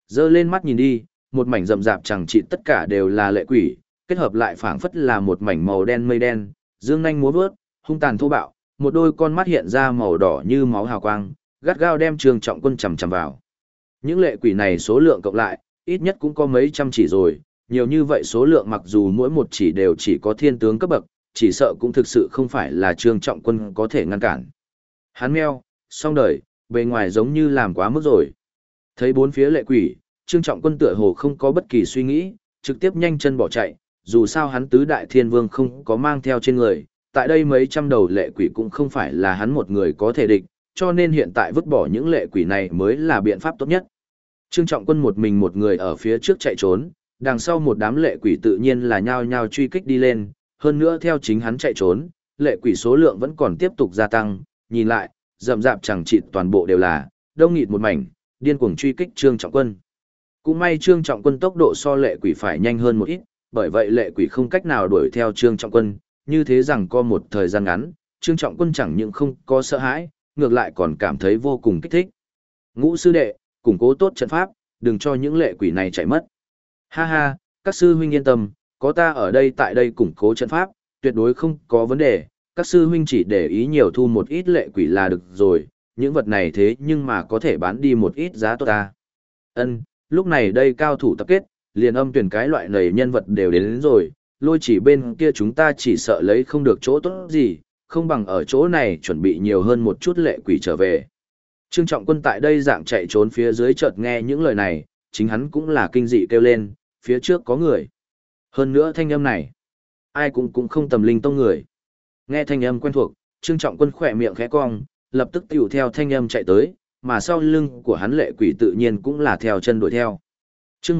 Dơ lên mắt nhìn đi, một mảnh rậm rạp chẳng chịt tất cả đều là lệ quỷ, kết hợp lại phảng phất là một mảnh màu đen mây đen, dương nhanh múa vớt, hung tàn thô bạo, một đôi con mắt hiện ra màu đỏ như máu hào quang, gắt gao đem Trương Trọng Quân chằm chằm vào. Những lệ quỷ này số lượng cộng lại, ít nhất cũng có mấy trăm chỉ rồi, nhiều như vậy số lượng mặc dù mỗi một chỉ đều chỉ có thiên tướng cấp bậc, chỉ sợ cũng thực sự không phải là Trương Trọng Quân có thể ngăn cản. Hắn meo, xong đời, bề ngoài giống như làm quá mức rồi. Thấy bốn phía lệ quỷ, Trương Trọng Quân tựa hồ không có bất kỳ suy nghĩ, trực tiếp nhanh chân bỏ chạy, dù sao hắn tứ đại thiên vương không có mang theo trên người, tại đây mấy trăm đầu lệ quỷ cũng không phải là hắn một người có thể địch, cho nên hiện tại vứt bỏ những lệ quỷ này mới là biện pháp tốt nhất. Trương Trọng Quân một mình một người ở phía trước chạy trốn, đằng sau một đám lệ quỷ tự nhiên là nhao nhao truy kích đi lên, hơn nữa theo chính hắn chạy trốn, lệ quỷ số lượng vẫn còn tiếp tục gia tăng, nhìn lại, rậm rạp chẳng chịt toàn bộ đều là đông nghịt một mảnh, điên cuồng truy kích Trương Trọng Quân. Cũng may Trương Trọng Quân tốc độ so lệ quỷ phải nhanh hơn một ít, bởi vậy lệ quỷ không cách nào đuổi theo Trương Trọng Quân, như thế rằng có một thời gian ngắn, Trương Trọng Quân chẳng những không có sợ hãi, ngược lại còn cảm thấy vô cùng kích thích. Ngũ sư đệ, củng cố tốt trận pháp, đừng cho những lệ quỷ này chạy mất. Ha ha, các sư huynh yên tâm, có ta ở đây tại đây củng cố trận pháp, tuyệt đối không có vấn đề, các sư huynh chỉ để ý nhiều thu một ít lệ quỷ là được rồi, những vật này thế nhưng mà có thể bán đi một ít giá tốt ta. Ân, lúc này đây cao thủ tập kết, liền âm tuyển cái loại này nhân vật đều đến rồi, lôi chỉ bên kia chúng ta chỉ sợ lấy không được chỗ tốt gì, không bằng ở chỗ này chuẩn bị nhiều hơn một chút lệ quỷ trở về. Trương Trọng Quân tại đây dạng chạy trốn phía dưới chợt nghe những lời này, chính hắn cũng là kinh dị kêu lên, phía trước có người. Hơn nữa thanh âm này, ai cũng không tầm linh tông người. Nghe thanh âm quen thuộc, Trương Trọng Quân khỏe miệng khẽ cong, lập tức tiểu theo thanh âm chạy tới, mà sau lưng của hắn lệ quỷ tự nhiên cũng là theo chân đuổi theo. Chương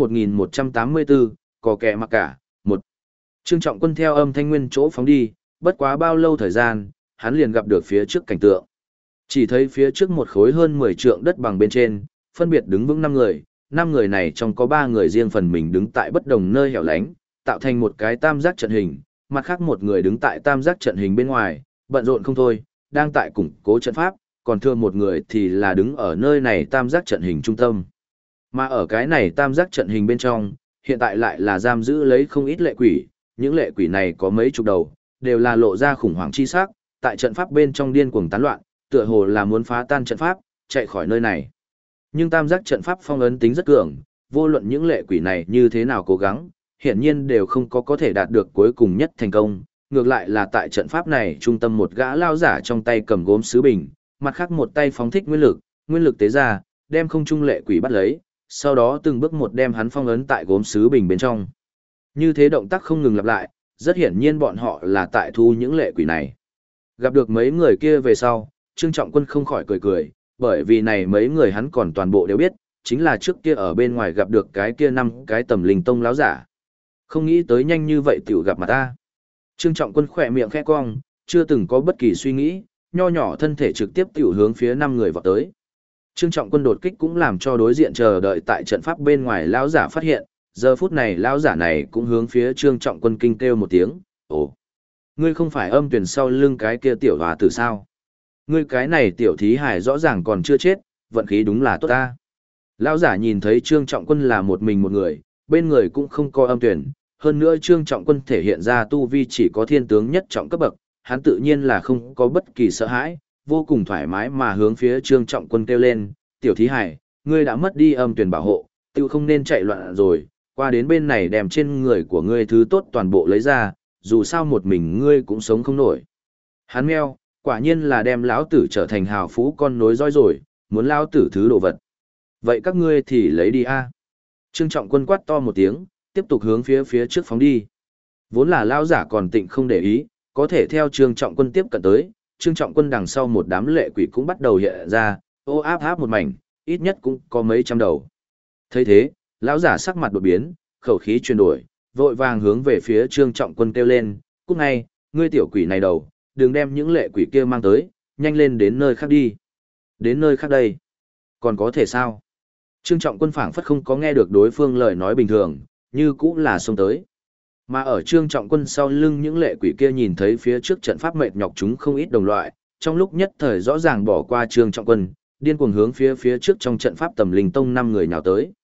1184, có kẻ mặc cả, 1. Trương Trọng Quân theo âm thanh nguyên chỗ phóng đi, bất quá bao lâu thời gian, hắn liền gặp được phía trước cảnh tượng. Chỉ thấy phía trước một khối hơn 10 trượng đất bằng bên trên, phân biệt đứng vững 5 người này trong có 3 người riêng phần mình đứng tại bất đồng nơi hẻo lánh, tạo thành một cái tam giác trận hình, mặt khác một người đứng tại tam giác trận hình bên ngoài, bận rộn không thôi, đang tại củng cố trận pháp, còn thừa một người thì là đứng ở nơi này tam giác trận hình trung tâm. Mà ở cái này tam giác trận hình bên trong, hiện tại lại là giam giữ lấy không ít lệ quỷ, những lệ quỷ này có mấy chục đầu, đều là lộ ra khủng hoảng chi sắc, tại trận pháp bên trong điên cuồng tán loạn, tựa hồ là muốn phá tan trận pháp, chạy khỏi nơi này. Nhưng tam giác trận pháp phong ấn tính rất cường, vô luận những lệ quỷ này như thế nào cố gắng, hiển nhiên đều không có thể đạt được cuối cùng nhất thành công. Ngược lại là tại trận pháp này trung tâm một gã lao giả trong tay cầm gốm sứ bình, mặt khác một tay phóng thích nguyên lực tế ra, đem không trung lệ quỷ bắt lấy, sau đó từng bước một đem hắn phong ấn tại gốm sứ bình bên trong. Như thế động tác không ngừng lặp lại, rất hiển nhiên bọn họ là tại thu những lệ quỷ này. Gặp được mấy người kia về sau, Trương Trọng Quân không khỏi cười cười, bởi vì này mấy người hắn còn toàn bộ đều biết, chính là trước kia ở bên ngoài gặp được cái kia 5 cái tầm linh tông láo giả. Không nghĩ tới nhanh như vậy tiểu gặp mặt ta. Trương Trọng Quân khỏe miệng khẽ cong, chưa từng có bất kỳ suy nghĩ, nho nhỏ thân thể trực tiếp tiểu hướng phía 5 người vọt tới. Trương Trọng Quân đột kích cũng làm cho đối diện chờ đợi tại trận pháp bên ngoài lão giả phát hiện, giờ phút này lão giả này cũng hướng phía Trương Trọng Quân kinh kêu một tiếng, "Ồ, ngươi không phải âm tuyển sau lưng cái kia tiểu hòa tử sao? Ngươi cái này tiểu thí hải rõ ràng còn chưa chết, vận khí đúng là tốt ta." Lão giả nhìn thấy Trương Trọng Quân là một mình một người, bên người cũng không có âm tuyển, hơn nữa Trương Trọng Quân thể hiện ra tu vi chỉ có thiên tướng nhất trọng cấp bậc, hắn tự nhiên là không có bất kỳ sợ hãi, vô cùng thoải mái mà hướng phía Trương Trọng Quân kêu lên, "Tiểu thí hải, ngươi đã mất đi âm tuyển bảo hộ, tiêu không nên chạy loạn rồi, qua đến bên này đem trên người của ngươi thứ tốt toàn bộ lấy ra, dù sao một mình ngươi cũng sống không nổi." Hắn meo, quả nhiên là đem lão tử trở thành hào phú con nối dõi rồi, muốn lão tử thứ đồ vật. Vậy các ngươi thì lấy đi a. Trương Trọng Quân quát to một tiếng, tiếp tục hướng phía trước phóng đi. Vốn là lão giả còn tịnh không để ý, có thể theo Trương Trọng Quân tiếp cận tới, Trương Trọng Quân đằng sau một đám lệ quỷ cũng bắt đầu hiện ra, ô áp áp một mảnh, ít nhất cũng có mấy trăm đầu. Thấy thế, lão giả sắc mặt đột biến, khẩu khí chuyển đổi, vội vàng hướng về phía Trương Trọng Quân kêu lên, "Cút ngay, ngươi tiểu quỷ này đầu, đừng đem những lệ quỷ kia mang tới, nhanh lên đến nơi khác đi." "Đến nơi khác đây? Còn có thể sao?" Trương Trọng Quân phảng phất không có nghe được đối phương lời nói bình thường, như cũng là xông tới. Mà ở Trương Trọng Quân sau lưng những lệ quỷ kia nhìn thấy phía trước trận pháp mệt nhọc chúng không ít đồng loại, trong lúc nhất thời rõ ràng bỏ qua Trương Trọng Quân, điên cuồng hướng phía trước trong trận pháp tầm linh tông 5 người nhào tới.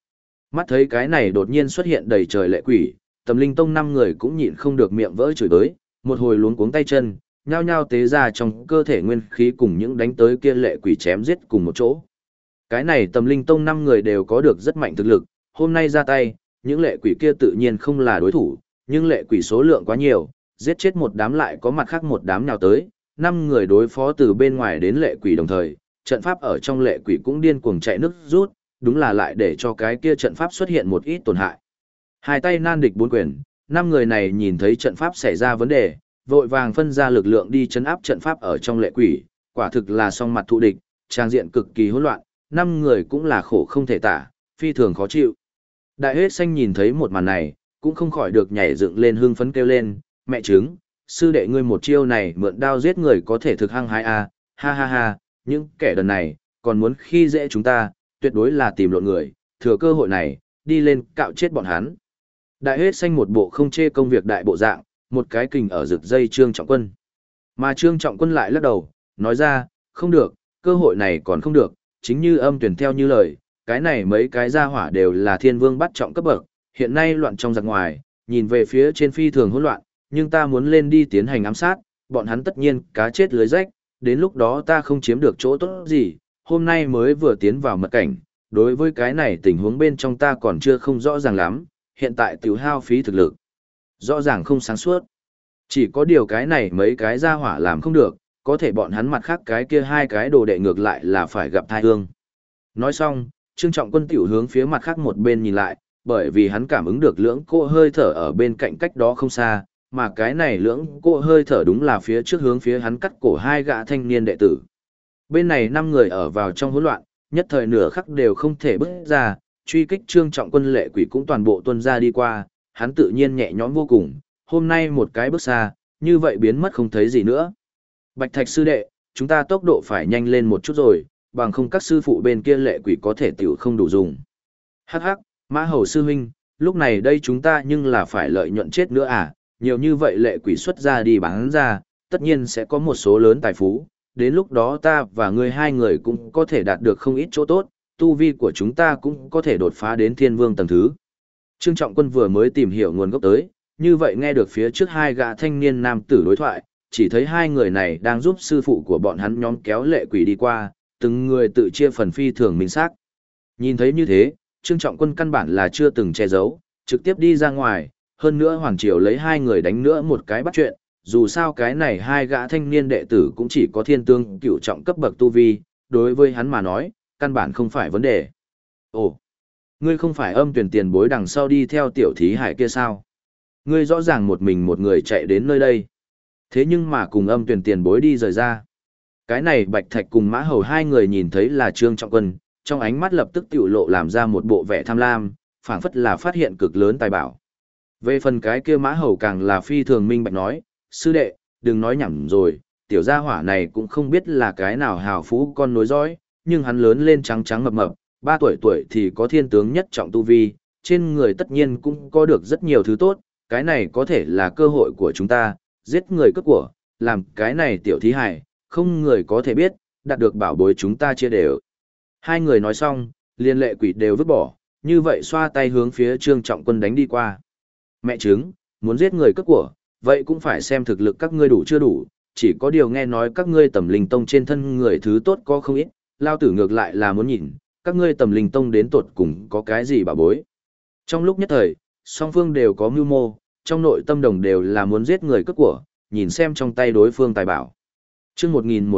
Mắt thấy cái này đột nhiên xuất hiện đầy trời lệ quỷ, Tầm Linh Tông 5 người cũng nhịn không được miệng vỡ chửi bới, một hồi luống cuống tay chân, nhao nhao tế ra trong cơ thể nguyên khí cùng những đánh tới kia lệ quỷ chém giết cùng một chỗ. Cái này Tầm Linh Tông 5 người đều có được rất mạnh thực lực, hôm nay ra tay, những lệ quỷ kia tự nhiên không là đối thủ, nhưng lệ quỷ số lượng quá nhiều, giết chết một đám lại có mặt khác một đám nào tới, 5 người đối phó từ bên ngoài đến lệ quỷ đồng thời, trận pháp ở trong lệ quỷ cũng điên cuồng chạy nước rút, đúng là lại để cho cái kia trận pháp xuất hiện một ít tổn hại. Hai tay nan địch bốn quyền, 5 người này nhìn thấy trận pháp xảy ra vấn đề, vội vàng phân ra lực lượng đi chấn áp trận pháp ở trong lệ quỷ, quả thực là song mặt thụ địch, trang diện cực kỳ hỗn loạn, 5 người cũng là khổ không thể tả, phi thường khó chịu. Đại hết xanh nhìn thấy một màn này, cũng không khỏi được nhảy dựng lên hưng phấn kêu lên, mẹ trứng, sư đệ ngươi một chiêu này mượn đao giết người có thể thực hăng hái à, ha ha ha, những kẻ đần này, còn muốn khi dễ chúng ta, tuyệt đối là tìm lộn người, thừa cơ hội này, đi lên cạo chết bọn hắn. Đại hết xanh một bộ không chê công việc đại bộ dạng, một cái kình ở rực dây Trương Trọng Quân. Mà Trương Trọng Quân lại lắc đầu, nói ra, không được, cơ hội này còn không được, chính như Âm Tuyển theo như lời, cái này mấy cái gia hỏa đều là thiên vương bắt trọng cấp bậc, hiện nay loạn trong giặc ngoài, nhìn về phía trên phi thường hỗn loạn, nhưng ta muốn lên đi tiến hành ám sát, bọn hắn tất nhiên cá chết lưới rách, đến lúc đó ta không chiếm được chỗ tốt gì, hôm nay mới vừa tiến vào mật cảnh, đối với cái này tình huống bên trong ta còn chưa không rõ ràng lắm, hiện tại tiểu hao phí thực lực. Rõ ràng không sáng suốt. Chỉ có điều cái này mấy cái gia hỏa làm không được, có thể bọn hắn mặt khác cái kia hai cái đồ đệ ngược lại là phải gặp tai ương. Nói xong, Trương Trọng Quân tiểu hướng phía mặt khác một bên nhìn lại, bởi vì hắn cảm ứng được lưỡng cỗ hơi thở ở bên cạnh cách đó không xa, mà cái này lưỡng cỗ hơi thở đúng là phía trước hướng phía hắn cắt cổ hai gã thanh niên đệ tử. Bên này 5 người ở vào trong hỗn loạn, nhất thời nửa khắc đều không thể bước ra, truy kích Trương Trọng Quân lệ quỷ cũng toàn bộ tuân ra đi qua, hắn tự nhiên nhẹ nhõm vô cùng, hôm nay một cái bước xa, như vậy biến mất không thấy gì nữa. Bạch Thạch sư đệ, chúng ta tốc độ phải nhanh lên một chút rồi, bằng không các sư phụ bên kia lệ quỷ có thể tiểu không đủ dùng. Hắc hắc, Mã Hầu sư huynh, lúc này đây chúng ta nhưng là phải lợi nhuận chết nữa à, nhiều như vậy lệ quỷ xuất ra đi bán ra, tất nhiên sẽ có một số lớn tài phú, đến lúc đó ta và ngươi hai người cũng có thể đạt được không ít chỗ tốt, tu vi của chúng ta cũng có thể đột phá đến thiên vương tầng thứ. Trương Trọng Quân vừa mới tìm hiểu nguồn gốc tới, như vậy nghe được phía trước hai gã thanh niên nam tử đối thoại, chỉ thấy hai người này đang giúp sư phụ của bọn hắn nhóm kéo lệ quỷ đi qua, từng người tự chia phần phi thường minh xác. Nhìn thấy như thế, Trương Trọng Quân căn bản là chưa từng che giấu, trực tiếp đi ra ngoài, hơn nữa Hoàng Triều lấy hai người đánh nữa một cái bắt chuyện, dù sao cái này hai gã thanh niên đệ tử cũng chỉ có thiên tương cựu trọng cấp bậc tu vi, đối với hắn mà nói, căn bản không phải vấn đề. Ồ, ngươi không phải Âm Tuyển tiền bối đằng sau đi theo tiểu thí hải kia sao? Ngươi rõ ràng một mình một người chạy đến nơi đây. Thế nhưng mà cùng Âm Tuyển tiền bối đi rời ra. Cái này Bạch Thạch cùng Mã Hầu hai người nhìn thấy là Trương Trọng Quân, trong ánh mắt lập tức tiểu lộ làm ra một bộ vẻ tham lam, phảng phất là phát hiện cực lớn tài bảo. Về phần cái kia Mã Hầu càng là phi thường minh bạch nói, sư đệ, đừng nói nhảm rồi, tiểu gia hỏa này cũng không biết là cái nào hào phú con nối dõi, nhưng hắn lớn lên trắng trắng mập mập, 3 tuổi thì có thiên tướng nhất trọng tu vi, trên người tất nhiên cũng có được rất nhiều thứ tốt, cái này có thể là cơ hội của chúng ta, giết người cướp của, làm cái này tiểu thí hài, không người có thể biết, đạt được bảo bối chúng ta chia đều. Hai người nói xong, liên lệ quỷ đều vứt bỏ, như vậy xoa tay hướng phía Trương Trọng Quân đánh đi qua. Mẹ trứng, muốn giết người cướp của, vậy cũng phải xem thực lực các ngươi đủ chưa đủ, chỉ có điều nghe nói các ngươi Tầm Linh Tông trên thân người thứ tốt có không ít, lao tử ngược lại là muốn nhìn, các ngươi Tầm Linh Tông đến tột cùng có cái gì bảo bối. Trong lúc nhất thời, song phương đều có mưu mô, trong nội tâm đồng đều là muốn giết người cướp của, nhìn xem trong tay đối phương tài bảo. Chương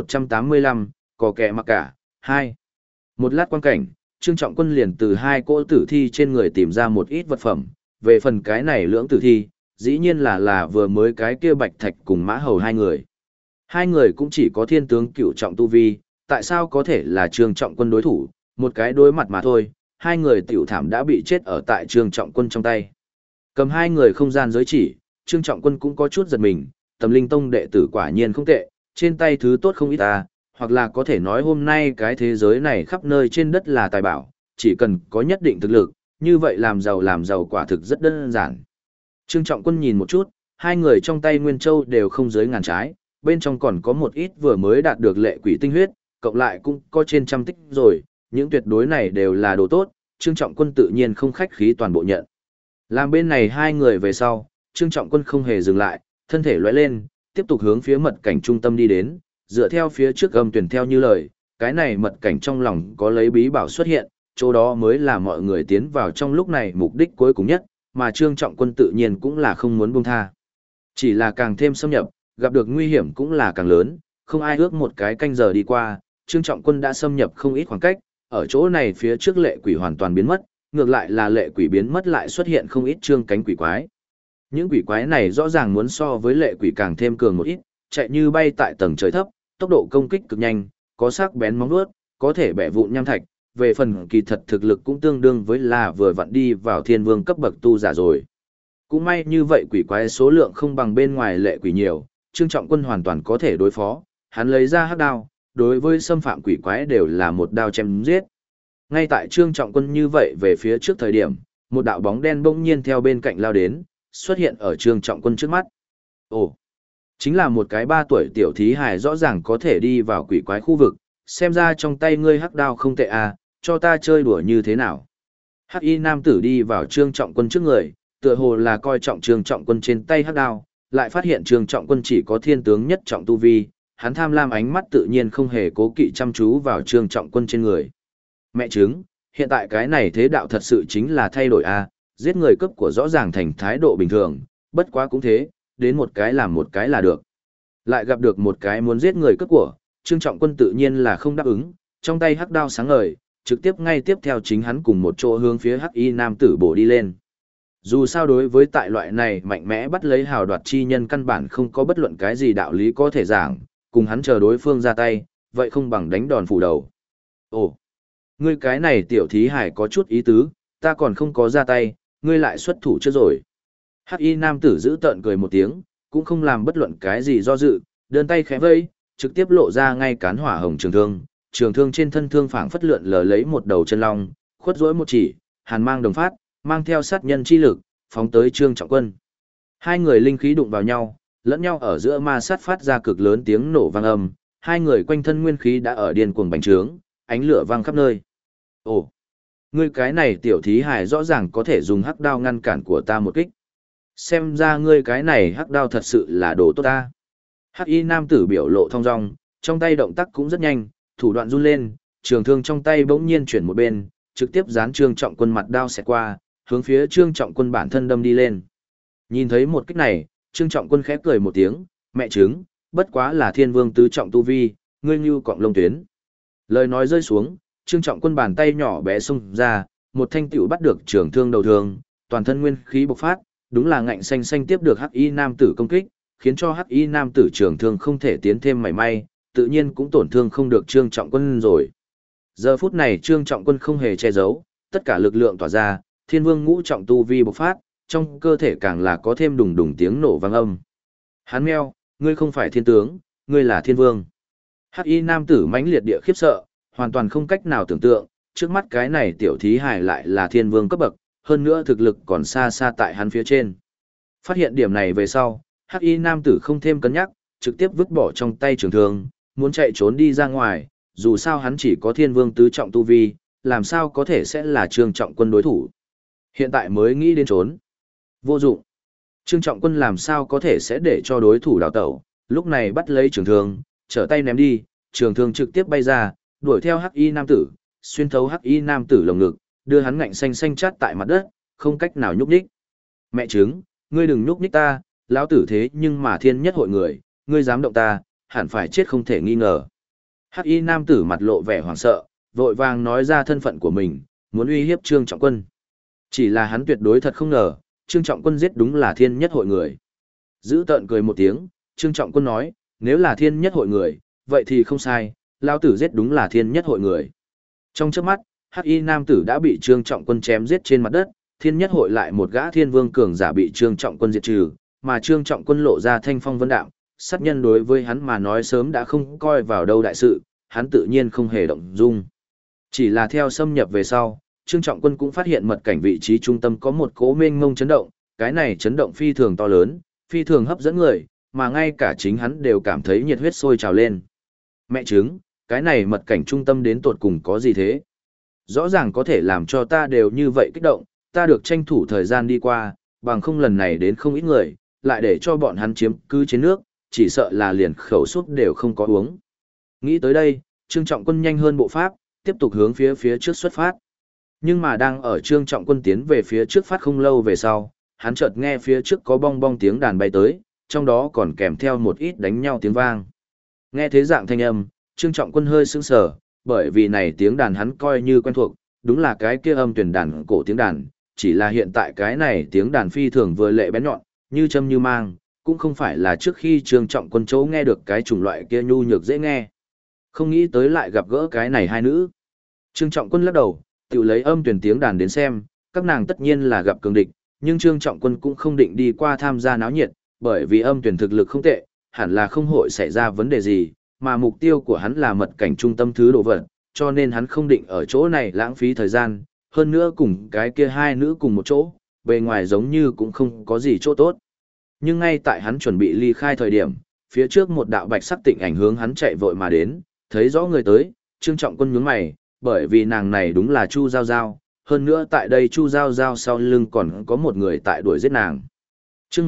1185, có kẻ mặc cả, 2. Một lát quan cảnh, Trương Trọng Quân liền từ hai cỗ tử thi trên người tìm ra một ít vật phẩm, về phần cái này lưỡng tử thi, dĩ nhiên là vừa mới cái kia Bạch Thạch cùng Mã Hầu hai người. Hai người cũng chỉ có thiên tướng cửu trọng tu vi, tại sao có thể là Trương Trọng Quân đối thủ, một cái đối mặt mà thôi, hai người tiểu thảm đã bị chết ở tại Trương Trọng Quân trong tay. Cầm hai người không gian giới chỉ, Trương Trọng Quân cũng có chút giật mình, Tầm Linh Tông đệ tử quả nhiên không tệ, trên tay thứ tốt không ít ta, hoặc là có thể nói hôm nay cái thế giới này khắp nơi trên đất là tài bảo, chỉ cần có nhất định thực lực, như vậy làm giàu quả thực rất đơn giản. Trương Trọng Quân nhìn một chút, hai người trong tay Nguyên Châu đều không dưới ngàn trái, bên trong còn có một ít vừa mới đạt được lệ quỷ tinh huyết, cộng lại cũng có trên trăm tích rồi, những tuyệt đối này đều là đồ tốt, Trương Trọng Quân tự nhiên không khách khí toàn bộ nhận. Làm bên này hai người về sau, Trương Trọng Quân không hề dừng lại, thân thể lóe lên, tiếp tục hướng phía mật cảnh trung tâm đi đến, dựa theo phía trước gầm tuyển theo như lời, cái này mật cảnh trong lòng có lấy bí bảo xuất hiện, chỗ đó mới là mọi người tiến vào trong lúc này mục đích cuối cùng nhất, mà Trương Trọng Quân tự nhiên cũng là không muốn buông tha. Chỉ là càng thêm xâm nhập, gặp được nguy hiểm cũng là càng lớn, không ai ước một cái canh giờ đi qua, Trương Trọng Quân đã xâm nhập không ít khoảng cách, ở chỗ này phía trước lệ quỷ hoàn toàn biến mất, ngược lại là lệ quỷ biến mất lại xuất hiện không ít trương cánh quỷ quái. Những quỷ quái này rõ ràng muốn so với lệ quỷ càng thêm cường một ít, chạy như bay tại tầng trời thấp, tốc độ công kích cực nhanh, có sắc bén móng vuốt, có thể bẻ vụn nham thạch, về phần kỳ thật thực lực cũng tương đương với là vừa vặn đi vào thiên vương cấp bậc tu giả rồi. Cũng may như vậy quỷ quái số lượng không bằng bên ngoài lệ quỷ nhiều, Trương Trọng Quân hoàn toàn có thể đối phó, hắn lấy ra hắc đao, đối với xâm phạm quỷ quái đều là một đao chém giết. Ngay tại Trương Trọng Quân như vậy về phía trước thời điểm, một đạo bóng đen bỗng nhiên theo bên cạnh lao đến, xuất hiện ở Trương Trọng Quân trước mắt. Ồ, chính là một cái 3 tuổi tiểu thí hài rõ ràng có thể đi vào quỷ quái khu vực, xem ra trong tay ngươi hắc đao không tệ à, cho ta chơi đùa như thế nào. Hắc y nam tử đi vào Trương Trọng Quân trước người, tựa hồ là coi trọng Trương Trọng Quân trên tay hắc đao, lại phát hiện Trương Trọng Quân chỉ có thiên tướng nhất trọng tu vi, hắn tham lam ánh mắt tự nhiên không hề cố kỵ chăm chú vào Trương Trọng Quân trên người. Mẹ chứng, hiện tại cái này thế đạo thật sự chính là thay đổi a, giết người cấp của rõ ràng thành thái độ bình thường, bất quá cũng thế, đến một cái làm một cái là được. Lại gặp được một cái muốn giết người cấp của, Trương Trọng Quân tự nhiên là không đáp ứng, trong tay hắc đao sáng ngời, trực tiếp ngay tiếp theo chính hắn cùng một chỗ hướng phía hắc y nam tử bổ đi lên. Dù sao đối với tại loại này mạnh mẽ bắt lấy hào đoạt chi nhân căn bản không có bất luận cái gì đạo lý có thể giảng, cùng hắn chờ đối phương ra tay, vậy không bằng đánh đòn phủ đầu. Ồ, ngươi cái này tiểu thí hải có chút ý tứ, ta còn không có ra tay, ngươi lại xuất thủ trước rồi. Hắc y nam tử giữ tợn cười một tiếng, cũng không làm bất luận cái gì do dự, đơn tay khẽ vây, trực tiếp lộ ra ngay cán hỏa hồng trường thương trên thân thương phảng phất lượn lờ lấy một đầu chân long, khuất rỗi một chỉ, hàn mang đồng phát, mang theo sát nhân chi lực, phóng tới Trương Trọng Quân. Hai người linh khí đụng vào nhau, lẫn nhau ở giữa ma sát phát ra cực lớn tiếng nổ vang âm, hai người quanh thân nguyên khí đã ở điên cuồng bành trướng, ánh lửa vang khắp nơi. Ồ, ngươi cái này tiểu thí hài rõ ràng có thể dùng hắc đao ngăn cản của ta một kích. Xem ra ngươi cái này hắc đao thật sự là đồ tốt ta. Hắc y nam tử biểu lộ thong dong, trong tay động tác cũng rất nhanh, thủ đoạn run lên, trường thương trong tay bỗng nhiên chuyển một bên, trực tiếp dán Trương Trọng Quân mặt đao xẹt qua, hướng phía Trương Trọng Quân bản thân đâm đi lên. Nhìn thấy một kích này, Trương Trọng Quân khẽ cười một tiếng, mẹ chứng, bất quá là thiên vương tứ trọng tu vi, ngươi như cọng lông tuyến. Lời nói rơi xuống, Trương Trọng Quân bàn tay nhỏ bé xông ra, một thanh tiểu bắt được trường thương đầu thương, toàn thân nguyên khí bộc phát, đúng là ngạnh xanh xanh tiếp được Hắc Y nam tử công kích, khiến cho Hắc Y nam tử trường thương không thể tiến thêm mảy may, tự nhiên cũng tổn thương không được Trương Trọng Quân rồi. Giờ phút này Trương Trọng Quân không hề che giấu, tất cả lực lượng tỏa ra, thiên vương ngũ trọng tu vi bộc phát, trong cơ thể càng là có thêm đùng đùng tiếng nổ vang âm. Hắn meo, ngươi không phải thiên tướng, ngươi là thiên vương. Hắc y nam tử mãnh liệt địa khiếp sợ, hoàn toàn không cách nào tưởng tượng, trước mắt cái này tiểu thí hài lại là thiên vương cấp bậc, hơn nữa thực lực còn xa xa tại hắn phía trên. Phát hiện điểm này về sau, Hắc y nam tử không thêm cân nhắc, trực tiếp vứt bỏ trong tay trường thương, muốn chạy trốn đi ra ngoài, dù sao hắn chỉ có thiên vương tứ trọng tu vi, làm sao có thể sẽ là Trương Trọng Quân đối thủ. Hiện tại mới nghĩ đến trốn. Vô dụng. Trương Trọng Quân làm sao có thể sẽ để cho đối thủ đào tẩu, lúc này bắt lấy trường thương, trở tay ném đi, trường thương trực tiếp bay ra, đuổi theo Hắc y nam tử, xuyên thấu Hắc y nam tử lồng ngực, đưa hắn ngạnh xanh xanh chát tại mặt đất, không cách nào nhúc nhích. Mẹ chứng, ngươi đừng nhúc nhích ta, lão tử thế nhưng mà thiên nhất hội người, ngươi dám động ta, hẳn phải chết không thể nghi ngờ. Hắc y nam tử mặt lộ vẻ hoảng sợ, vội vàng nói ra thân phận của mình, muốn uy hiếp Trương Trọng Quân. Chỉ là hắn tuyệt đối thật không ngờ, Trương Trọng Quân giết đúng là thiên nhất hội người. Giữ tợn cười một tiếng, Trương Trọng Quân nói, nếu là thiên nhất hội người, vậy thì không sai, lão tử giết đúng là thiên nhất hội người. Trong chớp mắt, Hắc y nam tử đã bị Trương Trọng Quân chém giết trên mặt đất, thiên nhất hội lại một gã thiên vương cường giả bị Trương Trọng Quân diệt trừ, mà Trương Trọng Quân lộ ra thanh phong vân đạm, sát nhân đối với hắn mà nói sớm đã không coi vào đâu đại sự, hắn tự nhiên không hề động dung. Chỉ là theo xâm nhập về sau, Trương Trọng Quân cũng phát hiện mật cảnh vị trí trung tâm có một cỗ mênh mông chấn động, cái này chấn động phi thường to lớn, phi thường hấp dẫn người, mà ngay cả chính hắn đều cảm thấy nhiệt huyết sôi trào lên. Mẹ chứng, cái này mật cảnh trung tâm đến tột cùng có gì thế? Rõ ràng có thể làm cho ta đều như vậy kích động, ta được tranh thủ thời gian đi qua, bằng không lần này đến không ít người, lại để cho bọn hắn chiếm cứ trên nước, chỉ sợ là liền khẩu súp đều không có uống. Nghĩ tới đây, Trương Trọng Quân nhanh hơn bộ pháp, tiếp tục hướng phía trước xuất phát. Nhưng mà đang ở Trương Trọng Quân tiến về phía trước phát không lâu về sau, hắn chợt nghe phía trước có bong bong tiếng đàn bay tới, trong đó còn kèm theo một ít đánh nhau tiếng vang. Nghe thế dạng thanh âm, Trương Trọng Quân hơi sững sờ, bởi vì này tiếng đàn hắn coi như quen thuộc, đúng là cái kia âm tuyển đàn cổ tiếng đàn, chỉ là hiện tại cái này tiếng đàn phi thường vừa lệ bén nhọn, như châm như mang, cũng không phải là trước khi Trương Trọng Quân chỗ nghe được cái chủng loại kia nhu nhược dễ nghe. Không nghĩ tới lại gặp gỡ cái này hai nữ. Trương Trọng Quân lắc đầu, tự lấy âm tuyển tiếng đàn đến xem, các nàng tất nhiên là gặp cường địch, nhưng Trương Trọng Quân cũng không định đi qua tham gia náo nhiệt, bởi vì âm tuyển thực lực không tệ, hẳn là không hội xảy ra vấn đề gì, mà mục tiêu của hắn là mật cảnh trung tâm thứ đồ vật, cho nên hắn không định ở chỗ này lãng phí thời gian, hơn nữa cùng cái kia hai nữ cùng một chỗ, bề ngoài giống như cũng không có gì chỗ tốt. Nhưng ngay tại hắn chuẩn bị ly khai thời điểm, phía trước một đạo bạch sắc tịnh ảnh hướng hắn chạy vội mà đến, thấy rõ người tới, Trương Trọng Quân nhướng mày, bởi vì nàng này đúng là Chu Giao Giao, hơn nữa tại đây Chu Giao Giao sau lưng còn có một người tại đuổi giết nàng. Chương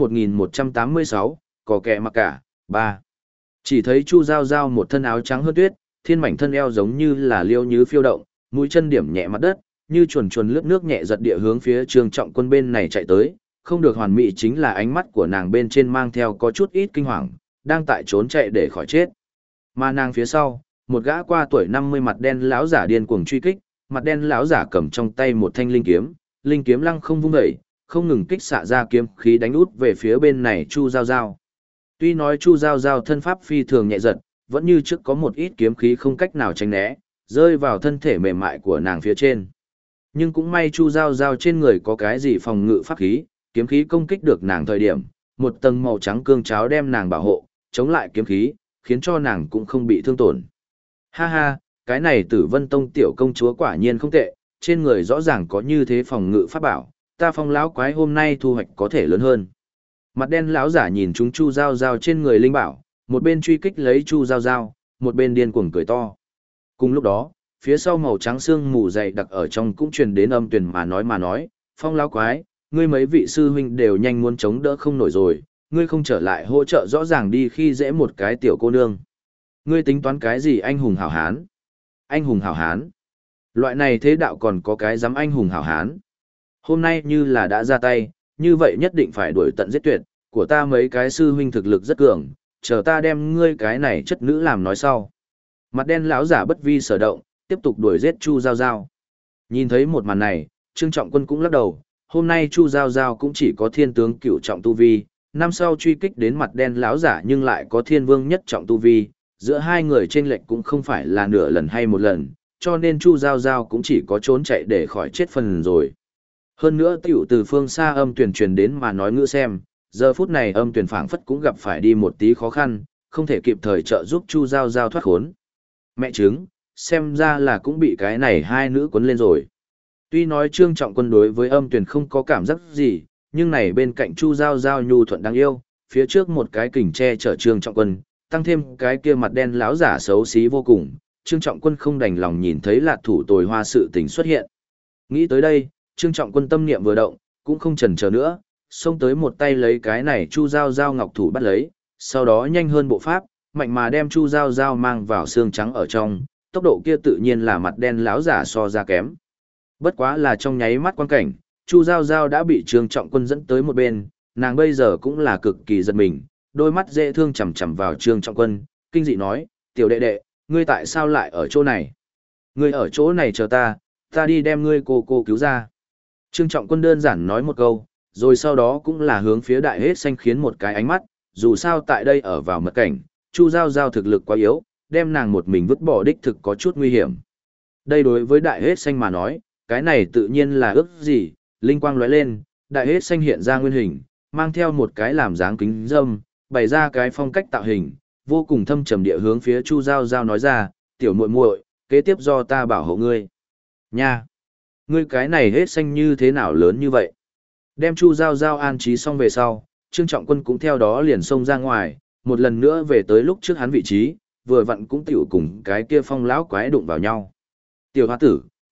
1186, có kẻ mặc cả, 3. Chỉ thấy Chu Giao Giao một thân áo trắng hơn tuyết, thiên mảnh thân eo giống như là liêu nhứ phiêu động, mũi chân điểm nhẹ mặt đất, như chuồn chuồn lướt nước nhẹ giật địa hướng phía Trương Trọng Quân bên này chạy tới, không được hoàn mỹ chính là ánh mắt của nàng bên trên mang theo có chút ít kinh hoàng, đang tại trốn chạy để khỏi chết. Mà nàng phía sau, một gã qua tuổi 50 mặt đen lão giả điên cuồng truy kích, mặt đen lão giả cầm trong tay một thanh linh kiếm lăng không vung dậy, không ngừng kích xạ ra kiếm khí đánh út về phía bên này Chu Giao Giao. Tuy nói Chu Giao Giao thân pháp phi thường nhẹ giật, vẫn như trước có một ít kiếm khí không cách nào tránh né, rơi vào thân thể mềm mại của nàng phía trên. Nhưng cũng may Chu Giao Giao trên người có cái gì phòng ngự pháp khí, kiếm khí công kích được nàng thời điểm, một tầng màu trắng cương cháo đem nàng bảo hộ, chống lại kiếm khí, khiến cho nàng cũng không bị thương tổn. Ha ha, cái này Tử Vân Tông tiểu công chúa quả nhiên không tệ, trên người rõ ràng có như thế phòng ngự pháp bảo, ta Phong lão quái hôm nay thu hoạch có thể lớn hơn. Mặt đen lão giả nhìn chúng Chu Giao Giao trên người linh bảo, một bên truy kích lấy Chu Giao Giao, một bên điên cuồng cười to. Cùng lúc đó, phía sau màu trắng xương mù dày đặc ở trong cũng truyền đến âm tuyển mà nói, Phong lão quái, ngươi mấy vị sư huynh đều nhanh muốn chống đỡ không nổi rồi, ngươi không trở lại hỗ trợ rõ ràng đi khi dễ một cái tiểu cô nương. Ngươi tính toán cái gì anh hùng hảo hán? Anh hùng hảo hán? Loại này thế đạo còn có cái dám anh hùng hảo hán? Hôm nay như là đã ra tay, như vậy nhất định phải đuổi tận giết tuyệt, của ta mấy cái sư huynh thực lực rất cường, chờ ta đem ngươi cái này chất nữ làm nói sau. Mặt đen lão giả bất vi sở động, tiếp tục đuổi giết Chu Giao Giao. Nhìn thấy một màn này, Trương Trọng Quân cũng lắc đầu, hôm nay Chu Giao Giao cũng chỉ có thiên tướng cửu trọng tu vi, năm sau truy kích đến mặt đen lão giả nhưng lại có thiên vương nhất trọng tu vi, giữa hai người chênh lệch cũng không phải là nửa lần hay một lần, cho nên Chu Giao Giao cũng chỉ có trốn chạy để khỏi chết phần rồi. Hơn nữa tiểu từ phương xa âm tuyển truyền đến mà nói ngữ xem, giờ phút này âm tuyển phảng phất cũng gặp phải đi một tí khó khăn, không thể kịp thời trợ giúp Chu Giao Giao thoát khốn. Mẹ chứng, xem ra là cũng bị cái này hai nữ cuốn lên rồi. Tuy nói Trương Trọng Quân đối với âm tuyển không có cảm giác gì, nhưng này bên cạnh Chu Giao Giao nhu thuận đáng yêu, phía trước một cái kình che chở Trương Trọng Quân, tăng thêm cái kia mặt đen lão giả xấu xí vô cùng, Trương Trọng Quân không đành lòng nhìn thấy Lạt thủ tồi hoa sự tình xuất hiện. Nghĩ tới đây, Trương Trọng Quân tâm niệm vừa động, cũng không chần chờ nữa, xông tới một tay lấy cái này Chu Giao Giao ngọc thủ bắt lấy, sau đó nhanh hơn bộ pháp, mạnh mà đem Chu Giao Giao mang vào xương trắng ở trong, tốc độ kia tự nhiên là mặt đen lão giả so ra kém. Bất quá là trong nháy mắt quan cảnh, Chu Giao Giao đã bị Trương Trọng Quân dẫn tới một bên, nàng bây giờ cũng là cực kỳ giật mình, đôi mắt dễ thương chằm chằm vào Trương Trọng Quân, kinh dị nói, tiểu đệ đệ, ngươi tại sao lại ở chỗ này? Ngươi ở chỗ này chờ ta, ta đi đem ngươi cô cứu ra. Trương Trọng Quân đơn giản nói một câu, rồi sau đó cũng là hướng phía đại hết xanh khiến một cái ánh mắt, dù sao tại đây ở vào mật cảnh, Chu Giao Giao thực lực quá yếu, đem nàng một mình vứt bỏ đích thực có chút nguy hiểm. Đây đối với đại hết xanh mà nói, cái này tự nhiên là ước gì, linh quang lóe lên, đại hết xanh hiện ra nguyên hình, mang theo một cái làm dáng kính dâm, bày ra cái phong cách tạo hình, vô cùng thâm trầm địa hướng phía Chu Giao Giao nói ra, tiểu muội muội, kế tiếp do ta bảo hộ ngươi. Nha! Ngươi cái này hết xanh như thế nào lớn như vậy? Đem Chu Giao Giao an trí xong về sau, Trương Trọng Quân cũng theo đó liền xông ra ngoài, một lần nữa về tới lúc trước hắn vị trí, vừa vặn cũng tiểu cùng cái kia Phong lão quái đụng vào nhau. Tiểu hoa tử,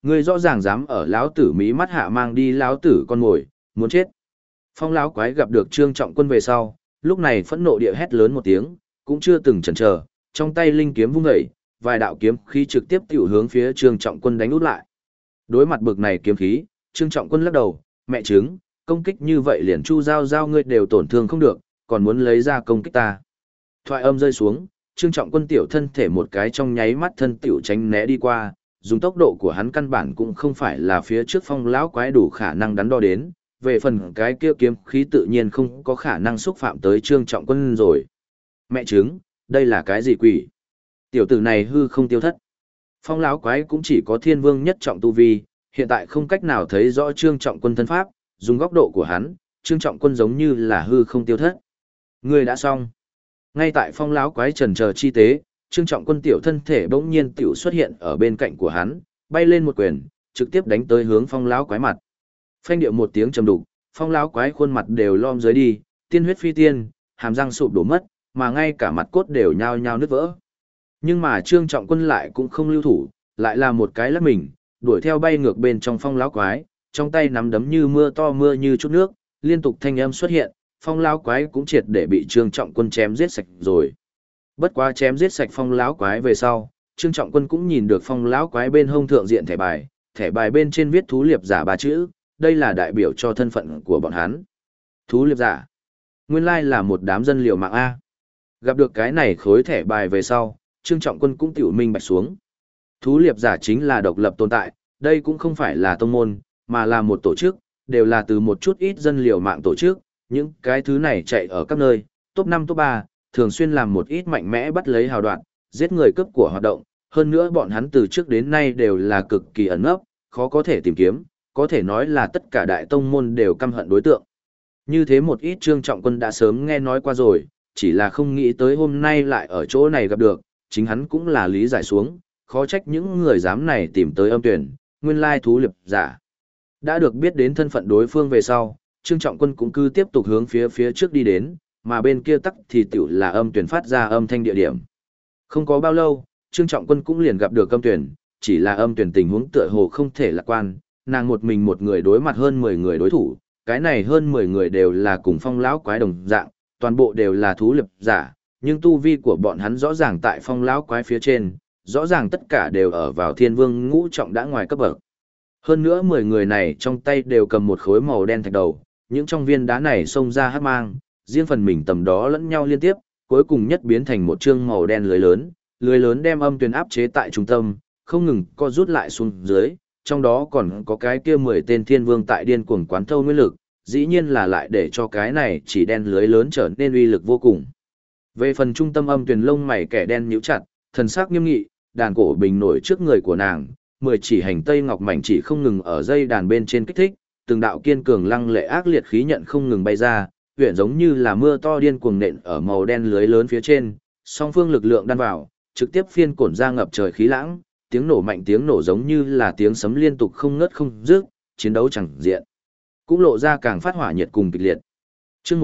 Ngươi rõ ràng dám ở lão tử mí mắt hạ mang đi lão tử con ngồi, muốn chết. Phong lão quái gặp được Trương Trọng Quân về sau, lúc này phẫn nộ địa hét lớn một tiếng, cũng chưa từng chần chờ, trong tay linh kiếm vung dậy, vài đạo kiếm khí trực tiếp tiểu hướng phía Trương Trọng Quân đánh út lại. Đối mặt bực này kiếm khí, Trương Trọng Quân lắc đầu, mẹ chứng, công kích như vậy liền Chu Giao Giao ngươi đều tổn thương không được, còn muốn lấy ra công kích ta. Thoại âm rơi xuống, Trương Trọng Quân tiểu thân thể một cái trong nháy mắt thân tiểu tránh né đi qua, dùng tốc độ của hắn căn bản cũng không phải là phía trước phong lão quái đủ khả năng đắn đo đến, về phần cái kia kiếm khí tự nhiên không có khả năng xúc phạm tới Trương Trọng Quân rồi. Mẹ chứng, đây là cái gì quỷ? Tiểu tử này hư không tiêu thất. Phong lão quái cũng chỉ có thiên vương nhất trọng tu vi, hiện tại không cách nào thấy rõ Trương Trọng Quân thân pháp, dùng góc độ của hắn, Trương Trọng Quân giống như là hư không tiêu thất. Người đã xong. Ngay tại phong lão quái trần chờ chi tế, Trương Trọng Quân tiểu thân thể bỗng nhiên tiểu xuất hiện ở bên cạnh của hắn, bay lên một quyền, trực tiếp đánh tới hướng phong lão quái mặt. Phanh điệu một tiếng trầm đục, phong lão quái khuôn mặt đều lom dưới đi, tiên huyết phi tiên, hàm răng sụp đổ mất, mà ngay cả mặt cốt đều nhao nhao nứt vỡ. Nhưng mà Trương Trọng Quân lại cũng không lưu thủ, lại là một cái lắc mình, đuổi theo bay ngược bên trong phong lão quái, trong tay nắm đấm như mưa to mưa như chút nước, liên tục thanh âm xuất hiện, phong lão quái cũng triệt để bị Trương Trọng Quân chém giết sạch rồi. Bất quá chém giết sạch phong lão quái về sau, Trương Trọng Quân cũng nhìn được phong lão quái bên hông thượng diện thẻ bài bên trên viết thú liệp giả 3 chữ, đây là đại biểu cho thân phận của bọn hắn. Thú liệp giả, nguyên lai là một đám dân liều mạng A. Gặp được cái này khối thẻ bài về sau, Trương Trọng Quân cũng tiểu minh bạch xuống. Thú liệp giả chính là độc lập tồn tại, đây cũng không phải là tông môn, mà là một tổ chức, đều là từ một chút ít dân liều mạng tổ chức, những cái thứ này chạy ở các nơi, top 5 top 3, thường xuyên làm một ít mạnh mẽ bắt lấy hào đoạn, giết người cướp của hoạt động, hơn nữa bọn hắn từ trước đến nay đều là cực kỳ ẩn nấp, khó có thể tìm kiếm, có thể nói là tất cả đại tông môn đều căm hận đối tượng. Như thế một ít Trương Trọng Quân đã sớm nghe nói qua rồi, chỉ là không nghĩ tới hôm nay lại ở chỗ này gặp được, chính hắn cũng là lý giải xuống, khó trách những người dám này tìm tới âm tuyển, nguyên lai thú liệp giả. Đã được biết đến thân phận đối phương về sau, Trương Trọng Quân cũng cứ tiếp tục hướng phía trước đi đến, mà bên kia tắc thì tiểu là âm tuyển phát ra âm thanh địa điểm. Không có bao lâu, Trương Trọng Quân cũng liền gặp được âm tuyển, chỉ là âm tuyển tình huống tựa hồ không thể lạc quan, nàng một mình một người đối mặt hơn 10 người đối thủ, cái này hơn 10 người đều là cùng phong lão quái đồng dạng, toàn bộ đều là thú liệp giả, nhưng tu vi của bọn hắn rõ ràng tại phong lão quái phía trên, rõ ràng tất cả đều ở vào thiên vương ngũ trọng đã ngoài cấp bậc. Hơn nữa 10 người này trong tay đều cầm một khối màu đen thạch đầu, những trong viên đá này xông ra hắc mang, riêng phần mình tầm đó lẫn nhau liên tiếp, cuối cùng nhất biến thành một chương màu đen lưới lớn đem âm tuyền áp chế tại trung tâm, không ngừng co rút lại xuống dưới, trong đó còn có cái kia 10 tên thiên vương tại điên cuồng quán thâu nguyên lực, dĩ nhiên là lại để cho cái này chỉ đen lưới lớn trở nên uy lực vô cùng. Về phần trung tâm âm tuyền lông mày kẻ đen nhíu chặt, thần sắc nghiêm nghị, đàn cổ bình nổi trước người của nàng, 10 chỉ hành tây ngọc mảnh chỉ không ngừng ở dây đàn bên trên kích thích, từng đạo kiên cường lăng lệ ác liệt khí nhận không ngừng bay ra, huyện giống như là mưa to điên cuồng nện ở màu đen lưới lớn phía trên, song phương lực lượng đan vào, trực tiếp phiên cổn ra ngập trời khí lãng, tiếng nổ mạnh tiếng nổ giống như là tiếng sấm liên tục không ngớt không dứt, chiến đấu chẳng diện. Cũng lộ ra càng phát hỏa nhiệt cùng kịch liệt. Chương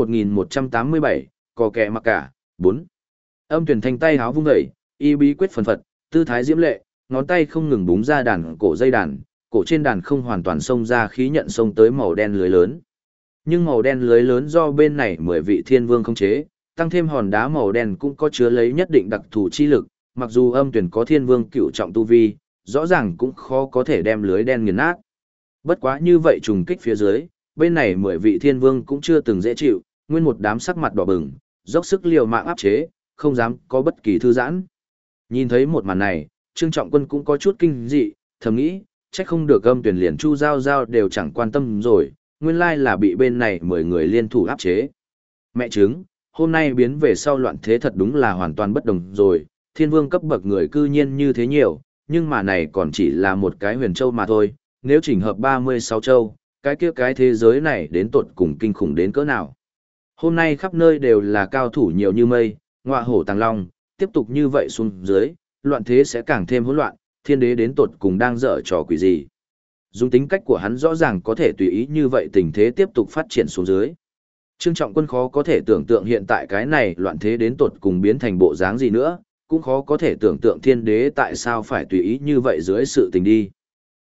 1187, cò kẹ mặc cả, 4. Âm tuyển thanh tay háo vung dậy, y bí quyết phần phật, tư thái diễm lệ, ngón tay không ngừng búng ra đàn cổ dây đàn, cổ trên đàn không hoàn toàn xông ra khí nhận xông tới màu đen lưới lớn. Nhưng màu đen lưới lớn do bên này 10 vị thiên vương không chế, tăng thêm hòn đá màu đen cũng có chứa lấy nhất định đặc thù chi lực, mặc dù âm tuyển có thiên vương cửu trọng tu vi, rõ ràng cũng khó có thể đem lưới đen nghiền nát. Bất quá như vậy trùng kích phía dưới, bên này 10 vị thiên vương cũng chưa từng dễ chịu, nguyên một đám sắc mặt đỏ bừng, dốc sức liều mạng áp chế, không dám có bất kỳ thư giãn. Nhìn thấy một màn này, Trương Trọng Quân cũng có chút kinh dị, thầm nghĩ, chắc không được âm tuyển liền Chu Giao Giao đều chẳng quan tâm rồi, nguyên lai là bị bên này 10 người liên thủ áp chế. Mẹ chứng, hôm nay biến về sau loạn thế thật đúng là hoàn toàn bất đồng rồi, thiên vương cấp bậc người cư nhiên như thế nhiều, nhưng mà này còn chỉ là một cái huyền châu mà thôi, nếu chỉnh hợp 36 châu, cái kia cái thế giới này đến tột cùng kinh khủng đến cỡ nào. Hôm nay khắp nơi đều là cao thủ nhiều như mây, ngọa hổ tàng long, tiếp tục như vậy xuống dưới, loạn thế sẽ càng thêm hỗn loạn, thiên đế đến tột cùng đang dở trò quỷ gì. Dùng tính cách của hắn rõ ràng có thể tùy ý như vậy tình thế tiếp tục phát triển xuống dưới. Trương Trọng Quân khó có thể tưởng tượng hiện tại cái này loạn thế đến tột cùng biến thành bộ dáng gì nữa, cũng khó có thể tưởng tượng thiên đế tại sao phải tùy ý như vậy dưới sự tình đi.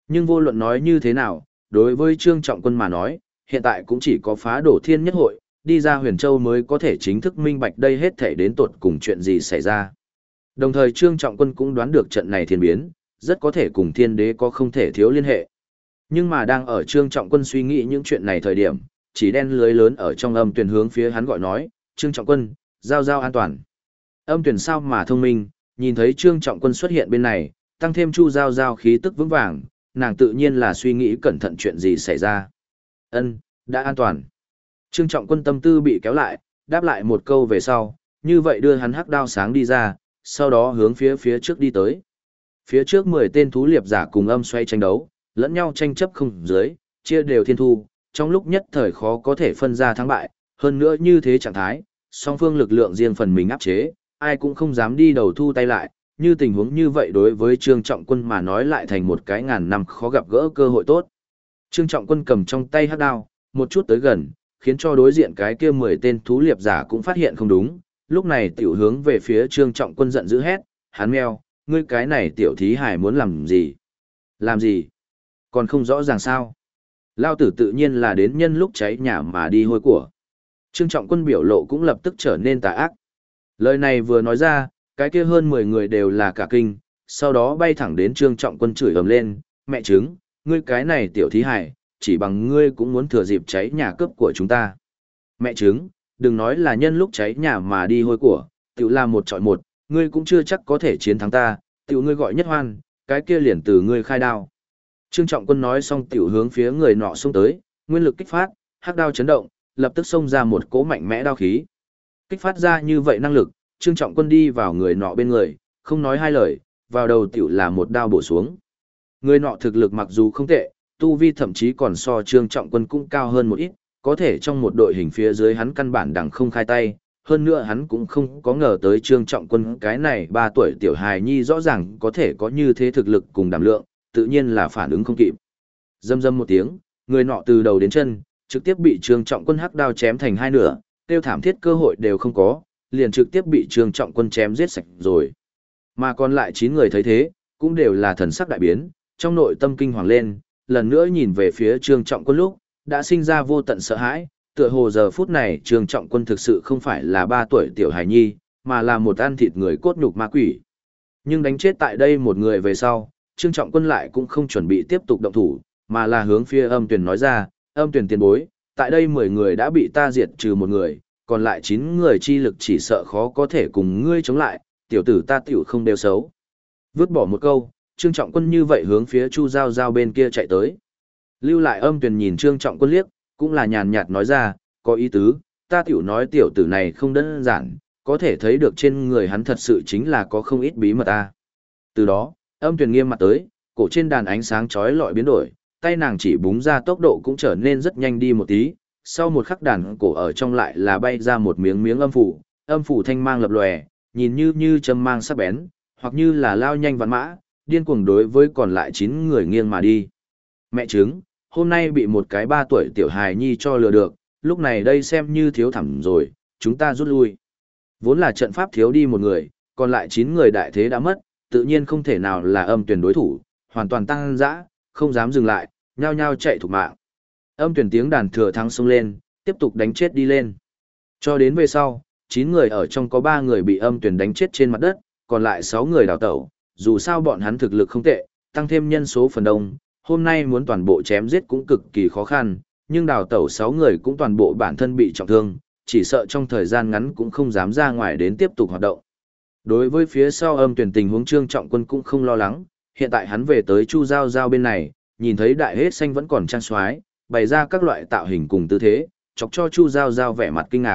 Nhưng vô luận nói như thế nào, đối với Trương Trọng Quân mà nói, hiện tại cũng chỉ có phá đổ thiên nhất hội, đi ra Huyền Châu mới có thể chính thức minh bạch đây hết thể đến tột cùng chuyện gì xảy ra. Đồng thời Trương Trọng Quân cũng đoán được trận này thiên biến, rất có thể cùng thiên đế có không thể thiếu liên hệ. Nhưng mà đang ở Trương Trọng Quân suy nghĩ những chuyện này thời điểm, chỉ đen lưới lớn ở trong âm tuyển hướng phía hắn gọi nói, Trương Trọng Quân, giao giao an toàn. Âm tuyển sao mà thông minh, nhìn thấy Trương Trọng Quân xuất hiện bên này, tăng thêm Chu Giao Giao khí tức vững vàng, nàng tự nhiên là suy nghĩ cẩn thận chuyện gì xảy ra. Ân, đã an toàn. Trương Trọng Quân tâm tư bị kéo lại, đáp lại một câu về sau, như vậy đưa hắn hắc đao sáng đi ra, sau đó hướng phía trước đi tới. Phía trước 10 tên thú liệp giả cùng âm xoay tranh đấu, lẫn nhau tranh chấp không dưới, chia đều thiên thu, trong lúc nhất thời khó có thể phân ra thắng bại, hơn nữa như thế trạng thái, song phương lực lượng riêng phần mình áp chế, ai cũng không dám đi đầu thu tay lại, như tình huống như vậy đối với Trương Trọng Quân mà nói lại thành một cái ngàn năm khó gặp gỡ cơ hội tốt. Trương Trọng Quân cầm trong tay hắc đao, một chút tới gần, khiến cho đối diện cái kia 10 tên thú liệp giả cũng phát hiện không đúng, lúc này tiểu hướng về phía Trương Trọng Quân giận dữ hét, hắn meo, ngươi cái này tiểu thí hải muốn làm gì? Làm gì? Còn không rõ ràng sao? Lao tử tự nhiên là đến nhân lúc cháy nhà mà đi hôi của. Trương Trọng Quân biểu lộ cũng lập tức trở nên tà ác. Lời này vừa nói ra, cái kia hơn 10 người đều là cả kinh, sau đó bay thẳng đến Trương Trọng Quân chửi ầm lên, mẹ trứng, ngươi cái này tiểu thí hải, chỉ bằng ngươi cũng muốn thừa dịp cháy nhà cướp của chúng ta. Mẹ trứng, đừng nói là nhân lúc cháy nhà mà đi hôi của, tiểu là một trọi một, ngươi cũng chưa chắc có thể chiến thắng ta, tiểu ngươi gọi nhất hoan, cái kia liền từ ngươi khai đao. Trương Trọng Quân nói xong tiểu hướng phía người nọ xông tới, nguyên lực kích phát, hắc đao chấn động, lập tức xông ra một cỗ mạnh mẽ đao khí. Kích phát ra như vậy năng lực, Trương Trọng Quân đi vào người nọ bên người, không nói hai lời, vào đầu tiểu là một đao bổ xuống. Người nọ thực lực mặc dù không tệ, tu vi thậm chí còn so Trương Trọng Quân cũng cao hơn một ít, có thể trong một đội hình phía dưới hắn căn bản đằng không khai tay, hơn nữa hắn cũng không có ngờ tới Trương Trọng Quân cái này 3 tuổi tiểu hài nhi rõ ràng có thể có như thế thực lực cùng đảm lượng, tự nhiên là phản ứng không kịp. Rầm rầm một tiếng, người nọ từ đầu đến chân, trực tiếp bị Trương Trọng Quân hắc đao chém thành hai nửa, tiêu thảm thiết cơ hội đều không có, liền trực tiếp bị Trương Trọng Quân chém giết sạch rồi. Mà còn lại 9 người thấy thế, cũng đều là thần sắc đại biến, trong nội tâm kinh hoàng lên, lần nữa nhìn về phía Trương Trọng Quân lúc, đã sinh ra vô tận sợ hãi, tựa hồ giờ phút này Trương Trọng Quân thực sự không phải là 3 tuổi tiểu hài nhi, mà là một ăn thịt người cốt nhục ma quỷ. Nhưng đánh chết tại đây một người về sau, Trương Trọng Quân lại cũng không chuẩn bị tiếp tục động thủ, mà là hướng phía Âm Tuyền nói ra, Âm Tuyền tiền bối, tại đây 10 người đã bị ta diệt trừ một người, còn lại 9 người chi lực chỉ sợ khó có thể cùng ngươi chống lại, tiểu tử ta tiểu không đều xấu. Vứt bỏ một câu, Trương Trọng Quân như vậy hướng phía Chu Giao Giao bên kia chạy tới. Lưu lại Âm Tuyền nhìn Trương Trọng Quân liếc, cũng là nhàn nhạt nói ra, có ý tứ, ta tiểu nói tiểu tử này không đơn giản, có thể thấy được trên người hắn thật sự chính là có không ít bí mật ta. Từ đó, Âm Tuyền nghiêm mặt tới, cổ trên đàn ánh sáng chói lọi biến đổi, tay nàng chỉ búng ra tốc độ cũng trở nên rất nhanh đi một tí, sau một khắc đàn cổ ở trong lại là bay ra một miếng miếng âm phủ thanh mang lập lòe, nhìn như châm mang sắc bén, hoặc như là lao nhanh vạn mã, điên cuồng đối với còn lại 9 người nghiêng mà đi. Mẹ trứng, hôm nay bị một cái 3 tuổi tiểu hài nhi cho lừa được, lúc này đây xem như thiếu thẳm rồi, chúng ta rút lui. Vốn là trận pháp thiếu đi một người, còn lại 9 người đại thế đã mất, tự nhiên không thể nào là Âm Tuyền đối thủ, hoàn toàn tăng dã, không dám dừng lại, nhao nhao chạy thục mạng. Âm Tuyền tiếng đàn thừa thắng xông lên, tiếp tục đánh chết đi lên. Cho đến về sau, 9 người ở trong có 3 người bị Âm Tuyền đánh chết trên mặt đất, còn lại 6 người đào tẩu, dù sao bọn hắn thực lực không tệ, tăng thêm nhân số phần đông, hôm nay muốn toàn bộ chém giết cũng cực kỳ khó khăn, nhưng đào tẩu 6 người cũng toàn bộ bản thân bị trọng thương, chỉ sợ trong thời gian ngắn cũng không dám ra ngoài đến tiếp tục hoạt động. Đối với phía sau Âm Tuyền tình huống Trương Trọng Quân cũng không lo lắng, hiện tại hắn về tới Chu Giao Giao bên này, nhìn thấy đại hết xanh vẫn còn trang xoái, bày ra các loại tạo hình cùng tư thế, chọc cho Chu Giao Giao vẻ mặt kinh ngạc.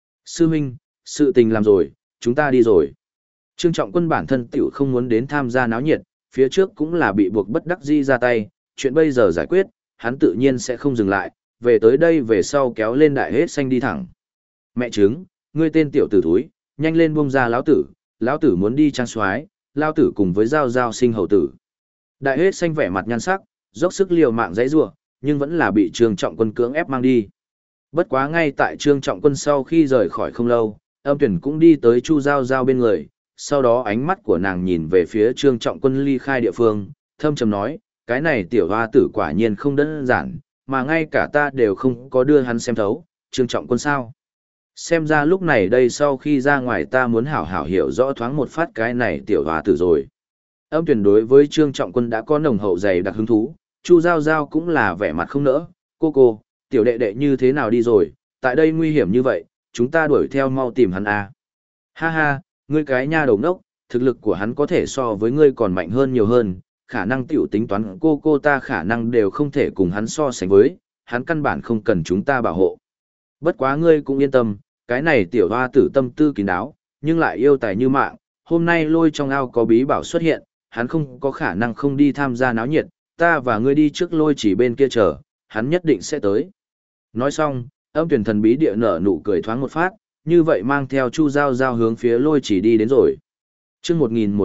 Sư huynh, sự tình làm rồi, chúng ta đi rồi. Trương Trọng Quân bản thân tiểu không muốn đến tham gia náo nhiệt, phía trước cũng là bị buộc bất đắc dĩ ra tay, chuyện bây giờ giải quyết, hắn tự nhiên sẽ không dừng lại, về tới đây về sau kéo lên đại hết xanh đi thẳng. Mẹ trứng, ngươi tên tiểu tử thúi, nhanh lên buông ra lão tử muốn đi trang soái, lão tử cùng với Giao Giao sinh hầu tử. Đại hết xanh vẻ mặt nhăn sắc, dốc sức liều mạng giãy giụa, nhưng vẫn là bị Trương Trọng Quân cưỡng ép mang đi. Bất quá ngay tại Trương Trọng Quân sau khi rời khỏi không lâu, Âm Tuyền cũng đi tới Chu Giao Giao bên người, sau đó ánh mắt của nàng nhìn về phía Trương Trọng Quân ly khai địa phương, thâm trầm nói, Cái này tiểu hoa tử quả nhiên không đơn giản, mà ngay cả ta đều không có đưa hắn xem thấu, Trương Trọng Quân sao. Xem ra lúc này đây sau khi ra ngoài ta muốn hảo hảo hiểu rõ thoáng một phát cái này tiểu hoa tử rồi. Âm Tuyền đối với Trương Trọng Quân đã có nồng hậu dày đặc hứng thú, Chu Giao Giao cũng là vẻ mặt không nỡ, cô, tiểu đệ đệ như thế nào đi rồi, tại đây nguy hiểm như vậy, chúng ta đuổi theo mau tìm hắn à. Ha ha, ngươi cái nha đầu ngốc, thực lực của hắn có thể so với ngươi còn mạnh hơn nhiều hơn, khả năng tiểu tính toán cô ta khả năng đều không thể cùng hắn so sánh với, hắn căn bản không cần chúng ta bảo hộ. Bất quá ngươi cũng yên tâm, cái này tiểu hoa tử tâm tư kín đáo, nhưng lại yêu tài như mạng, hôm nay lôi trong ao có bí bảo xuất hiện, hắn không có khả năng không đi tham gia náo nhiệt, ta và ngươi đi trước lôi chỉ bên kia chờ, hắn nhất định sẽ tới. Nói xong, Âm Tuyền thần bí địa nở nụ cười thoáng một phát, như vậy mang theo Chu Giao Giao hướng phía lôi chỉ đi đến rồi. Chương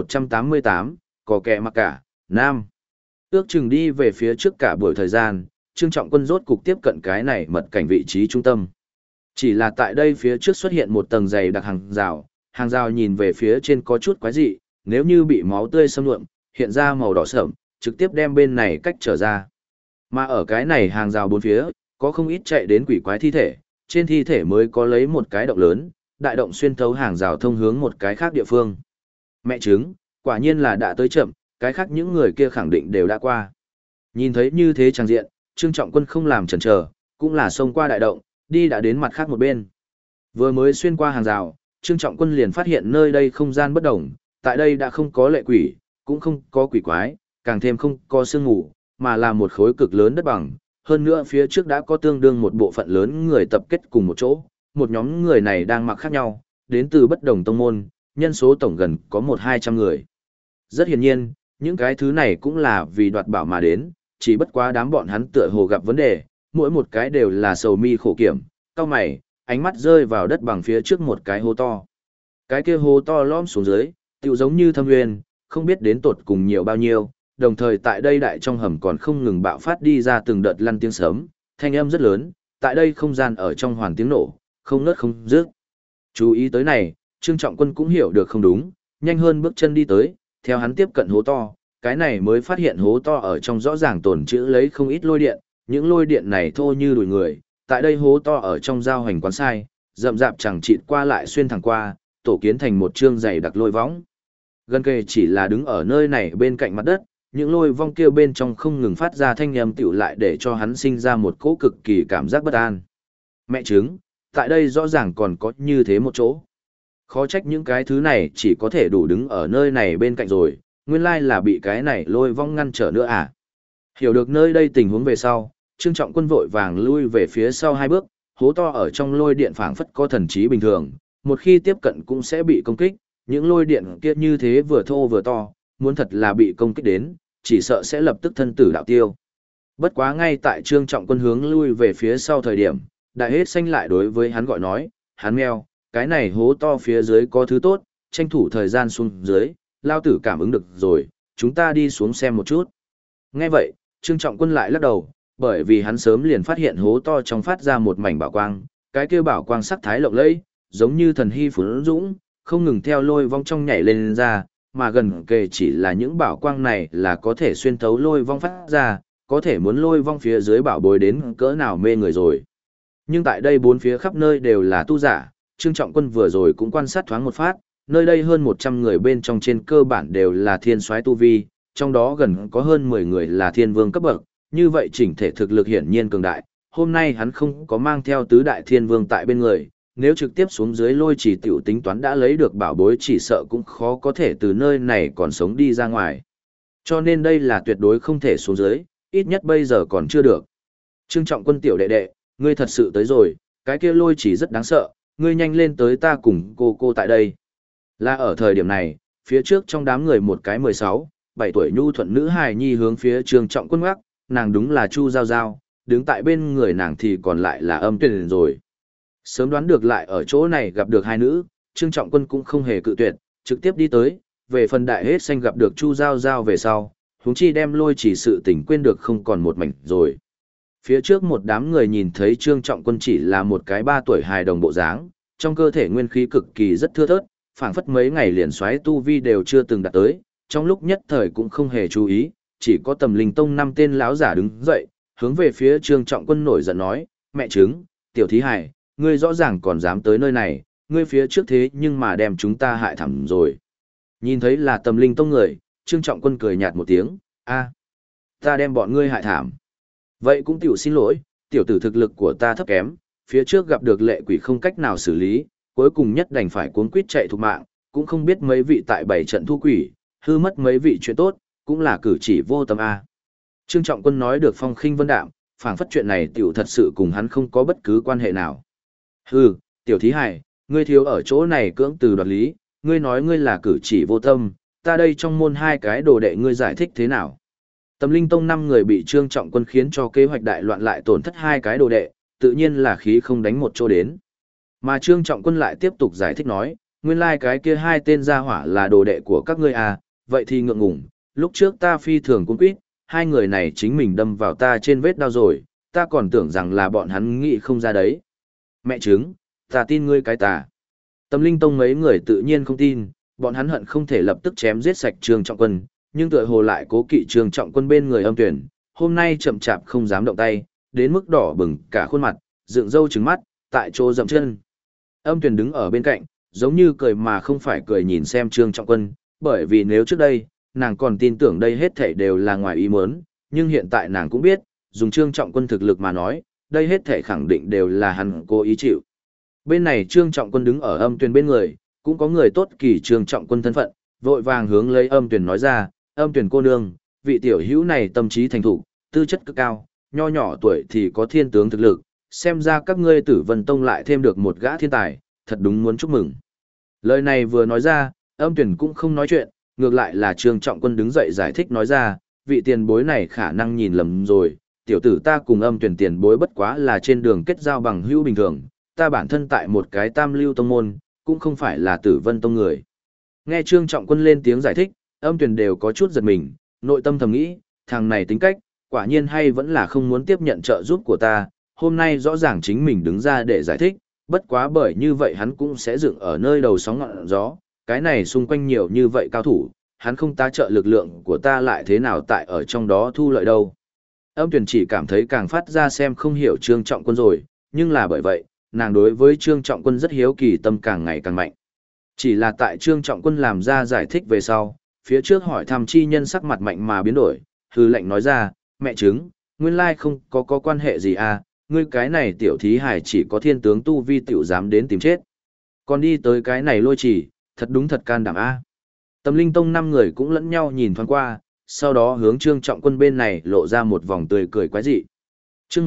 1188, có kẻ mặc cả, Nam. Ước chừng đi về phía trước cả buổi thời gian, Trương Trọng Quân rốt cục tiếp cận cái này mật cảnh vị trí trung tâm. Chỉ là tại đây phía trước xuất hiện một tầng dày đặc hàng rào nhìn về phía trên có chút quái dị, nếu như bị máu tươi xâm nhuộm, hiện ra màu đỏ sẫm, trực tiếp đem bên này cách trở ra. Mà ở cái này hàng rào bốn phía, có không ít chạy đến quỷ quái thi thể, trên thi thể mới có lấy một cái động lớn, đại động xuyên thấu hàng rào thông hướng một cái khác địa phương. Mẹ chứng, quả nhiên là đã tới chậm, cái khác những người kia khẳng định đều đã qua. Nhìn thấy như thế trang diện, Trương Trọng Quân không làm chần chờ, cũng là xông qua đại động, đi đã đến mặt khác một bên. Vừa mới xuyên qua hàng rào, Trương Trọng Quân liền phát hiện nơi đây không gian bất động, tại đây đã không có lệ quỷ, cũng không có quỷ quái, càng thêm không có sương ngủ, mà là một khối cực lớn đất bằng. Hơn nữa phía trước đã có tương đương một bộ phận lớn người tập kết cùng một chỗ, một nhóm người này đang mặc khác nhau, đến từ bất đồng tông môn, nhân số tổng gần có 100-200 người. Rất hiển nhiên, những cái thứ này cũng là vì đoạt bảo mà đến, chỉ bất quá đám bọn hắn tựa hồ gặp vấn đề, mỗi một cái đều là sầu mi khổ kiểm, cau mày, ánh mắt rơi vào đất bằng phía trước một cái hố to. Cái kia hố to lõm xuống dưới, tựu giống như thâm nguyên, không biết đến tột cùng nhiều bao nhiêu, đồng thời tại đây đại trong hầm còn không ngừng bạo phát đi ra từng đợt lăn tiếng sớm, thanh âm rất lớn, tại đây không gian ở trong hoàn tiếng nổ, không ngớt không dứt. Chú ý tới này, Trương Trọng Quân cũng hiểu được không đúng, nhanh hơn bước chân đi tới, theo hắn tiếp cận hố to, cái này mới phát hiện hố to ở trong rõ ràng tồn trữ lấy không ít lôi điện, những lôi điện này thô như đùi người, tại đây hố to ở trong giao hành quán sai, rậm rạp chẳng chịt qua lại xuyên thẳng qua, tổ kiến thành một chương dày đặc lôi võng. Gần kề chỉ là đứng ở nơi này bên cạnh mặt đất, những lôi vong kêu bên trong không ngừng phát ra thanh âm tiểu lại để cho hắn sinh ra một cỗ cực kỳ cảm giác bất an. Mẹ chứng, tại đây rõ ràng còn có như thế một chỗ. Khó trách những cái thứ này chỉ có thể đủ đứng ở nơi này bên cạnh rồi, nguyên lai là bị cái này lôi vong ngăn trở nữa à. Hiểu được nơi đây tình huống về sau, Trương Trọng Quân vội vàng lui về phía sau 2 bước, hố to ở trong lôi điện phảng phất có thần trí bình thường, một khi tiếp cận cũng sẽ bị công kích, những lôi điện kia như thế vừa thô vừa to, muốn thật là bị công kích đến, chỉ sợ sẽ lập tức thân tử đạo tiêu. Bất quá ngay tại Trương Trọng Quân hướng lui về phía sau thời điểm, đại hết xanh lại đối với hắn gọi nói, hắn meo, cái này hố to phía dưới có thứ tốt, tranh thủ thời gian xuống dưới, lao tử cảm ứng được rồi, chúng ta đi xuống xem một chút. Nghe vậy, Trương Trọng Quân lại lắc đầu, bởi vì hắn sớm liền phát hiện hố to trong phát ra một mảnh bảo quang, cái kia bảo quang sắc thái lộng lẫy, giống như thần hy phấn dũng, không ngừng theo lôi vong trong nhảy lên ra, mà gần kề chỉ là những bảo quang này là có thể xuyên thấu lôi vong phát ra, có thể muốn lôi vong phía dưới bảo bối đến cỡ nào mê người rồi. Nhưng tại đây bốn phía khắp nơi đều là tu giả, Trương Trọng Quân vừa rồi cũng quan sát thoáng một phát, nơi đây hơn 100 người bên trong trên cơ bản đều là thiên soái tu vi, trong đó gần có hơn 10 người là thiên vương cấp bậc, như vậy chỉnh thể thực lực hiển nhiên cường đại, hôm nay hắn không có mang theo tứ đại thiên vương tại bên người, nếu trực tiếp xuống dưới lôi chỉ tiểu tính toán đã lấy được bảo bối chỉ sợ cũng khó có thể từ nơi này còn sống đi ra ngoài. Cho nên đây là tuyệt đối không thể xuống dưới, ít nhất bây giờ còn chưa được. Trương Trọng Quân tiểu đệ đệ, ngươi thật sự tới rồi, cái kia lôi chỉ rất đáng sợ, ngươi nhanh lên tới ta cùng cô tại đây. Là ở thời điểm này, phía trước trong đám người một cái 16, 7 tuổi nhu thuận nữ hài nhi hướng phía Trương Trọng Quân ngoắc, nàng đúng là Chu Giao Giao, đứng tại bên người nàng thì còn lại là Âm Tuyền rồi. Sớm đoán được lại ở chỗ này gặp được hai nữ, Trương Trọng Quân cũng không hề cự tuyệt, trực tiếp đi tới, về phần đại hết xanh gặp được Chu Giao Giao về sau, huống chi đem lôi chỉ sự tình quên được không còn một mảnh rồi. Phía trước một đám người nhìn thấy Trương Trọng Quân chỉ là một cái 3 tuổi hài đồng bộ dáng, trong cơ thể nguyên khí cực kỳ rất thưa thớt, phảng phất mấy ngày liền xoáy tu vi đều chưa từng đạt tới, trong lúc nhất thời cũng không hề chú ý, chỉ có Tầm Linh Tông 5 tên lão giả đứng dậy, hướng về phía Trương Trọng Quân nổi giận nói, mẹ chứng, tiểu thí hải, ngươi rõ ràng còn dám tới nơi này, ngươi phía trước thế nhưng mà đem chúng ta hại thảm rồi. Nhìn thấy là Tầm Linh Tông người, Trương Trọng Quân cười nhạt một tiếng, a, ta đem bọn ngươi hại thảm. Vậy cũng tiểu xin lỗi, tiểu tử thực lực của ta thấp kém, phía trước gặp được lệ quỷ không cách nào xử lý, cuối cùng nhất đành phải cuống quýt chạy thục mạng, cũng không biết mấy vị tại 7 trận thu quỷ, hư mất mấy vị chuyện tốt, cũng là cử chỉ vô tâm a. Trương Trọng Quân nói được phong khinh vân đạm, phảng phất chuyện này tiểu thật sự cùng hắn không có bất cứ quan hệ nào. Hừ, tiểu thí hải, ngươi thiếu ở chỗ này cưỡng từ đoạt lý, ngươi nói ngươi là cử chỉ vô tâm, ta đây trong môn 2 cái đồ đệ ngươi giải thích thế nào? Tầm Linh Tông 5 người bị Trương Trọng Quân khiến cho kế hoạch đại loạn lại tổn thất 2 cái đồ đệ, tự nhiên là khí không đánh một chỗ đến. Mà Trương Trọng Quân lại tiếp tục giải thích nói, nguyên lai cái kia 2 tên gia hỏa là đồ đệ của các ngươi à, vậy thì ngượng ngùng, lúc trước ta phi thường cung quýt, 2 người này chính mình đâm vào ta trên vết đau rồi, ta còn tưởng rằng là bọn hắn nghĩ không ra đấy. Mẹ chứng, ta tin ngươi cái tà. Tầm Linh Tông mấy người tự nhiên không tin, bọn hắn hận không thể lập tức chém giết sạch Trương Trọng Quân, nhưng tựa hồ lại cố kỵ Trương Trọng Quân bên người Âm Tuyển, hôm nay chậm chạp không dám động tay, đến mức đỏ bừng cả khuôn mặt, dựng râu trừng mắt, tại chỗ dậm chân. Âm Tuyển đứng ở bên cạnh, giống như cười mà không phải cười nhìn xem Trương Trọng Quân, bởi vì nếu trước đây, nàng còn tin tưởng đây hết thảy đều là ngoài ý muốn, nhưng hiện tại nàng cũng biết, dùng Trương Trọng Quân thực lực mà nói, đây hết thảy khẳng định đều là hắn cố ý chịu. Bên này Trương Trọng Quân đứng ở Âm Tuyển bên người, cũng có người tốt kỳ Trương Trọng Quân thân phận, vội vàng hướng lấy Âm Tuyển nói ra, Âm Tuyển cô nương, vị tiểu hữu này tâm trí thành thục, tư chất cực cao, nho nhỏ tuổi thì có thiên tướng thực lực, xem ra các ngươi Tử Vân Tông lại thêm được một gã thiên tài, thật đúng muốn chúc mừng. Lời này vừa nói ra, Âm Tuyển cũng không nói chuyện, ngược lại là Trương Trọng Quân đứng dậy giải thích nói ra, vị tiền bối này khả năng nhìn lầm rồi, tiểu tử ta cùng Âm Tuyển tiền bối bất quá là trên đường kết giao bằng hữu bình thường, ta bản thân tại một cái tam lưu tông môn, cũng không phải là Tử Vân Tông người. Nghe Trương Trọng Quân lên tiếng giải thích, Âm Tuyển đều có chút giật mình, nội tâm thầm nghĩ, thằng này tính cách, quả nhiên hay vẫn là không muốn tiếp nhận trợ giúp của ta, hôm nay rõ ràng chính mình đứng ra để giải thích, bất quá bởi như vậy hắn cũng sẽ dựng ở nơi đầu sóng ngọn gió, cái này xung quanh nhiều như vậy cao thủ, hắn không tá trợ lực lượng của ta lại thế nào tại ở trong đó thu lợi đâu. Âm Tuyển chỉ cảm thấy càng phát ra xem không hiểu Trương Trọng Quân rồi, nhưng là bởi vậy, nàng đối với Trương Trọng Quân rất hiếu kỳ, tâm càng ngày càng mạnh. Chỉ là tại Trương Trọng Quân làm ra giải thích về sau, phía trước hỏi thăm chi nhân sắc mặt mạnh mà biến đổi, hư lệnh nói ra, mẹ chứng, nguyên lai không có quan hệ gì à, ngươi cái này tiểu thí hải chỉ có thiên tướng tu vi tiểu dám đến tìm chết. Còn đi tới cái này lôi chỉ, thật đúng thật can đảm a. Tầm Linh Tông 5 người cũng lẫn nhau nhìn thoáng qua, sau đó hướng Trương Trọng Quân bên này lộ ra một vòng tươi cười quái dị. Chương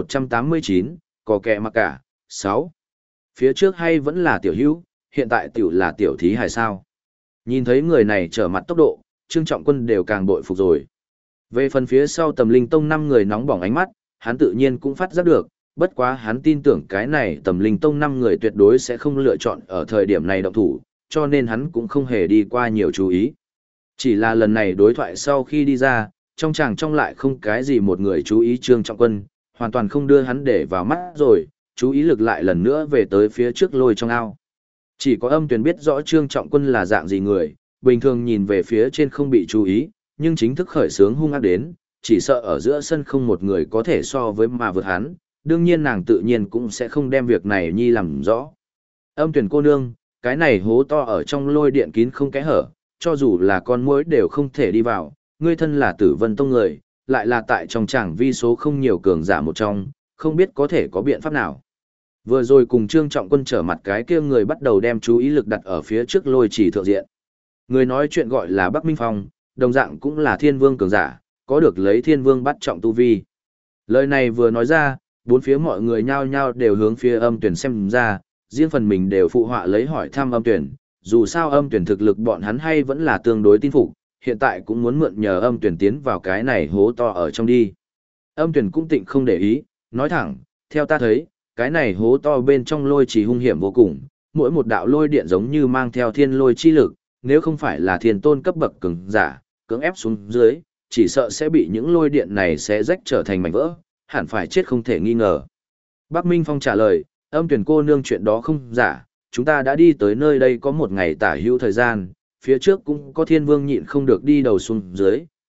1189, có kẻ mặc cả, 6. Phía trước hay vẫn là tiểu hữu, hiện tại tiểu là tiểu thí hải sao. Nhìn thấy người này trở mặt tốc độ, Trương Trọng Quân đều càng bội phục rồi. Về phần phía sau Tầm Linh Tông 5 người nóng bỏng ánh mắt, hắn tự nhiên cũng phát giác được, bất quá hắn tin tưởng cái này Tầm Linh Tông 5 người tuyệt đối sẽ không lựa chọn ở thời điểm này động thủ, cho nên hắn cũng không hề đi qua nhiều chú ý. Chỉ là lần này đối thoại sau khi đi ra, trong chàng trong lại không cái gì một người chú ý Trương Trọng Quân, hoàn toàn không đưa hắn để vào mắt rồi, chú ý lực lại lần nữa về tới phía trước lôi trong ao. Chỉ có Âm Tuyền biết rõ Trương Trọng Quân là dạng gì người, bình thường nhìn về phía trên không bị chú ý, nhưng chính thức khởi sướng hung ác đến, chỉ sợ ở giữa sân không một người có thể so với mà vượt hắn, đương nhiên nàng tự nhiên cũng sẽ không đem việc này nhi làm rõ. Âm Tuyền cô nương, cái này hố to ở trong lôi điện kín không kẽ hở, cho dù là con muỗi đều không thể đi vào, ngươi thân là Tử Vân Tông người, lại là tại trong tràng vi số không nhiều cường giả một trong, không biết có thể có biện pháp nào. Vừa rồi cùng Trương Trọng Quân trở mặt cái kia người bắt đầu đem chú ý lực đặt ở phía trước lôi chỉ thượng diện. Người nói chuyện gọi là Bắc Minh Phong, đồng dạng cũng là thiên vương cường giả, có được lấy thiên vương bắt trọng tu vi. Lời này vừa nói ra, bốn phía mọi người nhao nhao đều hướng phía Âm Tuyền xem ra, riêng phần mình đều phụ họa lấy hỏi thăm Âm Tuyền, dù sao Âm Tuyền thực lực bọn hắn hay vẫn là tương đối tin phục, hiện tại cũng muốn mượn nhờ Âm Tuyền tiến vào cái này hố to ở trong đi. Âm Tuyền cũng tịnh không để ý, nói thẳng, theo ta thấy, cái này hố to bên trong lôi chỉ hung hiểm vô cùng, mỗi một đạo lôi điện giống như mang theo thiên lôi chi lực, nếu không phải là thiên tôn cấp bậc cường giả, cưỡng ép xuống dưới, chỉ sợ sẽ bị những lôi điện này xé rách trở thành mảnh vỡ, hẳn phải chết không thể nghi ngờ. Bắc Minh Phong trả lời, Âm Tuyền cô nương chuyện đó không giả, chúng ta đã đi tới nơi đây có một ngày tả hữu thời gian, phía trước cũng có thiên vương nhịn không được đi đầu xuống dưới,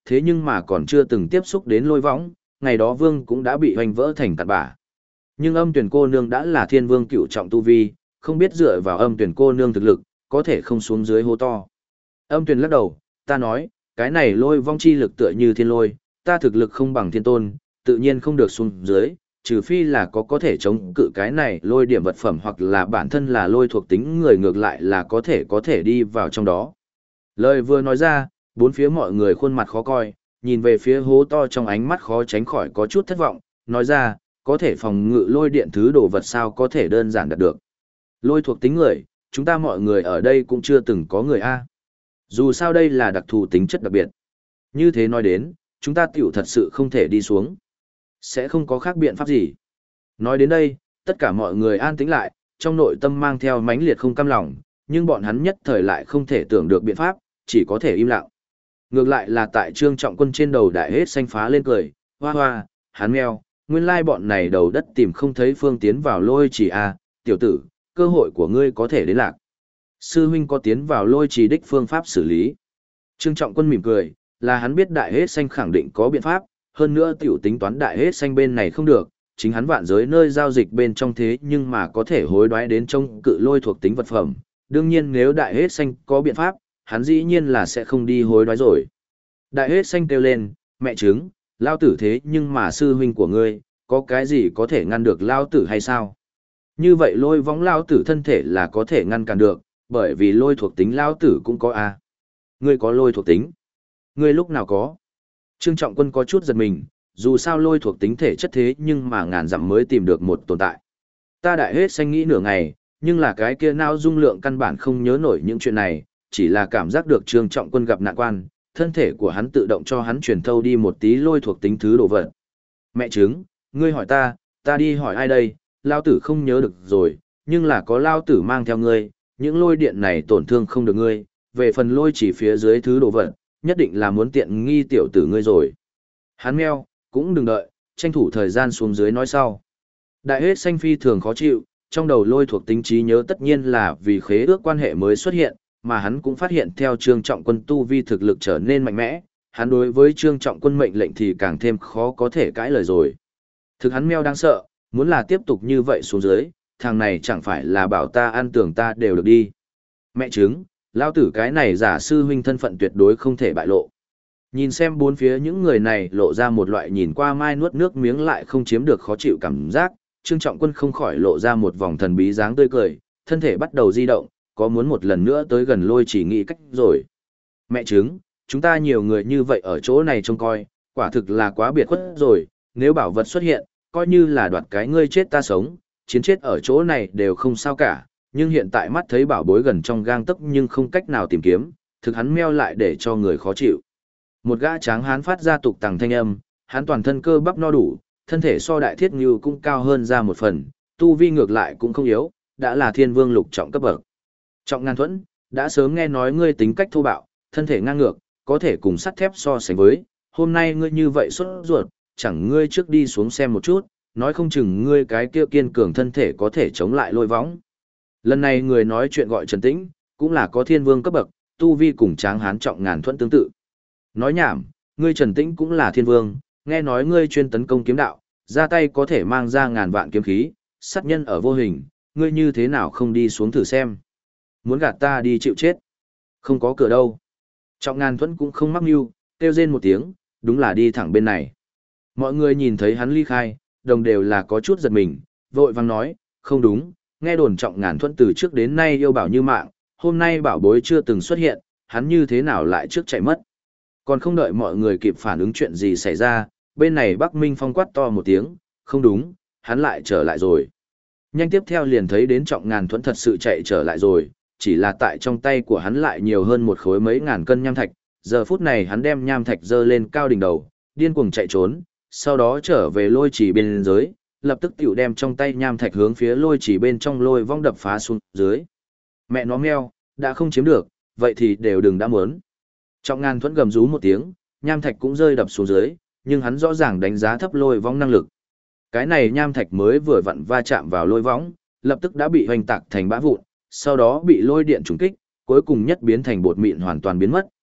thế nhưng mà còn chưa từng tiếp xúc đến lôi võng, ngày đó vương cũng đã bị hoành vỡ thành tạt bã. Nhưng âm tuyển cô nương đã là thiên vương cựu trọng tu vi, không biết dựa vào âm tuyển cô nương thực lực, có thể không xuống dưới hố to. Âm tuyển lắc đầu, ta nói, cái này lôi vong chi lực tựa như thiên lôi, ta thực lực không bằng thiên tôn, tự nhiên không được xuống dưới, trừ phi là có thể chống cự cái này lôi điểm vật phẩm hoặc là bản thân là lôi thuộc tính người ngược lại là có thể đi vào trong đó. Lời vừa nói ra, bốn phía mọi người khuôn mặt khó coi, nhìn về phía hố to trong ánh mắt khó tránh khỏi có chút thất vọng, nói ra, có thể phòng ngự lôi điện thứ đồ vật sao có thể đơn giản đạt được. Lôi thuộc tính người, chúng ta mọi người ở đây cũng chưa từng có người A. Dù sao đây là đặc thù tính chất đặc biệt. Như thế nói đến, chúng ta tiểu thật sự không thể đi xuống. Sẽ không có khác biện pháp gì. Nói đến đây, tất cả mọi người an tĩnh lại, trong nội tâm mang theo mãnh liệt không cam lòng, nhưng bọn hắn nhất thời lại không thể tưởng được biện pháp, chỉ có thể im lặng. Ngược lại là tại Trương Trọng Quân trên đầu đại hết xanh phá lên cười, hoa hoa, hắn mèo, nguyên lai bọn này đầu đất tìm không thấy phương tiến vào lôi chỉ a, tiểu tử, cơ hội của ngươi có thể đến lạc. Sư huynh có tiến vào lôi chỉ đích phương pháp xử lý. Trương Trọng Quân mỉm cười, là hắn biết đại hết xanh khẳng định có biện pháp, hơn nữa tiểu tính toán đại hết xanh bên này không được, chính hắn vạn giới nơi giao dịch bên trong thế nhưng mà có thể hối đoái đến trong cự lôi thuộc tính vật phẩm. Đương nhiên nếu đại hết xanh có biện pháp, hắn dĩ nhiên là sẽ không đi hối đoái rồi. Đại hết xanh kêu lên, mẹ trứng, lao tử thế nhưng mà sư huynh của ngươi, có cái gì có thể ngăn được lao tử hay sao? Như vậy lôi võng lao tử thân thể là có thể ngăn cản được, bởi vì lôi thuộc tính lao tử cũng có a. Ngươi có lôi thuộc tính? Ngươi lúc nào có? Trương Trọng Quân có chút giật mình, dù sao lôi thuộc tính thể chất thế nhưng mà ngàn dặm mới tìm được một tồn tại. Ta đại hết xanh nghĩ nửa ngày, nhưng là cái kia não dung lượng căn bản không nhớ nổi những chuyện này, chỉ là cảm giác được Trương Trọng Quân gặp nạn quan, thân thể của hắn tự động cho hắn truyền thâu đi một tí lôi thuộc tính thứ đồ vật. Mẹ trứng, ngươi hỏi ta đi hỏi ai đây, lao tử không nhớ được rồi, nhưng là có lao tử mang theo ngươi, những lôi điện này tổn thương không được ngươi, về phần lôi chỉ phía dưới thứ đồ vật, nhất định là muốn tiện nghi tiểu tử ngươi rồi. Hắn meo, cũng đừng đợi, tranh thủ thời gian xuống dưới nói sau. Đại hết xanh phi thường khó chịu, trong đầu lôi thuộc tính trí nhớ tất nhiên là vì khế ước quan hệ mới xuất hiện, mà hắn cũng phát hiện theo Trương Trọng Quân tu vi thực lực trở nên mạnh mẽ, hắn đối với Trương Trọng Quân mệnh lệnh thì càng thêm khó có thể cãi lời rồi. Thực hắn meo đang sợ, muốn là tiếp tục như vậy xuống dưới, thằng này chẳng phải là bảo ta ăn tưởng ta đều được đi. Mẹ chứng, lao tử cái này giả sư huynh thân phận tuyệt đối không thể bại lộ. Nhìn xem bốn phía những người này lộ ra một loại nhìn qua mai nuốt nước miếng lại không chiếm được khó chịu cảm giác, Trương Trọng Quân không khỏi lộ ra một vòng thần bí dáng tươi cười, thân thể bắt đầu di động, có muốn một lần nữa tới gần lôi chỉ nghĩ cách rồi. Mẹ chứng, chúng ta nhiều người như vậy ở chỗ này trông coi, quả thực là quá biệt khuất rồi, nếu bảo vật xuất hiện, coi như là đoạt cái ngươi chết ta sống, chiến chết ở chỗ này đều không sao cả, nhưng hiện tại mắt thấy bảo bối gần trong gang tấc nhưng không cách nào tìm kiếm, thực hắn meo lại để cho người khó chịu. Một gã tráng hán phát ra tục tằng thanh âm, hắn toàn thân cơ bắp no đủ, thân thể so đại thiết như cũng cao hơn ra một phần, tu vi ngược lại cũng không yếu, đã là thiên vương lục trọng cấp bậc. Trọng Ngàn Thuẫn, đã sớm nghe nói ngươi tính cách thô bạo, thân thể ngang ngược, có thể cùng sắt thép so sánh với, hôm nay ngươi như vậy sốt ruột, chẳng ngươi trước đi xuống xem một chút, nói không chừng ngươi cái kia kiên cường thân thể có thể chống lại lôi võng. Lần này người nói chuyện gọi Trần Tĩnh, cũng là có thiên vương cấp bậc, tu vi cùng tráng hán Trọng Ngàn Thuẫn tương tự. Nói nhảm, ngươi Trần Tĩnh cũng là thiên vương, nghe nói ngươi chuyên tấn công kiếm đạo, ra tay có thể mang ra ngàn vạn kiếm khí, sát nhân ở vô hình, ngươi như thế nào không đi xuống thử xem. Muốn gạt ta đi chịu chết. Không có cửa đâu. Trọng Ngàn Thuẫn cũng không mắc mưu, kêu rên một tiếng, đúng là đi thẳng bên này. Mọi người nhìn thấy hắn ly khai, đồng đều là có chút giật mình, vội vang nói, không đúng, nghe đồn Trọng Ngàn Thuẫn từ trước đến nay yêu bảo như mạng, hôm nay bảo bối chưa từng xuất hiện, hắn như thế nào lại trước chạy mất. Còn không đợi mọi người kịp phản ứng chuyện gì xảy ra, bên này Bắc Minh Phong quát to một tiếng, không đúng, hắn lại trở lại rồi. Nhanh tiếp theo liền thấy đến Trọng Ngàn Thuẫn thật sự chạy trở lại rồi, chỉ là tại trong tay của hắn lại nhiều hơn một khối mấy ngàn cân nham thạch, giờ phút này hắn đem nham thạch dơ lên cao đỉnh đầu, điên cuồng chạy trốn, sau đó trở về lôi chỉ bên dưới, lập tức tiểu đem trong tay nham thạch hướng phía lôi chỉ bên trong lôi vong đập phá xuống dưới. Mẹ nó meo, đã không chiếm được, vậy thì đều đừng đã muốn. Trọng Ngàn Thuẫn gầm rú một tiếng, nham thạch cũng rơi đập xuống dưới, nhưng hắn rõ ràng đánh giá thấp lôi vong năng lực. Cái này nham thạch mới vừa vặn va chạm vào lôi võng, lập tức đã bị hoành tạc thành bã vụn, sau đó bị lôi điện trùng kích, cuối cùng nhất biến thành bột mịn hoàn toàn biến mất,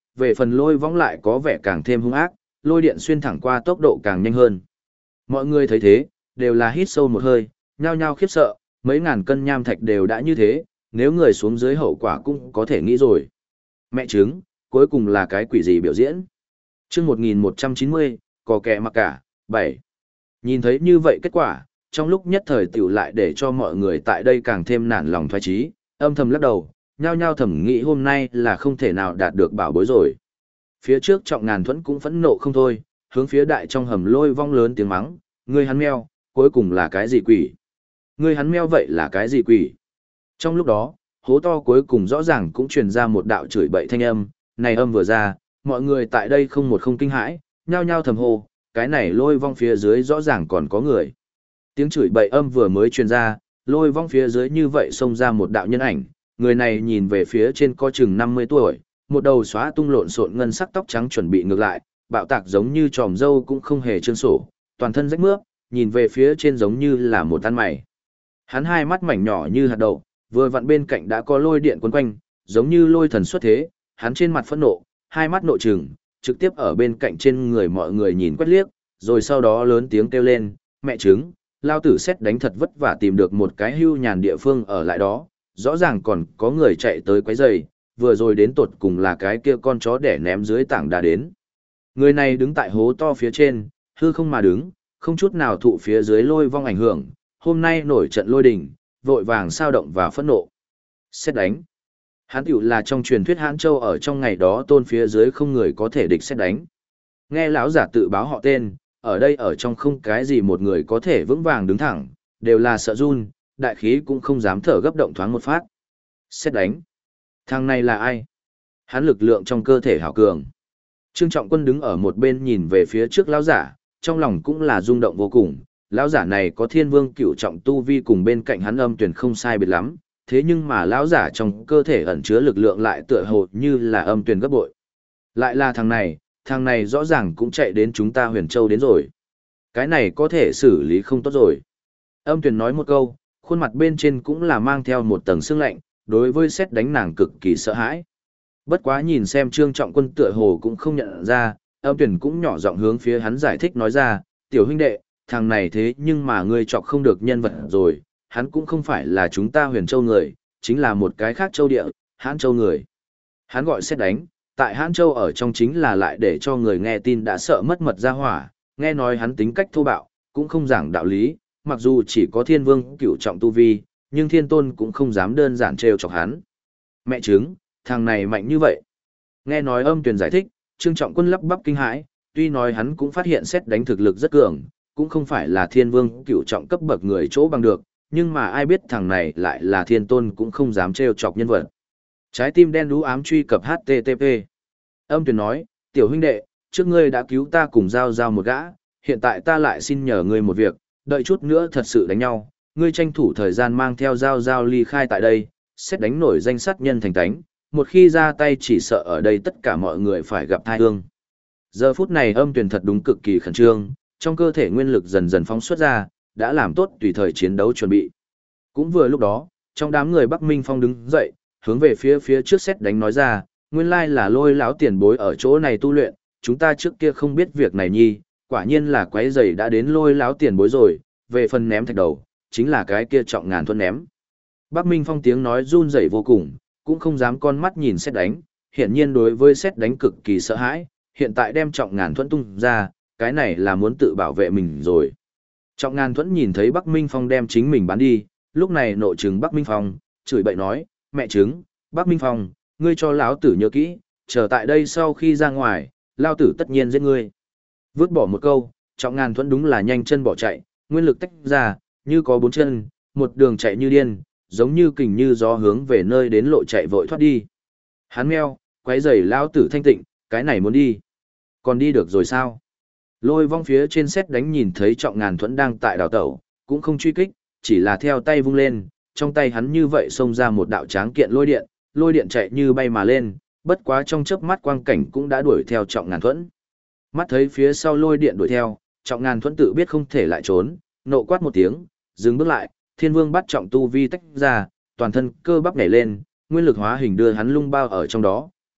về phần lôi vong lại có vẻ càng thêm hung ác, lôi điện xuyên thẳng qua tốc độ càng nhanh hơn. Mọi người thấy thế, đều là hít sâu một hơi, nhao nhao khiếp sợ, mấy ngàn cân nham thạch đều đã như thế, nếu người xuống dưới hậu quả cũng có thể nghĩ rồi. Mẹ chứng, cuối cùng là cái quỷ gì biểu diễn? Chương 1190, có kẻ mặc cả, 7. Nhìn thấy như vậy kết quả, trong lúc nhất thời tiểu lại để cho mọi người tại đây càng thêm nản lòng thoái chí, âm thầm lắc đầu, nhao nhao thầm nghĩ hôm nay là không thể nào đạt được bảo bối rồi. Phía trước Trọng Ngàn Thuẫn cũng phẫn nộ không thôi, hướng phía đại trong hầm lôi vong lớn tiếng mắng, ngươi hắn meo, cuối cùng là cái gì quỷ? Ngươi hắn meo vậy là cái gì quỷ? Trong lúc đó, hố to cuối cùng rõ ràng cũng truyền ra một đạo chửi bậy thanh âm, này âm vừa ra, mọi người tại đây không kinh hãi, nhao nhao thầm hô, cái này lôi vong phía dưới rõ ràng còn có người. Tiếng chửi bậy âm vừa mới truyền ra, lôi vong phía dưới như vậy xông ra một đạo nhân ảnh, người này nhìn về phía trên có chừng 50 tuổi, một đầu xóa tung lộn xộn ngân sắc tóc trắng chuẩn bị ngược lại, bạo tạc giống như tròm dâu cũng không hề trương sổ, toàn thân rách mướp, nhìn về phía trên giống như là một ăn mày. Hắn hai mắt mảnh nhỏ như hạt đậu, vừa vặn bên cạnh đã có lôi điện quấn quanh, giống như lôi thần xuất thế, hắn trên mặt phẫn nộ, hai mắt nộ trừng, trực tiếp ở bên cạnh trên người mọi người nhìn quét liếc, rồi sau đó lớn tiếng kêu lên, mẹ trứng, lao tử xét đánh thật vất vả tìm được một cái hưu nhàn địa phương ở lại đó, rõ ràng còn có người chạy tới quấy rầy, vừa rồi đến tột cùng là cái kia con chó đẻ ném dưới tảng đá đến. Người này đứng tại hố to phía trên, hư không mà đứng, không chút nào thụ phía dưới lôi vong ảnh hưởng, hôm nay nổi trận lôi đình, vội vàng sao động và phẫn nộ. Xét đánh. Hắn tiểu là trong truyền thuyết Hãn Châu ở trong ngày đó tôn phía dưới không người có thể địch xét đánh. Nghe lão giả tự báo họ tên, ở đây ở trong không cái gì một người có thể vững vàng đứng thẳng, đều là sợ run, đại khí cũng không dám thở gấp động thoáng một phát. Xét đánh. Thằng này là ai? Hắn lực lượng trong cơ thể hảo cường. Trương Trọng Quân đứng ở một bên nhìn về phía trước lão giả, trong lòng cũng là rung động vô cùng. Lão giả này có Thiên Vương Cửu trọng tu vi cùng bên cạnh hắn Âm Tuyền không sai biệt lắm, thế nhưng mà lão giả trong cơ thể ẩn chứa lực lượng lại tựa hồ như là Âm Tuyền gấp bội. Lại là thằng này rõ ràng cũng chạy đến chúng ta Huyền Châu đến rồi. Cái này có thể xử lý không tốt rồi. Âm Tuyền nói một câu, khuôn mặt bên trên cũng là mang theo một tầng sương lạnh, đối với xét đánh nàng cực kỳ sợ hãi. Bất quá nhìn xem Trương Trọng Quân tựa hồ cũng không nhận ra, Âm Tuyền cũng nhỏ giọng hướng phía hắn giải thích nói ra, tiểu huynh đệ, thằng này thế nhưng mà ngươi chọc không được nhân vật rồi, hắn cũng không phải là chúng ta Huyền Châu người, chính là một cái khác châu địa, Hãn Châu người. Hắn gọi xét đánh, tại Hãn Châu ở trong chính là lại để cho người nghe tin đã sợ mất mật ra hỏa, nghe nói hắn tính cách thô bạo, cũng không giảng đạo lý, mặc dù chỉ có Thiên Vương Cửu trọng tu vi, nhưng Thiên Tôn cũng không dám đơn giản trêu chọc hắn. Mẹ chứng, thằng này mạnh như vậy. Nghe nói Âm Tuyền giải thích, Trương Trọng Quân lắp bắp kinh hãi, tuy nói hắn cũng phát hiện xét đánh thực lực rất cường, cũng không phải là Thiên Vương Cửu trọng cấp bậc người chỗ bằng được, nhưng mà ai biết thằng này lại là Thiên Tôn cũng không dám trêu chọc nhân vật. Trái tim đen đú ám truy cập HTTP. Âm Tuyền nói, tiểu huynh đệ, trước ngươi đã cứu ta cùng giao một gã, hiện tại ta lại xin nhờ ngươi một việc, đợi chút nữa thật sự đánh nhau, ngươi tranh thủ thời gian mang theo giao ly khai tại đây, xét đánh nổi danh sát nhân thành tánh, một khi ra tay chỉ sợ ở đây tất cả mọi người phải gặp tai ương. Giờ phút này Âm Tuyền thật đúng cực kỳ khẩn trương, trong cơ thể nguyên lực dần dần phóng xuất ra, đã làm tốt tùy thời chiến đấu chuẩn bị. Cũng vừa lúc đó, trong đám người Bắc Minh Phong đứng dậy, hướng về phía trước xét đánh nói ra, nguyên lai là Lôi lão tiền bối ở chỗ này tu luyện, chúng ta trước kia không biết việc này nhi, quả nhiên là quái rầy đã đến Lôi lão tiền bối rồi, về phần ném thạch đầu, chính là cái kia Trọng Ngàn Thuẫn ném. Bắc Minh Phong tiếng nói run rẩy vô cùng, cũng không dám con mắt nhìn xét đánh, hiện nhiên đối với xét đánh cực kỳ sợ hãi, hiện tại đem Trọng Ngàn Thuẫn tung ra, cái này là muốn tự bảo vệ mình rồi. Trọng Ngàn Thuẫn nhìn thấy Bắc Minh Phong đem chính mình bán đi, lúc này nộ trừng Bắc Minh Phong, chửi bậy nói, mẹ trứng, Bắc Minh Phong, ngươi cho lão tử nhớ kỹ, chờ tại đây sau khi ra ngoài, lão tử tất nhiên giết ngươi. Vứt bỏ một câu, Trọng Ngàn Thuẫn đúng là nhanh chân bỏ chạy, nguyên lực tách ra, như có bốn chân, một đường chạy như điên, giống như kình như gió hướng về nơi đến lộ chạy vội thoát đi. Hắn meo, quấy rầy lão tử thanh tịnh, cái này muốn đi. Còn đi được rồi sao? Lôi vong phía trên xét đánh nhìn thấy Trọng Ngàn Thuẫn đang tại đào tẩu, cũng không truy kích, chỉ là theo tay vung lên, trong tay hắn như vậy xông ra một đạo tráng kiện lôi điện chạy như bay mà lên, bất quá trong chớp mắt quang cảnh cũng đã đuổi theo Trọng Ngàn Thuẫn. Mắt thấy phía sau lôi điện đuổi theo, Trọng Ngàn Thuẫn tự biết không thể lại trốn, nộ quát một tiếng, dừng bước lại, Thiên Vương bắt trọng tu vi tách ra, toàn thân cơ bắp nhảy lên, nguyên lực hóa hình đưa hắn lung bao ở trong đó,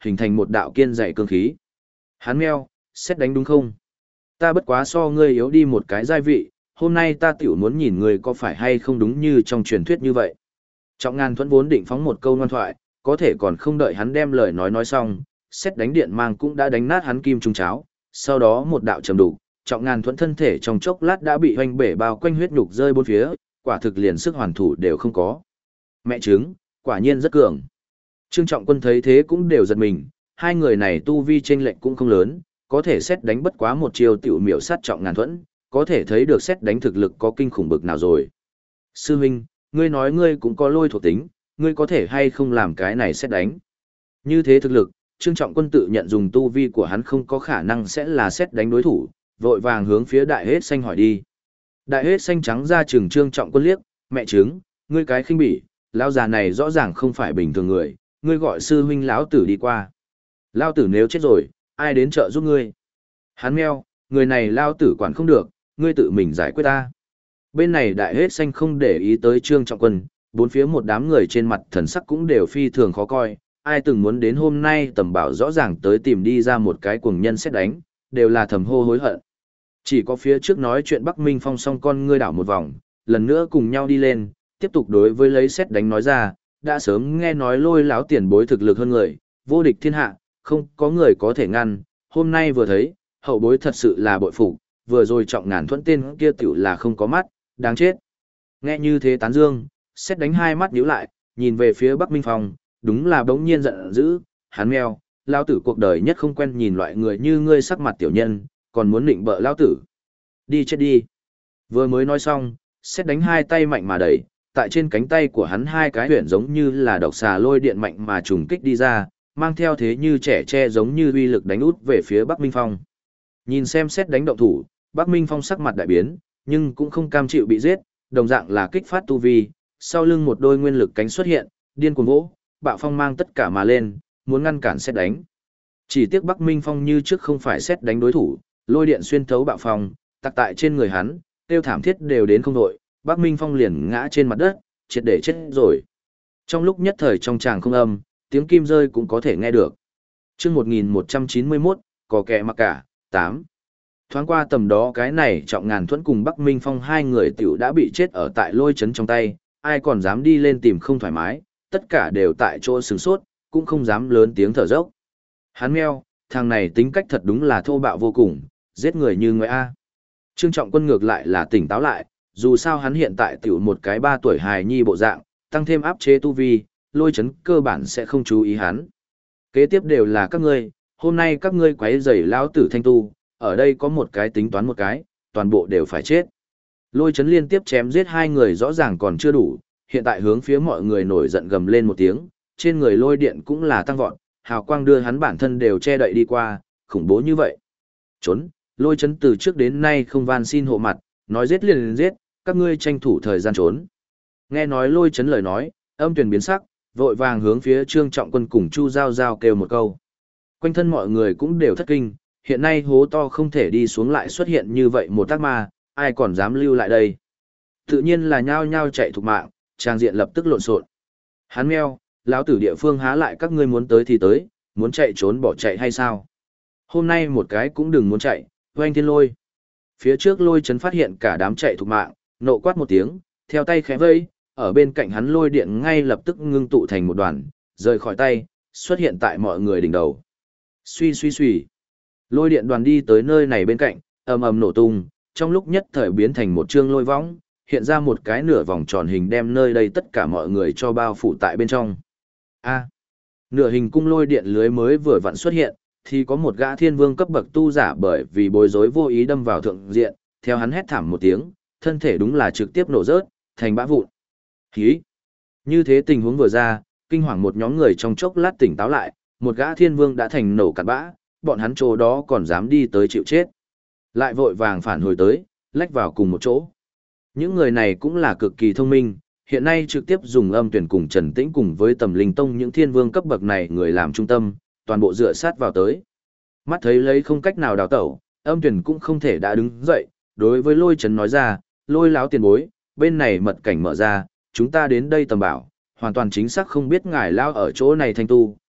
hình thành một đạo kiên dày cương khí. Hắn meo, xét đánh đúng không? Ta bất quá so ngươi yếu đi một cái giai vị, hôm nay ta tiểu muốn nhìn ngươi có phải hay không đúng như trong truyền thuyết như vậy. Trọng Ngàn Thuẫn vốn định phóng một câu ngoan thoại, có thể còn không đợi hắn đem lời nói xong, xét đánh điện mang cũng đã đánh nát hắn kim trung cháo, sau đó một đạo trầm đục, Trọng Ngàn Thuẫn thân thể trong chốc lát đã bị hoanh bể bao quanh huyết nhục rơi bốn phía, quả thực liền sức hoàn thủ đều không có. Mẹ trứng, quả nhiên rất cường. Trương Trọng Quân thấy thế cũng đều giật mình, hai người này tu vi chênh lệch cũng không lớn, có thể xét đánh bất quá một chiêu tiểu miểu sát Trọng Ngàn Thuẫn, có thể thấy được xét đánh thực lực có kinh khủng bực nào rồi. Sư huynh, ngươi nói ngươi cũng có lôi thuộc tính, ngươi có thể hay không làm cái này xét đánh. Như thế thực lực, Trương Trọng Quân tự nhận dùng tu vi của hắn không có khả năng sẽ là xét đánh đối thủ, vội vàng hướng phía Đại Hết Xanh hỏi đi. Đại Hết Xanh trắng ra trừng Trương Trọng Quân liếc, mẹ trứng, ngươi cái khinh bỉ, lão già này rõ ràng không phải bình thường người, ngươi gọi sư huynh lão tử đi qua. Lão tử nếu chết rồi, ai đến trợ giúp ngươi? Hắn meo, người này lão tử quản không được, ngươi tự mình giải quyết ta. Bên này Đại Hết Xanh không để ý tới Trương Trọng Quân, bốn phía một đám người trên mặt thần sắc cũng đều phi thường khó coi, ai từng muốn đến hôm nay Tầm Bảo rõ ràng tới tìm đi ra một cái cuồng nhân xét đánh, đều là thầm hô hối hận. Chỉ có phía trước nói chuyện Bắc Minh Phong song con ngươi đảo một vòng, lần nữa cùng nhau đi lên, tiếp tục đối với lấy xét đánh nói ra, đã sớm nghe nói Lôi lão tiền bối thực lực hơn người, vô địch thiên hạ, không có người có thể ngăn, hôm nay vừa thấy, hậu bối thật sự là bội phục, vừa rồi Trọng Ngàn Thuẫn tên kia tiểu là không có mắt, đáng chết. Nghe như thế tán dương, xét đánh hai mắt nhíu lại, nhìn về phía Bắc Minh Phong, đúng là bỗng nhiên giận dữ, hắn meo, lao tử cuộc đời nhất không quen nhìn loại người như ngươi sắc mặt tiểu nhân, còn muốn định bợ lao tử. Đi chết đi. Vừa mới nói xong, xét đánh hai tay mạnh mà đẩy, tại trên cánh tay của hắn hai cái huyển giống như là độc xà lôi điện mạnh mà trùng kích đi ra, mang theo thế như trẻ tre giống như uy lực đánh út về phía Bắc Minh Phong. Nhìn xem xét đánh động thủ, Bắc Minh Phong sắc mặt đại biến, nhưng cũng không cam chịu bị giết, đồng dạng là kích phát tu vi, sau lưng một đôi nguyên lực cánh xuất hiện, điên cuồng vỗ, bạo phong mang tất cả mà lên, muốn ngăn cản xét đánh. Chỉ tiếc Bắc Minh Phong như trước không phải xét đánh đối thủ, lôi điện xuyên thấu bạo phong, tặc tại trên người hắn, tiêu thảm thiết đều đến không đội, Bắc Minh Phong liền ngã trên mặt đất, triệt để chết rồi. Trong lúc nhất thời trong tràng không âm, tiếng kim rơi cũng có thể nghe được. Chương 1191, có kẻ mặc cả, 8. Thoáng qua tầm đó cái này Trọng Ngàn Thuẫn cùng Bắc Minh Phong hai người tiểu đã bị chết ở tại lôi chấn trong tay, ai còn dám đi lên tìm không thoải mái, tất cả đều tại chỗ sửng sốt, cũng không dám lớn tiếng thở dốc. Hắn meo, thằng này tính cách thật đúng là thô bạo vô cùng, giết người như người A. Trương Trọng Quân ngược lại là tỉnh táo lại, dù sao hắn hiện tại tiểu một cái 3 tuổi hài nhi bộ dạng, tăng thêm áp chế tu vi, lôi chấn cơ bản sẽ không chú ý hắn. Kế tiếp đều là các ngươi, hôm nay các ngươi quấy rầy lão tử thanh tu, ở đây có một cái tính toán một cái, toàn bộ đều phải chết. Lôi chấn liên tiếp chém giết hai người rõ ràng còn chưa đủ, hiện tại hướng phía mọi người nổi giận gầm lên một tiếng, trên người lôi điện cũng là tăng vọt, hào quang đưa hắn bản thân đều che đậy đi qua, khủng bố như vậy. Trốn, lôi chấn từ trước đến nay không van xin hộ mặt, nói giết liền giết, các ngươi tranh thủ thời gian trốn. Nghe nói lôi chấn lời nói, âm tuyển biến sắc, vội vàng hướng phía Trương Trọng Quân cùng Chu Giao Giao kêu một câu. Quanh thân mọi người cũng đều thất kinh, hiện nay hố to không thể đi xuống lại xuất hiện như vậy một tác ma, ai còn dám lưu lại đây. Tự nhiên là nhao nhao chạy thục mạng, trang diện lập tức lộn xộn. Hắn meo, lão tử địa phương há lại các ngươi muốn tới thì tới, muốn chạy trốn bỏ chạy hay sao? Hôm nay một cái cũng đừng muốn chạy, oanh thiên lôi. Phía trước lôi chấn phát hiện cả đám chạy thục mạng, nộ quát một tiếng, theo tay khẽ vây, ở bên cạnh hắn lôi điện ngay lập tức ngưng tụ thành một đoàn, rời khỏi tay, xuất hiện tại mọi người đỉnh đầu. Suy suy suy. Lôi điện đoàn đi tới nơi này bên cạnh, ầm ầm nổ tung, trong lúc nhất thời biến thành một chương lôi võng, hiện ra một cái nửa vòng tròn hình đem nơi đây tất cả mọi người cho bao phủ tại bên trong. A. Nửa hình cung lôi điện lưới mới vừa vặn xuất hiện, thì có một gã thiên vương cấp bậc tu giả bởi vì bối rối vô ý đâm vào thượng diện, theo hắn hét thảm một tiếng, thân thể đúng là trực tiếp nổ rớt, thành bã vụn. Hí! Như thế tình huống vừa ra, kinh hoàng một nhóm người trong chốc lát tỉnh táo lại, một gã thiên vương đã thành nổ cặn bã, bọn hắn chỗ đó còn dám đi tới chịu chết. Lại vội vàng phản hồi tới, lách vào cùng một chỗ. Những người này cũng là cực kỳ thông minh, hiện nay trực tiếp dùng âm tuyển cùng Trần Tĩnh cùng với Tầm Linh Tông những thiên vương cấp bậc này người làm trung tâm, toàn bộ dựa sát vào tới. Mắt thấy lấy không cách nào đào tẩu, âm tuyển cũng không thể đã đứng dậy, đối với lôi trấn nói ra, lôi láo tiền bối, bên này mật cảnh mở ra, chúng ta đến đây tầm bảo, hoàn toàn chính xác không biết ngài lao ở chỗ này thanh tu,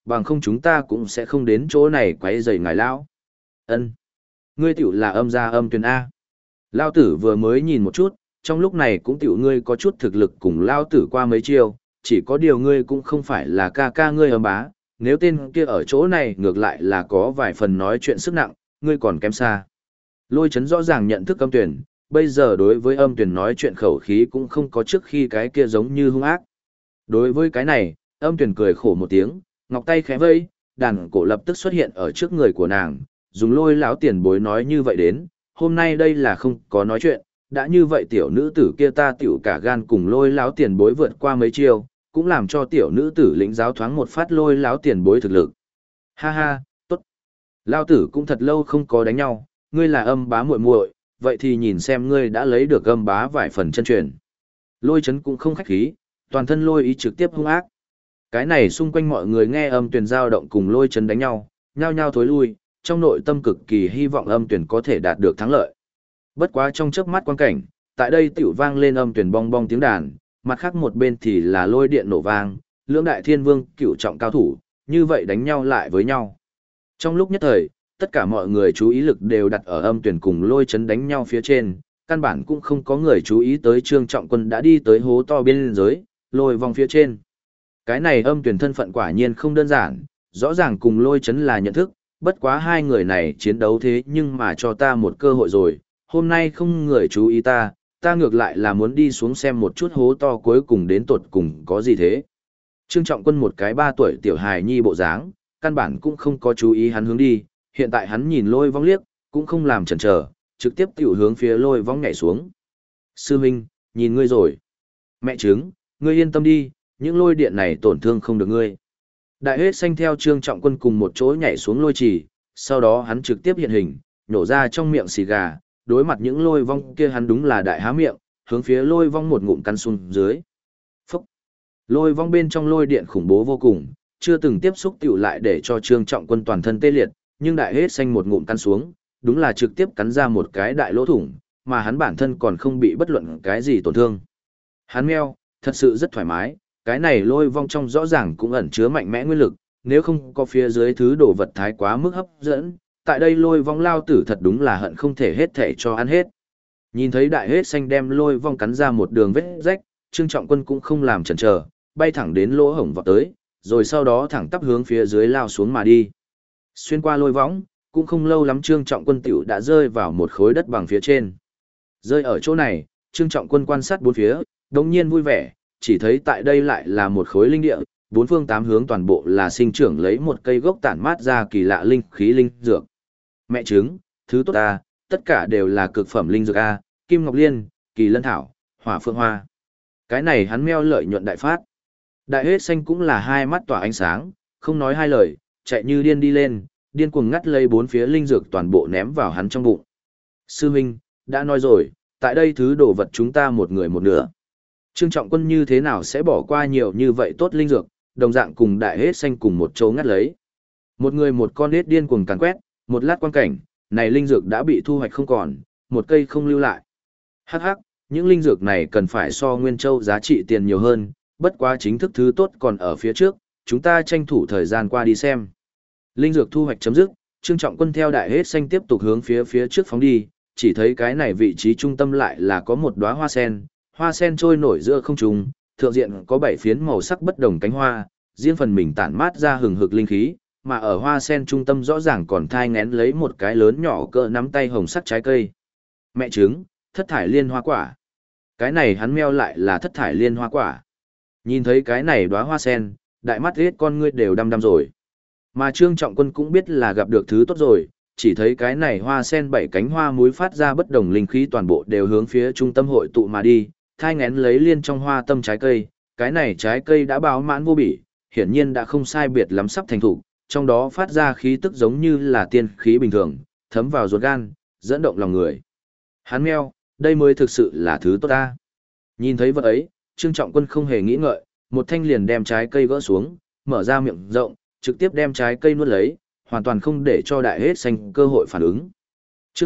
bằng không chúng ta cũng sẽ không đến chỗ này quấy rầy ngài lão. Ân, ngươi tiểu là âm gia Âm Tuyền A. Lao tử vừa mới nhìn một chút, trong lúc này cũng tiểu ngươi có chút thực lực cùng Lao tử qua mấy chiêu, chỉ có điều ngươi cũng không phải là ca ca ngươi Âm bá, nếu tên kia ở chỗ này ngược lại là có vài phần nói chuyện sức nặng, ngươi còn kém xa. Lôi Chấn rõ ràng nhận thức Âm Tuyền, bây giờ đối với Âm Tuyền nói chuyện khẩu khí cũng không có trước khi cái kia giống như hung ác. Đối với cái này, Âm Tuyền cười khổ một tiếng, ngọc tay khẽ vây, đàn cổ lập tức xuất hiện ở trước người của nàng, dùng Lôi lão tiền bối nói như vậy đến, hôm nay đây là không có nói chuyện, đã như vậy tiểu nữ tử kia ta tiểu cả gan cùng Lôi lão tiền bối vượt qua mấy chiêu, cũng làm cho tiểu nữ tử lĩnh giáo thoáng một phát Lôi lão tiền bối thực lực. Ha ha, tốt. Lão tử cũng thật lâu không có đánh nhau, ngươi là Âm bá muội muội, vậy thì nhìn xem ngươi đã lấy được Âm bá vài phần chân truyền. Lôi Chấn cũng không khách khí, toàn thân Lôi ý trực tiếp hung ác. Cái này xung quanh mọi người nghe Âm Tuyền giao động cùng Lôi Chấn đánh nhau, nhao nhao thối lui, trong nội tâm cực kỳ hy vọng Âm Tuyền có thể đạt được thắng lợi. Bất quá trong chớp mắt quan cảnh, tại đây tiểu vang lên Âm Tuyền bong bong tiếng đàn, mặt khác một bên thì là lôi điện nổ vang, lưỡng đại thiên vương cửu trọng cao thủ, như vậy đánh nhau lại với nhau. Trong lúc nhất thời, tất cả mọi người chú ý lực đều đặt ở Âm Tuyền cùng Lôi Chấn đánh nhau phía trên, căn bản cũng không có người chú ý tới Trương Trọng Quân đã đi tới hố to biên giới, lôi vòng phía trên. Cái này Âm Tuyền thân phận quả nhiên không đơn giản, rõ ràng cùng Lôi Chấn là nhận thức, bất quá hai người này chiến đấu thế nhưng mà cho ta một cơ hội rồi, hôm nay không người chú ý ta, ta ngược lại là muốn đi xuống xem một chút hố to cuối cùng đến tột cùng có gì thế. Trương Trọng Quân một cái 3 tuổi tiểu hài nhi bộ dáng, căn bản cũng không có chú ý hắn hướng đi, hiện tại hắn nhìn Lôi vong liếc, cũng không làm chần chờ, trực tiếp tiểu hướng phía Lôi vong nhảy xuống. Sư Minh, nhìn ngươi rồi. Mẹ trứng, ngươi yên tâm đi, những lôi điện này tổn thương không được ngươi. Đại hết xanh theo Trương Trọng Quân cùng một chỗ nhảy xuống lôi trì, sau đó hắn trực tiếp hiện hình, nhổ ra trong miệng xì gà, đối mặt những lôi vong kia hắn đúng là đại há miệng, hướng phía lôi vong một ngụm căn xuống dưới. Phúc! Lôi vong bên trong lôi điện khủng bố vô cùng, chưa từng tiếp xúc tiểu lại để cho Trương Trọng Quân toàn thân tê liệt, nhưng đại hết xanh một ngụm căn xuống, đúng là trực tiếp cắn ra một cái đại lỗ thủng, mà hắn bản thân còn không bị bất luận cái gì tổn thương. Hắn meo, thật sự rất thoải mái, cái này lôi vong trong rõ ràng cũng ẩn chứa mạnh mẽ nguyên lực, nếu không có phía dưới thứ đồ vật thái quá mức hấp dẫn, tại đây lôi vong lao tử thật đúng là hận không thể hết thể cho ăn hết. Nhìn thấy đại hết xanh đem lôi vong cắn ra một đường vết rách, Trương Trọng Quân cũng không làm chần chờ, bay thẳng đến lỗ hổng vọt tới, rồi sau đó thẳng tắp hướng phía dưới lao xuống mà đi. Xuyên qua lôi võng, cũng không lâu lắm Trương Trọng Quân tiểu đã rơi vào một khối đất bằng phía trên. Rơi ở chỗ này, Trương Trọng Quân quan sát bốn phía, đột nhiên vui vẻ, chỉ thấy tại đây lại là một khối linh địa, bốn phương tám hướng toàn bộ là sinh trưởng lấy một cây gốc tản mát ra kỳ lạ linh khí linh dược. Mẹ trứng, thứ tốt a, tất cả đều là cực phẩm linh dược a, kim ngọc liên, kỳ lân thảo, hỏa phượng hoa. Cái này hắn meo lợi nhuận đại phát. Đại hết xanh cũng là hai mắt tỏa ánh sáng, không nói hai lời, chạy như điên đi lên, điên cuồng ngắt lấy bốn phía linh dược toàn bộ ném vào hắn trong bụng. Sư huynh, đã nói rồi, tại đây thứ đồ vật chúng ta một người một nửa. Trương Trọng Quân như thế nào sẽ bỏ qua nhiều như vậy tốt linh dược, đồng dạng cùng đại hết xanh cùng một chỗ ngắt lấy. Một người một con hết điên cuồng càn quét, một lát quan cảnh, này linh dược đã bị thu hoạch không còn, một cây không lưu lại. Hắc hắc, những linh dược này cần phải so Nguyên Châu giá trị tiền nhiều hơn, bất quá chính thức thứ tốt còn ở phía trước, chúng ta tranh thủ thời gian qua đi xem. Linh dược thu hoạch chấm dứt, Trương Trọng Quân theo đại hết xanh tiếp tục hướng phía trước phóng đi, chỉ thấy cái này vị trí trung tâm lại là có một đóa hoa sen trôi nổi giữa không trung, thượng diện có 7 phiến màu sắc bất đồng cánh hoa, riêng phần mình tản mát ra hừng hực linh khí, mà ở hoa sen trung tâm rõ ràng còn thai ngén lấy một cái lớn nhỏ cỡ nắm tay hồng sắc trái cây. Mẹ trứng, thất thải liên hoa quả. Cái này hắn meo lại là thất thải liên hoa quả. Nhìn thấy cái này đóa hoa sen, đại mắt hết con ngươi đều đăm đăm rồi. Mà Trương Trọng Quân cũng biết là gặp được thứ tốt rồi, chỉ thấy cái này hoa sen 7 cánh hoa muối phát ra bất đồng linh khí toàn bộ đều hướng phía trung tâm hội tụ mà đi, thai ngén lấy liên trong hoa tâm trái cây, cái này trái cây đã báo mãn vô bỉ, hiển nhiên đã không sai biệt lắm sắp thành thủ, trong đó phát ra khí tức giống như là tiên khí bình thường, thấm vào ruột gan, dẫn động lòng người. Hắn meo, đây mới thực sự là thứ tốt ta. Nhìn thấy vật ấy, Trương Trọng Quân không hề nghĩ ngợi, một thanh liền đem trái cây gỡ xuống, mở ra miệng rộng, trực tiếp đem trái cây nuốt lấy, hoàn toàn không để cho đại hết xanh cơ hội phản ứng. Chương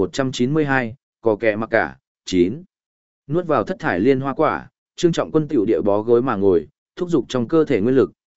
1192, có kẻ mặc cả, 9. Nuốt vào thất thải liên hoa quả, Trương Trọng Quân tiểu địa bó gối mà ngồi, thúc dục trong cơ thể nguyên lực,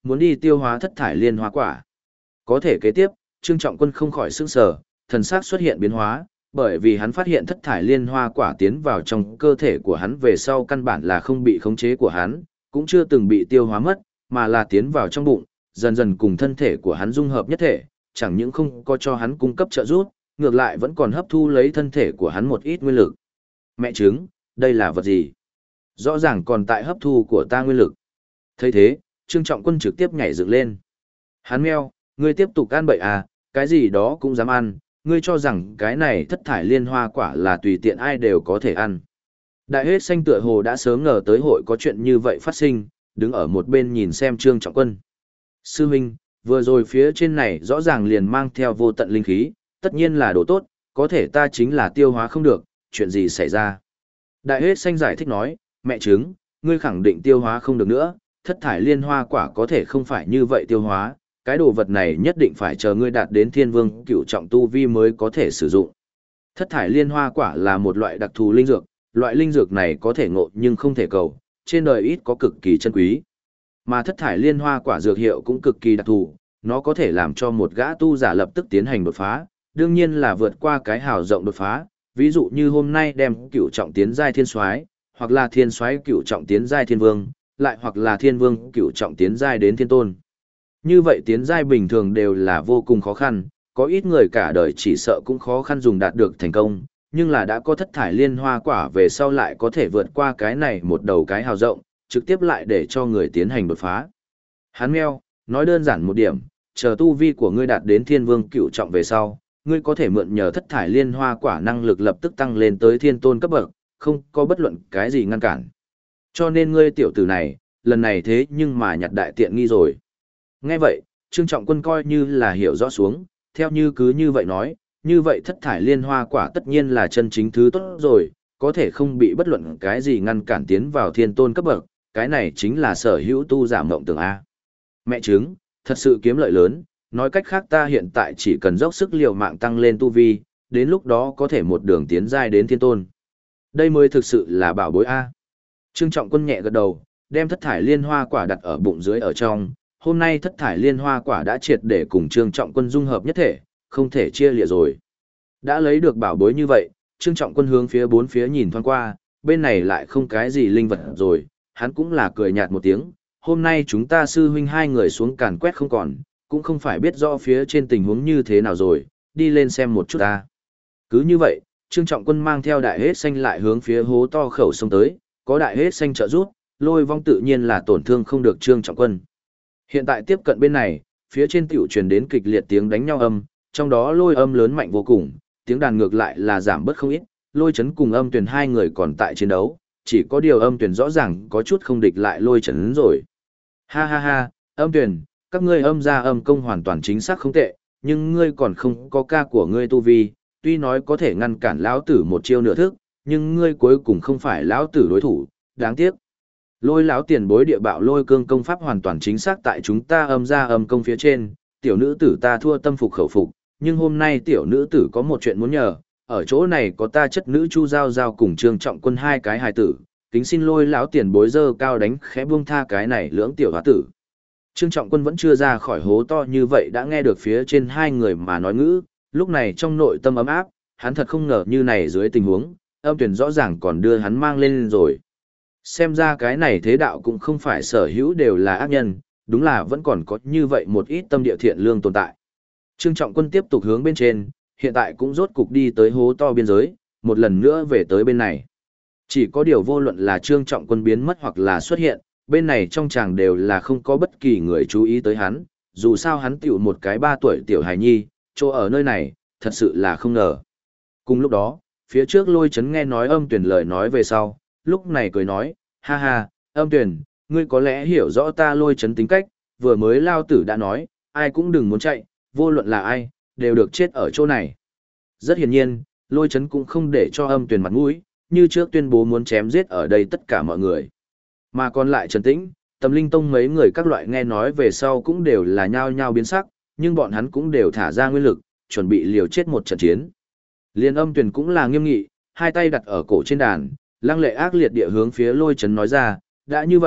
muốn đi tiêu hóa thất thải liên hoa quả. Có thể kế tiếp, Trương Trọng Quân không khỏi sửng sở, thần sắc xuất hiện biến hóa, bởi vì hắn phát hiện thất thải liên hoa quả tiến vào trong cơ thể của hắn về sau căn bản là không bị khống chế của hắn, cũng chưa từng bị tiêu hóa mất, mà là tiến vào trong bụng, dần dần cùng thân thể của hắn dung hợp nhất thể, chẳng những không có cho hắn cung cấp trợ giúp, ngược lại vẫn còn hấp thu lấy thân thể của hắn một ít nguyên lực. Mẹ trứng, đây là vật gì? Rõ ràng còn tại hấp thu của ta nguyên lực. Thấy thế, Trương Trọng Quân trực tiếp nhảy dựng lên. Hắn meo, ngươi tiếp tục ăn bậy à, cái gì đó cũng dám ăn, ngươi cho rằng cái này thất thải liên hoa quả là tùy tiện ai đều có thể ăn. Đại hết xanh tựa hồ đã sớm ngờ tới hội có chuyện như vậy phát sinh, đứng ở một bên nhìn xem Trương Trọng Quân. Sư huynh, vừa rồi phía trên này rõ ràng liền mang theo vô tận linh khí, tất nhiên là đồ tốt, có thể ta chính là tiêu hóa không được, chuyện gì xảy ra? Đại hết xanh giải thích nói, mẹ trứng, ngươi khẳng định tiêu hóa không được nữa, thất thải liên hoa quả có thể không phải như vậy tiêu hóa, cái đồ vật này nhất định phải chờ ngươi đạt đến thiên vương cửu trọng tu vi mới có thể sử dụng. Thất thải liên hoa quả là một loại đặc thù linh dược, loại linh dược này có thể ngộ nhưng không thể cầu, trên đời ít có cực kỳ chân quý. Mà thất thải liên hoa quả dược hiệu cũng cực kỳ đặc thù, nó có thể làm cho một gã tu giả lập tức tiến hành đột phá, đương nhiên là vượt qua cái hào rộng đột phá, ví dụ như hôm nay đem cửu trọng tiến giai thiên soái, hoặc là thiên soái cửu trọng tiến giai thiên vương, lại hoặc là thiên vương cửu trọng tiến giai đến thiên tôn. Như vậy tiến giai bình thường đều là vô cùng khó khăn, có ít người cả đời chỉ sợ cũng khó khăn dùng đạt được thành công, nhưng là đã có thất thải liên hoa quả về sau lại có thể vượt qua cái này một đầu cái hào rộng, trực tiếp lại để cho người tiến hành đột phá. Hắn meo, nói đơn giản một điểm, chờ tu vi của ngươi đạt đến thiên vương cửu trọng về sau, ngươi có thể mượn nhờ thất thải liên hoa quả năng lực lập tức tăng lên tới thiên tôn cấp bậc, không có bất luận cái gì ngăn cản. Cho nên ngươi tiểu tử này, lần này thế nhưng mà nhặt đại tiện nghi rồi. Nghe vậy, Trương Trọng Quân coi như là hiểu rõ xuống, theo như cứ như vậy nói, như vậy thất thải liên hoa quả tất nhiên là chân chính thứ tốt rồi, có thể không bị bất luận cái gì ngăn cản tiến vào thiên tôn cấp bậc, cái này chính là sở hữu tu giả mộng tưởng A. Mẹ chứng, thật sự kiếm lợi lớn, nói cách khác ta hiện tại chỉ cần dốc sức liều mạng tăng lên tu vi, đến lúc đó có thể một đường tiến giai đến thiên tôn. Đây mới thực sự là bảo bối A. Trương Trọng Quân nhẹ gật đầu, đem thất thải liên hoa quả đặt ở bụng dưới ở trong. Hôm nay thất thải liên hoa quả đã triệt để cùng Trương Trọng Quân dung hợp nhất thể, không thể chia lìa rồi. Đã lấy được bảo bối như vậy, Trương Trọng Quân hướng phía bốn phía nhìn thoáng qua, bên này lại không cái gì linh vật rồi, hắn cũng là cười nhạt một tiếng. Hôm nay chúng ta sư huynh hai người xuống càn quét không còn, cũng không phải biết rõ phía trên tình huống như thế nào rồi, đi lên xem một chút ta. Cứ như vậy, Trương Trọng Quân mang theo đại hết xanh lại hướng phía hố to khẩu sông tới, có đại hết xanh trợ giúp, Lôi Vong tự nhiên là tổn thương không được Trương Trọng Quân. Hiện tại tiếp cận bên này, phía trên tiểu truyền đến kịch liệt tiếng đánh nhau âm, trong đó lôi âm lớn mạnh vô cùng, tiếng đàn ngược lại là giảm bớt không ít, lôi chấn cùng âm tuyển hai người còn tại chiến đấu, chỉ có điều âm tuyển rõ ràng có chút không địch lại lôi chấn rồi. Ha ha ha, âm tuyển, các ngươi âm ra âm công hoàn toàn chính xác không tệ, nhưng ngươi còn không có ca của ngươi tu vi, tuy nói có thể ngăn cản lão tử một chiêu nửa thức, nhưng ngươi cuối cùng không phải lão tử đối thủ, đáng tiếc. Lôi lão tiền bối địa bạo lôi cương công pháp hoàn toàn chính xác tại chúng ta âm ra âm công phía trên, tiểu nữ tử ta thua tâm phục khẩu phục, nhưng hôm nay tiểu nữ tử có một chuyện muốn nhờ, ở chỗ này có ta chất nữ Chu Giao Giao cùng Trương Trọng Quân hai cái hài tử, kính xin lôi lão tiền bối dơ cao đánh khẽ buông tha cái này lưỡng tiểu hóa tử. Trương Trọng Quân vẫn chưa ra khỏi hố to như vậy đã nghe được phía trên hai người mà nói ngữ, lúc này trong nội tâm ấm áp, hắn thật không ngờ như này dưới tình huống, âm tuyển rõ ràng còn đưa hắn mang lên rồi. Xem ra cái này thế đạo cũng không phải sở hữu đều là ác nhân, đúng là vẫn còn có như vậy một ít tâm địa thiện lương tồn tại. Trương Trọng Quân tiếp tục hướng bên trên, hiện tại cũng rốt cục đi tới hố to biên giới, một lần nữa về tới bên này. Chỉ có điều vô luận là Trương Trọng Quân biến mất hoặc là xuất hiện, bên này trong chàng đều là không có bất kỳ người chú ý tới hắn, dù sao hắn tiểu một cái 3 tuổi tiểu hài nhi, chỗ ở nơi này, thật sự là không ngờ. Cùng lúc đó, phía trước lôi chấn nghe nói âm tuyển lời nói về sau, lúc này cười nói, ha ha, âm tuyển, ngươi có lẽ hiểu rõ ta lôi chấn tính cách, vừa mới lao tử đã nói, ai cũng đừng muốn chạy, vô luận là ai, đều được chết ở chỗ này. Rất hiển nhiên, lôi chấn cũng không để cho âm tuyển mặt mũi, như trước tuyên bố muốn chém giết ở đây tất cả mọi người. Mà còn lại Trần Tĩnh, Tầm Linh Tông mấy người các loại nghe nói về sau cũng đều là nhao nhao biến sắc, nhưng bọn hắn cũng đều thả ra nguyên lực, chuẩn bị liều chết một trận chiến. Liên âm tuyển cũng là nghiêm nghị, hai tay đặt ở cổ trên đàn, lăng lệ ác liệt địa hướng phía lôi chấn nói ra, đã như vậy,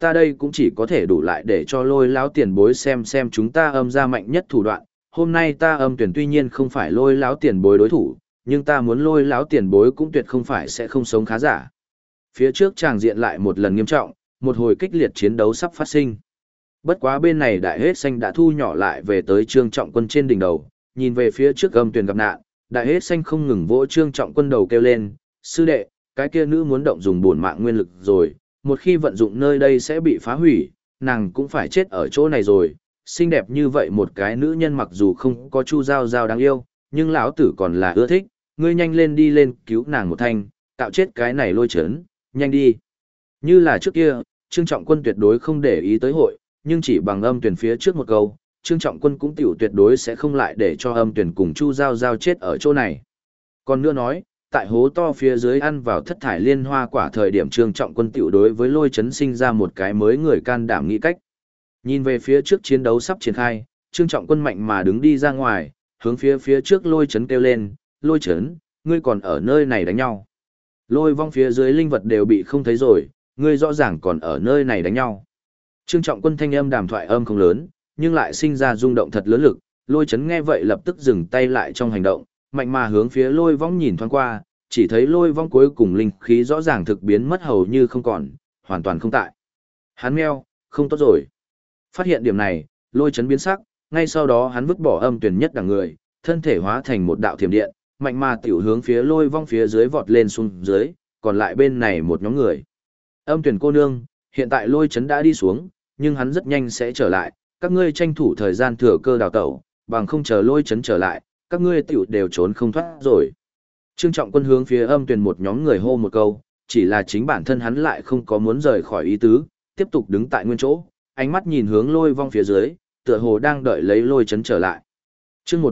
ta đây cũng chỉ có thể đủ lại để cho Lôi lão tiền bối xem chúng ta âm ra mạnh nhất thủ đoạn. Hôm nay ta âm tuyển tuy nhiên không phải Lôi lão tiền bối đối thủ, nhưng ta muốn Lôi lão tiền bối cũng tuyệt không phải sẽ không sống khá giả. Phía trước tràng diện lại một lần nghiêm trọng, một hồi kích liệt chiến đấu sắp phát sinh. Bất quá bên này đại hết xanh đã thu nhỏ lại về tới Trương Trọng Quân trên đỉnh đầu, nhìn về phía trước âm tuyển gặp nạn, đại hết xanh không ngừng vỗ Trương Trọng Quân đầu kêu lên, sư đệ, cái kia nữ muốn động dùng bổn mạng nguyên lực rồi, một khi vận dụng nơi đây sẽ bị phá hủy, nàng cũng phải chết ở chỗ này rồi. Xinh đẹp như vậy một cái nữ nhân mặc dù không có Chu Giao Giao đáng yêu, nhưng lão tử còn là ưa thích, ngươi nhanh lên đi lên cứu nàng một thanh, tạo chết cái này Lôi Chấn, nhanh đi. Như là trước kia, Trương Trọng Quân tuyệt đối không để ý tới hội, nhưng chỉ bằng âm tuyển phía trước một câu, Trương Trọng Quân cũng tiểu tuyệt đối sẽ không lại để cho âm tuyển cùng Chu Giao Giao chết ở chỗ này. Còn nữa nói, tại hố to phía dưới ăn vào thất thải liên hoa quả thời điểm Trương Trọng Quân tiểu đối với Lôi Chấn sinh ra một cái mới người can đảm nghĩ cách. Nhìn về phía trước chiến đấu sắp triển khai, Trương Trọng Quân mạnh mà đứng đi ra ngoài, hướng phía trước Lôi Chấn kêu lên, Lôi Chấn, ngươi còn ở nơi này đánh nhau. Lôi vong phía dưới linh vật đều bị không thấy rồi, ngươi rõ ràng còn ở nơi này đánh nhau. Trương Trọng Quân thanh âm đàm thoại âm không lớn, nhưng lại sinh ra rung động thật lớn lực, Lôi Chấn nghe vậy lập tức dừng tay lại trong hành động, mạnh mà hướng phía Lôi vong nhìn thoáng qua, chỉ thấy Lôi vong cuối cùng linh khí rõ ràng thực biến mất hầu như không còn, hoàn toàn không tại. Hắn meo, không tốt rồi. Phát hiện điểm này, Lôi Chấn biến sắc, ngay sau đó hắn vứt bỏ âm tuyển nhất đẳng người, thân thể hóa thành một đạo thiểm điện, mạnh mà tiểu hướng phía Lôi vong phía dưới vọt lên xuống dưới, còn lại bên này một nhóm người. Âm tuyển cô nương, hiện tại Lôi Chấn đã đi xuống, nhưng hắn rất nhanh sẽ trở lại, các ngươi tranh thủ thời gian thừa cơ đào tẩu, bằng không chờ Lôi Chấn trở lại, các ngươi tiểu đều trốn không thoát rồi. Trương Trọng Quân hướng phía âm tuyển một nhóm người hô một câu, chỉ là chính bản thân hắn lại không có muốn rời khỏi ý tứ, tiếp tục đứng tại nguyên chỗ, ánh mắt nhìn hướng Lôi vong phía dưới, tựa hồ đang đợi lấy Lôi Chấn trở lại. Chương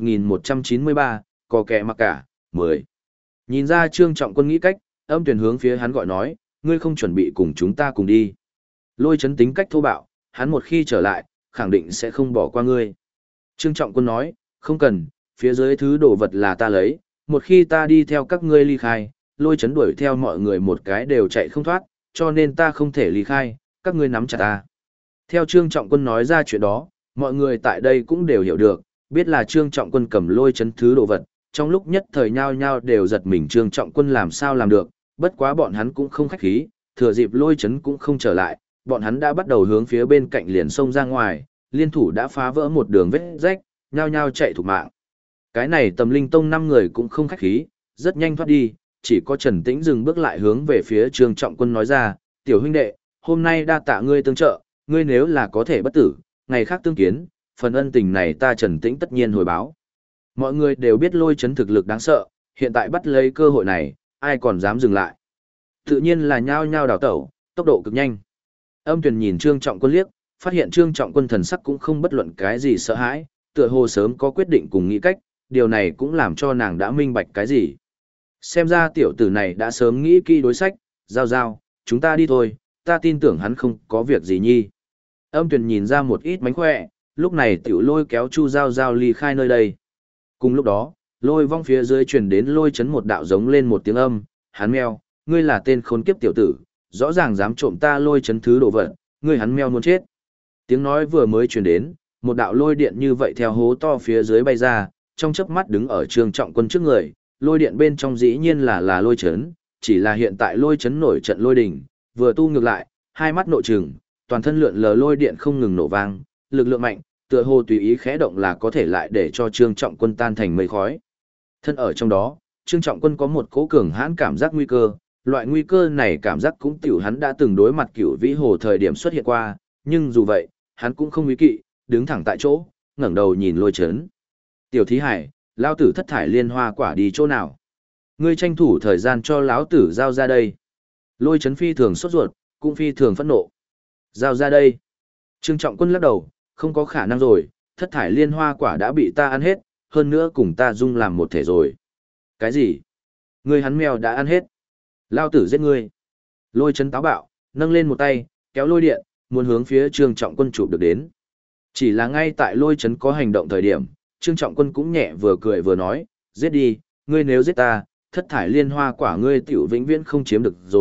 1193, có kẻ mặc cả, 10. Nhìn ra Trương Trọng Quân nghĩ cách, âm tuyển hướng phía hắn gọi nói, ngươi không chuẩn bị cùng chúng ta cùng đi. Lôi Chấn tính cách thô bạo, hắn một khi trở lại, khẳng định sẽ không bỏ qua ngươi. Trương Trọng Quân nói, không cần, phía dưới thứ đồ vật là ta lấy, một khi ta đi theo các ngươi ly khai, Lôi Chấn đuổi theo mọi người một cái đều chạy không thoát, cho nên ta không thể ly khai, các ngươi nắm chặt ta. Theo Trương Trọng Quân nói ra chuyện đó, mọi người tại đây cũng đều hiểu được, biết là Trương Trọng Quân cầm Lôi Chấn thứ đồ vật, trong lúc nhất thời nhao nhao đều giật mình Trương Trọng Quân làm sao làm được, bất quá bọn hắn cũng không khách khí, thừa dịp Lôi Chấn cũng không trở lại, bọn hắn đã bắt đầu hướng phía bên cạnh liền sông ra ngoài, liên thủ đã phá vỡ một đường vết rách, nhao nhao chạy thục mạng. Cái này Tầm Linh Tông 5 người cũng không khách khí, rất nhanh thoát đi, chỉ có Trần Tĩnh dừng bước lại hướng về phía Trương Trọng Quân nói ra, tiểu huynh đệ, hôm nay đa tạ ngươi tương trợ, ngươi nếu là có thể bất tử, ngày khác tương kiến, phần ân tình này ta Trần Tĩnh tất nhiên hồi báo. Mọi người đều biết Lôi Chấn thực lực đáng sợ, hiện tại bắt lấy cơ hội này, ai còn dám dừng lại. Tự nhiên là nhao nhao đào tẩu, tốc độ cực nhanh. Âm Tuyền nhìn Trương Trọng Quân liếc, phát hiện Trương Trọng Quân thần sắc cũng không bất luận cái gì sợ hãi, tựa hồ sớm có quyết định cùng nghĩ cách, điều này cũng làm cho nàng đã minh bạch cái gì. Xem ra tiểu tử này đã sớm nghĩ kỹ đối sách, Giao Giao, chúng ta đi thôi, ta tin tưởng hắn không có việc gì nhi. Âm Tuyền nhìn ra một ít mánh khỏe, lúc này tiểu lôi kéo Chu Giao Giao ly khai nơi đây. Cùng lúc đó, Lôi vong phía dưới truyền đến Lôi Chấn một đạo giống lên một tiếng âm, hắn meo, ngươi là tên khốn kiếp tiểu tử, rõ ràng dám trộm ta Lôi Chấn thứ đồ vật, ngươi hắn meo muốn chết. Tiếng nói vừa mới truyền đến, một đạo lôi điện như vậy theo hố to phía dưới bay ra, trong chớp mắt đứng ở Trương Trọng Quân trước người, lôi điện bên trong dĩ nhiên là Lôi Chấn, chỉ là hiện tại Lôi Chấn nổi trận lôi đình, vừa tu ngược lại, hai mắt nội trừng, toàn thân lượn lờ lôi điện không ngừng nổ vang, lực lượng mạnh, tựa hồ tùy ý khẽ động là có thể lại để cho Trương Trọng Quân tan thành mây khói. Thân ở trong đó, Trương Trọng Quân có một cỗ cường hãn cảm giác nguy cơ, loại nguy cơ này cảm giác cũng tiểu hắn đã từng đối mặt Cửu Vĩ Hồ thời điểm xuất hiện qua, nhưng dù vậy, hắn cũng không ý kỵ, đứng thẳng tại chỗ, ngẩng đầu nhìn Lôi Chấn. Tiểu Thí Hải, lão tử thất thải liên hoa quả đi chỗ nào? Ngươi tranh thủ thời gian cho lão tử giao ra đây. Lôi Chấn phi thường sốt ruột, cũng phi thường phẫn nộ. Giao ra đây. Trương Trọng Quân lắc đầu, không có khả năng rồi, thất thải liên hoa quả đã bị ta ăn hết, hơn nữa cùng ta dung làm một thể rồi. Cái gì? Ngươi hắn mèo đã ăn hết. Lão tử giết ngươi. Lôi Chấn táo bạo, nâng lên một tay, kéo lôi điện, muốn hướng phía Trương Trọng Quân chụp được đến. Chỉ là ngay tại Lôi Chấn có hành động thời điểm, Trương Trọng Quân cũng nhẹ vừa cười vừa nói, giết đi, ngươi nếu giết ta, thất thải liên hoa quả ngươi tiểu vĩnh viễn không chiếm được rồi,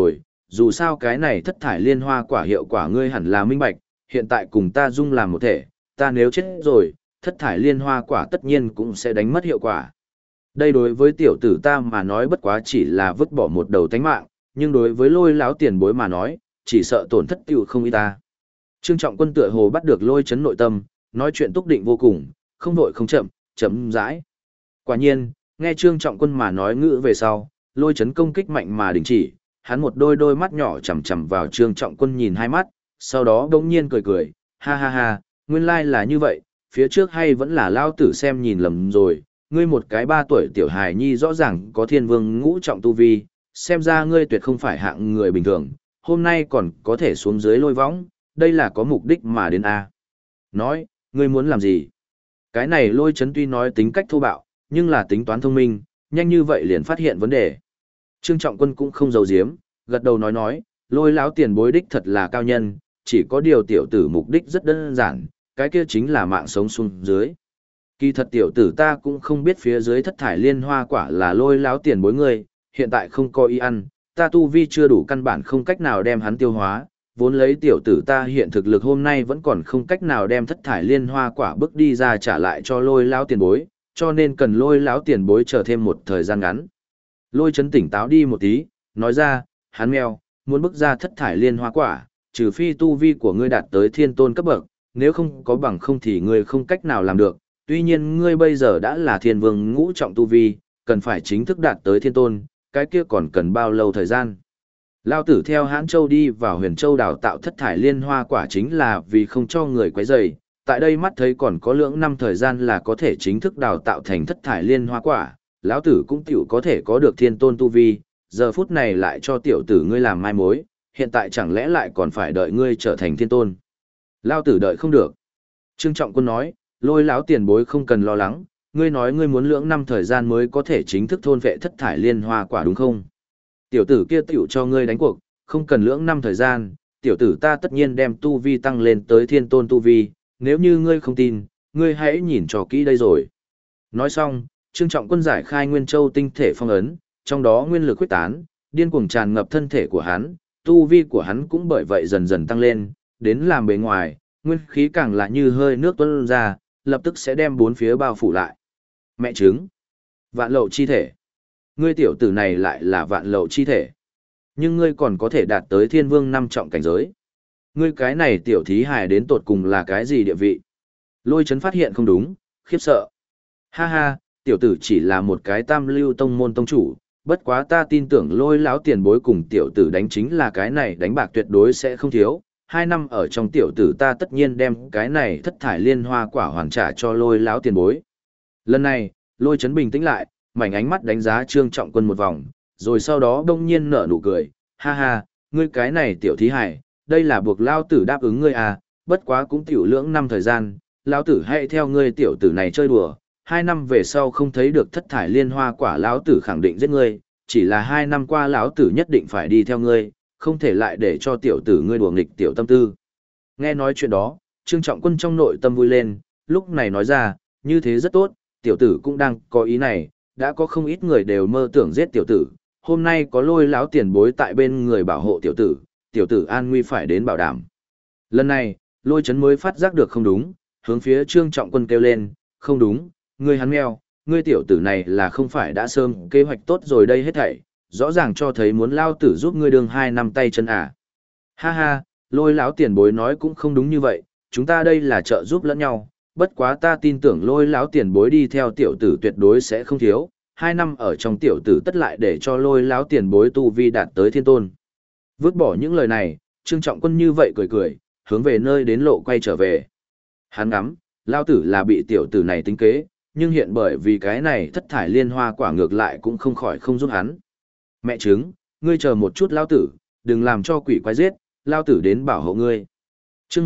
dù sao cái này thất thải liên hoa quả hiệu quả ngươi hẳn là minh bạch, hiện tại cùng ta dung làm một thể, ta nếu chết rồi, thất thải liên hoa quả tất nhiên cũng sẽ đánh mất hiệu quả. Đây đối với tiểu tử ta mà nói bất quá chỉ là vứt bỏ một đầu tánh mạng, nhưng đối với Lôi lão tiền bối mà nói, chỉ sợ tổn thất tiêu không ít ta. Trương Trọng Quân tựa hồ bắt được Lôi Chấn nội tâm, nói chuyện túc định vô cùng, không vội không chậm, chậm rãi. Quả nhiên, nghe Trương Trọng Quân mà nói ngữ về sau, Lôi Chấn công kích mạnh mà đình chỉ, hắn một đôi mắt nhỏ chằm chằm vào Trương Trọng Quân nhìn hai mắt, sau đó bỗng nhiên cười cười, ha ha ha, nguyên lai là như vậy, phía trước hay vẫn là lao tử xem nhìn lầm rồi, ngươi một cái 3 tuổi tiểu hài nhi rõ ràng có thiên vương ngũ trọng tu vi, xem ra ngươi tuyệt không phải hạng người bình thường, hôm nay còn có thể xuống dưới lôi võng, đây là có mục đích mà đến a. Nói, ngươi muốn làm gì? Cái này Lôi Chấn tuy nói tính cách thô bạo, nhưng là tính toán thông minh, nhanh như vậy liền phát hiện vấn đề. Trương Trọng Quân cũng không giấu giếm, gật đầu nói, Lôi lão tiền bối đích thật là cao nhân, chỉ có điều tiểu tử mục đích rất đơn giản, cái kia chính là mạng sống xuống dưới. Kỳ thật tiểu tử ta cũng không biết phía dưới thất thải liên hoa quả là Lôi lão tiền bối ngươi, hiện tại không có ý ăn, ta tu vi chưa đủ căn bản không cách nào đem hắn tiêu hóa, vốn lấy tiểu tử ta hiện thực lực hôm nay vẫn còn không cách nào đem thất thải liên hoa quả bước đi ra trả lại cho Lôi lão tiền bối, cho nên cần Lôi lão tiền bối chờ thêm một thời gian ngắn. Lôi Chấn tỉnh táo đi một tí, nói ra, hắn mèo, muốn bước ra thất thải liên hoa quả, trừ phi tu vi của ngươi đạt tới thiên tôn cấp bậc, nếu không có bằng không thì ngươi không cách nào làm được. Tuy nhiên ngươi bây giờ đã là thiên vương ngũ trọng tu vi, cần phải chính thức đạt tới thiên tôn, cái kia còn cần bao lâu thời gian. Lao tử theo Hãn Châu đi vào Huyền Châu đào tạo thất thải liên hoa quả chính là vì không cho người quấy rầy. Tại đây mắt thấy còn có lưỡng năm thời gian là có thể chính thức đào tạo thành thất thải liên hoa quả, lão tử cũng tiểu có thể có được thiên tôn tu vi, giờ phút này lại cho tiểu tử ngươi làm mai mối, hiện tại chẳng lẽ lại còn phải đợi ngươi trở thành thiên tôn. Lao tử đợi không được. Trương Trọng Quân nói, Lôi lão tiền bối không cần lo lắng, ngươi nói ngươi muốn lưỡng năm thời gian mới có thể chính thức thôn vệ thất thải liên hoa quả đúng không? Tiểu tử kia tiểu cho ngươi đánh cuộc, không cần lưỡng năm thời gian, tiểu tử ta tất nhiên đem tu vi tăng lên tới thiên tôn tu vi, nếu như ngươi không tin, ngươi hãy nhìn cho kỹ đây rồi. Nói xong, Trương Trọng Quân giải khai Nguyên Châu tinh thể phong ấn, trong đó nguyên lực quyết tán, điên cuồng tràn ngập thân thể của hắn, tu vi của hắn cũng bởi vậy dần dần tăng lên, đến làm bề ngoài, nguyên khí càng là như hơi nước tuôn ra, lập tức sẽ đem bốn phía bao phủ lại. Mẹ trứng, vạn lậu chi thể. Ngươi tiểu tử này lại là vạn lậu chi thể. Nhưng ngươi còn có thể đạt tới thiên vương 5 trọng cảnh giới. Ngươi cái này tiểu thí hài đến tột cùng là cái gì địa vị? Lôi Chấn phát hiện không đúng, khiếp sợ. Ha ha, tiểu tử chỉ là một cái tam lưu tông môn tông chủ, bất quá ta tin tưởng Lôi lão tiền bối cùng tiểu tử đánh chính là cái này đánh bạc tuyệt đối sẽ không thiếu. 2 năm ở trong tiểu tử ta tất nhiên đem cái này thất thải liên hoa quả hoàn trả cho Lôi lão tiền bối. Lần này, Lôi Chấn bình tĩnh lại, mảnh ánh mắt đánh giá Trương Trọng Quân một vòng, rồi sau đó đông nhiên nở nụ cười, ha ha, ngươi cái này tiểu thí hải, đây là buộc lao tử đáp ứng ngươi à, bất quá cũng tiểu lưỡng năm thời gian, lao tử hãy theo ngươi tiểu tử này chơi đùa, 2 năm về sau không thấy được thất thải liên hoa quả lão tử khẳng định giết ngươi, chỉ là 2 năm qua lão tử nhất định phải đi theo ngươi, không thể lại để cho tiểu tử ngươi đùa nghịch tiểu tâm tư. Nghe nói chuyện đó, Trương Trọng Quân trong nội tâm vui lên, lúc này nói ra, như thế rất tốt, tiểu tử cũng đang có ý này, đã có không ít người đều mơ tưởng giết tiểu tử, hôm nay có Lôi lão tiền bối tại bên người bảo hộ tiểu tử an nguy phải đến bảo đảm. Lần này, Lôi Chấn mới phát giác được không đúng, hướng phía Trương Trọng Quân kêu lên, không đúng, ngươi hắn mèo, ngươi tiểu tử này là không phải đã sớm kế hoạch tốt rồi đây hết thảy, rõ ràng cho thấy muốn lao tử giúp ngươi đường 2 năm tay chân à. Ha ha, Lôi lão tiền bối nói cũng không đúng như vậy, chúng ta đây là trợ giúp lẫn nhau, bất quá ta tin tưởng Lôi lão tiền bối đi theo tiểu tử tuyệt đối sẽ không thiếu, 2 năm ở trong tiểu tử tất lại để cho Lôi lão tiền bối tu vi đạt tới thiên tôn. Vứt bỏ những lời này, Trương Trọng Quân như vậy cười cười, hướng về nơi đến lộ quay trở về. Hắn ngắm, lao tử là bị tiểu tử này tính kế, nhưng hiện bởi vì cái này thất thải liên hoa quả ngược lại cũng không khỏi không giúp hắn. Mẹ trứng, ngươi chờ một chút lao tử, đừng làm cho quỷ quái giết, lao tử đến bảo hộ ngươi. Chương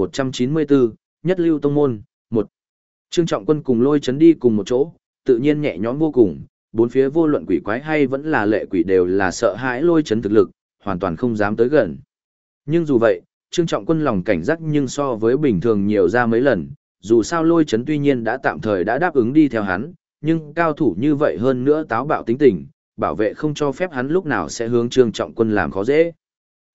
1194, Nhất Lưu Tông Môn, 1. Trương Trọng Quân cùng Lôi Chấn đi cùng một chỗ, tự nhiên nhẹ nhõm vô cùng, bốn phía vô luận quỷ quái hay vẫn là lệ quỷ đều là sợ hãi Lôi Chấn thực lực, hoàn toàn không dám tới gần. Nhưng dù vậy, Trương Trọng Quân lòng cảnh giác nhưng so với bình thường nhiều ra mấy lần, dù sao Lôi Chấn tuy nhiên đã tạm thời đã đáp ứng đi theo hắn, nhưng cao thủ như vậy hơn nữa táo bạo tính tình, bảo vệ không cho phép hắn lúc nào sẽ hướng Trương Trọng Quân làm khó dễ.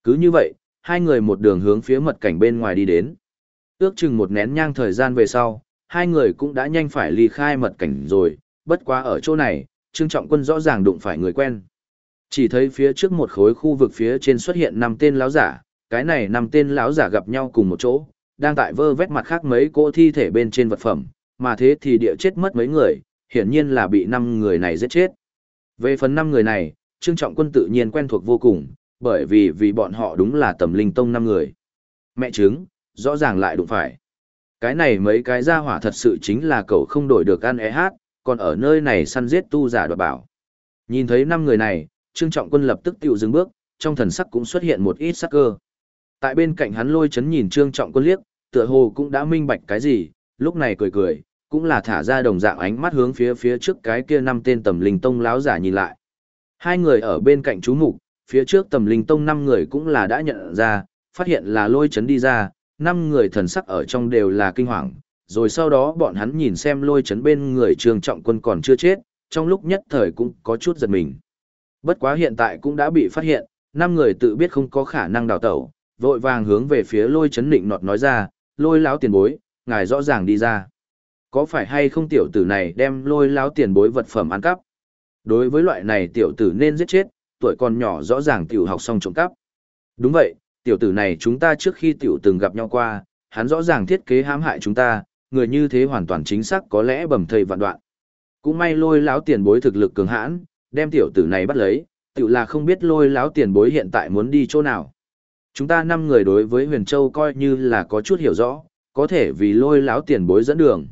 Cứ như vậy, hai người một đường hướng phía mật cảnh bên ngoài đi đến. Ước chừng một nén nhang thời gian về sau, hai người cũng đã nhanh phải ly khai mật cảnh rồi, bất quá ở chỗ này, Trương Trọng Quân rõ ràng đụng phải người quen. Chỉ thấy phía trước một khối khu vực phía trên xuất hiện 5 tên lão giả, cái này 5 tên lão giả gặp nhau cùng một chỗ, đang tại vơ vét mặt khác mấy cỗ thi thể bên trên vật phẩm, mà thế thì địa chết mất mấy người, hiển nhiên là bị 5 người này giết chết. Về phần 5 người này, Trương Trọng Quân tự nhiên quen thuộc vô cùng, bởi vì bọn họ đúng là Tầm Linh Tông 5 người. Mẹ chứng, rõ ràng lại đụng phải. Cái này mấy cái gia hỏa thật sự chính là cậu không đổi được ăn hát, còn ở nơi này săn giết tu giả đoạt bảo. Nhìn thấy 5 người này, Trương Trọng Quân lập tức tiểu dừng bước, trong thần sắc cũng xuất hiện một ít sắc cơ. Tại bên cạnh hắn Lôi Chấn nhìn Trương Trọng Quân liếc, tựa hồ cũng đã minh bạch cái gì, lúc này cười cười, cũng là thả ra đồng dạng ánh mắt hướng phía trước cái kia 5 tên Tầm Linh Tông láo giả nhìn lại. Hai người ở bên cạnh chú mục, phía trước Tầm Linh Tông 5 người cũng là đã nhận ra, phát hiện là Lôi Chấn đi ra, 5 người thần sắc ở trong đều là kinh hoàng, rồi sau đó bọn hắn nhìn xem Lôi Chấn bên người Trương Trọng Quân còn chưa chết, trong lúc nhất thời cũng có chút giật mình. Bất quá hiện tại cũng đã bị phát hiện, 5 người tự biết không có khả năng đào tẩu, vội vàng hướng về phía Lôi Chấn nịnh nọt nói ra, Lôi lão tiền bối, ngài rõ ràng đi ra. Có phải hay không tiểu tử này đem Lôi lão tiền bối vật phẩm ăn cắp? Đối với loại này tiểu tử nên giết chết, tuổi còn nhỏ rõ ràng tiểu học xong trộm cắp. Đúng vậy, tiểu tử này chúng ta trước khi tiểu từng gặp nhau qua, hắn rõ ràng thiết kế hãm hại chúng ta, người như thế hoàn toàn chính xác có lẽ bầm thây vạn đoạn. Cũng may Lôi lão tiền bối thực lực cường hãn, đem tiểu tử này bắt lấy, tiểu là không biết Lôi lão tiền bối hiện tại muốn đi chỗ nào. Chúng ta 5 người đối với Huyền Châu coi như là có chút hiểu rõ, có thể vì Lôi lão tiền bối dẫn đường.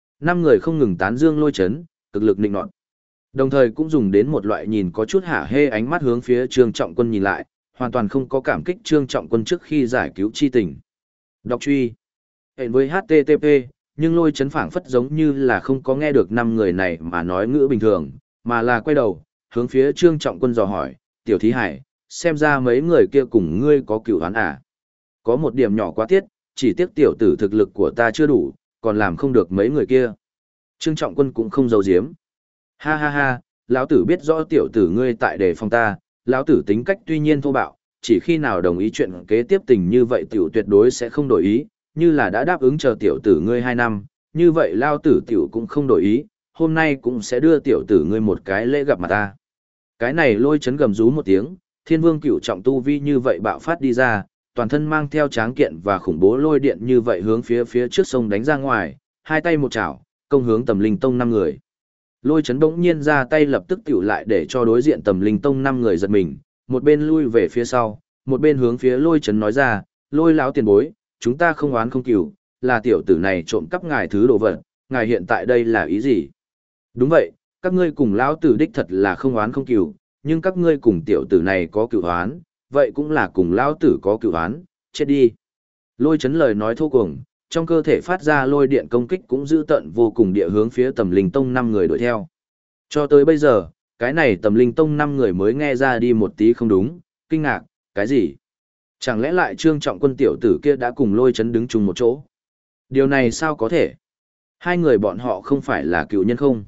5 người không ngừng tán dương Lôi Chấn, cực lực nịnh nọt. Đồng thời cũng dùng đến một loại nhìn có chút hả hê ánh mắt hướng phía Trương Trọng Quân nhìn lại, hoàn toàn không có cảm kích Trương Trọng Quân trước khi giải cứu chi tình. Đọc truy. Hẹn với HTTP, nhưng Lôi Chấn phảng phất giống như là không có nghe được 5 người này mà nói ngữ bình thường, mà là quay đầu, hướng phía Trương Trọng Quân dò hỏi, tiểu thí hải, xem ra mấy người kia cùng ngươi có cựu oán à. Có một điểm nhỏ quá tiết, chỉ tiếc tiểu tử thực lực của ta chưa đủ, còn làm không được mấy người kia. Trương Trọng Quân cũng không giấu giếm. Ha ha ha, lão tử biết rõ tiểu tử ngươi tại đề phòng ta, lão tử tính cách tuy nhiên thô bạo, chỉ khi nào đồng ý chuyện kế tiếp tình như vậy tiểu tuyệt đối sẽ không đổi ý, như là đã đáp ứng chờ tiểu tử ngươi 2 năm, như vậy lão tử tiểu cũng không đổi ý, hôm nay cũng sẽ đưa tiểu tử ngươi một cái lễ gặp mặt ta. Cái này Lôi Chấn gầm rú một tiếng, Thiên Vương cửu trọng tu vi như vậy bạo phát đi ra, toàn thân mang theo tráng kiện và khủng bố lôi điện như vậy hướng phía trước sông đánh ra ngoài, hai tay một chảo, công hướng Tầm Linh Tông 5 người. Lôi Chấn bỗng nhiên ra tay lập tức tiểu lại để cho đối diện Tầm Linh Tông 5 người giật mình, một bên lui về phía sau, một bên hướng phía Lôi Chấn nói ra, Lôi lão tiền bối, chúng ta không oán không cừu, là tiểu tử này trộm cắp ngài thứ đồ vật, ngài hiện tại đây là ý gì? Đúng vậy, các ngươi cùng lão tử đích thật là không oán không cừu, nhưng các ngươi cùng tiểu tử này có cựu oán, vậy cũng là cùng lão tử có cựu oán, chết đi. Lôi Chấn lời nói thô cuồng, trong cơ thể phát ra lôi điện công kích cũng dữ tợn vô cùng địa hướng phía Tầm Linh Tông 5 người đuổi theo. Cho tới bây giờ, cái này Tầm Linh Tông 5 người mới nghe ra đi một tí không đúng, kinh ngạc, cái gì? Chẳng lẽ lại Trương Trọng Quân tiểu tử kia đã cùng Lôi Chấn đứng chung một chỗ? Điều này sao có thể? Hai người bọn họ không phải là cựu nhân không?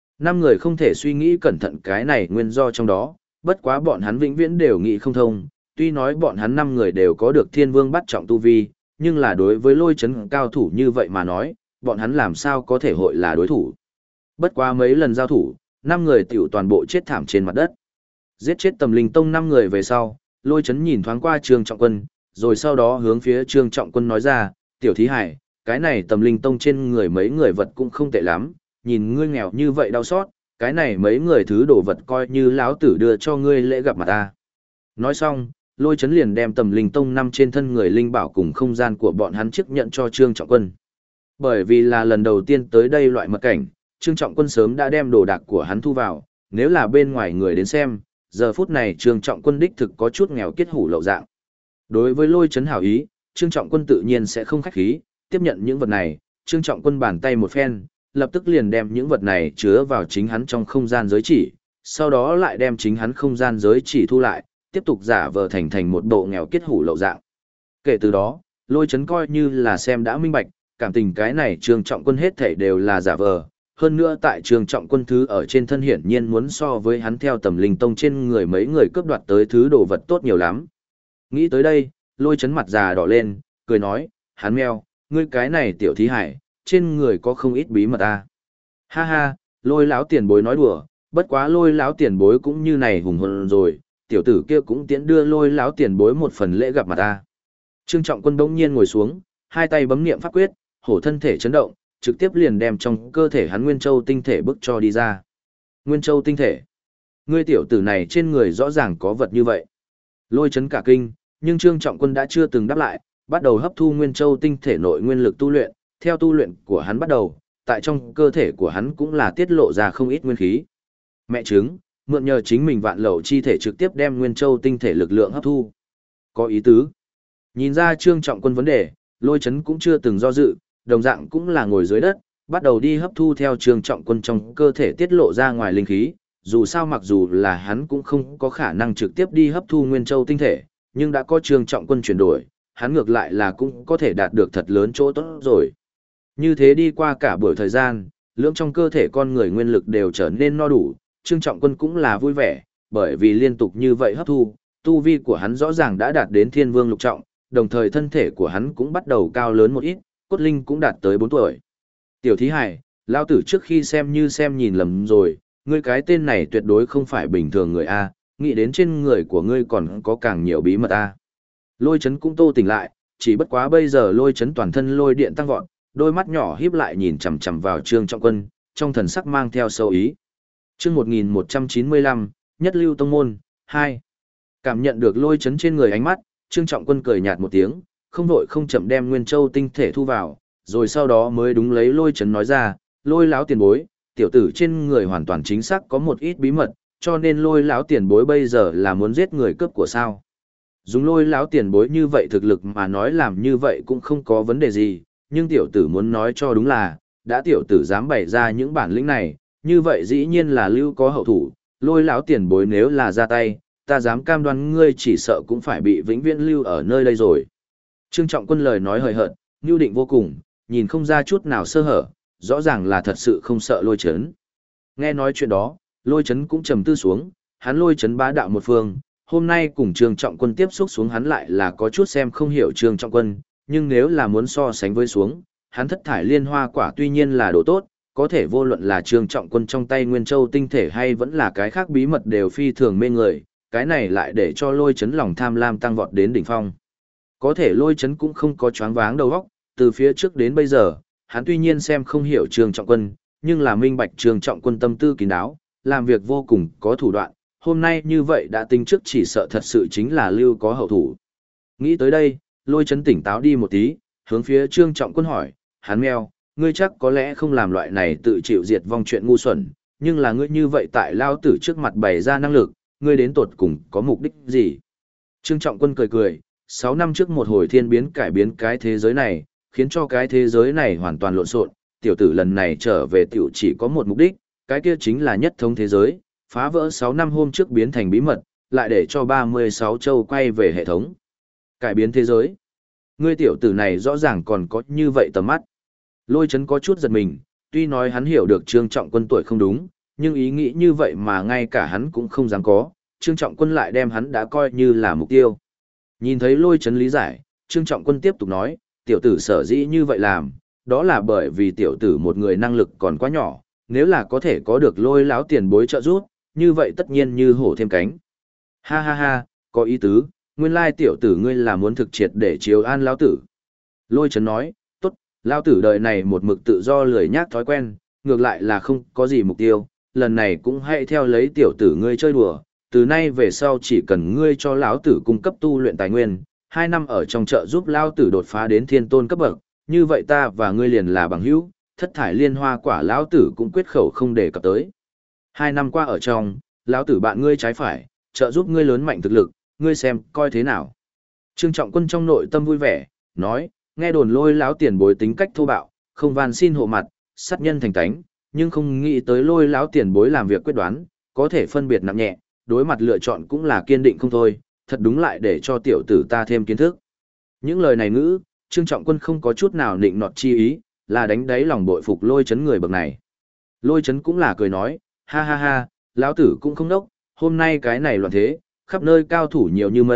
5 người không thể suy nghĩ cẩn thận cái này nguyên do trong đó, bất quá bọn hắn vĩnh viễn đều nghĩ không thông, tuy nói bọn hắn 5 người đều có được Thiên Vương bắt trọng tu vi, nhưng là đối với Lôi Chấn cao thủ như vậy mà nói, bọn hắn làm sao có thể hội là đối thủ. Bất quá mấy lần giao thủ, 5 người tiểu toàn bộ chết thảm trên mặt đất. Giết chết Tầm Linh Tông 5 người về sau, Lôi Chấn nhìn thoáng qua Trương Trọng Quân, rồi sau đó hướng phía Trương Trọng Quân nói ra, tiểu thí hải, cái này Tầm Linh Tông trên người mấy người vật cũng không tệ lắm, nhìn ngươi nghèo như vậy đau xót, cái này mấy người thứ đồ vật coi như lão tử đưa cho ngươi lễ gặp mặt ta. Nói xong, Lôi Chấn liền đem Tầm Linh Tông 5 trên thân người linh bảo cùng không gian của bọn hắn trước nhận cho Trương Trọng Quân. Bởi vì là lần đầu tiên tới đây loại mật cảnh, Trương Trọng Quân sớm đã đem đồ đạc của hắn thu vào, nếu là bên ngoài người đến xem, giờ phút này Trương Trọng Quân đích thực có chút nghèo kiết hủ lậu dạng. Đối với Lôi Chấn hảo ý, Trương Trọng Quân tự nhiên sẽ không khách khí, tiếp nhận những vật này, Trương Trọng Quân bàn tay một phen, lập tức liền đem những vật này chứa vào chính hắn trong không gian giới chỉ, sau đó lại đem chính hắn không gian giới chỉ thu lại, tiếp tục giả vờ thành một bộ nghèo kiết hủ lậu dạng. Kể từ đó, Lôi Chấn coi như là xem đã minh bạch, cảm tình cái này Trương Trọng Quân hết thảy đều là giả vờ, hơn nữa tại Trương Trọng Quân thứ ở trên thân hiển nhiên muốn so với hắn theo Tầm Linh Tông trên người mấy người cướp đoạt tới thứ đồ vật tốt nhiều lắm. Nghĩ tới đây, lôi chấn mặt già đỏ lên, cười nói, hắn meo, ngươi cái này tiểu thí hải, trên người có không ít bí mật à. Ha ha, lôi lão tiền bối nói đùa, bất quá lôi lão tiền bối cũng như này hùng hồn rồi, tiểu tử kia cũng tiễn đưa lôi lão tiền bối một phần lễ gặp mặt ta. Trương Trọng Quân bỗng nhiên ngồi xuống, hai tay bấm niệm pháp quyết, hổ thân thể chấn động, trực tiếp liền đem trong cơ thể hắn Nguyên Châu tinh thể bức cho đi ra. Nguyên Châu tinh thể? Ngươi tiểu tử này trên người rõ ràng có vật như vậy. Lôi chấn cả kinh, nhưng Trương Trọng Quân đã chưa từng đáp lại, bắt đầu hấp thu Nguyên Châu tinh thể nội nguyên lực tu luyện, theo tu luyện của hắn bắt đầu, tại trong cơ thể của hắn cũng là tiết lộ ra không ít nguyên khí. Mẹ chứng, mượn nhờ chính mình vạn lậu chi thể trực tiếp đem Nguyên Châu tinh thể lực lượng hấp thu. Có ý tứ. Nhìn ra Trương Trọng Quân vấn đề, Lôi chấn cũng chưa từng do dự, đồng dạng cũng là ngồi dưới đất, bắt đầu đi hấp thu theo Trương Trọng Quân trong cơ thể tiết lộ ra ngoài linh khí. Dù sao mặc dù là hắn cũng không có khả năng trực tiếp đi hấp thu Nguyên Châu tinh thể, nhưng đã có Trương Trọng Quân chuyển đổi, hắn ngược lại là cũng có thể đạt được thật lớn chỗ tốt rồi. Như thế đi qua cả buổi thời gian, lượng trong cơ thể con người nguyên lực đều trở nên no đủ, Trương Trọng Quân cũng là vui vẻ, bởi vì liên tục như vậy hấp thu, tu vi của hắn rõ ràng đã đạt đến Thiên Vương lục trọng, đồng thời thân thể của hắn cũng bắt đầu cao lớn một ít, cốt linh cũng đạt tới 4 tuổi. Tiểu thí hải, lao tử trước khi xem như xem nhìn lầm rồi, ngươi cái tên này tuyệt đối không phải bình thường người A, nghĩ đến trên người của ngươi còn có càng nhiều bí mật A. Lôi chấn cũng tô tỉnh lại, chỉ bất quá bây giờ lôi chấn toàn thân lôi điện tăng vọt, đôi mắt nhỏ híp lại nhìn chằm chằm vào Trương Trọng Quân, trong thần sắc mang theo sâu ý. Chương 1195, Nhất Lưu Tông Môn, 2. Cảm nhận được lôi chấn trên người ánh mắt, Trương Trọng Quân cười nhạt một tiếng, không vội không chậm đem Nguyên Châu tinh thể thu vào, rồi sau đó mới đúng lấy lôi chấn nói ra, lôi lão tiền bối, tiểu tử trên người hoàn toàn chính xác có một ít bí mật, cho nên lôi lão tiền bối bây giờ là muốn giết người cướp của sao. Dùng lôi lão tiền bối như vậy thực lực mà nói làm như vậy cũng không có vấn đề gì, nhưng tiểu tử muốn nói cho đúng là, đã tiểu tử dám bày ra những bản lĩnh này, như vậy dĩ nhiên là lưu có hậu thủ, lôi lão tiền bối nếu là ra tay, ta dám cam đoan ngươi chỉ sợ cũng phải bị vĩnh viễn lưu ở nơi đây rồi. Trương Trọng Quân lời nói hời hợt, nhu định vô cùng, nhìn không ra chút nào sơ hở, rõ ràng là thật sự không sợ lôi chấn. Nghe nói chuyện đó, lôi chấn cũng trầm tư xuống, hắn lôi chấn bá đạo một phương, hôm nay cùng Trương Trọng Quân tiếp xúc xuống hắn lại là có chút xem không hiểu Trương Trọng Quân, nhưng nếu là muốn so sánh với xuống, hắn thất thải liên hoa quả tuy nhiên là đồ tốt, có thể vô luận là Trương Trọng Quân trong tay Nguyên Châu tinh thể hay vẫn là cái khác bí mật đều phi thường mê người, cái này lại để cho lôi chấn lòng tham lam tăng vọt đến đỉnh phong. Có thể lôi chấn cũng không có choáng váng đầu óc, từ phía trước đến bây giờ, hắn tuy nhiên xem không hiểu Trương Trọng Quân, nhưng là minh bạch Trương Trọng Quân tâm tư kín đáo, làm việc vô cùng có thủ đoạn, hôm nay như vậy đã tính trước chỉ sợ thật sự chính là lưu có hậu thủ. Nghĩ tới đây, lôi chấn tỉnh táo đi một tí, hướng phía Trương Trọng Quân hỏi, hắn meo, ngươi chắc có lẽ không làm loại này tự chịu diệt vong chuyện ngu xuẩn, nhưng là ngươi như vậy tại lao tử trước mặt bày ra năng lực, ngươi đến tột cùng có mục đích gì? Trương Trọng Quân cười cười, 6 năm trước một hồi thiên biến cải biến cái thế giới này, khiến cho cái thế giới này hoàn toàn lộn xộn, tiểu tử lần này trở về tiểu chỉ có một mục đích, cái kia chính là nhất thống thế giới, phá vỡ 6 năm hôm trước biến thành bí mật, lại để cho 36 châu quay về hệ thống. Cải biến thế giới. Ngươi tiểu tử này rõ ràng còn có như vậy tầm mắt. Lôi chấn có chút giật mình, tuy nói hắn hiểu được Trương Trọng Quân tuổi không đúng, nhưng ý nghĩ như vậy mà ngay cả hắn cũng không dám có, Trương Trọng Quân lại đem hắn đã coi như là mục tiêu. Nhìn thấy lôi chấn lý giải, Trương Trọng Quân tiếp tục nói, tiểu tử sở dĩ như vậy làm, đó là bởi vì tiểu tử một người năng lực còn quá nhỏ, nếu là có thể có được lôi láo tiền bối trợ giúp, như vậy tất nhiên như hổ thêm cánh. Ha ha ha, có ý tứ, nguyên lai tiểu tử ngươi là muốn thực triệt để chiếu an lão tử. Lôi chấn nói, tốt, lão tử đời này một mực tự do lười nhác thói quen, ngược lại là không có gì mục tiêu, lần này cũng hãy theo lấy tiểu tử ngươi chơi đùa, từ nay về sau chỉ cần ngươi cho lão tử cung cấp tu luyện tài nguyên, 2 năm ở trong chợ giúp lão tử đột phá đến thiên tôn cấp bậc, như vậy ta và ngươi liền là bằng hữu, thất thải liên hoa quả lão tử cũng quyết khẩu không đề cập tới. 2 năm qua ở trong, lão tử bạn ngươi trái phải, trợ giúp ngươi lớn mạnh thực lực, ngươi xem coi thế nào. Trương Trọng Quân trong nội tâm vui vẻ, nói, nghe đồn lôi lão tiền bối tính cách thô bạo, không van xin hộ mặt, sát nhân thành tánh, nhưng không nghĩ tới lôi lão tiền bối làm việc quyết đoán, có thể phân biệt nặng nhẹ, đối mặt lựa chọn cũng là kiên định không thôi, thật đúng lại để cho tiểu tử ta thêm kiến thức. Những lời này ngữ, Trương Trọng Quân không có chút nào nịnh nọt chi ý, là đánh đáy lòng bội phục lôi chấn người bậc này. Lôi chấn cũng là cười nói, ha ha ha, lão tử cũng không đốc, hôm nay cái này loạn thế, khắp nơi cao thủ nhiều như mây,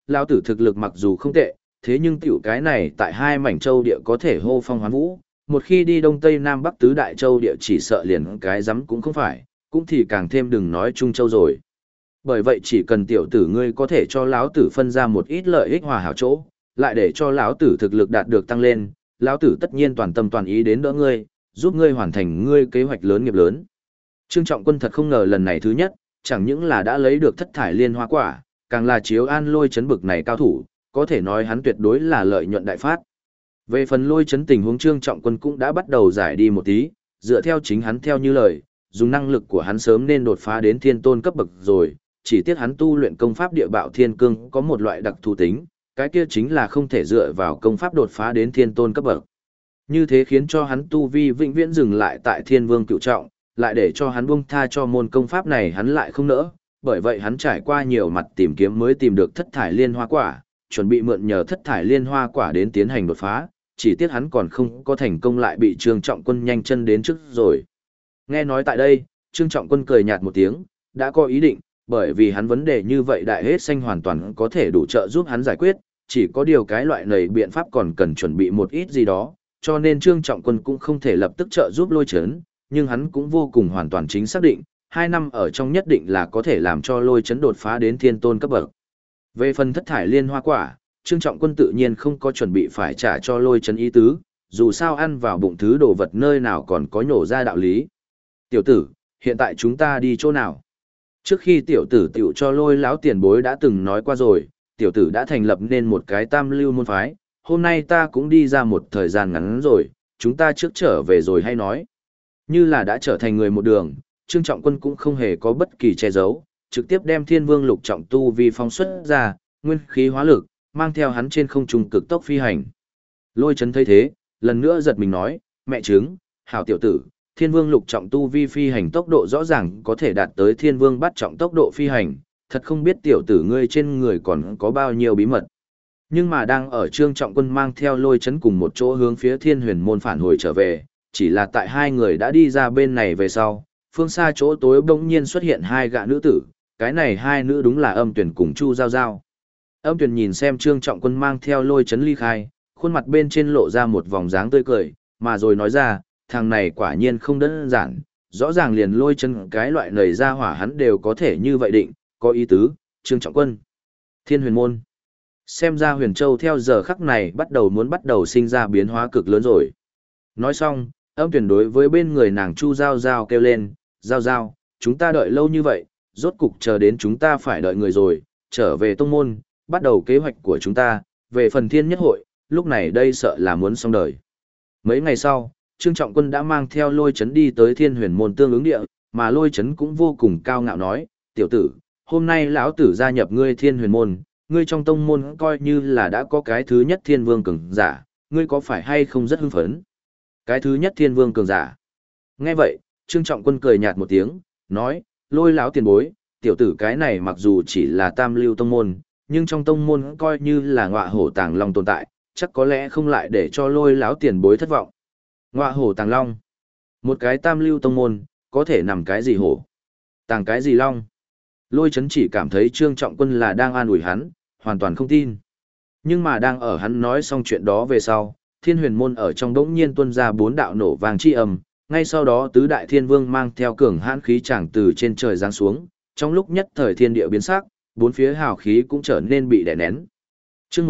lão tử thực lực mặc dù không tệ, thế nhưng tiểu cái này tại hai mảnh châu địa có thể hô phong hoán vũ, một khi đi đông tây nam bắc tứ đại châu địa chỉ sợ liền cái rắm cũng không phải, cũng thì càng thêm đừng nói trung châu rồi. Bởi vậy chỉ cần tiểu tử ngươi có thể cho lão tử phân ra một ít lợi ích hòa hảo chỗ, lại để cho lão tử thực lực đạt được tăng lên, lão tử tất nhiên toàn tâm toàn ý đến đỡ ngươi, giúp ngươi hoàn thành ngươi kế hoạch lớn nghiệp lớn. Trương Trọng Quân thật không ngờ lần này thứ nhất, chẳng những là đã lấy được thất thải liên hoa quả, càng là chiếu an lôi chấn bực này cao thủ, có thể nói hắn tuyệt đối là lợi nhuận đại phát. Về phần lôi chấn tình huống Trương Trọng Quân cũng đã bắt đầu giải đi một tí, dựa theo chính hắn theo như lời, dùng năng lực của hắn sớm nên đột phá đến thiên tôn cấp bậc rồi, chỉ tiếc hắn tu luyện công pháp địa bạo thiên cương có một loại đặc thù tính, cái kia chính là không thể dựa vào công pháp đột phá đến thiên tôn cấp bậc. Như thế khiến cho hắn tu vi vĩnh viễn dừng lại tại thiên vương cựu trọng, lại để cho hắn buông tha cho môn công pháp này hắn lại không nỡ, bởi vậy hắn trải qua nhiều mặt tìm kiếm mới tìm được thất thải liên hoa quả, chuẩn bị mượn nhờ thất thải liên hoa quả đến tiến hành đột phá, chỉ tiếc hắn còn không có thành công lại bị Trương Trọng Quân nhanh chân đến trước rồi. Nghe nói tại đây, Trương Trọng Quân cười nhạt một tiếng, đã có ý định, bởi vì hắn vấn đề như vậy đại hết xanh hoàn toàn có thể đủ trợ giúp hắn giải quyết, chỉ có điều cái loại này biện pháp còn cần chuẩn bị một ít gì đó, cho nên Trương Trọng Quân cũng không thể lập tức trợ giúp lôi chấn, nhưng hắn cũng vô cùng hoàn toàn chính xác định, 2 năm ở trong nhất định là có thể làm cho lôi chấn đột phá đến thiên tôn cấp bậc. Về phần thất thải liên hoa quả, Trương Trọng Quân tự nhiên không có chuẩn bị phải trả cho lôi chấn ý tứ, dù sao ăn vào bụng thứ đồ vật nơi nào còn có nhổ ra đạo lý. Tiểu tử, hiện tại chúng ta đi chỗ nào? Trước khi tiểu tử tiểu cho lôi lão tiền bối đã từng nói qua rồi, tiểu tử đã thành lập nên một cái tam lưu môn phái, hôm nay ta cũng đi ra một thời gian ngắn rồi, chúng ta trước trở về rồi hay nói. Như là đã trở thành người một đường, Trương Trọng Quân cũng không hề có bất kỳ che giấu, trực tiếp đem Thiên Vương Lục Trọng tu vi phong xuất ra, nguyên khí hóa lực, mang theo hắn trên không trung cực tốc phi hành. Lôi Chấn thấy thế, lần nữa giật mình nói, mẹ chứng, hảo tiểu tử, Thiên Vương Lục Trọng tu vi phi hành tốc độ rõ ràng có thể đạt tới Thiên Vương Bát Trọng tốc độ phi hành, thật không biết tiểu tử ngươi trên người còn có bao nhiêu bí mật. Nhưng mà đang ở Trương Trọng Quân mang theo Lôi Chấn cùng một chỗ hướng phía Thiên Huyền môn phản hồi trở về, chỉ là tại hai người đã đi ra bên này về sau, phương xa chỗ tối bỗng nhiên xuất hiện hai gã nữ tử, cái này hai nữ đúng là Âm Tuyển cùng Chu Giao Giao. Âm Tuyển nhìn xem Trương Trọng Quân mang theo Lôi Chấn ly khai, khuôn mặt bên trên lộ ra một vòng dáng tươi cười, mà rồi nói ra, thằng này quả nhiên không đơn giản, rõ ràng liền Lôi Chấn cái loại nầy ra hỏa hắn đều có thể như vậy định, có ý tứ, Trương Trọng Quân. Thiên Huyền môn. Xem ra Huyền Châu theo giờ khắc này bắt đầu sinh ra biến hóa cực lớn rồi. Nói xong, Âm Tuyển đối với bên người nàng Chu Giao Giao kêu lên, Giao Giao, chúng ta đợi lâu như vậy, rốt cục chờ đến chúng ta phải đợi người rồi, trở về tông môn, bắt đầu kế hoạch của chúng ta, về phần thiên nhất hội, lúc này đây sợ là muốn xong đời. Mấy ngày sau, Trương Trọng Quân đã mang theo Lôi Chấn đi tới Thiên Huyền môn tương ứng địa, mà Lôi Chấn cũng vô cùng cao ngạo nói, tiểu tử, hôm nay lão tử gia nhập ngươi Thiên Huyền môn, ngươi trong tông môn coi như là đã có cái thứ nhất thiên vương cường giả, ngươi có phải hay không rất hưng phấn? Cái thứ nhất thiên vương cường giả. Nghe vậy, Trương Trọng Quân cười nhạt một tiếng, nói, Lôi lão tiền bối, tiểu tử cái này mặc dù chỉ là tam lưu tông môn, nhưng trong tông môn coi như là ngọa hổ tàng long tồn tại, chắc có lẽ không lại để cho Lôi lão tiền bối thất vọng. Ngọa hổ tàng long. Một cái tam lưu tông môn, có thể nằm cái gì hổ? Tàng cái gì long? Lôi Chấn chỉ cảm thấy Trương Trọng Quân là đang an ủi hắn, hoàn toàn không tin. Nhưng mà đang ở hắn nói xong chuyện đó về sau, Thiên Huyền môn ở trong đống nhiên tuôn ra 4 đạo nổ vàng chi âm, ngay sau đó tứ đại thiên vương mang theo cường hãn khí tràng từ trên trời giáng xuống, trong lúc nhất thời thiên địa biến sắc, bốn phía hào khí cũng trở nên bị đè nén. Chương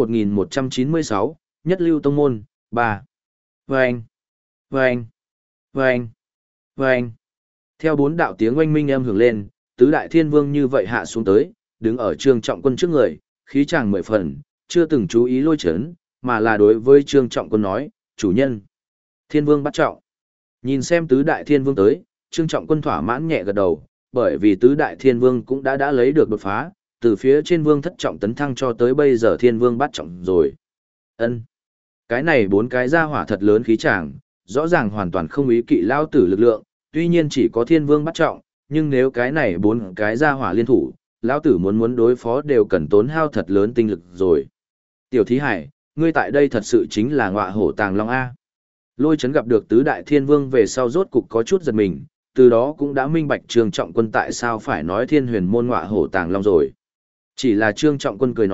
1196, Nhất lưu tông môn 3. Vâng, vâng, vâng, vâng. Theo 4 đạo tiếng oanh minh âm hưởng lên, tứ đại thiên vương như vậy hạ xuống tới, đứng ở Trương Trọng Quân trước người, khí tràng 10 phần, chưa từng chú ý Lôi Chấn, mà là đối với Trương Trọng Quân nói, chủ nhân. Thiên vương bắt trọng. Nhìn xem tứ đại thiên vương tới, Trương Trọng Quân thỏa mãn nhẹ gật đầu, bởi vì tứ đại thiên vương cũng đã lấy được đột phá, từ phía trên vương thất trọng tấn thăng cho tới bây giờ thiên vương bắt trọng rồi. Ân, cái này 4 cái gia hỏa thật lớn khí tràng, rõ ràng hoàn toàn không ý kỵ lao tử lực lượng, tuy nhiên chỉ có thiên vương bắt trọng, nhưng nếu cái này 4 cái gia hỏa liên thủ, lão tử muốn đối phó đều cần tốn hao thật lớn tinh lực rồi. Tiểu Thí Hải, ngươi tại đây thật sự chính là ngọa hổ tàng long A. Lôi Chấn gặp được tứ đại thiên vương về sau rốt cục có chút giật mình, từ đó cũng đã minh bạch Trương Trọng Quân tại sao phải nói Thiên Huyền môn ngọa hổ tàng long rồi. Chỉ là Trương Trọng Quân cười nói,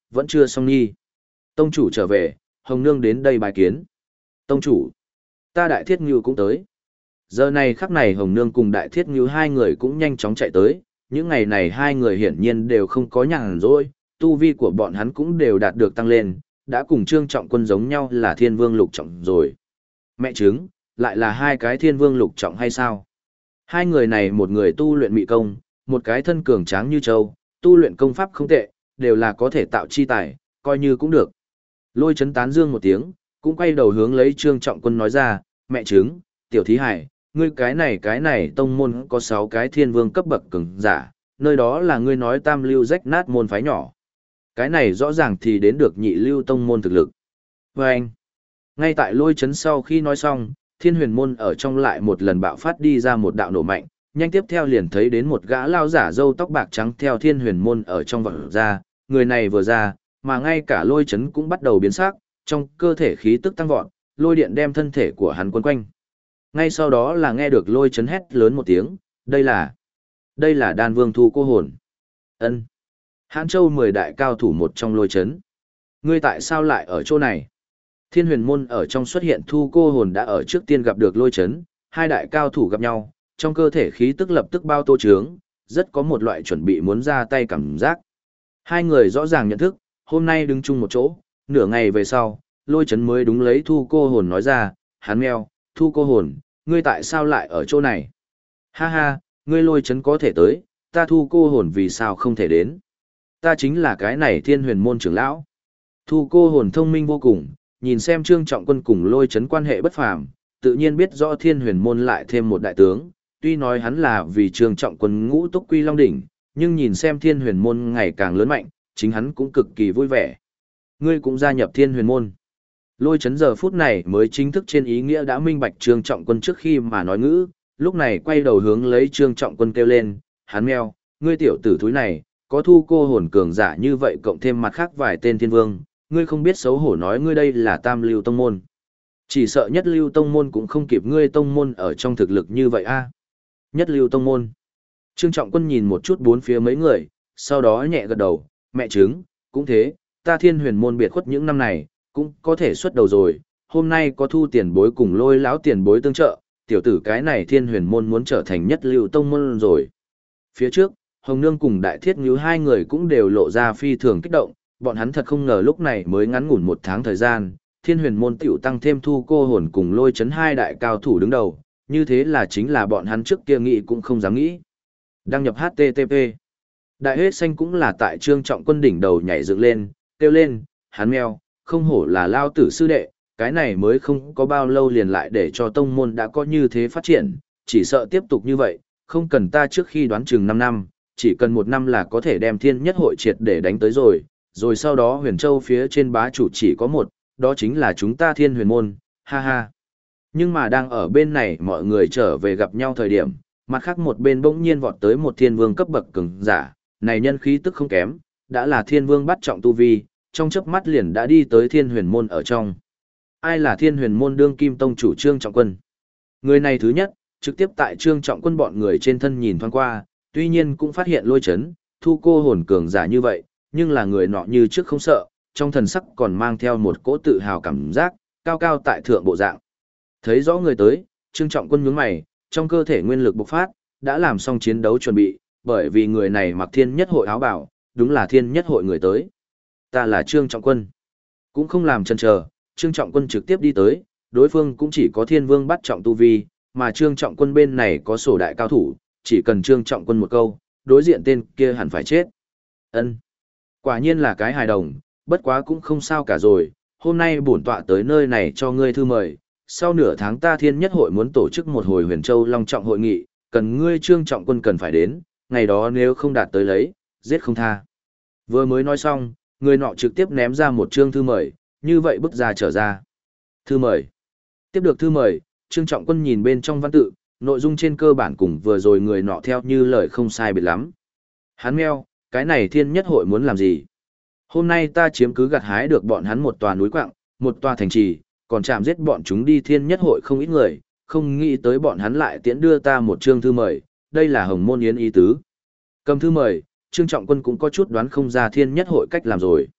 vẫn chưa xong nhi. Tông chủ trở về, Hồng Nương đến đây bài kiến. Tông chủ, ta Đại Thiết Ngưu cũng tới. Giờ này khắc này Hồng Nương cùng Đại Thiết Ngưu hai người cũng nhanh chóng chạy tới, những ngày này hai người hiển nhiên đều không có nhàn rỗi, tu vi của bọn hắn cũng đều đạt được tăng lên, đã cùng Trương Trọng Quân giống nhau là Thiên Vương lục trọng rồi. Mẹ chứng, lại là hai cái Thiên Vương lục trọng hay sao? Hai người này một người tu luyện mị công, một cái thân cường tráng như châu, tu luyện công pháp không tệ, đều là có thể tạo chi tài, coi như cũng được. Lôi Chấn tán dương một tiếng, cũng quay đầu hướng lấy Trương Trọng Quân nói ra, mẹ chứng, tiểu thí hải, ngươi cái này tông môn có 6 cái thiên vương cấp bậc cường giả, nơi đó là ngươi nói tam lưu rách nát môn phái nhỏ. Cái này rõ ràng thì đến được nhị lưu tông môn thực lực. Và anh, ngay tại Lôi Chấn sau khi nói xong, Thiên Huyền môn ở trong lại một lần bạo phát đi ra một đạo nổ mạnh, nhanh tiếp theo liền thấy đến một gã lao giả râu tóc bạc trắng theo Thiên Huyền môn ở trong vọt ra, người này vừa ra, mà ngay cả Lôi Chấn cũng bắt đầu biến sắc, trong cơ thể khí tức tăng vọt, lôi điện đem thân thể của hắn quấn quanh. Ngay sau đó là nghe được Lôi Chấn hét lớn một tiếng, đây là Đan Vương Thu Cô Hồn. Ân. Hãn Châu 10 đại cao thủ một trong Lôi Chấn. Ngươi tại sao lại ở chỗ này? Thiên Huyền môn ở trong xuất hiện Thu Cô Hồn đã ở trước tiên gặp được Lôi Chấn, hai đại cao thủ gặp nhau, trong cơ thể khí tức lập tức bao tô trướng, rất có một loại chuẩn bị muốn ra tay cảm giác. Hai người rõ ràng nhận thức, hôm nay đứng chung một chỗ, nửa ngày về sau, Lôi Chấn mới đúng lấy Thu Cô Hồn nói ra, hắn meo, Thu Cô Hồn, ngươi tại sao lại ở chỗ này? Ha ha, ngươi Lôi Chấn có thể tới, ta Thu Cô Hồn vì sao không thể đến? Ta chính là cái này Thiên Huyền môn trưởng lão. Thu Cô Hồn thông minh vô cùng, nhìn xem Trương Trọng Quân cùng Lôi Chấn quan hệ bất phàm, tự nhiên biết rõ Thiên Huyền môn lại thêm một đại tướng, tuy nói hắn là vì Trương Trọng Quân ngũ túc quy long đỉnh, nhưng nhìn xem Thiên Huyền môn ngày càng lớn mạnh, chính hắn cũng cực kỳ vui vẻ. Ngươi cũng gia nhập Thiên Huyền môn. Lôi Chấn giờ phút này mới chính thức trên ý nghĩa đã minh bạch Trương Trọng Quân trước khi mà nói ngữ, lúc này quay đầu hướng lấy Trương Trọng Quân kêu lên, hắn meo, ngươi tiểu tử thúi này, có Thu Cô Hồn cường giả như vậy cộng thêm mặt khác vài tên thiên vương, ngươi không biết xấu hổ nói ngươi đây là tam lưu tông môn. Chỉ sợ nhất lưu tông môn cũng không kịp ngươi tông môn ở trong thực lực như vậy a. Nhất lưu tông môn. Trương Trọng Quân nhìn một chút bốn phía mấy người, sau đó nhẹ gật đầu, mẹ chứng, cũng thế, ta Thiên Huyền môn biệt khuất những năm này, cũng có thể xuất đầu rồi, hôm nay có Thu tiền bối cùng Lôi lão tiền bối tương trợ, tiểu tử cái này Thiên Huyền môn muốn trở thành nhất lưu tông môn rồi. Phía trước, Hồng Nương cùng Đại Thiết Ngưu hai người cũng đều lộ ra phi thường kích động, bọn hắn thật không ngờ lúc này mới ngắn ngủn 1 tháng thời gian, Thiên Huyền môn tiểu tăng thêm Thu Cô Hồn cùng Lôi Chấn hai đại cao thủ đứng đầu, như thế là chính là bọn hắn trước kia nghĩ cũng không dám nghĩ. Đăng nhập HTTP. Đại Hết Xanh cũng là tại Trương Trọng Quân đỉnh đầu nhảy dựng lên, kêu lên, hắn meo, không hổ là lao tử sư đệ, cái này mới không có bao lâu liền lại để cho tông môn đã có như thế phát triển, chỉ sợ tiếp tục như vậy, không cần ta trước khi đoán chừng 5 năm, chỉ cần 1 năm là có thể đem Thiên Nhất hội triệt để đánh tới rồi sau đó Huyền Châu phía trên bá chủ chỉ có một, đó chính là chúng ta Thiên Huyền môn, ha ha. Nhưng mà đang ở bên này mọi người trở về gặp nhau thời điểm, mặt khác một bên bỗng nhiên vọt tới một thiên vương cấp bậc cường giả, này nhân khí tức không kém, đã là thiên vương bắt trọng tu vi, trong chớp mắt liền đã đi tới Thiên Huyền môn ở trong. Ai là Thiên Huyền môn đương kim tông chủ Trương Trọng Quân? Người này thứ nhất, trực tiếp tại Trương Trọng Quân bọn người trên thân nhìn thoáng qua, tuy nhiên cũng phát hiện Lôi Chấn, Thu Cô Hồn cường giả như vậy, nhưng là người nọ như trước không sợ, trong thần sắc còn mang theo một cỗ tự hào cảm giác, cao cao tại thượng bộ dạng. Thấy rõ người tới, Trương Trọng Quân nhướng mày, trong cơ thể nguyên lực bộc phát, đã làm xong chiến đấu chuẩn bị, bởi vì người này mặc Thiên Nhất hội áo bào, đúng là Thiên Nhất hội người tới. Ta là Trương Trọng Quân. Cũng không làm chần chờ, Trương Trọng Quân trực tiếp đi tới, đối phương cũng chỉ có Thiên Vương bắt trọng tu vi, mà Trương Trọng Quân bên này có sổ đại cao thủ, chỉ cần Trương Trọng Quân một câu, đối diện tên kia hẳn phải chết. Ân, quả nhiên là cái hài đồng, bất quá cũng không sao cả rồi, hôm nay bổn tọa tới nơi này cho ngươi thư mời, sau nửa tháng ta Thiên Nhất hội muốn tổ chức một hồi Huyền Châu long trọng hội nghị, cần ngươi Trương Trọng Quân cần phải đến, ngày đó nếu không đạt tới lấy, giết không tha. Vừa mới nói xong, người nọ trực tiếp ném ra một chương thư mời, như vậy bước ra trở ra. Thư mời. Tiếp được thư mời, Trương Trọng Quân nhìn bên trong văn tự, nội dung trên cơ bản cùng vừa rồi người nọ theo như lời không sai biệt lắm. Hắn meo, cái này Thiên Nhất hội muốn làm gì? Hôm nay ta chiếm cứ gặt hái được bọn hắn một tòa núi quặng, một tòa thành trì, còn chạm giết bọn chúng đi Thiên Nhất hội không ít người, không nghĩ tới bọn hắn lại tiễn đưa ta một chương thư mời, đây là Hồng Môn Yến ý tứ. Cầm thư mời, Trương Trọng Quân cũng có chút đoán không ra Thiên Nhất hội cách làm rồi.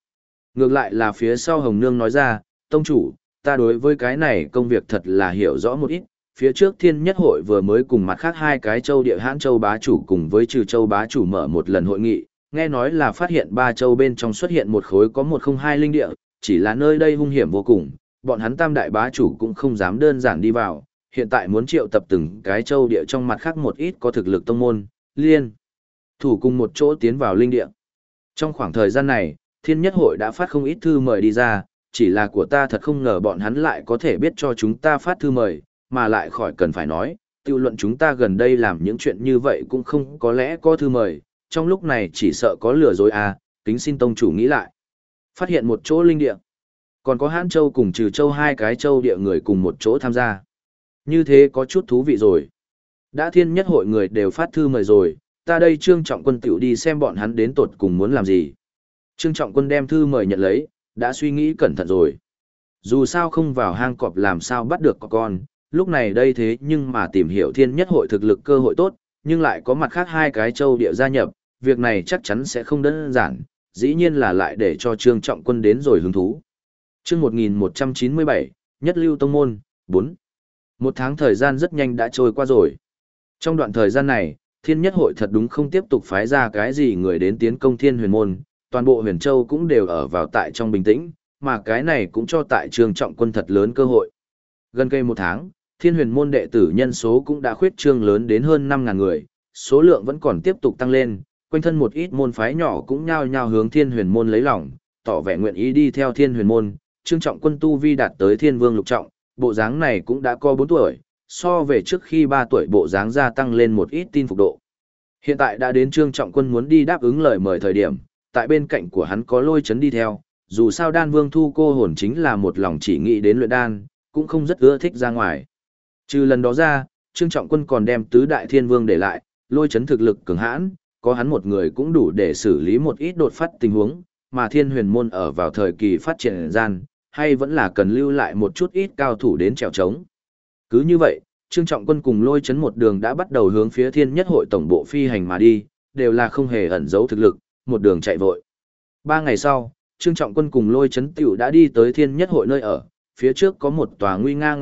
Ngược lại là phía sau Hồng Nương nói ra, tông chủ, ta đối với cái này công việc thật là hiểu rõ một ít. Phía trước Thiên Nhất Hội vừa mới cùng mặt khác hai cái châu địa Hãn Châu bá chủ cùng với Trừ Châu bá chủ mở một lần hội nghị, nghe nói là phát hiện ba châu bên trong xuất hiện một khối có 102 linh địa, chỉ là nơi đây hung hiểm vô cùng, bọn hắn tam đại bá chủ cũng không dám đơn giản đi vào, hiện tại muốn triệu tập từng cái châu địa trong mặt khác một ít có thực lực tông môn, liên thủ cùng một chỗ tiến vào linh địa. Trong khoảng thời gian này, Thiên Nhất Hội đã phát không ít thư mời đi ra, chỉ là của ta thật không ngờ bọn hắn lại có thể biết cho chúng ta phát thư mời, mà lại khỏi cần phải nói, tiêu luận chúng ta gần đây làm những chuyện như vậy cũng không có lẽ có thư mời, trong lúc này chỉ sợ có lừa dối à, kính xin tông chủ nghĩ lại. Phát hiện một chỗ linh địa, còn có Hãn Châu cùng Trừ Châu hai cái châu địa người cùng một chỗ tham gia. Như thế có chút thú vị rồi. Đã Thiên Nhất Hội người đều phát thư mời rồi, ta đây Trương Trọng Quân tiểu đi xem bọn hắn đến tột cùng muốn làm gì. Trương Trọng Quân đem thư mời nhận lấy, đã suy nghĩ cẩn thận rồi. Dù sao không vào hang cọp làm sao bắt được con, lúc này đây thế nhưng mà tìm hiểu Thiên Nhất Hội thực lực cơ hội tốt, nhưng lại có mặt khác hai cái châu địa gia nhập, việc này chắc chắn sẽ không đơn giản, dĩ nhiên là lại để cho Trương Trọng Quân đến rồi hứng thú. Chương 1197, Nhất Lưu Tông Môn, 4. Một tháng thời gian rất nhanh đã trôi qua rồi. Trong đoạn thời gian này, Thiên Nhất Hội thật đúng không tiếp tục phái ra cái gì người đến tiến công Thiên Huyền Môn, toàn bộ Huyền Châu cũng đều ở vào tại trong bình tĩnh, mà cái này cũng cho tại Trương Trọng Quân thật lớn cơ hội. Gần cây một tháng, Thiên Huyền Môn đệ tử nhân số cũng đã khuyết trương lớn đến hơn 5.000 người, số lượng vẫn còn tiếp tục tăng lên, quanh thân một ít môn phái nhỏ cũng nhao nhao hướng Thiên Huyền Môn lấy lòng, tỏ vẻ nguyện ý đi theo Thiên Huyền Môn. Trương Trọng Quân tu vi đạt tới Thiên Vương lục trọng, bộ dáng này cũng đã có 4 tuổi, so về trước khi 3 tuổi bộ dáng gia tăng lên một ít tin phục độ. Hiện tại đã đến Trương Trọng Quân muốn đi đáp ứng lời mời thời điểm, tại bên cạnh của hắn có Lôi Chấn đi theo, dù sao Đan Vương Thu Cô Hồn chính là một lòng chỉ nghĩ đến luyện đan, cũng không rất ưa thích ra ngoài. Trừ lần đó ra, Trương Trọng Quân còn đem tứ đại thiên vương để lại, Lôi Chấn thực lực cường hãn, có hắn một người cũng đủ để xử lý một ít đột phát tình huống, mà Thiên Huyền Môn ở vào thời kỳ phát triển gian, hay vẫn là cần lưu lại một chút ít cao thủ đến trèo trống. Cứ như vậy, Trương Trọng Quân cùng Lôi Chấn một đường đã bắt đầu hướng phía Thiên Nhất Hội tổng bộ phi hành mà đi, đều là không hề ẩn giấu thực lực, một đường chạy vội. 3 ngày sau, Trương Trọng Quân cùng Lôi Chấn tiểu đã đi tới Thiên Nhất Hội nơi ở, phía trước có một tòa nguy nga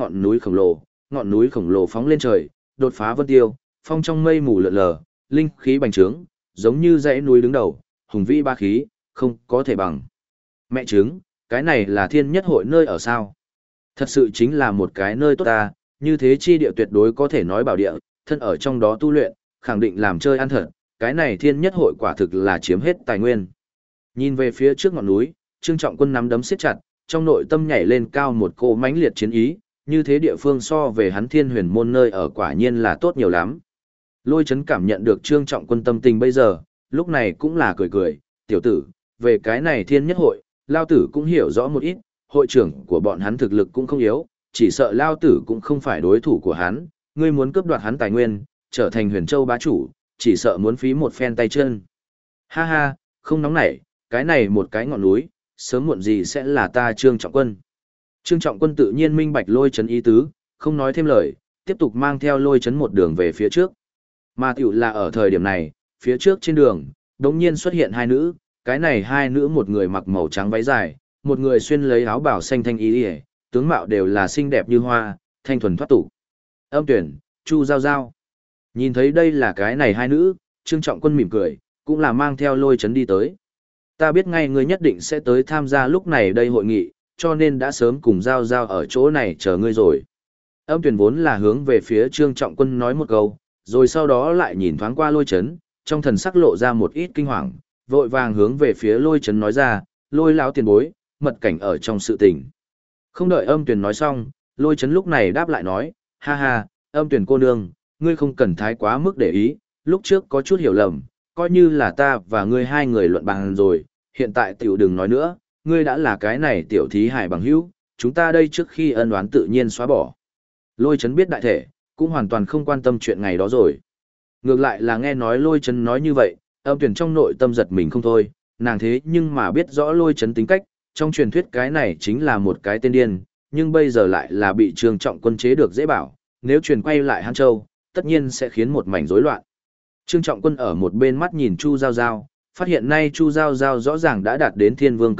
ngọn núi khổng lồ phóng lên trời, đột phá vân tiêu, phong trong mây mù lượn lờ, linh khí bành trướng, giống như dãy núi đứng đầu, hùng vĩ ba khí, không có thể bằng. Mẹ chứng, cái này là Thiên Nhất Hội nơi ở sao? Thật sự chính là một cái nơi tốt ta, như thế chi địa tuyệt đối có thể nói bảo địa, thân ở trong đó tu luyện, khẳng định làm chơi ăn thật, cái này Thiên Nhất Hội quả thực là chiếm hết tài nguyên. Nhìn về phía trước ngọn núi, Trương Trọng Quân nắm đấm siết chặt, trong nội tâm nhảy lên cao một cỗ mãnh liệt chiến ý, như thế địa phương so về hắn Thiên Huyền Môn nơi ở quả nhiên là tốt nhiều lắm. Lôi Chấn cảm nhận được Trương Trọng Quân tâm tình bây giờ, lúc này cũng là cười cười, tiểu tử, về cái này Thiên Nhất Hội, Lao Tử cũng hiểu rõ một ít, hội trưởng của bọn hắn thực lực cũng không yếu, chỉ sợ Lao Tử cũng không phải đối thủ của hắn, ngươi muốn cướp đoạt hắn tài nguyên, trở thành Huyền Châu bá chủ, chỉ sợ muốn phí một phen tay chân. Ha ha, không nóng nảy, cái này một cái ngọn núi, sớm muộn gì sẽ là ta Trương Trọng Quân. Trương Trọng Quân tự nhiên minh bạch Lôi Chấn ý tứ, không nói thêm lời, tiếp tục mang theo Lôi Chấn một đường về phía trước. Mà tiểu là ở thời điểm này, phía trước trên đường, đống nhiên xuất hiện hai nữ, cái này hai nữ một người mặc màu trắng váy dài, một người xuyên lấy áo bào xanh thanh y, tướng mạo đều là xinh đẹp như hoa, thanh thuần thoát tục. Âm Tuyển, Chu Giao Giao. Nhìn thấy đây là cái này hai nữ, Trương Trọng Quân mỉm cười, cũng là mang theo Lôi Chấn đi tới. Ta biết ngay ngươi nhất định sẽ tới tham gia lúc này đây hội nghị, cho nên đã sớm cùng Giao Giao ở chỗ này chờ ngươi rồi. Âm Tuyển vốn là hướng về phía Trương Trọng Quân nói một câu, rồi sau đó lại nhìn thoáng qua Lôi Chấn, trong thần sắc lộ ra một ít kinh hoàng, vội vàng hướng về phía Lôi Chấn nói ra, Lôi lão tiền bối, mật cảnh ở trong sự tình. Không đợi Âm Tuyển nói xong, Lôi Chấn lúc này đáp lại nói, ha ha, Âm Tuyển cô nương, ngươi không cần thái quá mức để ý, lúc trước có chút hiểu lầm, coi như là ta và ngươi hai người luận bàn rồi, hiện tại tiểu đừng nói nữa, ngươi đã là cái này tiểu thí hải bằng hữu, chúng ta đây trước khi ân oán tự nhiên xóa bỏ. Lôi Chấn biết đại thể, cũng hoàn toàn không quan tâm chuyện ngày đó rồi. Ngược lại là nghe nói Lôi Chấn nói như vậy, Âm Tuyển trong nội tâm giật mình không thôi, nàng thế nhưng mà biết rõ Lôi Chấn tính cách, trong truyền thuyết cái này chính là một cái tên điên, nhưng bây giờ lại là bị Trương Trọng Quân chế được dễ bảo, nếu truyền quay lại Hán Châu, tất nhiên sẽ khiến một mảnh rối loạn. Trương Trọng Quân ở một bên mắt nhìn Chu Giao Giao, phát hiện nay Chu Giao Giao rõ ràng đã đạt đến Thiên Vương cấp bậc,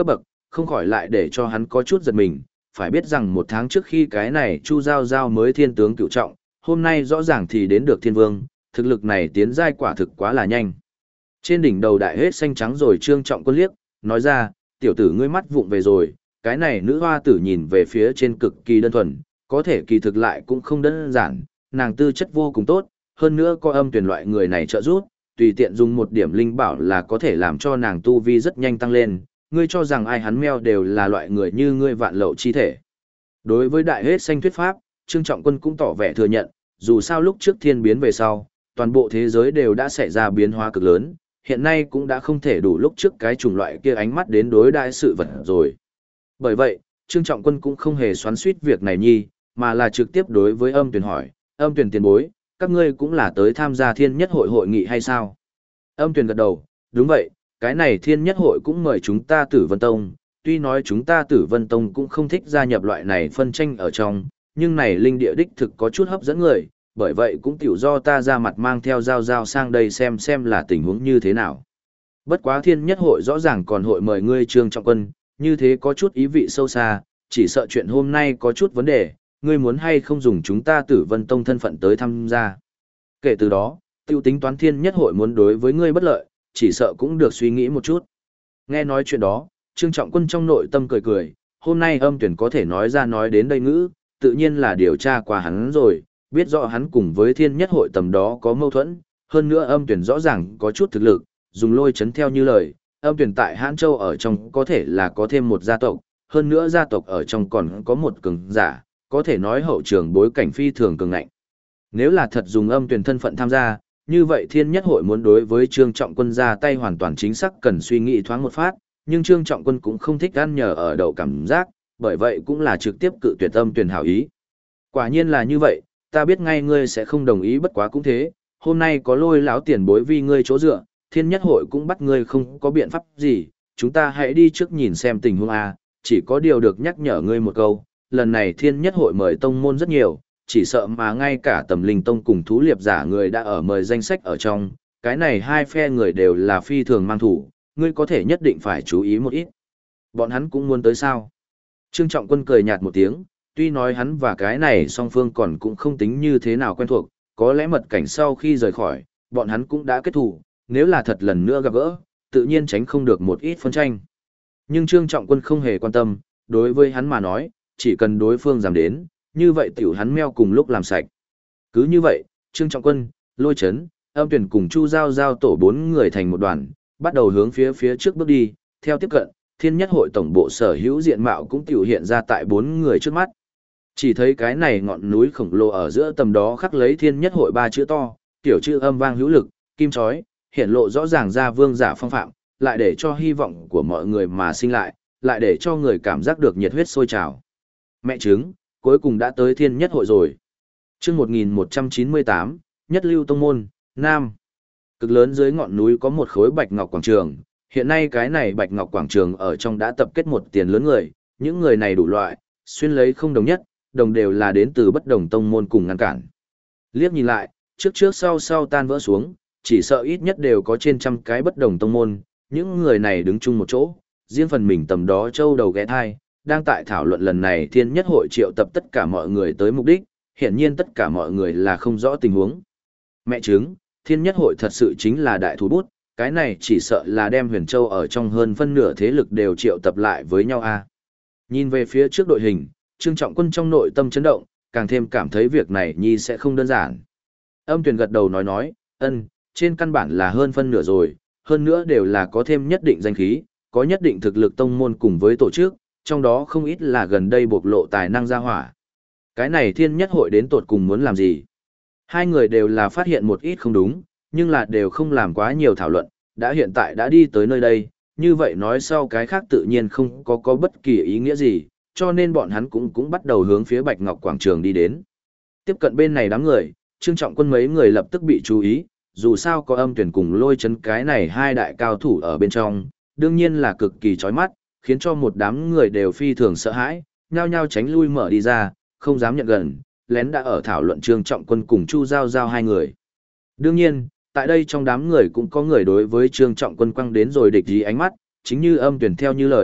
không khỏi lại để cho hắn có chút giật mình, phải biết rằng một tháng trước khi cái này Chu Giao Giao mới thiên tướng cựu trọng, hôm nay rõ ràng thì đến được thiên vương, thực lực này tiến giai quả thực quá là nhanh. Trên đỉnh đầu đại hết xanh trắng rồi Trương Trọng Quân liếc, nói ra, tiểu tử ngươi mắt vụng về rồi, cái này nữ hoa tử nhìn về phía trên cực kỳ đơn thuần, có thể kỳ thực lại cũng không đơn giản, nàng tư chất vô cùng tốt, hơn nữa có âm tuyển loại người này trợ giúp, tùy tiện dùng một điểm linh bảo là có thể làm cho nàng tu vi rất nhanh tăng lên, ngươi cho rằng ai hắn meo đều là loại người như ngươi vạn lậu chi thể. Đối với đại hết xanh thuyết pháp, Trương Trọng Quân cũng tỏ vẻ thừa nhận, dù sao lúc trước thiên biến về sau, toàn bộ thế giới đều đã xảy ra biến hóa cực lớn, hiện nay cũng đã không thể đủ lúc trước cái chủng loại kia ánh mắt đến đối đại sự vật rồi. Bởi vậy, Trương Trọng Quân cũng không hề xoắn xuýt việc này nhi, mà là trực tiếp đối với âm tuyển hỏi, âm tuyển tiền bối, các ngươi cũng là tới tham gia thiên nhất hội nghị hay sao? Âm tuyển gật đầu, đúng vậy, cái này thiên nhất hội cũng mời chúng ta Tử Vân Tông, tuy nói chúng ta Tử Vân Tông cũng không thích gia nhập loại này phân tranh ở trong, nhưng này linh địa đích thực có chút hấp dẫn người, bởi vậy cũng tiểu do ta ra mặt mang theo Giao Giao sang đây xem là tình huống như thế nào. Bất quá thiên nhất hội rõ ràng còn hội mời ngươi Trương Trọng Quân, như thế có chút ý vị sâu xa, chỉ sợ chuyện hôm nay có chút vấn đề, ngươi muốn hay không dùng chúng ta Tử Vân Tông thân phận tới tham gia. Kể từ đó, tiêu tính toán thiên nhất hội muốn đối với ngươi bất lợi, chỉ sợ cũng được suy nghĩ một chút. Nghe nói chuyện đó, Trương Trọng Quân trong nội tâm cười cười, hôm nay âm tuyển có thể nói ra nói đến đây ngữ, tự nhiên là điều tra qua hắn rồi, biết rõ hắn cùng với thiên nhất hội tầm đó có mâu thuẫn, hơn nữa âm tuyển rõ ràng có chút thực lực, dùng lôi chấn theo như lời, âm tuyển tại Hãn Châu ở trong có thể là có thêm một gia tộc, hơn nữa gia tộc ở trong còn có một cường giả, có thể nói hậu trường bối cảnh phi thường cường ngạnh. Nếu là thật dùng âm tuyển thân phận tham gia, như vậy thiên nhất hội muốn đối với Trương Trọng Quân ra tay hoàn toàn chính xác cần suy nghĩ thoáng một phát, nhưng Trương Trọng Quân cũng không thích ăn nhờ ở đậu cảm giác, bởi vậy cũng là trực tiếp cự tuyệt âm tuyển hảo ý. Quả nhiên là như vậy, ta biết ngay ngươi sẽ không đồng ý, bất quá cũng thế, hôm nay có Lôi lão tiền bối vì ngươi chỗ dựa, thiên nhất hội cũng bắt ngươi không có biện pháp gì, chúng ta hãy đi trước nhìn xem tình huống a, chỉ có điều được nhắc nhở ngươi một câu, lần này thiên nhất hội mời tông môn rất nhiều, chỉ sợ mà ngay cả Tầm Linh Tông cùng Thú Liệp giả người đã ở mời danh sách ở trong, cái này hai phe người đều là phi thường mang thủ, ngươi có thể nhất định phải chú ý một ít. Bọn hắn cũng muốn tới sao? Trương Trọng Quân cười nhạt một tiếng, tuy nói hắn và cái này song phương còn cũng không tính như thế nào quen thuộc, có lẽ mật cảnh sau khi rời khỏi, bọn hắn cũng đã kết thù, nếu là thật lần nữa gặp gỡ, tự nhiên tránh không được một ít phân tranh. Nhưng Trương Trọng Quân không hề quan tâm, đối với hắn mà nói, chỉ cần đối phương dám đến, như vậy tiểu hắn meo cùng lúc làm sạch. Cứ như vậy, Trương Trọng Quân, Lôi Chấn, âm tuyển cùng Chu Giao Giao tổ 4 người thành một đoàn, bắt đầu hướng phía trước bước đi, theo tiếp cận, thiên nhất hội tổng bộ sở hữu diện mạo cũng tiểu hiện ra tại 4 người trước mắt. Chỉ thấy cái này ngọn núi khổng lồ ở giữa tầm đó khắc lấy thiên nhất hội 3 chữ to, tiểu chữ âm vang hữu lực, kim chói, hiện lộ rõ ràng ra vương giả phong phạm, lại để cho hy vọng của mọi người mà sinh lại để cho người cảm giác được nhiệt huyết sôi trào. Mẹ chứng, cuối cùng đã tới thiên nhất hội rồi. Chương 1198, Nhất Lưu Tông Môn, Nam. Cực lớn dưới ngọn núi có một khối bạch ngọc quảng trường, hiện nay cái này bạch ngọc quảng trường ở trong đã tập kết một tiền lớn người, những người này đủ loại, xuyên lấy không đồng nhất, đồng đều là đến từ bất đồng tông môn cùng ngăn cản. Liếc nhìn lại, trước sau tan vỡ xuống, chỉ sợ ít nhất đều có trên trăm cái bất đồng tông môn, những người này đứng chung một chỗ, riêng phần mình tầm đó châu đầu ghé thai, đang tại thảo luận lần này thiên nhất hội triệu tập tất cả mọi người tới mục đích, hiển nhiên tất cả mọi người là không rõ tình huống. Mẹ chứng, thiên nhất hội thật sự chính là đại thú bút, cái này chỉ sợ là đem Huyền Châu ở trong hơn phân nửa thế lực đều triệu tập lại với nhau a. Nhìn về phía trước đội hình, Trương Trọng Quân trong nội tâm chấn động, càng thêm cảm thấy việc này nhi sẽ không đơn giản. Âm Tuyền gật đầu nói, trên căn bản là hơn phân nửa rồi, hơn nữa đều là có thêm nhất định danh khí, có nhất định thực lực tông môn cùng với tổ chức, trong đó không ít là gần đây bộc lộ tài năng ra hỏa. Cái này thiên nhất hội đến tột cùng muốn làm gì? Hai người đều là phát hiện một ít không đúng, nhưng là đều không làm quá nhiều thảo luận, đã hiện tại đã đi tới nơi đây, như vậy nói sau cái khác tự nhiên không có bất kỳ ý nghĩa gì, cho nên bọn hắn cũng bắt đầu hướng phía Bạch Ngọc Quảng Trường đi đến. Tiếp cận bên này đám người, Trương Trọng Quân mấy người lập tức bị chú ý, dù sao có Âm Tuyển cùng Lôi Chấn cái này hai đại cao thủ ở bên trong, đương nhiên là cực kỳ chói mắt, khiến cho một đám người đều phi thường sợ hãi, nhao nhao tránh lui mở đi ra, không dám nhận gần, lén đã ở thảo luận Trương Trọng Quân cùng Chu Giao Giao hai người. Đương nhiên, tại đây trong đám người cũng có người đối với Trương Trọng Quân quăng đến rồi địch ý ánh mắt, chính như Âm Tuyển theo như lời,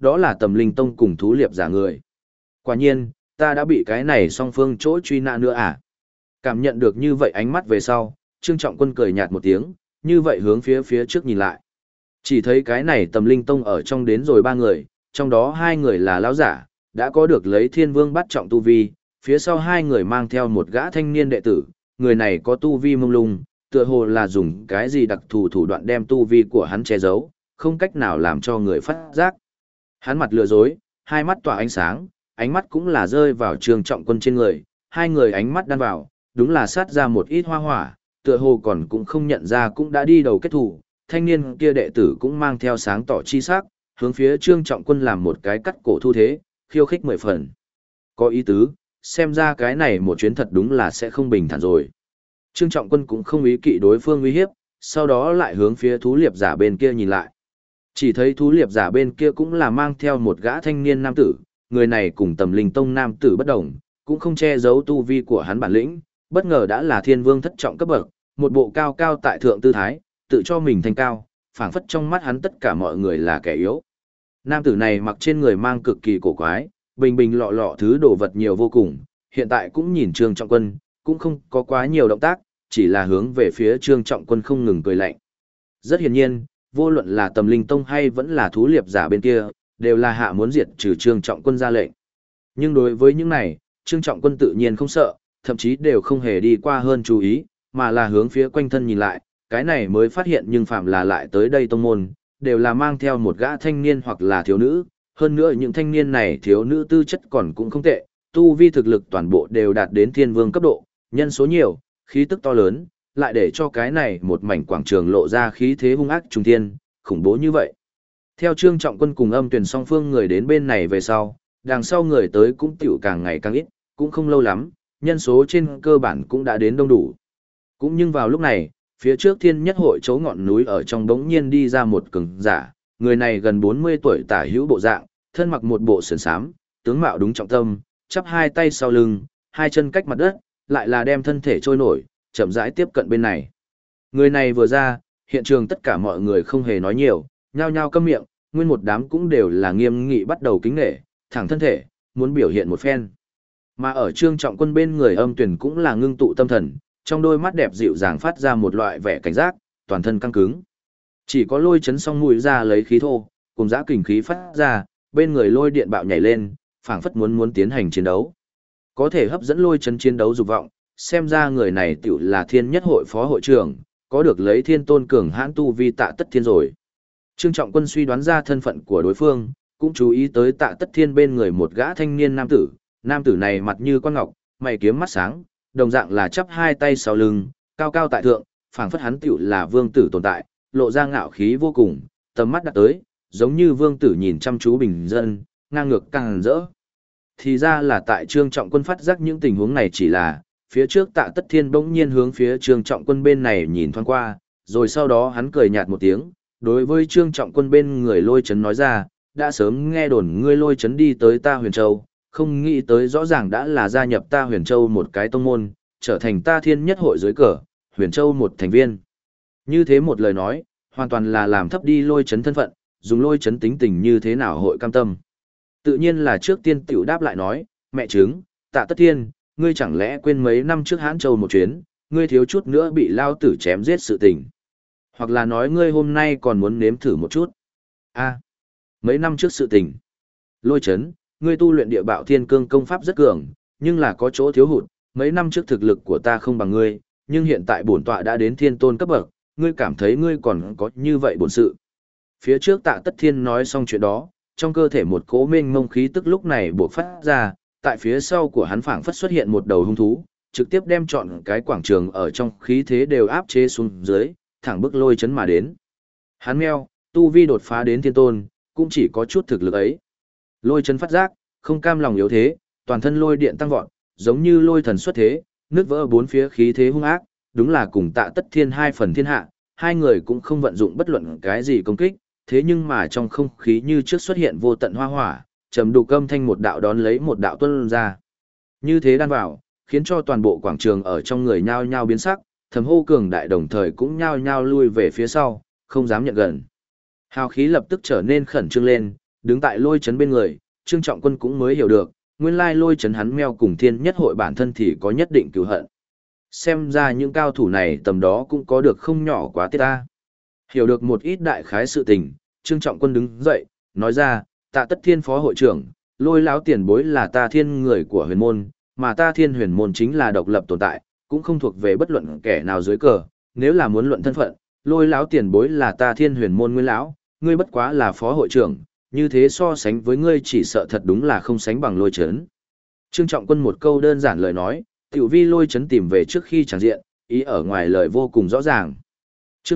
đó là Tầm Linh Tông cùng thú liệp giả người. Quả nhiên, ta đã bị cái này song phương chỗ truy nã nữa à? Cảm nhận được như vậy ánh mắt về sau, Trương Trọng Quân cười nhạt một tiếng, như vậy hướng phía trước nhìn lại. Chỉ thấy cái này Tầm Linh Tông ở trong đến rồi 3 người, trong đó 2 người là lão giả, đã có được lấy Thiên Vương bắt trọng tu vi, phía sau 2 người mang theo một gã thanh niên đệ tử, người này có tu vi mông lung, tựa hồ là dùng cái gì đặc thù thủ đoạn đem tu vi của hắn che giấu, không cách nào làm cho người phát giác. Hắn mặt lừa dối, hai mắt tỏa ánh sáng, ánh mắt cũng là rơi vào Trương Trọng Quân trên người, 2 người ánh mắt đan vào, đúng là sát ra một ít hoa hỏa, tựa hồ còn cũng không nhận ra cũng đã đi đầu kết thủ, thanh niên kia đệ tử cũng mang theo sáng tỏ chi sắc, hướng phía Trương Trọng Quân làm một cái cắt cổ thu thế, khiêu khích 10 phần. Có ý tứ, xem ra cái này một chuyến thật đúng là sẽ không bình thản rồi. Trương Trọng Quân cũng không ý kỵ đối phương uy hiếp, sau đó lại hướng phía thú liệp giả bên kia nhìn lại. Chỉ thấy thú liệp giả bên kia cũng là mang theo một gã thanh niên nam tử, người này cùng Tầm Linh Tông nam tử bất đồng, cũng không che giấu tu vi của hắn bản lĩnh, bất ngờ đã là thiên vương thất trọng cấp bậc, một bộ cao cao tại thượng tư thái, tự cho mình thanh cao, phảng phất trong mắt hắn tất cả mọi người là kẻ yếu. Nam tử này mặc trên người mang cực kỳ cổ quái, bình bình lọ lọ thứ đồ vật nhiều vô cùng, hiện tại cũng nhìn Trương Trọng Quân, cũng không có quá nhiều động tác, chỉ là hướng về phía Trương Trọng Quân không ngừng cười lạnh. Rất hiển nhiên, vô luận là Tầm Linh Tông hay vẫn là thú liệp giả bên kia, đều là hạ muốn diệt trừ Trương Trọng Quân ra lệnh. Nhưng đối với những này, Trương Trọng Quân tự nhiên không sợ, thậm chí đều không hề đi qua hơn chú ý, mà là hướng phía quanh thân nhìn lại, cái này mới phát hiện nhưng phạm là lại tới đây tông môn, đều là mang theo một gã thanh niên hoặc là thiếu nữ, hơn nữa những thanh niên này thiếu nữ tư chất còn cũng không tệ, tu vi thực lực toàn bộ đều đạt đến thiên vương cấp độ, nhân số nhiều, khí tức to lớn, lại để cho cái này một mảnh quảng trường lộ ra khí thế hung ác trùng thiên, khủng bố như vậy. Theo Trương Trọng Quân cùng Âm Tuyền song phương người đến bên này về sau, đằng sau người tới cũng tiểu càng ngày càng ít, cũng không lâu lắm, nhân số trên cơ bản cũng đã đến đông đủ. Cũng nhưng vào lúc này, phía trước Thiên Nhất Hội chỗ ngọn núi ở trong đống nhiên đi ra một cường giả, người này gần 40 tuổi tả hữu bộ dạng, thân mặc một bộ sườn xám, tướng mạo đúng trọng tâm, chắp hai tay sau lưng, hai chân cách mặt đất, lại là đem thân thể trôi nổi, chậm rãi tiếp cận bên này. Người này vừa ra, hiện trường tất cả mọi người không hề nói nhiều, nhao nhao câm miệng, nguyên một đám cũng đều là nghiêm nghị bắt đầu kính nể, thẳng thân thể, muốn biểu hiện một phen. Mà ở Trương Trọng Quân bên người Âm Tuyền cũng là ngưng tụ tâm thần, trong đôi mắt đẹp dịu dàng phát ra một loại vẻ cảnh giác, toàn thân căng cứng. Chỉ có Lôi Chấn xong mũi ra lấy khí thô, cùng dã kình khí phát ra, bên người Lôi Điện bạo nhảy lên, phảng phất muốn tiến hành chiến đấu. Có thể hấp dẫn Lôi Chấn chiến đấu dục vọng, xem ra người này tiểu là Thiên Nhất Hội phó hội trưởng, có được lấy Thiên Tôn cường hãn tu vi Tạ Tất Thiên rồi. Trương Trọng Quân suy đoán ra thân phận của đối phương, cũng chú ý tới Tạ Tất Thiên bên người một gã thanh niên nam tử này mặt như quan ngọc, mày kiếm mắt sáng, đồng dạng là chắp hai tay sau lưng, cao cao tại thượng, phảng phất hắn tiểu là vương tử tồn tại, lộ ra ngạo khí vô cùng, tầm mắt đặt tới, giống như vương tử nhìn chăm chú bình dân, ngang ngược càng rỡ. Thì ra là tại Trương Trọng Quân phát giác những tình huống này chỉ là, phía trước Tạ Tất Thiên bỗng nhiên hướng phía Trương Trọng Quân bên này nhìn thoáng qua, rồi sau đó hắn cười nhạt một tiếng, đối với Trương Trọng Quân bên người Lôi Chấn nói ra, đã sớm nghe đồn ngươi Lôi Chấn đi tới ta Huyền Châu, không nghĩ tới rõ ràng đã là gia nhập ta Huyền Châu một cái tông môn, trở thành ta Thiên Nhất Hội dưới cờ, Huyền Châu một thành viên. Như thế một lời nói, hoàn toàn là làm thấp đi Lôi Chấn thân phận, dùng Lôi Chấn tính tình như thế nào hội cam tâm. Tự nhiên là trước tiên tiểu đáp lại nói, mẹ chứng, Tạ Tất Thiên, ngươi chẳng lẽ quên mấy năm trước Hán Châu một chuyến, ngươi thiếu chút nữa bị lao tử chém giết sự tình. Hoặc là nói ngươi hôm nay còn muốn nếm thử một chút. Mấy năm trước sự tình. Lôi Chấn, ngươi tu luyện địa bạo thiên cương công pháp rất cường, nhưng là có chỗ thiếu hụt, mấy năm trước thực lực của ta không bằng ngươi, nhưng hiện tại bổn tọa đã đến thiên tôn cấp bậc, ngươi cảm thấy ngươi còn có như vậy bổn sự. Phía trước Tạ Tất Thiên nói xong chuyện đó, trong cơ thể một cỗ mênh mông khí tức lúc này bộc phát ra, tại phía sau của hắn phảng phất xuất hiện một đầu hung thú, trực tiếp đem trọn cái quảng trường ở trong khí thế đều áp chế xuống dưới, thẳng bức Lôi Chấn mà đến. Hắn meo, tu vi đột phá đến thiên tôn, cũng chỉ có chút thực lực ấy. Lôi Chấn phát giác, không cam lòng yếu thế, toàn thân lôi điện tăng vọt, giống như lôi thần xuất thế, nước vỡ bốn phía khí thế hung ác, đúng là cùng Tạ Tất Thiên hai phần thiên hạ, hai người cũng không vận dụng bất luận cái gì công kích, thế nhưng mà trong không khí như trước xuất hiện vô tận hoa hỏa, trầm đục âm thanh một đạo đón lấy một đạo tuôn ra. Như thế đan vào, khiến cho toàn bộ quảng trường ở trong người nhao nhao biến sắc, thầm hô cường đại đồng thời cũng nhao nhao lui về phía sau, không dám nhận gần. Hào khí lập tức trở nên khẩn trương lên, đứng tại lôi chấn bên người, Trương Trọng Quân cũng mới hiểu được, nguyên lai lôi chấn hắn meo cùng thiên nhất hội bản thân thì có nhất định cừu hận. Xem ra những cao thủ này tầm đó cũng có được không nhỏ quá tiết ta. Hiểu được một ít đại khái sự tình, Trương Trọng Quân đứng dậy, nói ra, Tạ Tất Thiên phó hội trưởng, lôi lão tiền bối là ta thiên người của huyền môn, mà ta thiên huyền môn chính là độc lập tồn tại, cũng không thuộc về bất luận kẻ nào dưới cờ, nếu là muốn luận thân phận, lôi lão tiền bối là ta thiên huyền môn nguyên lão, ngươi bất quá là phó hội trưởng, như thế so sánh với ngươi chỉ sợ thật đúng là không sánh bằng lôi chấn. Trương Trọng Quân một câu đơn giản lời nói, tiểu vi lôi chấn tìm về trước khi tràng diện, ý ở ngoài lời vô cùng rõ ràng. Chương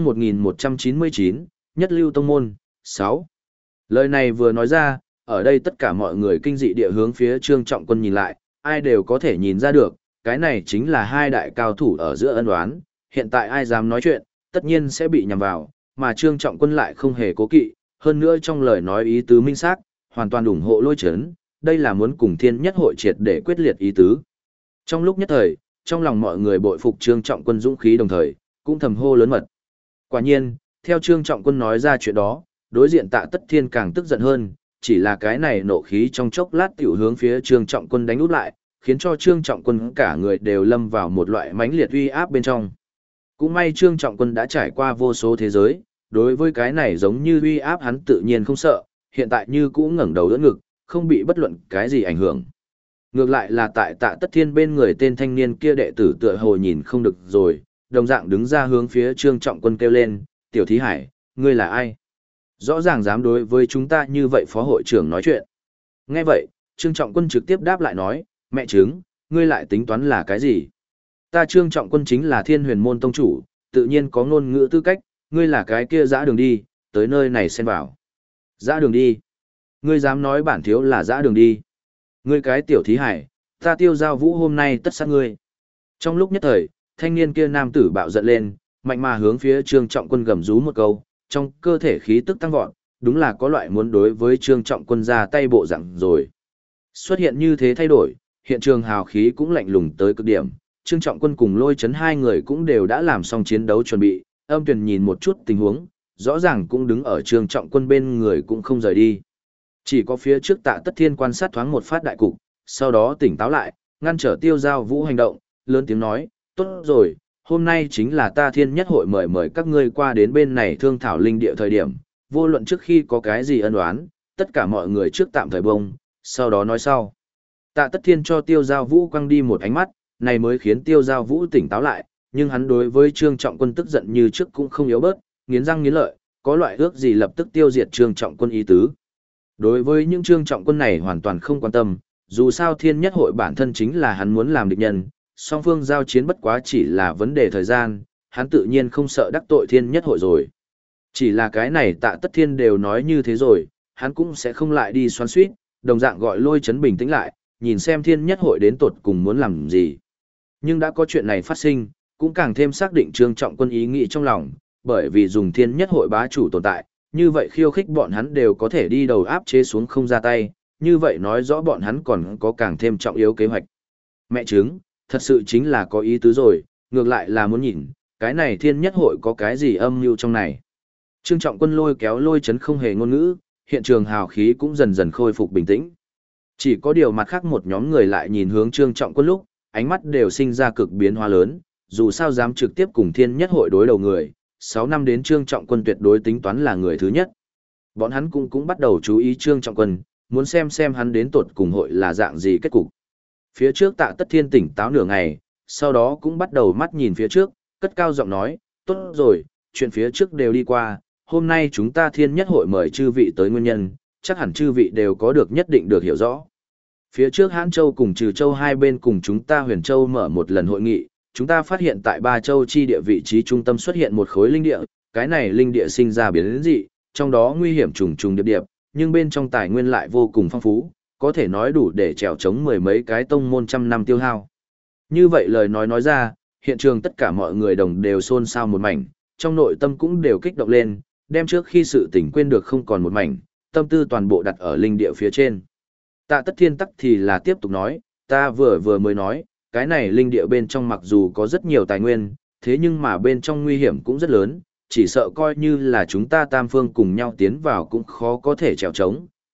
1199, Nhất Lưu Tông Môn, 6. Lời này vừa nói ra, ở đây tất cả mọi người kinh dị địa hướng phía Trương Trọng Quân nhìn lại, ai đều có thể nhìn ra được, cái này chính là hai đại cao thủ ở giữa ân oán, hiện tại ai dám nói chuyện, tất nhiên sẽ bị nhằm vào, mà Trương Trọng Quân lại không hề cố kỵ, hơn nữa trong lời nói ý tứ minh xác, hoàn toàn ủng hộ lôi chấn, đây là muốn cùng thiên nhất hội triệt để quyết liệt ý tứ. Trong lúc nhất thời, trong lòng mọi người bội phục Trương Trọng Quân dũng khí đồng thời, cũng thầm hô lớn mật. Quả nhiên, theo Trương Trọng Quân nói ra chuyện đó, đối diện Tạ Tất Thiên càng tức giận hơn, chỉ là cái này nộ khí trong chốc lát tiểu hướng phía Trương Trọng Quân đánh úp lại, khiến cho Trương Trọng Quân cả người đều lâm vào một loại mãnh liệt uy áp bên trong. Cũng may Trương Trọng Quân đã trải qua vô số thế giới, đối với cái này giống như uy áp hắn tự nhiên không sợ, hiện tại như cũ ngẩng đầu đỡ ngực, không bị bất luận cái gì ảnh hưởng. Ngược lại là tại Tạ Tất Thiên bên người tên thanh niên kia đệ tử tựa hồ nhìn không được rồi, đồng dạng đứng ra hướng phía Trương Trọng Quân kêu lên, "Tiểu Thí Hải, ngươi là ai? Rõ ràng dám đối với chúng ta như vậy phó hội trưởng nói chuyện." Nghe vậy, Trương Trọng Quân trực tiếp đáp lại nói, "Mẹ chứng, ngươi lại tính toán là cái gì? Ta Trương Trọng Quân chính là Thiên Huyền môn tông chủ, tự nhiên có ngôn ngữ tư cách, ngươi là cái kia dã đường đi, tới nơi này xen vào." "Dã đường đi? Ngươi dám nói bản thiếu là dã đường đi? Ngươi cái tiểu thí hải, ta Tiêu Giao Vũ hôm nay tất sát ngươi." Trong lúc nhất thời, thanh niên kia nam tử bạo giận lên, mạnh mà hướng phía Trương Trọng Quân gầm rú một câu, trong cơ thể khí tức tăng vọt, đúng là có loại muốn đối với Trương Trọng Quân ra tay bộ dạng rồi. Xuất hiện như thế thay đổi, hiện trường hào khí cũng lạnh lùng tới cực điểm, Trương Trọng Quân cùng Lôi Chấn hai người cũng đều đã làm xong chiến đấu chuẩn bị, Âm Tuyền nhìn một chút tình huống, rõ ràng cũng đứng ở Trương Trọng Quân bên người cũng không rời đi. Chỉ có phía trước Tạ Tất Thiên quan sát thoáng một phát đại cục, sau đó tỉnh táo lại, ngăn trở Tiêu Giao Vũ hành động, lớn tiếng nói, "Tốt rồi, hôm nay chính là ta Thiên Nhất hội mời các ngươi qua đến bên này thương thảo linh địa thời điểm, vô luận trước khi có cái gì ân oán, tất cả mọi người trước tạm thời bông, sau đó nói sau." Tạ Tất Thiên cho Tiêu Giao Vũ quăng đi một ánh mắt, này mới khiến Tiêu Giao Vũ tỉnh táo lại, nhưng hắn đối với Trương Trọng Quân tức giận như trước cũng không yếu bớt, nghiến răng nghiến lợi, có loại ước gì lập tức tiêu diệt Trương Trọng Quân ý tứ. Đối với những Trương Trọng Quân này hoàn toàn không quan tâm, dù sao Thiên Nhất hội bản thân chính là hắn muốn làm địch nhân, song phương giao chiến bất quá chỉ là vấn đề thời gian, hắn tự nhiên không sợ đắc tội Thiên Nhất hội rồi. Chỉ là cái này Tạ Tất Thiên đều nói như thế rồi, hắn cũng sẽ không lại đi xoắn xuýt, đồng dạng gọi Lôi Chấn bình tĩnh lại, nhìn xem Thiên Nhất hội đến tột cùng muốn làm gì. Nhưng đã có chuyện này phát sinh, cũng càng thêm xác định Trương Trọng Quân ý nghĩ trong lòng, bởi vì dùng Thiên Nhất hội bá chủ tồn tại, như vậy khiêu khích bọn hắn đều có thể đi đầu áp chế xuống không ra tay, như vậy nói rõ bọn hắn còn có càng thêm trọng yếu kế hoạch. Mẹ chứng, thật sự chính là có ý tứ rồi, ngược lại là muốn nhìn, cái này Thiên Nhất hội có cái gì âm mưu trong này. Trương Trọng Quân lôi kéo Lôi Chấn không hề ngôn ngữ, hiện trường hào khí cũng dần dần khôi phục bình tĩnh. Chỉ có điều mặt khác một nhóm người lại nhìn hướng Trương Trọng Quân lúc, ánh mắt đều sinh ra cực biến hóa lớn, dù sao dám trực tiếp cùng Thiên Nhất hội đối đầu người, 6 năm đến Trương Trọng Quân tuyệt đối tính toán là người thứ nhất. Bọn hắn cũng bắt đầu chú ý Trương Trọng Quân, muốn xem hắn đến tột cùng hội là dạng gì kết cục. Phía trước Tạ Tất Thiên tỉnh táo nửa ngày, sau đó cũng bắt đầu mắt nhìn phía trước, cất cao giọng nói, "Tốt rồi, chuyện phía trước đều đi qua, hôm nay chúng ta Thiên Nhất hội mời chư vị tới nguyên nhân, chắc hẳn chư vị đều có được nhất định được hiểu rõ. Phía trước Hãn Châu cùng Trừ Châu hai bên cùng chúng ta Huyền Châu mở một lần hội nghị, chúng ta phát hiện tại Ba Châu chi địa vị trí trung tâm xuất hiện một khối linh địa, cái này linh địa sinh ra biến dị, trong đó nguy hiểm trùng trùng điệp điệp, nhưng bên trong tài nguyên lại vô cùng phong phú, có thể nói đủ để trèo chống mười mấy cái tông môn trăm năm tiêu hao." Như vậy lời nói ra, hiện trường tất cả mọi người đồng đều xôn xao một mảnh, trong nội tâm cũng đều kích động lên, đem trước khi sự tình quên được không còn một mảnh, tâm tư toàn bộ đặt ở linh địa phía trên. Tạ Tất Thiên tắc thì là tiếp tục nói, "Ta vừa mới nói, cái này linh địa bên trong mặc dù có rất nhiều tài nguyên, thế nhưng mà bên trong nguy hiểm cũng rất lớn, chỉ sợ coi như là chúng ta tam phương cùng nhau tiến vào cũng khó có thể trèo trống,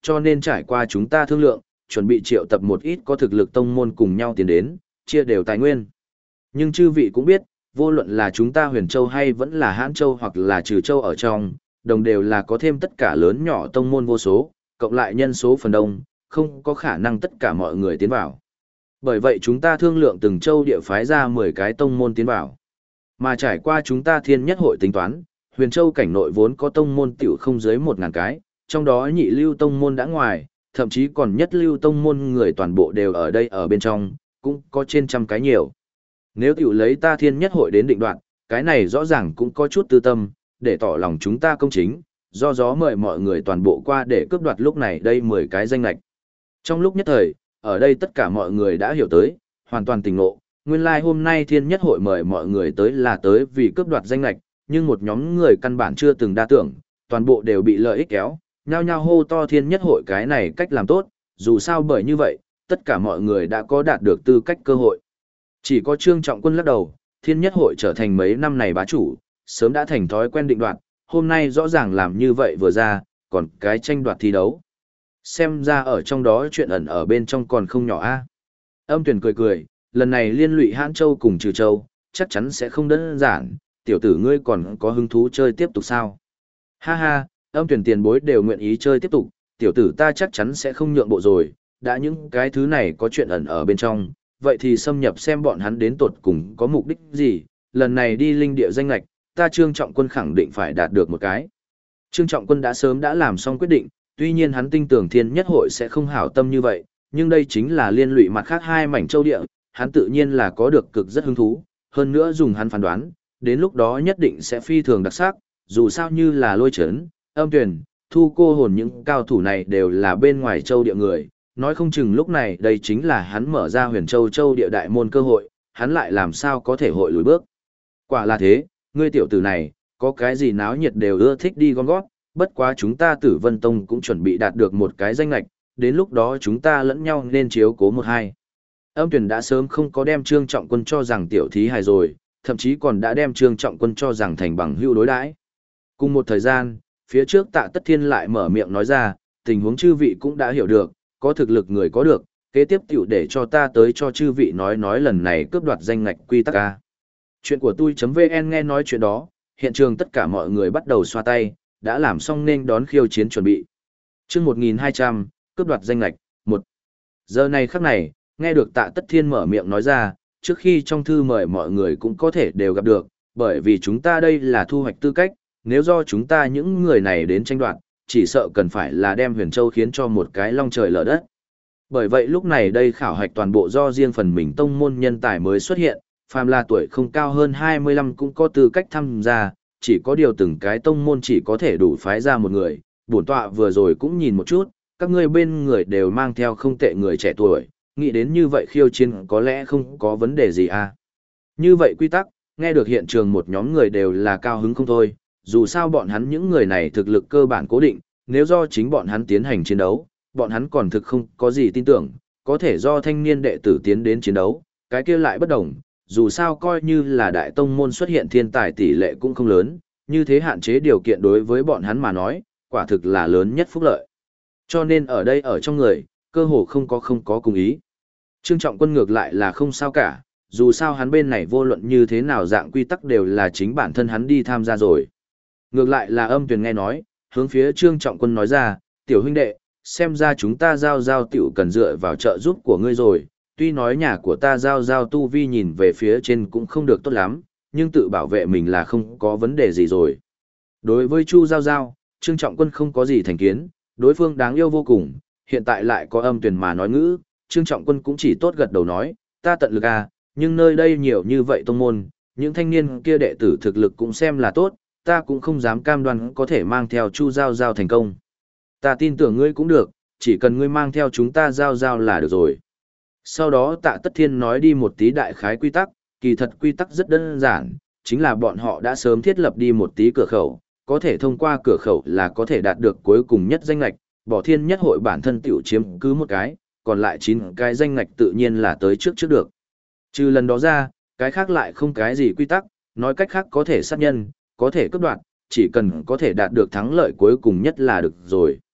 cho nên trải qua chúng ta thương lượng, chuẩn bị triệu tập một ít có thực lực tông môn cùng nhau tiến đến, chia đều tài nguyên. Nhưng chư vị cũng biết, vô luận là chúng ta Huyền Châu hay vẫn là Hãn Châu hoặc là Trừ Châu ở trong, đồng đều là có thêm tất cả lớn nhỏ tông môn vô số, cộng lại nhân số phần đông, không có khả năng tất cả mọi người tiến vào. Bởi vậy chúng ta thương lượng từng châu địa phái ra 10 cái tông môn tiến vào. Mà trải qua chúng ta thiên nhất hội tính toán, Huyền Châu cảnh nội vốn có tông môn tiểu không dưới 1.000 cái, trong đó nhị lưu tông môn đã ngoài, thậm chí còn nhất lưu tông môn người toàn bộ đều ở đây ở bên trong, cũng có trên trăm cái nhiều. Nếu tiểu lấy ta thiên nhất hội đến định đoạn, cái này rõ ràng cũng có chút tư tâm, để tỏ lòng chúng ta công chính, do gió mời mọi người toàn bộ qua để cướp đoạt lúc này đây 10 cái danh lạch. Trong lúc nhất thời, ở đây tất cả mọi người đã hiểu tới, hoàn toàn tỉnh ngộ, nguyên lai hôm nay thiên nhất hội mời mọi người tới là tới vì cướp đoạt danh lạch, nhưng một nhóm người căn bản chưa từng đa tưởng, toàn bộ đều bị lợi ích kéo, nhao nhao hô to thiên nhất hội cái này cách làm tốt, dù sao bởi như vậy, tất cả mọi người đã có đạt được tư cách cơ hội. Chỉ có Trương Trọng Quân lắc đầu, thiên nhất hội trở thành mấy năm này bá chủ, sớm đã thành thói quen định đoạt, hôm nay rõ ràng làm như vậy vừa ra, còn cái tranh đoạt thi đấu. Xem ra ở trong đó chuyện ẩn ở bên trong còn không nhỏ a. Âm Tuyển cười cười, lần này liên lụy Hãn Châu cùng Trừ Châu, chắc chắn sẽ không đơn giản, tiểu tử ngươi còn có hứng thú chơi tiếp tục sao? Ha ha, Âm Tuyển tiền bối đều nguyện ý chơi tiếp tục, tiểu tử ta chắc chắn sẽ không nhượng bộ rồi, đã những cái thứ này có chuyện ẩn ở bên trong, vậy thì xâm nhập xem bọn hắn đến tột cùng có mục đích gì, lần này đi linh địa danh lạch, ta Trương Trọng Quân khẳng định phải đạt được một cái. Trương Trọng Quân đã sớm đã làm xong quyết định, tuy nhiên hắn tin tưởng thiên nhất hội sẽ không hảo tâm như vậy, nhưng đây chính là liên lụy mặt khác hai mảnh châu địa, hắn tự nhiên là có được cực rất hứng thú, hơn nữa dùng hắn phán đoán, đến lúc đó nhất định sẽ phi thường đặc sắc, dù sao như là Lôi Chấn, Âm Tuyển, Thu Cô Hồn những cao thủ này đều là bên ngoài châu địa người, nói không chừng lúc này đây chính là hắn mở ra Huyền Châu châu địa đại môn cơ hội, hắn lại làm sao có thể hội lùi bước. Quả là thế, ngươi tiểu tử này, có cái gì náo nhiệt đều ưa thích đi gom gót, bất quá chúng ta Tử Vân Tông cũng chuẩn bị đạt được một cái danh lạch, đến lúc đó chúng ta lẫn nhau nên chiếu cố một hai. Âm Tuyển đã sớm không có đem Trương Trọng Quân cho rằng tiểu thí hài rồi, thậm chí còn đã đem Trương Trọng Quân cho rằng thành bằng hữu đối đãi. Cùng một thời gian, phía trước Tạ Tất Thiên lại mở miệng nói ra, tình huống chư vị cũng đã hiểu được, có thực lực người có được, kế tiếp tiểu để cho ta tới cho chư vị nói lần này cướp đoạt danh ngạch quy tắc a. Chuyện của tôi.vn nghe nói chuyện đó, hiện trường tất cả mọi người bắt đầu xoa tay, đã làm xong nên đón khiêu chiến chuẩn bị. Chương 1200, cướp đoạt danh ngạch, 1. Giờ này khắc này, nghe được Tạ Tất Thiên mở miệng nói ra, trước khi trong thư mời mọi người cũng có thể đều gặp được, bởi vì chúng ta đây là thu hoạch tư cách, nếu do chúng ta những người này đến tranh đoạt, chỉ sợ cần phải là đem Huyền Châu khiến cho một cái long trời lở đất. Bởi vậy lúc này đây khảo hạch toàn bộ do riêng phần mình tông môn nhân tài mới xuất hiện, phàm là tuổi không cao hơn 25 cũng có tư cách tham gia, chỉ có điều từng cái tông môn chỉ có thể đủ phái ra một người, bổn tọa vừa rồi cũng nhìn một chút, các ngươi bên người đều mang theo không tệ người trẻ tuổi, nghĩ đến như vậy khiêu chiến có lẽ không có vấn đề gì à. Như vậy quy tắc, nghe được hiện trường một nhóm người đều là cao hứng không thôi, dù sao bọn hắn những người này thực lực cơ bản cố định, nếu do chính bọn hắn tiến hành chiến đấu, bọn hắn còn thực không có gì tin tưởng, có thể do thanh niên đệ tử tiến đến chiến đấu, cái kia lại bất đồng, dù sao coi như là đại tông môn xuất hiện thiên tài tỷ lệ cũng không lớn, như thế hạn chế điều kiện đối với bọn hắn mà nói, quả thực là lớn nhất phúc lợi. Cho nên ở đây ở trong người, cơ hồ không có cùng ý. Trương Trọng Quân ngược lại là không sao cả, dù sao hắn bên này vô luận như thế nào dạng quy tắc đều là chính bản thân hắn đi tham gia rồi. Ngược lại là Âm Tuyền nghe nói, hướng phía Trương Trọng Quân nói ra, tiểu huynh đệ, xem ra chúng ta giao tiểu cần dựa vào trợ giúp của ngươi rồi, tuy nói nhà của ta giao tu vi nhìn về phía trên cũng không được tốt lắm, nhưng tự bảo vệ mình là không có vấn đề gì rồi. Đối với Chu Giao, Trương Trọng Quân không có gì thành kiến, đối phương đáng yêu vô cùng, hiện tại lại có Âm Tuyền mà nói ngữ, Trương Trọng Quân cũng chỉ tốt gật đầu nói, ta tận lực à, nhưng nơi đây nhiều như vậy tông môn, những thanh niên kia đệ tử thực lực cũng xem là tốt, ta cũng không dám cam đoan có thể mang theo Chu Giao thành công. Ta tin tưởng ngươi cũng được, chỉ cần ngươi mang theo chúng ta Giao là được rồi. Sau đó Tạ Tất Thiên nói đi một tí đại khái quy tắc, kỳ thật quy tắc rất đơn giản, chính là bọn họ đã sớm thiết lập đi một tí cửa khẩu, có thể thông qua cửa khẩu là có thể đạt được cuối cùng nhất danh lạch, bỏ thiên nhất hội bản thân tiểu chiếm cứ một cái, còn lại 9 cái danh lạch tự nhiên là tới trước được. Trừ lần đó ra, cái khác lại không cái gì quy tắc, nói cách khác có thể sát nhân, có thể cướp đoạt, chỉ cần có thể đạt được thắng lợi cuối cùng nhất là được rồi.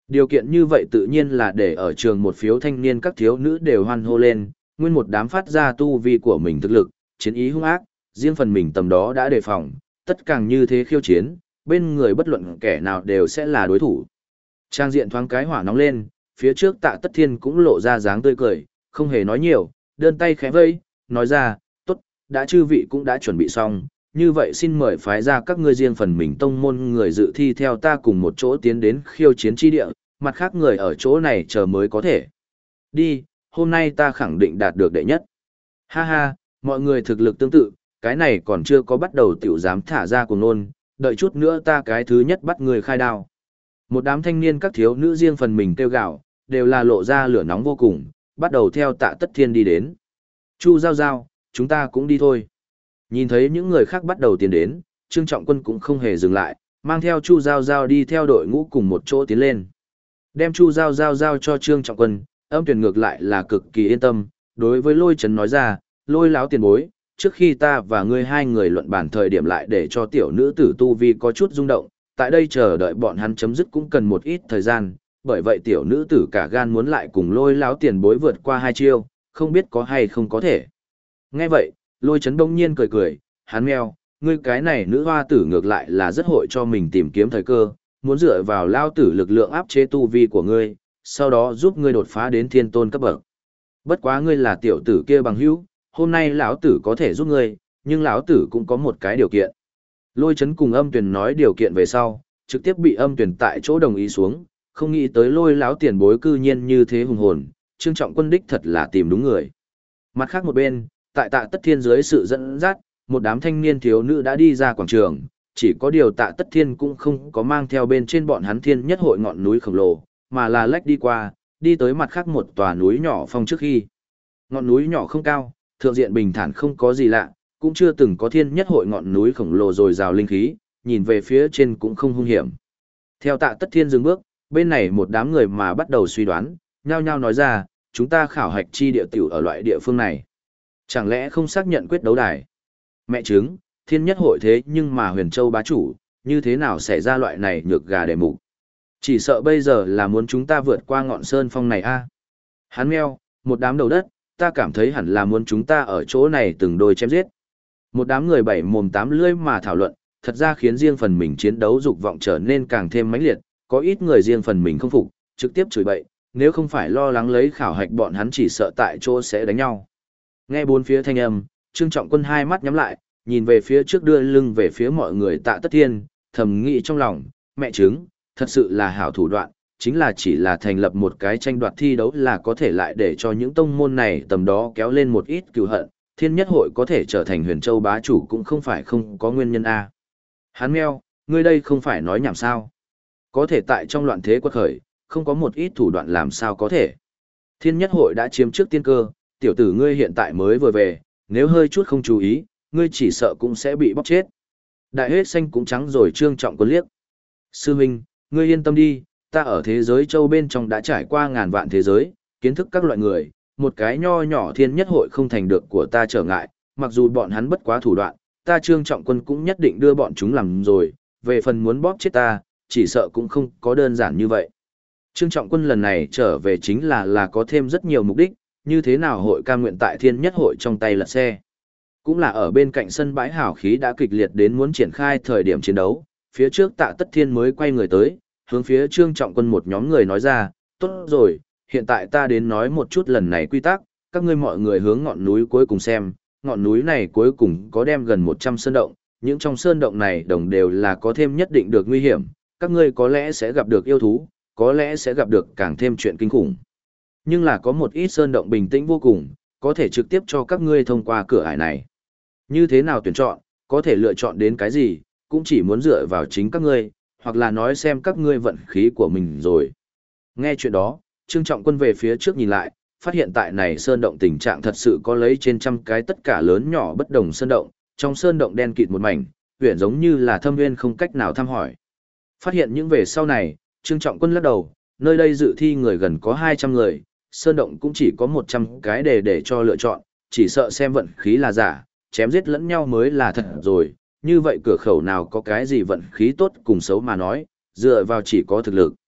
Điều kiện như vậy tự nhiên là để ở trường một phiếu thanh niên các thiếu nữ đều hoan hô lên, nguyên một đám phát ra tu vi của mình thực lực, chiến ý hung ác, riêng phần mình tầm đó đã đề phòng, tất càng như thế khiêu chiến, bên người bất luận kẻ nào đều sẽ là đối thủ. Trang diện thoáng cái hỏa nóng lên, phía trước Tạ Tất Thiên cũng lộ ra dáng tươi cười, không hề nói nhiều, đơn tay khẽ vây, nói ra, tốt, đã chư vị cũng đã chuẩn bị xong, như vậy xin mời phái ra các ngươi riêng phần mình tông môn người dự thi theo ta cùng một chỗ tiến đến khiêu chiến chi địa, mặt khác người ở chỗ này chờ mới có thể. Đi, hôm nay ta khẳng định đạt được đệ nhất. Ha ha, mọi người thực lực tương tự, cái này còn chưa có bắt đầu tiểu dám thả ra cùng nôn, đợi chút nữa ta cái thứ nhất bắt người khai đao. Một đám thanh niên các thiếu nữ riêng phần mình kêu gào, đều là lộ ra lửa nóng vô cùng, bắt đầu theo Tạ Tất Thiên đi đến. Chu Giao Giao, chúng ta cũng đi thôi. Nhìn thấy những người khác bắt đầu tiến đến, Trương Trọng Quân cũng không hề dừng lại, mang theo Chu Giao Giao đi theo đội ngũ cùng một chỗ tiến lên. Đem Chu Giao Giao giao cho Trương Trọng Quân, Âm Tuyền ngược lại là cực kỳ yên tâm, đối với Lôi Chấn nói ra, Lôi láo tiền bối, trước khi ta và ngươi hai người luận bản thời điểm lại để cho tiểu nữ tử tu vi có chút rung động, tại đây chờ đợi bọn hắn chấm dứt cũng cần một ít thời gian, bởi vậy tiểu nữ tử cả gan muốn lại cùng Lôi láo tiền bối vượt qua hai chiêu, không biết có hay không có thể. Nghe vậy, Lôi Chấn đông nhiên cười cười, hắn meo, ngươi cái này nữ hoa tử ngược lại là rất hội cho mình tìm kiếm thời cơ, muốn dựa vào lao tử lực lượng áp chế tu vi của ngươi, sau đó giúp ngươi đột phá đến thiên tôn cấp bậc. Bất quá ngươi là tiểu tử kia bằng hữu, hôm nay lão tử có thể giúp ngươi, nhưng lão tử cũng có một cái điều kiện. Lôi Chấn cùng Âm Tuyền nói điều kiện về sau, trực tiếp bị Âm Tuyền tại chỗ đồng ý xuống, không nghĩ tới Lôi láo tiền bối cư nhiên như thế hùng hồn, Trương Trọng Quân đích thật là tìm đúng người. Mặt khác một bên, tại Tạ Tất Thiên dưới sự dẫn dắt, một đám thanh niên thiếu nữ đã đi ra quảng trường, chỉ có điều Tạ Tất Thiên cũng không có mang theo bên trên bọn hắn Thiên Nhất Hội ngọn núi khổng lồ, mà là lách đi qua, đi tới mặt khác một tòa núi nhỏ phong trước khi. Ngọn núi nhỏ không cao, thượng diện bình thản không có gì lạ, cũng chưa từng có Thiên Nhất Hội ngọn núi khổng lồ rồi rào linh khí, nhìn về phía trên cũng không hung hiểm. Theo Tạ Tất Thiên dừng bước, bên này một đám người mà bắt đầu suy đoán, nhao nhao nói ra, chúng ta khảo hạch chi địa tiểu ở loại địa phương này. Chẳng lẽ không xác nhận quyết đấu đài? Mẹ chứng, Thiên Nhất Hội thế nhưng mà Huyền Châu bá chủ, như thế nào xảy ra loại này nhược gà để mục? Chỉ sợ bây giờ là muốn chúng ta vượt qua ngọn sơn phong này a. Hắn meo, một đám đầu đất, ta cảm thấy hẳn là muốn chúng ta ở chỗ này từng đôi chém giết. Một đám người bảy mồm tám lưỡi mà thảo luận, thật ra khiến riêng phần mình chiến đấu dục vọng trở nên càng thêm mãnh liệt, có ít người riêng phần mình không phục, trực tiếp chửi bậy, nếu không phải lo lắng lấy khảo hạch bọn hắn chỉ sợ tại chỗ sẽ đánh nhau. Nghe bốn phía thanh âm, Trương Trọng Quân hai mắt nhắm lại, nhìn về phía trước đưa lưng về phía mọi người Tạ Tất Thiên, thầm nghĩ trong lòng, mẹ chứng, thật sự là hảo thủ đoạn, chính là chỉ là thành lập một cái tranh đoạt thi đấu là có thể lại để cho những tông môn này tầm đó kéo lên một ít cừu hận, Thiên Nhất Hội có thể trở thành Huyền Châu bá chủ cũng không phải không có nguyên nhân a. Hắn meo, ngươi đây không phải nói nhảm sao? Có thể tại trong loạn thế quật khởi, không có một ít thủ đoạn làm sao có thể. Thiên Nhất Hội đã chiếm trước tiên cơ, tiểu tử ngươi hiện tại mới vừa về, nếu hơi chút không chú ý, ngươi chỉ sợ cũng sẽ bị bóc chết. Đại hết xanh cũng trắng rồi Trương Trọng Quân liếc. Sư huynh, ngươi yên tâm đi, ta ở thế giới châu bên trong đã trải qua ngàn vạn thế giới, kiến thức các loại người, một cái nho nhỏ Thiên Nhất Hội không thành được của ta trở ngại, mặc dù bọn hắn bất quá thủ đoạn, ta Trương Trọng Quân cũng nhất định đưa bọn chúng làm rồi, về phần muốn bóp chết ta, chỉ sợ cũng không có đơn giản như vậy. Trương Trọng Quân lần này trở về chính là có thêm rất nhiều mục đích, như thế nào hội cam nguyện tại Thiên Nhất Hội trong tay lật xe. Cũng là ở bên cạnh sân bãi hào khí đã kịch liệt đến muốn triển khai thời điểm chiến đấu, phía trước Tạ Tất Thiên mới quay người tới, hướng phía Trương Trọng Quân một nhóm người nói ra, tốt rồi, hiện tại ta đến nói một chút lần này quy tắc, các ngươi mọi người hướng ngọn núi cuối cùng xem, ngọn núi này cuối cùng có đem gần 100 sơn động, những trong sơn động này đồng đều là có thêm nhất định được nguy hiểm, các ngươi có lẽ sẽ gặp được yêu thú, có lẽ sẽ gặp được càng thêm chuyện kinh khủng. Nhưng là có một ít sơn động bình tĩnh vô cùng, có thể trực tiếp cho các ngươi thông qua cửa ải này. Như thế nào tuyển chọn, có thể lựa chọn đến cái gì, cũng chỉ muốn dựa vào chính các ngươi, hoặc là nói xem các ngươi vận khí của mình rồi. Nghe chuyện đó, Trương Trọng Quân về phía trước nhìn lại, phát hiện tại này sơn động tình trạng thật sự có lấy trên trăm cái tất cả lớn nhỏ bất đồng sơn động, trong sơn động đen kịt một mảnh, huyền giống như là thâm nguyên không cách nào thăm hỏi. Phát hiện những về sau này, Trương Trọng Quân lắc đầu, nơi đây dự thi người gần có 200 người, sơn động cũng chỉ có 100 cái để cho lựa chọn, chỉ sợ xem vận khí là giả, chém giết lẫn nhau mới là thật rồi, như vậy cửa khẩu nào có cái gì vận khí tốt cùng xấu mà nói, dựa vào chỉ có thực lực.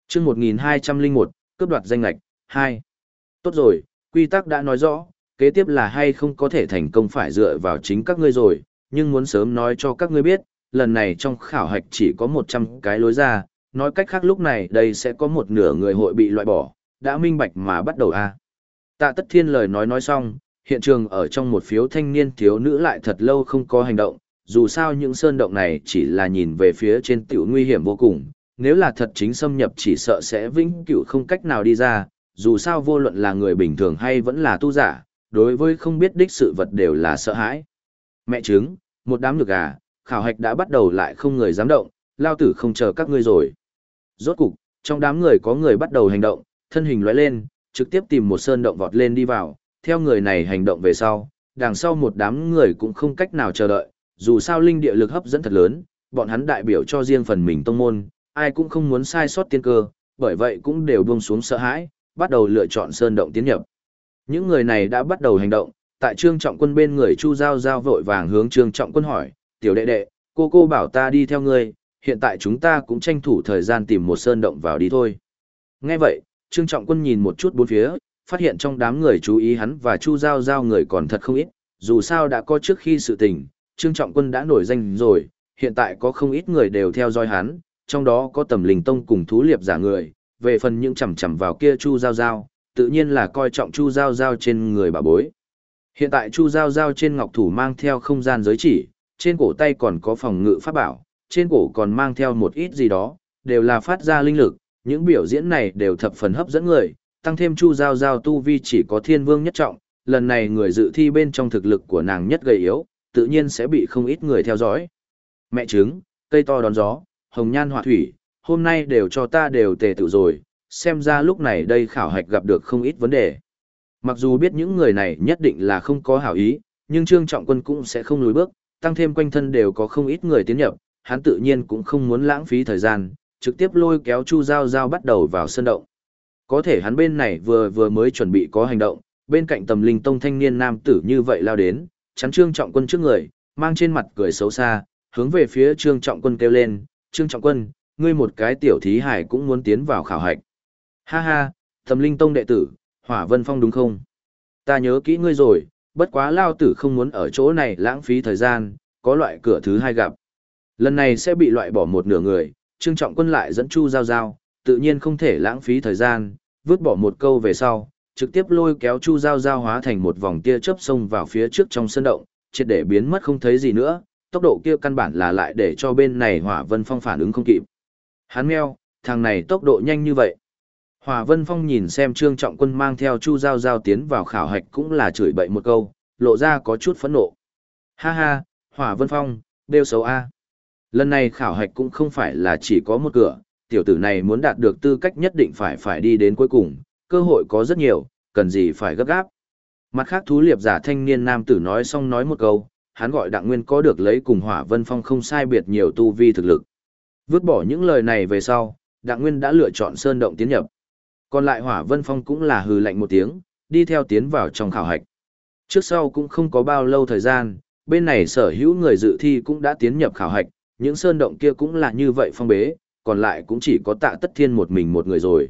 Chương 1201, cướp đoạt danh lệch 2. Tốt rồi, quy tắc đã nói rõ, kế tiếp là hay không có thể thành công phải dựa vào chính các ngươi rồi, nhưng muốn sớm nói cho các ngươi biết, lần này trong khảo hạch chỉ có 100 cái lối ra, nói cách khác lúc này đây sẽ có một nửa người hội bị loại bỏ, đã minh bạch mà bắt đầu a. Tạ Tất Thiên lời nói xong, hiện trường ở trong một phiếu thanh niên thiếu nữ lại thật lâu không có hành động, dù sao những sơn động này chỉ là nhìn về phía trên tiểu nguy hiểm vô cùng, nếu là thật chính xâm nhập chỉ sợ sẽ vĩnh cửu không cách nào đi ra, dù sao vô luận là người bình thường hay vẫn là tu giả, đối với không biết đích sự vật đều là sợ hãi. Mẹ trứng, một đám nhược gà, khảo hạch đã bắt đầu lại không người dám động, lao tử không chờ các ngươi rồi. Rốt cục, trong đám người có người bắt đầu hành động, thân hình lóe lên, trực tiếp tìm một sơn động vọt lên đi vào, theo người này hành động về sau, đằng sau một đám người cũng không cách nào chờ đợi, dù sao linh địa lực hấp dẫn thật lớn, bọn hắn đại biểu cho riêng phần mình tông môn, ai cũng không muốn sai sót tiên cơ, bởi vậy cũng đều buông xuống sợ hãi, bắt đầu lựa chọn sơn động tiến nhập. Những người này đã bắt đầu hành động, tại Trương Trọng Quân bên người Chu Giao Giao vội vàng hướng Trương Trọng Quân hỏi, tiểu đệ đệ, cô bảo ta đi theo ngươi, hiện tại chúng ta cũng tranh thủ thời gian tìm một sơn động vào đi thôi. Nghe vậy, Trương Trọng Quân nhìn một chút bốn phía, phát hiện trong đám người chú ý hắn và Chu Giao Giao người còn thật không ít, dù sao đã có trước khi sự tình, Trương Trọng Quân đã nổi danh rồi, hiện tại có không ít người đều theo dõi hắn, trong đó có Tầm Linh Tông cùng thú liệp giả người, về phần những chằm chằm vào kia Chu Giao Giao, tự nhiên là coi trọng Chu Giao Giao trên người bà bối. Hiện tại Chu Giao Giao trên ngọc thủ mang theo không gian giới chỉ, trên cổ tay còn có phòng ngự pháp bảo, trên cổ còn mang theo một ít gì đó, đều là phát ra linh lực, những biểu diễn này đều thập phần hấp dẫn người, tăng thêm Chu Giao Giao tu vi chỉ có thiên vương nhất trọng, lần này người dự thi bên trong thực lực của nàng nhất gầy yếu, tự nhiên sẽ bị không ít người theo dõi. Mẹ trứng, cây to đón gió, hồng nhan họa thủy, hôm nay đều cho ta đều tề tự rồi, xem ra lúc này đây khảo hạch gặp được không ít vấn đề. Mặc dù biết những người này nhất định là không có hảo ý, nhưng Trương Trọng Quân cũng sẽ không lùi bước, tăng thêm quanh thân đều có không ít người tiến nhập, hắn tự nhiên cũng không muốn lãng phí thời gian, trực tiếp lôi kéo Chu Giao Giao bắt đầu vào sân động. Có thể hắn bên này vừa mới chuẩn bị có hành động, bên cạnh Tầm Linh Tông thanh niên nam tử như vậy lao đến, chắn Trương Trọng Quân trước người, mang trên mặt cười xấu xa, hướng về phía Trương Trọng Quân kêu lên, Trương Trọng Quân, ngươi một cái tiểu thí hải cũng muốn tiến vào khảo hạch. Ha ha, Tầm Linh Tông đệ tử, Hỏa Vân Phong đúng không? Ta nhớ kỹ ngươi rồi, bất quá lao tử không muốn ở chỗ này lãng phí thời gian, có loại cửa thứ hai gặp. Lần này sẽ bị loại bỏ một nửa người, Trương Trọng Quân lại dẫn Chu Giao Giao, tự nhiên không thể lãng phí thời gian, vứt bỏ một câu về sau, trực tiếp lôi kéo Chu Giao Giao hóa thành một vòng tia chớp xông vào phía trước trong sân động, triệt để biến mất không thấy gì nữa, tốc độ kia căn bản là lại để cho bên này Hỏa Vân Phong phản ứng không kịp. Hắn meo, thằng này tốc độ nhanh như vậy. Hỏa Vân Phong nhìn xem Trương Trọng Quân mang theo Chu Giao Giao tiến vào khảo hạch cũng là chửi bậy một câu, lộ ra có chút phẫn nộ. Ha ha, Hỏa Vân Phong, đeo xấu a. Lần này khảo hạch cũng không phải là chỉ có một cửa, tiểu tử này muốn đạt được tư cách nhất định phải đi đến cuối cùng, cơ hội có rất nhiều, cần gì phải gấp gáp. Mặt khác thú liệp giả thanh niên nam tử nói xong nói một câu, hắn gọi Đặng Nguyên có được lấy cùng Hỏa Vân Phong không sai biệt nhiều tu vi thực lực. Vứt bỏ những lời này về sau, Đặng Nguyên đã lựa chọn sơn động tiến nhập. Còn lại Hỏa Vân Phong cũng là hừ lạnh một tiếng, đi theo tiến vào trong khảo hạch. Trước sau cũng không có bao lâu thời gian, bên này sở hữu người dự thi cũng đã tiến nhập khảo hạch, những sơn động kia cũng là như vậy phong bế, còn lại cũng chỉ có Tạ Tất Thiên một mình một người rồi.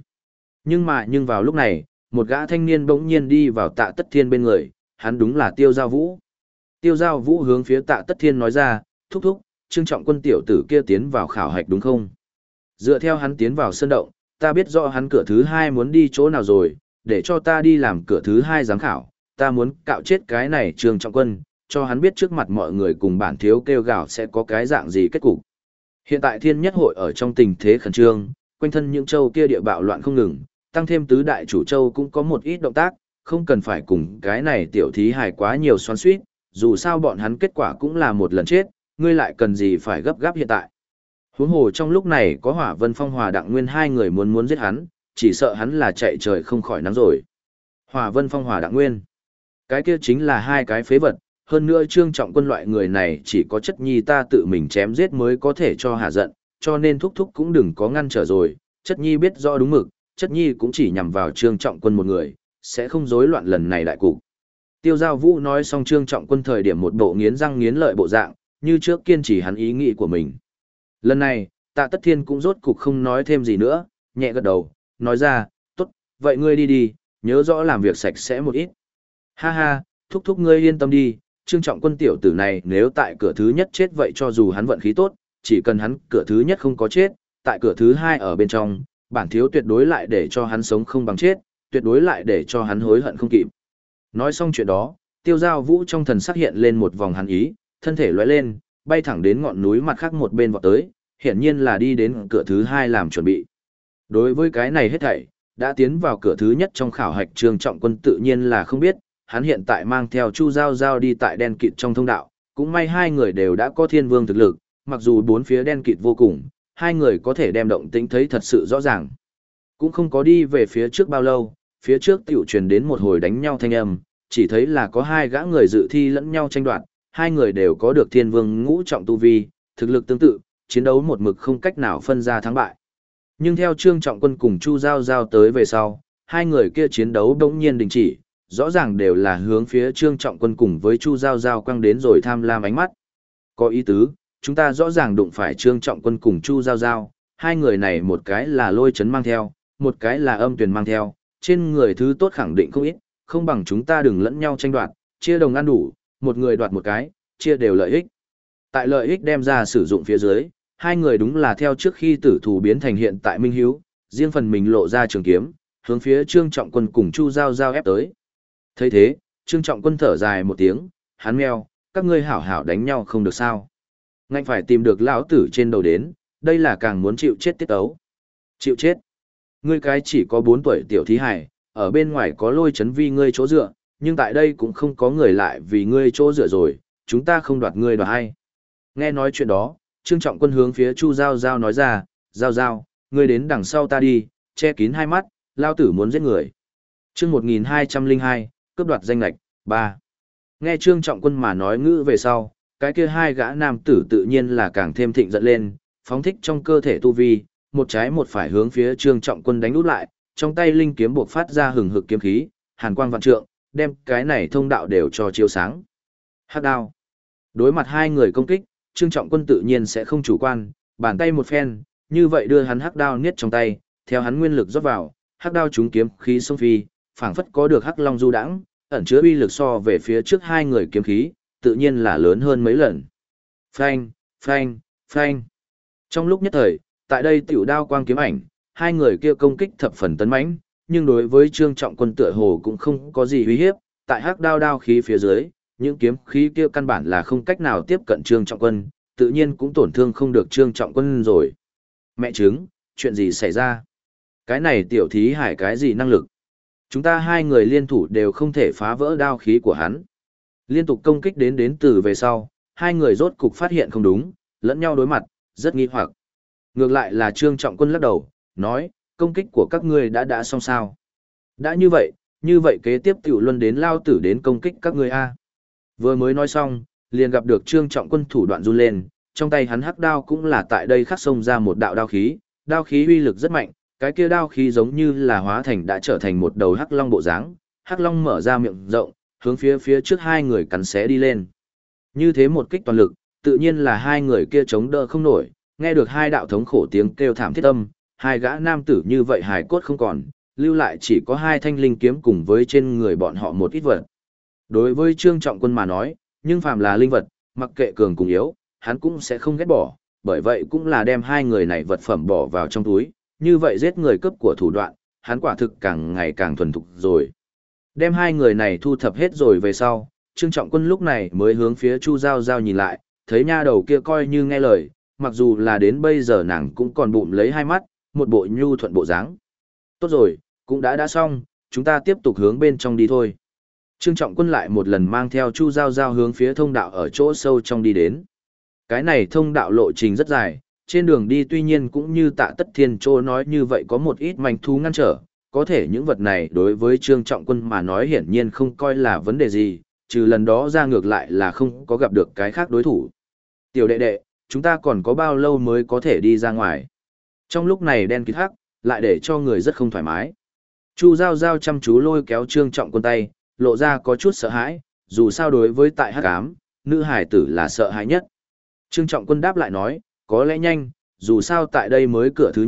Nhưng vào lúc này, một gã thanh niên bỗng nhiên đi vào Tạ Tất Thiên bên người, hắn đúng là Tiêu Giao Vũ. Tiêu Giao Vũ hướng phía Tạ Tất Thiên nói ra, thúc thúc, Trương Trọng Quân tiểu tử kia tiến vào khảo hạch đúng không? Dựa theo hắn tiến vào sơn động, ta biết rõ hắn cửa thứ hai muốn đi chỗ nào rồi, để cho ta đi làm cửa thứ hai giám khảo, ta muốn cạo chết cái này Trương Trọng Quân, cho hắn biết trước mặt mọi người cùng bản thiếu kêu gào sẽ có cái dạng gì kết cục. Hiện tại Thiên Nhất Hội ở trong tình thế khẩn trương, quanh thân những châu kia địa bạo loạn không ngừng, tăng thêm tứ đại chủ châu cũng có một ít động tác, không cần phải cùng cái này tiểu thí hài quá nhiều xoắn xuýt, dù sao bọn hắn kết quả cũng là một lần chết, ngươi lại cần gì phải gấp gáp hiện tại. Huống hồ trong lúc này có Hỏa Vân Phong Hòa Đặng Nguyên hai người muốn giết hắn, chỉ sợ hắn là chạy trời không khỏi nắng rồi. Hỏa Vân Phong Hòa Đặng Nguyên, cái kia chính là hai cái phế vật, hơn nữa Trương Trọng Quân loại người này chỉ có chất nhi ta tự mình chém giết mới có thể cho hạ giận, cho nên thúc thúc cũng đừng có ngăn trở rồi, chất nhi biết rõ đúng mực, chất nhi cũng chỉ nhằm vào Trương Trọng Quân một người, sẽ không rối loạn lần này đại cục. Tiêu Giao Vũ nói xong Trương Trọng Quân thời điểm một bộ nghiến răng nghiến lợi bộ dạng, như trước kiên trì hắn ý nghĩ của mình. Lần này, Tạ Tất Thiên cũng rốt cục không nói thêm gì nữa, nhẹ gật đầu, nói ra, tốt, vậy ngươi đi đi, nhớ rõ làm việc sạch sẽ một ít. Ha ha, thúc thúc ngươi yên tâm đi, Trương Trọng Quân tiểu tử này nếu tại cửa thứ nhất chết vậy cho dù hắn vận khí tốt, chỉ cần hắn cửa thứ nhất không có chết, tại cửa thứ hai ở bên trong, bản thiếu tuyệt đối lại để cho hắn sống không bằng chết, tuyệt đối lại để cho hắn hối hận không kịp. Nói xong chuyện đó, Tiêu Giao Vũ trong thần sắc hiện lên một vòng hắn ý, thân thể lóe lên, bay thẳng đến ngọn núi mặt khác một bên vọt tới, hiển nhiên là đi đến cửa thứ hai làm chuẩn bị. Đối với cái này hết thảy, đã tiến vào cửa thứ nhất trong khảo hạch Trương Trọng Quân tự nhiên là không biết, hắn hiện tại mang theo Chu Giao Giao đi tại đen kịt trong thông đạo, cũng may hai người đều đã có thiên vương thực lực, mặc dù bốn phía đen kịt vô cùng, hai người có thể đem động tĩnh thấy thật sự rõ ràng. Cũng không có đi về phía trước bao lâu, phía trước tiểu truyền đến một hồi đánh nhau thanh âm, chỉ thấy là có hai gã người dự thi lẫn nhau tranh đoạt, hai người đều có được thiên vương ngũ trọng tu vi, thực lực tương tự, chiến đấu một mực không cách nào phân ra thắng bại. Nhưng theo Trương Trọng Quân cùng Chu Giao Giao tới về sau, hai người kia chiến đấu đống nhiên đình chỉ, rõ ràng đều là hướng phía Trương Trọng Quân cùng với Chu Giao Giao quăng đến rồi tham lam ánh mắt. Có ý tứ, chúng ta rõ ràng đụng phải Trương Trọng Quân cùng Chu Giao Giao, hai người này một cái là lôi chấn mang theo, một cái là âm tuyền mang theo, trên người thứ tốt khẳng định không ít, không bằng chúng ta đừng lẫn nhau tranh đoạt, chia đồng ăn đủ, một người đoạt một cái, chia đều lợi ích. Tại lợi ích đem ra sử dụng phía dưới, hai người đúng là theo trước khi tử thù biến thành hiện tại minh hiếu, riêng phần mình lộ ra trường kiếm, hướng phía Trương Trọng Quân cùng Chu Giao Giao ép tới. Thấy thế, Trương Trọng Quân thở dài một tiếng, hắn meo, các ngươi hảo hảo đánh nhau không được sao. Ngạnh phải tìm được lão tử trên đầu đến, đây là càng muốn chịu chết tiết ấu. Chịu chết. Ngươi cái chỉ có 4 tuổi tiểu thí hải, ở bên ngoài có lôi chấn vi ngươi chỗ dựa, nhưng tại đây cũng không có người lại vì ngươi chỗ dựa rồi, chúng ta không đoạt ngươi đoạt hay. Nghe nói chuyện đó, Trương Trọng Quân hướng phía Chu Giao Giao nói ra, Giao Giao, ngươi đến đằng sau ta đi, che kín hai mắt, lao tử muốn giết người. Chương 1202, cướp đoạt danh lạch, 3. Nghe Trương Trọng Quân mà nói ngữ về sau, cái kia hai gã nam tử tự nhiên là càng thêm thịnh giận lên, phóng thích trong cơ thể tu vi, một trái một phải hướng phía Trương Trọng Quân đánh út lại, trong tay linh kiếm buộc phát ra hừng hực kiếm khí, hàn quang vạn trượng, đem cái này thông đạo đều cho chiếu sáng. Hắc đao. Đối mặt hai người công kích, Trương Trọng Quân tự nhiên sẽ không chủ quan, bàn tay một phen, như vậy đưa hắn hắc đao niết trong tay, theo hắn nguyên lực rót vào, hắc đao trúng kiếm khí xông phi, phảng phất có được hắc long du đãng, ẩn chứa uy lực so về phía trước hai người kiếm khí, tự nhiên là lớn hơn mấy lần. Phanh, phanh, phanh. Trong lúc nhất thời, tại đây tiểu đao quang kiếm ảnh, hai người kia công kích thập phần tấn mãnh, nhưng đối với Trương Trọng Quân tựa hồ cũng không có gì uy hiếp, tại hắc đao khí phía dưới, những kiếm khí kia căn bản là không cách nào tiếp cận Trương Trọng Quân, tự nhiên cũng tổn thương không được Trương Trọng Quân rồi. Mẹ chứng, chuyện gì xảy ra? Cái này tiểu thí hải cái gì năng lực? Chúng ta hai người liên thủ đều không thể phá vỡ đao khí của hắn. Liên tục công kích đến từ về sau, hai người rốt cục phát hiện không đúng, lẫn nhau đối mặt, rất nghi hoặc. Ngược lại là Trương Trọng Quân lắc đầu, nói, công kích của các ngươi đã xong sao. Đã như vậy kế tiếp tiểu luân đến lao tử đến công kích các ngươi a. Vừa mới nói xong, liền gặp được Trương Trọng Quân thủ đoạn run lên, trong tay hắn hắc đao cũng là tại đây khắc xông ra một đạo đao khí uy lực rất mạnh, cái kia đao khí giống như là hóa thành đã trở thành một đầu hắc long bộ dáng, hắc long mở ra miệng rộng, hướng phía trước hai người cắn xé đi lên. Như thế một kích toàn lực, tự nhiên là hai người kia chống đỡ không nổi, nghe được hai đạo thống khổ tiếng kêu thảm thiết âm, hai gã nam tử như vậy hài cốt không còn, lưu lại chỉ có hai thanh linh kiếm cùng với trên người bọn họ một ít vật. Đối với Trương Trọng Quân mà nói, nhưng phàm là linh vật, mặc kệ cường cùng yếu, hắn cũng sẽ không ghét bỏ, bởi vậy cũng là đem hai người này vật phẩm bỏ vào trong túi, như vậy giết người cướp của thủ đoạn, hắn quả thực càng ngày càng thuần thục rồi. Đem hai người này thu thập hết rồi về sau, Trương Trọng Quân lúc này mới hướng phía Chu Giao Giao nhìn lại, thấy nha đầu kia coi như nghe lời, mặc dù là đến bây giờ nàng cũng còn bụng lấy hai mắt, một bộ nhu thuận bộ dáng. Tốt rồi, cũng đã xong, chúng ta tiếp tục hướng bên trong đi thôi. Trương Trọng Quân lại một lần mang theo Chu Giao Giao hướng phía thông đạo ở chỗ sâu trong đi đến. Cái này thông đạo lộ trình rất dài, trên đường đi tuy nhiên cũng như Tạ Tất Thiên Trô nói như vậy có một ít manh thú ngăn trở, có thể những vật này đối với Trương Trọng Quân mà nói hiển nhiên không coi là vấn đề gì, trừ lần đó ra ngược lại là không có gặp được cái khác đối thủ. Tiểu đệ đệ, chúng ta còn có bao lâu mới có thể đi ra ngoài? Trong lúc này đen kịt hắc, lại để cho người rất không thoải mái. Chu Giao Giao chăm chú lôi kéo Trương Trọng Quân tay, lộ ra có chút sợ hãi, dù sao đối với tại hắc ám, nữ hải tử là sợ hãi nhất. Trương Trọng Quân đáp lại nói, có lẽ nhanh, dù sao tại đây mới cửa thứ nhất,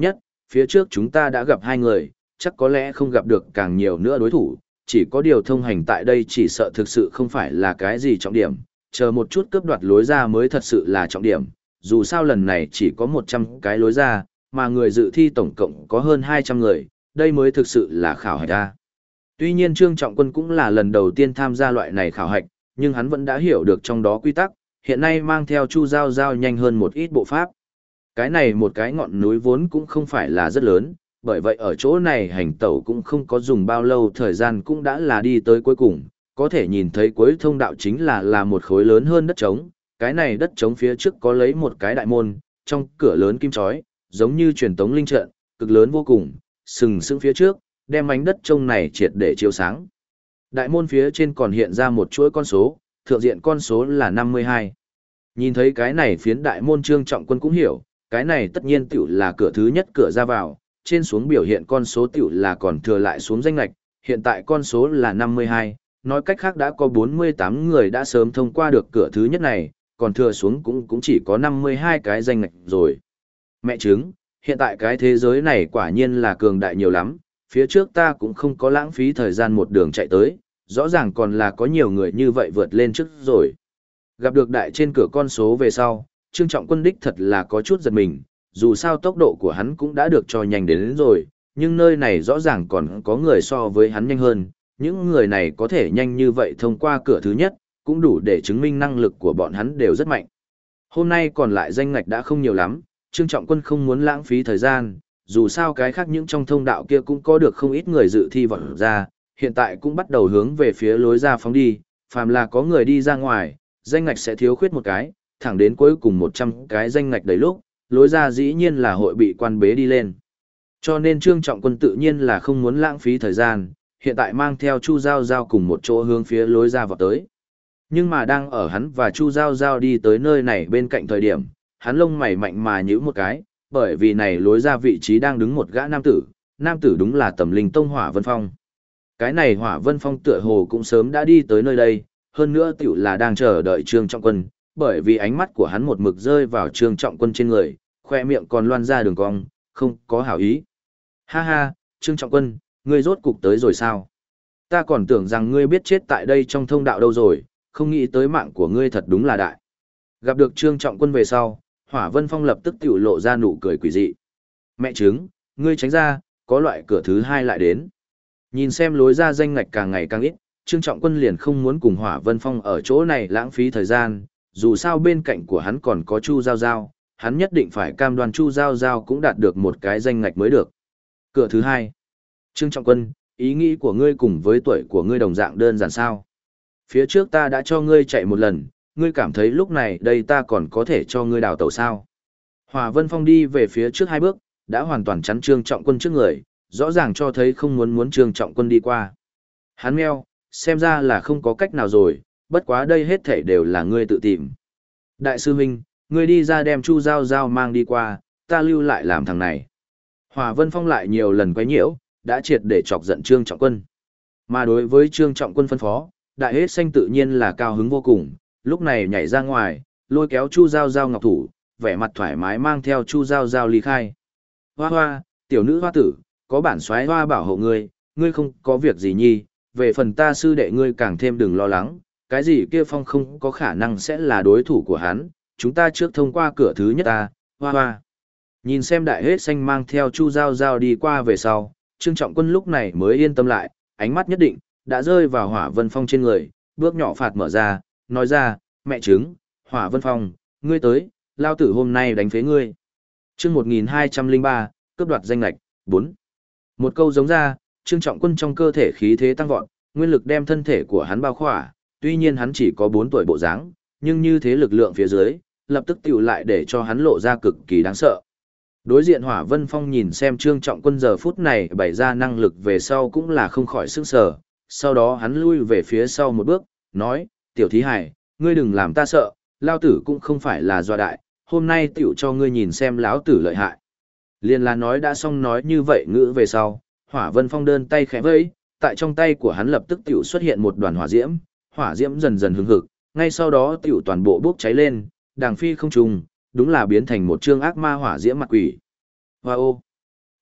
phía trước chúng ta đã gặp 2 người, chắc có lẽ không gặp được càng nhiều nữa đối thủ, chỉ có điều thông hành tại đây chỉ sợ thực sự không phải là cái gì trọng điểm, chờ một chút cướp đoạt lối ra mới thật sự là trọng điểm, dù sao lần này chỉ có 100 cái lối ra, mà người dự thi tổng cộng có hơn 200 người, đây mới thực sự là khảo hạch ra. Tuy nhiên Trương Trọng Quân cũng là lần đầu tiên tham gia loại này khảo hạch, nhưng hắn vẫn đã hiểu được trong đó quy tắc, hiện nay mang theo Chu Giao Giao nhanh hơn một ít bộ pháp. Cái này một cái ngọn núi vốn cũng không phải là rất lớn, bởi vậy ở chỗ này hành tẩu cũng không có dùng bao lâu thời gian cũng đã là đi tới cuối cùng, có thể nhìn thấy cuối thông đạo chính là một khối lớn hơn đất trống, cái này đất trống phía trước có lấy một cái đại môn, trong cửa lớn kim chói, giống như truyền tống linh trận, cực lớn vô cùng, sừng sững phía trước, đem mảnh đất trông này triệt để chiếu sáng. Đại môn phía trên còn hiện ra một chuỗi con số, thượng diện con số là 52. Nhìn thấy cái này phiến đại môn Trương Trọng Quân cũng hiểu, cái này tất nhiên tiểu là cửa thứ nhất cửa ra vào, trên xuống biểu hiện con số tiểu là còn thừa lại xuống danh lạch, hiện tại con số là 52, nói cách khác đã có 48 người đã sớm thông qua được cửa thứ nhất này, còn thừa xuống cũng chỉ có 52 cái danh lạch rồi. Mẹ chứng, hiện tại cái thế giới này quả nhiên là cường đại nhiều lắm, phía trước ta cũng không có lãng phí thời gian một đường chạy tới, rõ ràng còn là có nhiều người như vậy vượt lên trước rồi. Gặp được đại trên cửa con số về sau, Trương Trọng Quân đích thật là có chút giật mình, dù sao tốc độ của hắn cũng đã được cho nhanh đến rồi, nhưng nơi này rõ ràng còn có người so với hắn nhanh hơn, những người này có thể nhanh như vậy thông qua cửa thứ nhất, cũng đủ để chứng minh năng lực của bọn hắn đều rất mạnh. Hôm nay còn lại danh ngạch đã không nhiều lắm, Trương Trọng Quân không muốn lãng phí thời gian, dù sao cái khác những trong thông đạo kia cũng có được không ít người dự thi vọt ra, hiện tại cũng bắt đầu hướng về phía lối ra phóng đi, phàm là có người đi ra ngoài, danh ngạch sẽ thiếu khuyết một cái, thẳng đến cuối cùng 100 cái danh ngạch đầy lúc, lối ra dĩ nhiên là hội bị quan bế đi lên. Cho nên Trương Trọng Quân tự nhiên là không muốn lãng phí thời gian, hiện tại mang theo Chu Giao Giao cùng một chỗ hướng phía lối ra vào tới. Nhưng mà đang ở hắn và Chu Giao Giao đi tới nơi này bên cạnh thời điểm, hắn lông mày mạnh mà nhíu một cái, bởi vì này lối ra vị trí đang đứng một gã nam tử đúng là Tầm Linh Tông Hỏa Vân Phong. Cái này Hỏa Vân Phong tựa hồ cũng sớm đã đi tới nơi đây, hơn nữa tiểu là đang chờ đợi Trương Trọng Quân, bởi vì ánh mắt của hắn một mực rơi vào Trương Trọng Quân trên người, khoe miệng còn loan ra đường cong, không có hảo ý. Ha ha, Trương Trọng Quân, ngươi rốt cục tới rồi sao? Ta còn tưởng rằng ngươi biết chết tại đây trong thông đạo đâu rồi, không nghĩ tới mạng của ngươi thật đúng là đại. Gặp được Trương Trọng Quân về sau, Hỏa Vân Phong lập tức tiểu lộ ra nụ cười quỷ dị. Mẹ chứng, ngươi tránh ra, có loại cửa thứ hai lại đến. Nhìn xem lối ra danh ngạch càng ngày càng ít, Trương Trọng Quân liền không muốn cùng Hỏa Vân Phong ở chỗ này lãng phí thời gian, dù sao bên cạnh của hắn còn có Chu Giao Giao, hắn nhất định phải cam đoan Chu Giao Giao cũng đạt được một cái danh ngạch mới được. Cửa thứ hai. Trương Trọng Quân, ý nghĩ của ngươi cùng với tuổi của ngươi đồng dạng đơn giản sao? Phía trước ta đã cho ngươi chạy một lần, ngươi cảm thấy lúc này đây ta còn có thể cho ngươi đào tẩu sao? Hỏa Vân Phong đi về phía trước 2 bước, đã hoàn toàn chắn Trương Trọng Quân trước người, rõ ràng cho thấy không muốn Trương Trọng Quân đi qua. Hắn meo, xem ra là không có cách nào rồi, bất quá đây hết thảy đều là ngươi tự tìm. Đại sư huynh, ngươi đi ra đem Chu Giao Giao mang đi qua, ta lưu lại làm thằng này. Hỏa Vân Phong lại nhiều lần quấy nhiễu, đã triệt để chọc giận Trương Trọng Quân. Mà đối với Trương Trọng Quân phân phó, Đại Hết Xanh tự nhiên là cao hứng vô cùng, lúc này nhảy ra ngoài, lôi kéo Chu Giao Giao ngọc thủ, vẻ mặt thoải mái mang theo Chu Giao Giao ly khai. Hoa hoa, tiểu nữ hoa tử, có bản soái hoa bảo hộ ngươi, ngươi không có việc gì nhi, về phần ta sư đệ ngươi càng thêm đừng lo lắng, cái gì kia phong không có khả năng sẽ là đối thủ của hắn, chúng ta trước thông qua cửa thứ nhất ta, hoa hoa. Nhìn xem Đại Hết Xanh mang theo Chu Giao Giao đi qua về sau, Trương Trọng Quân lúc này mới yên tâm lại, ánh mắt nhất định, đã rơi vào Hỏa Vân Phong trên người, bước nhỏ phạt mở ra, nói ra, mẹ chứng, Hỏa Vân Phong, ngươi tới, lao tử hôm nay đánh phế ngươi. Chương 1203, cướp đoạt danh lạch, 4. Một câu giống ra, Trương Trọng Quân trong cơ thể khí thế tăng vọt, nguyên lực đem thân thể của hắn bao khỏa, tuy nhiên hắn chỉ có 4 tuổi bộ dáng, nhưng như thế lực lượng phía dưới, lập tức tiểu lại để cho hắn lộ ra cực kỳ đáng sợ. Đối diện Hỏa Vân Phong nhìn xem Trương Trọng Quân giờ phút này bày ra năng lực về sau cũng là không khỏi sức sở, sau đó hắn lui về phía sau một bước, nói, tiểu thí hải, ngươi đừng làm ta sợ, lao tử cũng không phải là doa đại, hôm nay tiểu cho ngươi nhìn xem lão tử lợi hại. Liên là nói đã xong nói như vậy ngữ về sau, Hỏa Vân Phong đơn tay khẽ vẫy, tại trong tay của hắn lập tức tiểu xuất hiện một đoàn hỏa diễm dần dần hứng hực, ngay sau đó tiểu toàn bộ bốc cháy lên, đàng phi không trùng, đúng là biến thành một trương ác ma hỏa diễm mặt quỷ. Hoa ô!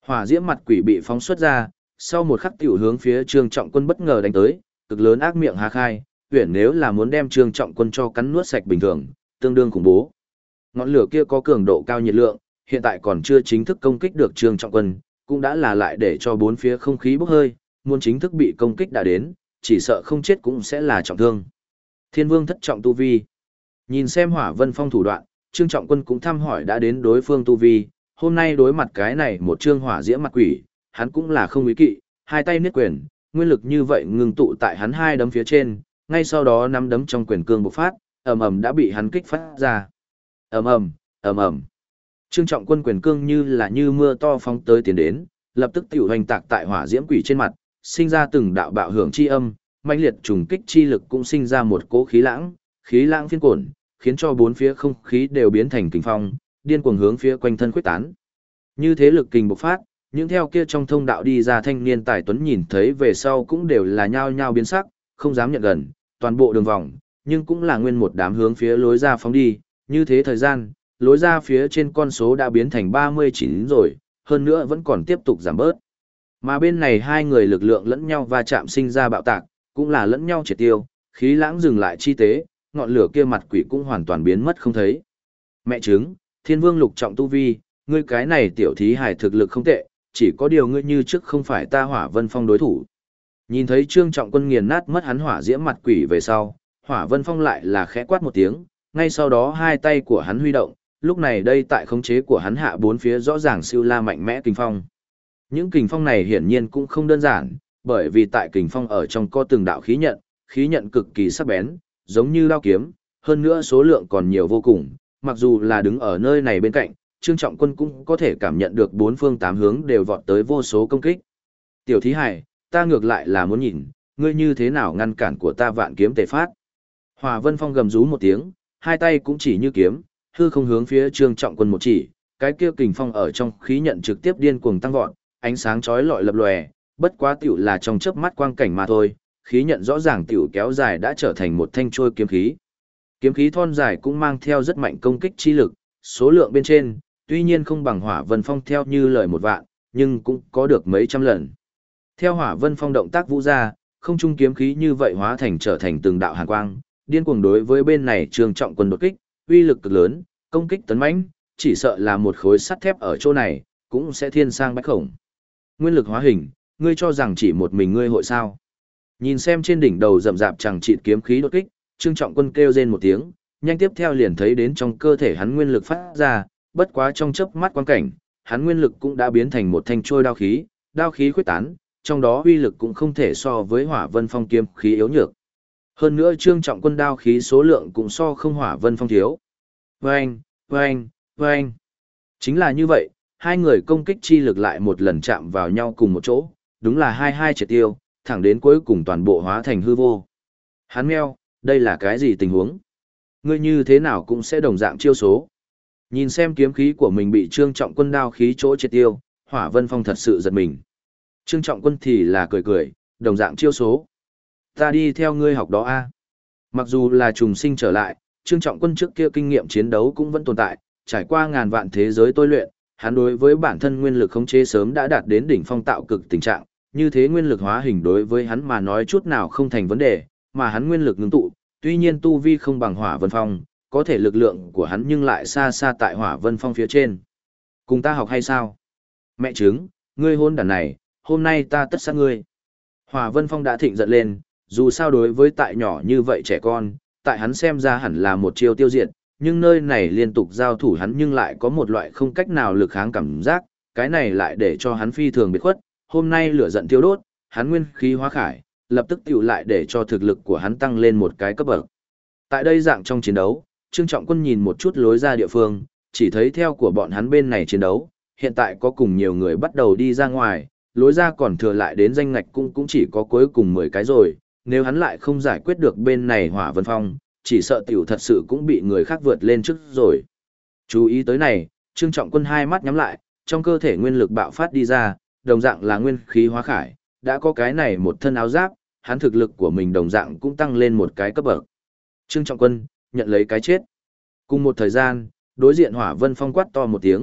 Hỏa diễm mặt quỷ bị phóng xuất ra, sau một khắc tiểu hướng phía Trương Trọng Quân bất ngờ đánh tới, cực lớn ác miệng há khai, huyền nếu là muốn đem Trương Trọng Quân cho cắn nuốt sạch bình thường, tương đương khủng bố. Ngọn lửa kia có cường độ cao nhiệt lượng, hiện tại còn chưa chính thức công kích được Trương Trọng Quân, cũng đã là lại để cho bốn phía không khí bốc hơi, muốn chính thức bị công kích đã đến, chỉ sợ không chết cũng sẽ là trọng thương. Thiên Vương thất trọng tu vi. Nhìn xem Hỏa Vân Phong thủ đoạn, Trương Trọng Quân cũng thăm hỏi đã đến đối phương tu vi, hôm nay đối mặt cái này một trương hỏa diễm mặt quỷ, hắn cũng là không ý kỵ, hai tay niết quyền, nguyên lực như vậy ngưng tụ tại hắn hai đấm phía trên, ngay sau đó năm đấm trong quyền cương bộc phát, ầm ầm đã bị hắn kích phát ra. Ầm ầm, ầm ầm. Trương Trọng Quân quyền cương như mưa to phóng tới tiến đến, lập tức tiểu hoành tạc tại hỏa diễm quỷ trên mặt, sinh ra từng đạo bạo hưởng chi âm, mãnh liệt trùng kích chi lực cũng sinh ra một cỗ khí lãng phiên cuộn, khiến cho bốn phía không khí đều biến thành kình phong, điên cuồng hướng phía quanh thân khuếch tán. Như thế lực kình bộc phát, những theo kia trong thông đạo đi ra thanh niên tài tuấn nhìn thấy về sau cũng đều là nhao nhao biến sắc, không dám nhận gần, toàn bộ đường vòng, nhưng cũng là nguyên một đám hướng phía lối ra phóng đi, như thế thời gian, lối ra phía trên con số đã biến thành 39 rồi, hơn nữa vẫn còn tiếp tục giảm bớt. Mà bên này hai người lực lượng lẫn nhau va chạm sinh ra bạo tạc, cũng là lẫn nhau triệt tiêu, khí lãng dừng lại chi tế, ngọn lửa kia mặt quỷ cũng hoàn toàn biến mất không thấy. Mẹ chứng, Thiên Vương lục trọng tu vi, ngươi cái này tiểu thí hài thực lực không tệ, chỉ có điều ngươi như trước không phải ta Hỏa Vân Phong đối thủ. Nhìn thấy Trương Trọng Quân nghiền nát mất hắn hỏa diễm mặt quỷ về sau, Hỏa Vân Phong lại là khẽ quát một tiếng, ngay sau đó hai tay của hắn huy động, lúc này đây tại khống chế của hắn hạ bốn phía rõ ràng siêu la mạnh mẽ kình phong. Những kình phong này hiển nhiên cũng không đơn giản, bởi vì tại kình phong ở trong có từng đạo khí nhận cực kỳ sắc bén, giống như đao kiếm, hơn nữa số lượng còn nhiều vô cùng, mặc dù là đứng ở nơi này bên cạnh, Trương Trọng Quân cũng có thể cảm nhận được bốn phương tám hướng đều vọt tới vô số công kích. Tiểu thí hải, ta ngược lại là muốn nhìn, ngươi như thế nào ngăn cản của ta vạn kiếm tề phát. Hỏa Vân Phong gầm rú một tiếng, hai tay cũng chỉ như kiếm, hư không hướng phía Trương Trọng Quân một chỉ, cái kia kình phong ở trong khí nhận trực tiếp điên cuồng tăng vọt, ánh sáng chói lọi lập lòe, bất quá tiểu là trong chớp mắt quang cảnh mà thôi, khí nhận rõ ràng tiểu kéo dài đã trở thành một thanh trôi kiếm khí. Kiếm khí thon dài cũng mang theo rất mạnh công kích chi lực, số lượng bên trên, tuy nhiên không bằng Hỏa Vân Phong theo như lời một vạn, nhưng cũng có được mấy trăm lần. Theo Hỏa Vân Phong động tác vũ ra, không trung kiếm khí như vậy hóa thành trở thành từng đạo hàn quang, điên cuồng đối với bên này Trương Trọng Quân đột kích, uy lực cực lớn, công kích tấn mãnh, chỉ sợ là một khối sắt thép ở chỗ này, cũng sẽ thiên sang bách khổng. Nguyên lực hóa hình, ngươi cho rằng chỉ một mình ngươi hội sao? Nhìn xem trên đỉnh đầu rậm rạp chẳng chịt kiếm khí đột kích, Trương Trọng Quân kêu rên một tiếng, nhanh tiếp theo liền thấy đến trong cơ thể hắn nguyên lực phát ra, bất quá trong chớp mắt quang cảnh, hắn nguyên lực cũng đã biến thành một thanh trôi đao khí khuếch tán, trong đó uy lực cũng không thể so với Hỏa Vân Phong kiếm khí yếu nhược. Hơn nữa Trương Trọng Quân đao khí số lượng cũng so không Hỏa Vân Phong thiếu. Vâng, vâng, vâng. Chính là như vậy, hai người công kích chi lực lại một lần chạm vào nhau cùng một chỗ, đúng là hai triệt tiêu, thẳng đến cuối cùng toàn bộ hóa thành hư vô. Hắn meo, đây là cái gì tình huống? Ngươi như thế nào cũng sẽ đồng dạng chiêu số. Nhìn xem kiếm khí của mình bị Trương Trọng Quân đao khí chỗ triệt tiêu, Hỏa Vân Phong thật sự giật mình. Trương Trọng Quân thì là cười, đồng dạng chiêu số. Ta đi theo ngươi học đó a. Mặc dù là trùng sinh trở lại, Trương Trọng Quân trước kia kinh nghiệm chiến đấu cũng vẫn tồn tại, trải qua ngàn vạn thế giới tôi luyện, hắn đối với bản thân nguyên lực khống chế sớm đã đạt đến đỉnh phong tạo cực tình trạng, như thế nguyên lực hóa hình đối với hắn mà nói chút nào không thành vấn đề, mà hắn nguyên lực ngưng tụ, tuy nhiên tu vi không bằng Hỏa Vân Phong, có thể lực lượng của hắn nhưng lại xa xa tại Hỏa Vân Phong phía trên. Cùng ta học hay sao? Mẹ chứng, ngươi hôn đàn này, hôm nay ta tất sát ngươi. Hỏa Vân Phong đã thịnh giận lên, dù sao đối với tại nhỏ như vậy trẻ con, tại hắn xem ra hẳn là một chiêu tiêu diệt, nhưng nơi này liên tục giao thủ hắn nhưng lại có một loại không cách nào lực kháng cảm giác, cái này lại để cho hắn phi thường biệt khuất, hôm nay lửa giận tiêu đốt, hắn nguyên khí hóa khải, lập tức tiểu lại để cho thực lực của hắn tăng lên một cái cấp bậc. Tại đây dạng trong chiến đấu, Trương Trọng Quân nhìn một chút lối ra địa phương, chỉ thấy theo của bọn hắn bên này chiến đấu, hiện tại có cùng nhiều người bắt đầu đi ra ngoài, lối ra còn thừa lại đến danh ngạch cũng chỉ có cuối cùng 10 cái rồi, nếu hắn lại không giải quyết được bên này Hỏa Vân Phong, chỉ sợ tiểu thật sự cũng bị người khác vượt lên trước rồi. Chú ý tới này, Trương Trọng Quân hai mắt nhắm lại, trong cơ thể nguyên lực bạo phát đi ra, đồng dạng là nguyên khí hóa khải, đã có cái này một thân áo giáp, hắn thực lực của mình đồng dạng cũng tăng lên một cái cấp bậc. Trương Trọng Quân, nhận lấy cái chết. Cùng một thời gian, đối diện Hỏa Vân Phong quát to một tiếng,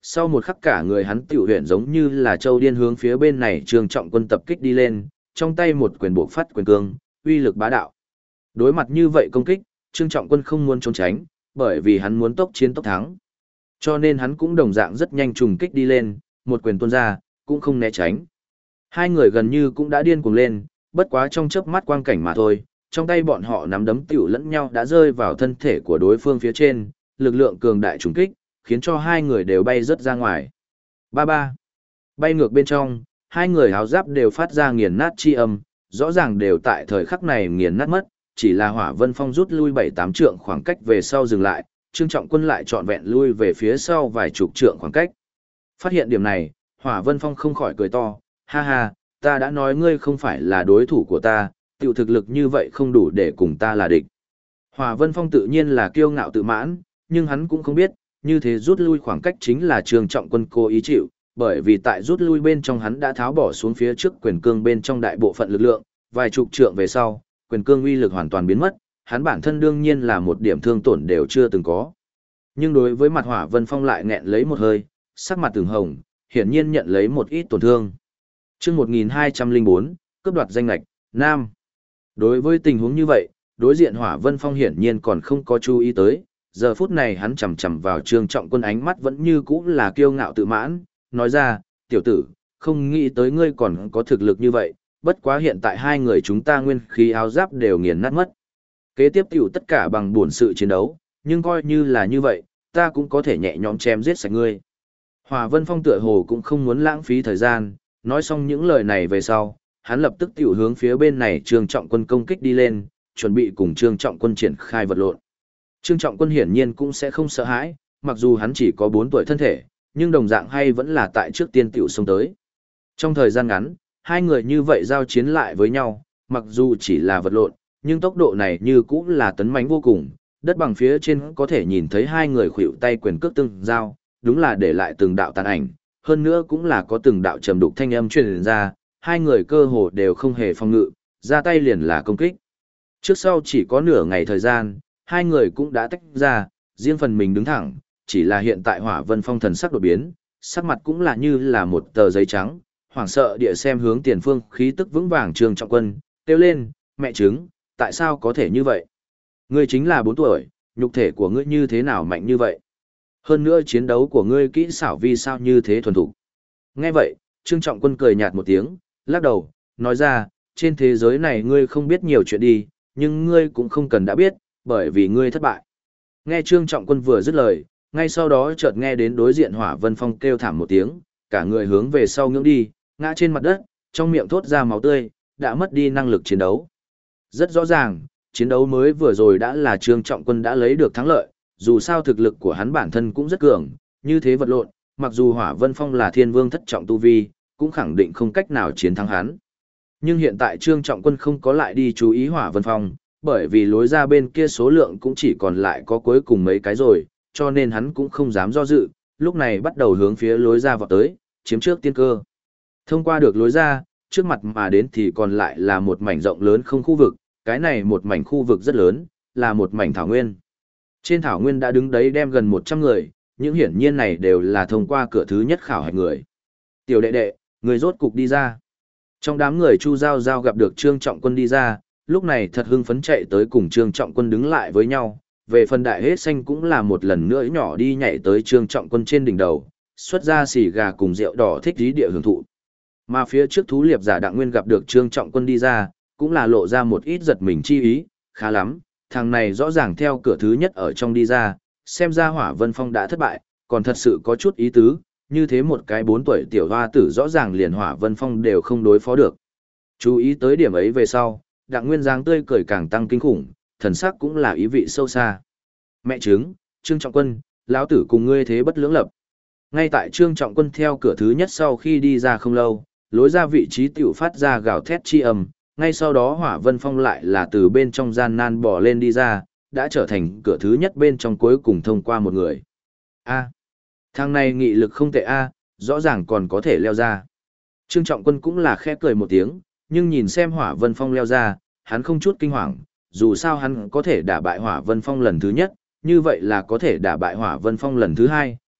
sau một khắc cả người hắn tiểu huyện giống như là châu điên hướng phía bên này Trương Trọng Quân tập kích đi lên, trong tay một quyền bộc phát quyền cương, uy lực bá đạo. Đối mặt như vậy công kích, Trương Trọng Quân không muốn trốn tránh, bởi vì hắn muốn tốc chiến tốc thắng. Cho nên hắn cũng đồng dạng rất nhanh trùng kích đi lên, một quyền tuôn ra, cũng không né tránh. Hai người gần như cũng đã điên cuồng lên, bất quá trong chớp mắt quang cảnh mà thôi, trong tay bọn họ nắm đấm tiểu lẫn nhau đã rơi vào thân thể của đối phương phía trên, lực lượng cường đại trùng kích, khiến cho hai người đều bay rất ra ngoài. Ba ba. Bay ngược bên trong, hai người áo giáp đều phát ra nghiền nát chi âm, rõ ràng đều tại thời khắc này nghiền nát mất, chỉ là Hỏa Vân Phong rút lui 7-8 trượng khoảng cách về sau dừng lại, Trương Trọng Quân lại trọn vẹn lui về phía sau vài chục trượng khoảng cách. Phát hiện điểm này, Hỏa Vân Phong không khỏi cười to, ha ha, ta đã nói ngươi không phải là đối thủ của ta, tiểu thực lực như vậy không đủ để cùng ta là địch. Hỏa Vân Phong tự nhiên là kiêu ngạo tự mãn, nhưng hắn cũng không biết, như thế rút lui khoảng cách chính là Trương Trọng Quân cố ý chịu, bởi vì tại rút lui bên trong hắn đã tháo bỏ xuống phía trước quyền cương bên trong đại bộ phận lực lượng, vài chục trượng về sau, quyền cương uy lực hoàn toàn biến mất, hắn bản thân đương nhiên là một điểm thương tổn đều chưa từng có. Nhưng đối với mặt Hỏa Vân Phong lại nghẹn lấy một hơi, sắc mặt từng hồng, hiển nhiên nhận lấy một ít tổn thương. Chương 1204, cướp đoạt danh ngạch, Nam. Đối với tình huống như vậy, đối diện Hỏa Vân Phong hiển nhiên còn không có chú ý tới, giờ phút này hắn chầm chầm vào Trương Trọng Quân, ánh mắt vẫn như cũ là kiêu ngạo tự mãn, nói ra, tiểu tử, không nghĩ tới ngươi còn có thực lực như vậy, bất quá hiện tại hai người chúng ta nguyên khí áo giáp đều nghiền nát mất. Kế tiếp tiểu tất cả bằng buồn sự chiến đấu, nhưng coi như là như vậy, ta cũng có thể nhẹ nhõm chém giết sạch ngươi. Hỏa Vân Phong tựa hồ cũng không muốn lãng phí thời gian, nói xong những lời này về sau, hắn lập tức tiểu hướng phía bên này Trương Trọng Quân công kích đi lên, chuẩn bị cùng Trương Trọng Quân triển khai vật lộn. Trương Trọng Quân hiển nhiên cũng sẽ không sợ hãi, mặc dù hắn chỉ có 4 tuổi thân thể, nhưng đồng dạng hay vẫn là tại trước tiên tiểu xông tới. Trong thời gian ngắn, hai người như vậy giao chiến lại với nhau, mặc dù chỉ là vật lộn, nhưng tốc độ này như cũng là tấn mãnh vô cùng, đất bằng phía trên có thể nhìn thấy hai người khuỵu tay quyền cước tương giao, đúng là để lại từng đạo tàn ảnh, hơn nữa cũng là có từng đạo trầm đục thanh âm truyền ra, hai người cơ hồ đều không hề phòng ngự, ra tay liền là công kích. Trước sau chỉ có nửa ngày thời gian, hai người cũng đã tách ra, riêng phần mình đứng thẳng, chỉ là hiện tại Hỏa Vân Phong thần sắc đột biến, sắc mặt cũng là như là một tờ giấy trắng, hoảng sợ địa xem hướng tiền phương khí tức vững vàng Trương Trọng Quân, kêu lên, mẹ chứng, tại sao có thể như vậy? Ngươi chính là 4 tuổi, nhục thể của ngươi như thế nào mạnh như vậy? Hơn nữa chiến đấu của ngươi kỹ xảo vì sao như thế thuần thục. Nghe vậy, Trương Trọng Quân cười nhạt một tiếng, lắc đầu, nói ra, trên thế giới này ngươi không biết nhiều chuyện đi, nhưng ngươi cũng không cần đã biết, bởi vì ngươi thất bại. Nghe Trương Trọng Quân vừa dứt lời, ngay sau đó chợt nghe đến đối diện Hỏa Vân Phong kêu thảm một tiếng, cả người hướng về sau ngưỡng đi, ngã trên mặt đất, trong miệng thốt ra máu tươi, đã mất đi năng lực chiến đấu. Rất rõ ràng, chiến đấu mới vừa rồi đã là Trương Trọng Quân đã lấy được thắng lợi, dù sao thực lực của hắn bản thân cũng rất cường, như thế vật lộn, mặc dù Hỏa Vân Phong là thiên vương thất trọng tu vi, cũng khẳng định không cách nào chiến thắng hắn. Nhưng hiện tại Trương Trọng Quân không có lại đi chú ý Hỏa Vân Phong, bởi vì lối ra bên kia số lượng cũng chỉ còn lại có cuối cùng mấy cái rồi, cho nên hắn cũng không dám do dự, lúc này bắt đầu hướng phía lối ra vọt tới, chiếm trước tiên cơ. Thông qua được lối ra, trước mặt mà đến thì còn lại là một mảnh rộng lớn không khu vực, cái này một mảnh khu vực rất lớn, là một mảnh thảo nguyên. Trên thảo nguyên đã đứng đấy đem gần 100 người, những hiển nhiên này đều là thông qua cửa thứ nhất khảo hạch người. Tiểu đệ đệ, người rốt cục đi ra. Trong đám người Chu Giao Giao gặp được Trương Trọng Quân đi ra, lúc này thật hưng phấn chạy tới cùng Trương Trọng Quân đứng lại với nhau. Về phần đại hết xanh cũng là một lần nữa nhỏ đi nhảy tới Trương Trọng Quân trên đỉnh đầu, xuất ra xì gà cùng rượu đỏ thích dí địa hưởng thụ. Mà phía trước thú liệp giả Đặng Nguyên gặp được Trương Trọng Quân đi ra, cũng là lộ ra một ít giật mình chi ý, khá lắm, thằng này rõ ràng theo cửa thứ nhất ở trong đi ra, xem ra Hỏa Vân Phong đã thất bại, còn thật sự có chút ý tứ, như thế một cái 4 tuổi tiểu hoa tử rõ ràng liền Hỏa Vân Phong đều không đối phó được. Chú ý tới điểm ấy về sau, Đặng Nguyên dáng tươi cười càng tăng kinh khủng, thần sắc cũng là ý vị sâu xa. Mẹ chứng, Trương Trọng Quân, lão tử cùng ngươi thế bất lưỡng lập. Ngay tại Trương Trọng Quân theo cửa thứ nhất sau khi đi ra không lâu, lối ra vị trí tiểu phát ra gào thét chi âm, ngay sau đó Hỏa Vân Phong lại là từ bên trong gian nan bỏ lên đi ra, đã trở thành cửa thứ nhất bên trong cuối cùng thông qua một người. A, thằng này nghị lực không tệ a, rõ ràng còn có thể leo ra. Trương Trọng Quân cũng là khẽ cười một tiếng, nhưng nhìn xem Hỏa Vân Phong leo ra, hắn không chút kinh hoàng, dù sao hắn có thể đả bại Hỏa Vân Phong lần thứ nhất, như vậy là có thể đả bại Hỏa Vân Phong lần thứ hai,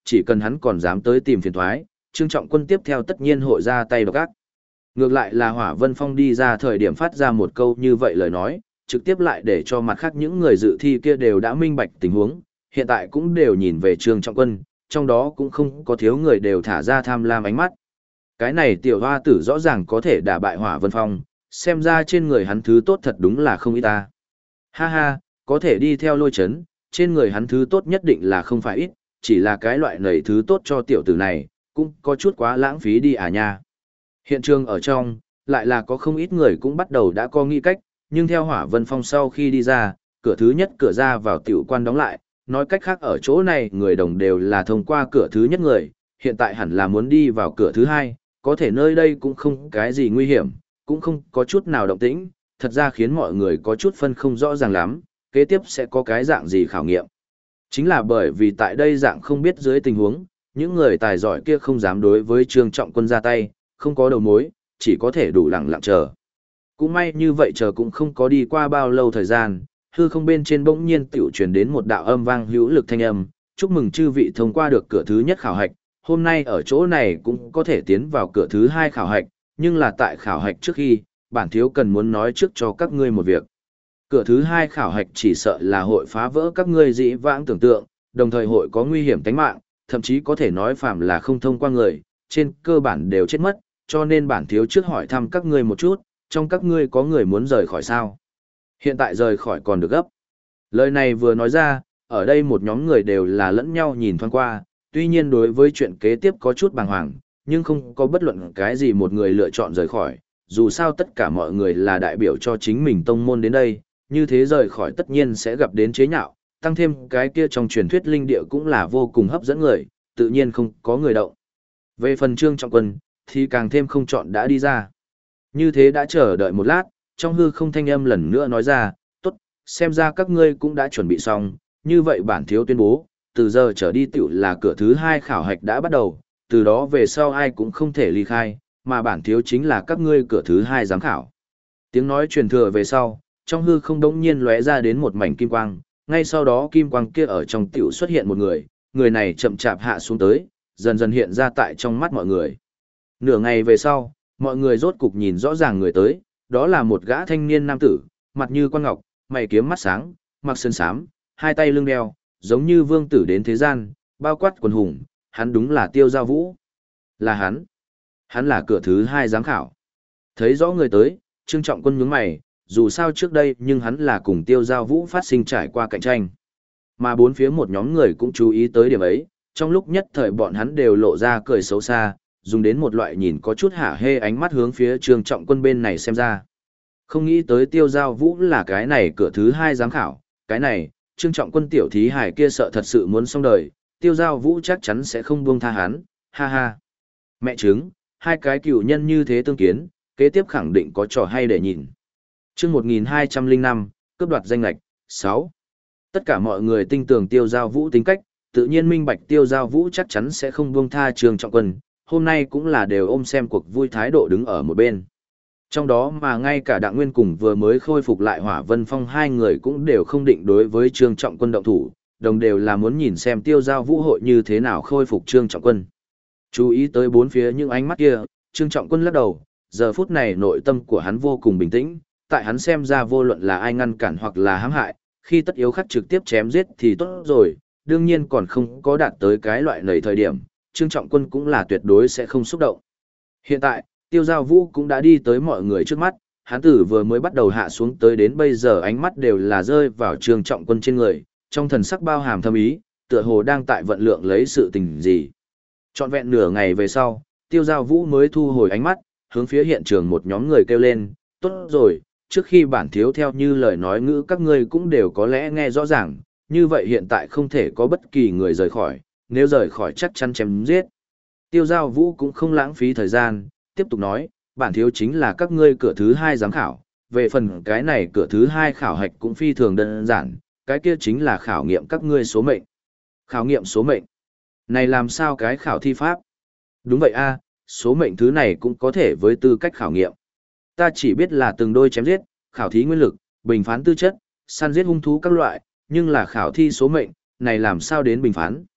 chỉ cần hắn còn dám tới tìm phiền thoái, Trương Trọng Quân tiếp theo tất nhiên hội ra tay độc ác. Ngược lại là Hỏa Vân Phong đi ra thời điểm phát ra một câu như vậy lời nói, trực tiếp lại để cho mặt khác những người dự thi kia đều đã minh bạch tình huống, hiện tại cũng đều nhìn về Trương Trọng Quân, trong đó cũng không có thiếu người đều thả ra tham lam ánh mắt. Cái này tiểu hoa tử rõ ràng có thể đả bại Hỏa Vân Phong, xem ra trên người hắn thứ tốt thật đúng là không ít ta. Ha ha, có thể đi theo Lôi Chấn, trên người hắn thứ tốt nhất định là không phải ít, chỉ là cái loại nầy thứ tốt cho tiểu tử này, cũng có chút quá lãng phí đi à nha. Hiện trường ở trong, lại là có không ít người cũng bắt đầu đã có nghĩ cách, nhưng theo Hỏa Vân Phong sau khi đi ra, cửa thứ nhất cửa ra vào tiểu quan đóng lại, nói cách khác ở chỗ này người đồng đều là thông qua cửa thứ nhất người, hiện tại hẳn là muốn đi vào cửa thứ hai, có thể nơi đây cũng không cái gì nguy hiểm, cũng không có chút nào động tĩnh, thật ra khiến mọi người có chút phân không rõ ràng lắm, kế tiếp sẽ có cái dạng gì khảo nghiệm. Chính là bởi vì tại đây dạng không biết dưới tình huống, những người tài giỏi kia không dám đối với Trương Trọng Quân ra tay, không có đầu mối, chỉ có thể đủ lặng lặng chờ. Cũng may như vậy chờ cũng không có đi qua bao lâu thời gian, hư không bên trên bỗng nhiên tiểu truyền đến một đạo âm vang hữu lực thanh âm, chúc mừng chư vị thông qua được cửa thứ nhất khảo hạch, hôm nay ở chỗ này cũng có thể tiến vào cửa thứ hai khảo hạch, nhưng là tại khảo hạch trước khi, bản thiếu cần muốn nói trước cho các ngươi một việc. Cửa thứ hai khảo hạch chỉ sợ là hội phá vỡ các ngươi dĩ vãng tưởng tượng, đồng thời hội có nguy hiểm tính mạng, thậm chí có thể nói phạm là không thông qua người, trên cơ bản đều chết mất, cho nên bản thiếu trước hỏi thăm các ngươi một chút, trong các ngươi có người muốn rời khỏi sao? Hiện tại rời khỏi còn được gấp. Lời này vừa nói ra, ở đây một nhóm người đều là lẫn nhau nhìn thoáng qua, tuy nhiên đối với chuyện kế tiếp có chút bàng hoàng, nhưng không có bất luận cái gì một người lựa chọn rời khỏi, dù sao tất cả mọi người là đại biểu cho chính mình tông môn đến đây, như thế rời khỏi tất nhiên sẽ gặp đến chế nhạo, tăng thêm cái kia trong truyền thuyết linh địa cũng là vô cùng hấp dẫn người, tự nhiên không có người động. Về phần Trương Trọng Quân, thì càng thêm không chọn đã đi ra. Như thế đã chờ đợi một lát, trong hư không thanh âm lần nữa nói ra, tốt, xem ra các ngươi cũng đã chuẩn bị xong, như vậy bản thiếu tuyên bố, từ giờ trở đi tiểu là cửa thứ hai khảo hạch đã bắt đầu, từ đó về sau ai cũng không thể ly khai, mà bản thiếu chính là các ngươi cửa thứ hai giám khảo. Tiếng nói truyền thừa về sau, trong hư không đống nhiên lóe ra đến một mảnh kim quang, ngay sau đó kim quang kia ở trong tiểu xuất hiện một người, người này chậm chạp hạ xuống tới, dần dần hiện ra tại trong mắt mọi người. Nửa ngày về sau, mọi người rốt cục nhìn rõ ràng người tới, đó là một gã thanh niên nam tử, mặt như quan ngọc, mày kiếm mắt sáng, mặc sơn sám, hai tay lưng đeo, giống như vương tử đến thế gian, bao quát quần hùng, hắn đúng là Tiêu Giao Vũ. Là hắn. Hắn là cửa thứ hai giám khảo. Thấy rõ người tới, Trương Trọng Quân nhướng mày, dù sao trước đây nhưng hắn là cùng Tiêu Giao Vũ phát sinh trải qua cạnh tranh. Mà bốn phía một nhóm người cũng chú ý tới điểm ấy, trong lúc nhất thời bọn hắn đều lộ ra cười xấu xa, dùng đến một loại nhìn có chút hả hê ánh mắt hướng phía Trương Trọng Quân bên này xem ra. Không nghĩ tới Tiêu Giao Vũ là cái này cửa thứ hai giám khảo, cái này, Trương Trọng Quân tiểu thí hải kia sợ thật sự muốn xong đời, Tiêu Giao Vũ chắc chắn sẽ không buông tha hắn, ha ha. Mẹ chứng, hai cái cựu nhân như thế tương kiến, kế tiếp khẳng định có trò hay để nhìn. Chương 1205, cướp đoạt danh lệch, 6. Tất cả mọi người tin tưởng Tiêu Giao Vũ tính cách, tự nhiên minh bạch Tiêu Giao Vũ chắc chắn sẽ không buông tha Trương Trọng Quân, hôm nay cũng là đều ôm xem cuộc vui thái độ đứng ở một bên. Trong đó mà ngay cả Đặng Nguyên cùng vừa mới khôi phục lại Hỏa Vân Phong hai người cũng đều không định đối với Trương Trọng Quân động thủ, đồng đều là muốn nhìn xem Tiêu Giao Vũ hội như thế nào khôi phục Trương Trọng Quân. Chú ý tới bốn phía những ánh mắt kia, Trương Trọng Quân lắc đầu, giờ phút này nội tâm của hắn vô cùng bình tĩnh, tại hắn xem ra vô luận là ai ngăn cản hoặc là hãm hại, khi tất yếu khắc trực tiếp chém giết thì tốt rồi, đương nhiên còn không có đạt tới cái loại nầy thời điểm, Trương Trọng Quân cũng là tuyệt đối sẽ không xúc động. Hiện tại, Tiêu Giao Vũ cũng đã đi tới mọi người trước mắt, hắn tử vừa mới bắt đầu hạ xuống tới đến bây giờ ánh mắt đều là rơi vào Trương Trọng Quân trên người, trong thần sắc bao hàm thâm ý, tựa hồ đang tại vận lượng lấy sự tình gì. Trọn vẹn nửa ngày về sau, Tiêu Giao Vũ mới thu hồi ánh mắt, hướng phía hiện trường một nhóm người kêu lên, tốt rồi, trước khi bản thiếu theo như lời nói ngữ các ngươi cũng đều có lẽ nghe rõ ràng, như vậy hiện tại không thể có bất kỳ người rời khỏi, nếu rời khỏi chắc chắn chém giết. Tiêu Giao Vũ cũng không lãng phí thời gian, tiếp tục nói, bản thiếu chính là các ngươi cửa thứ hai giám khảo, về phần cái này cửa thứ hai khảo hạch cũng phi thường đơn giản, cái kia chính là khảo nghiệm các ngươi số mệnh. Khảo nghiệm số mệnh. Này làm sao cái khảo thi pháp? Đúng vậy a, số mệnh thứ này cũng có thể với tư cách khảo nghiệm. Ta chỉ biết là từng đôi chém giết, khảo thí nguyên lực, bình phán tư chất, săn giết hung thú các loại, nhưng là khảo thi số mệnh, này làm sao đến bình phán?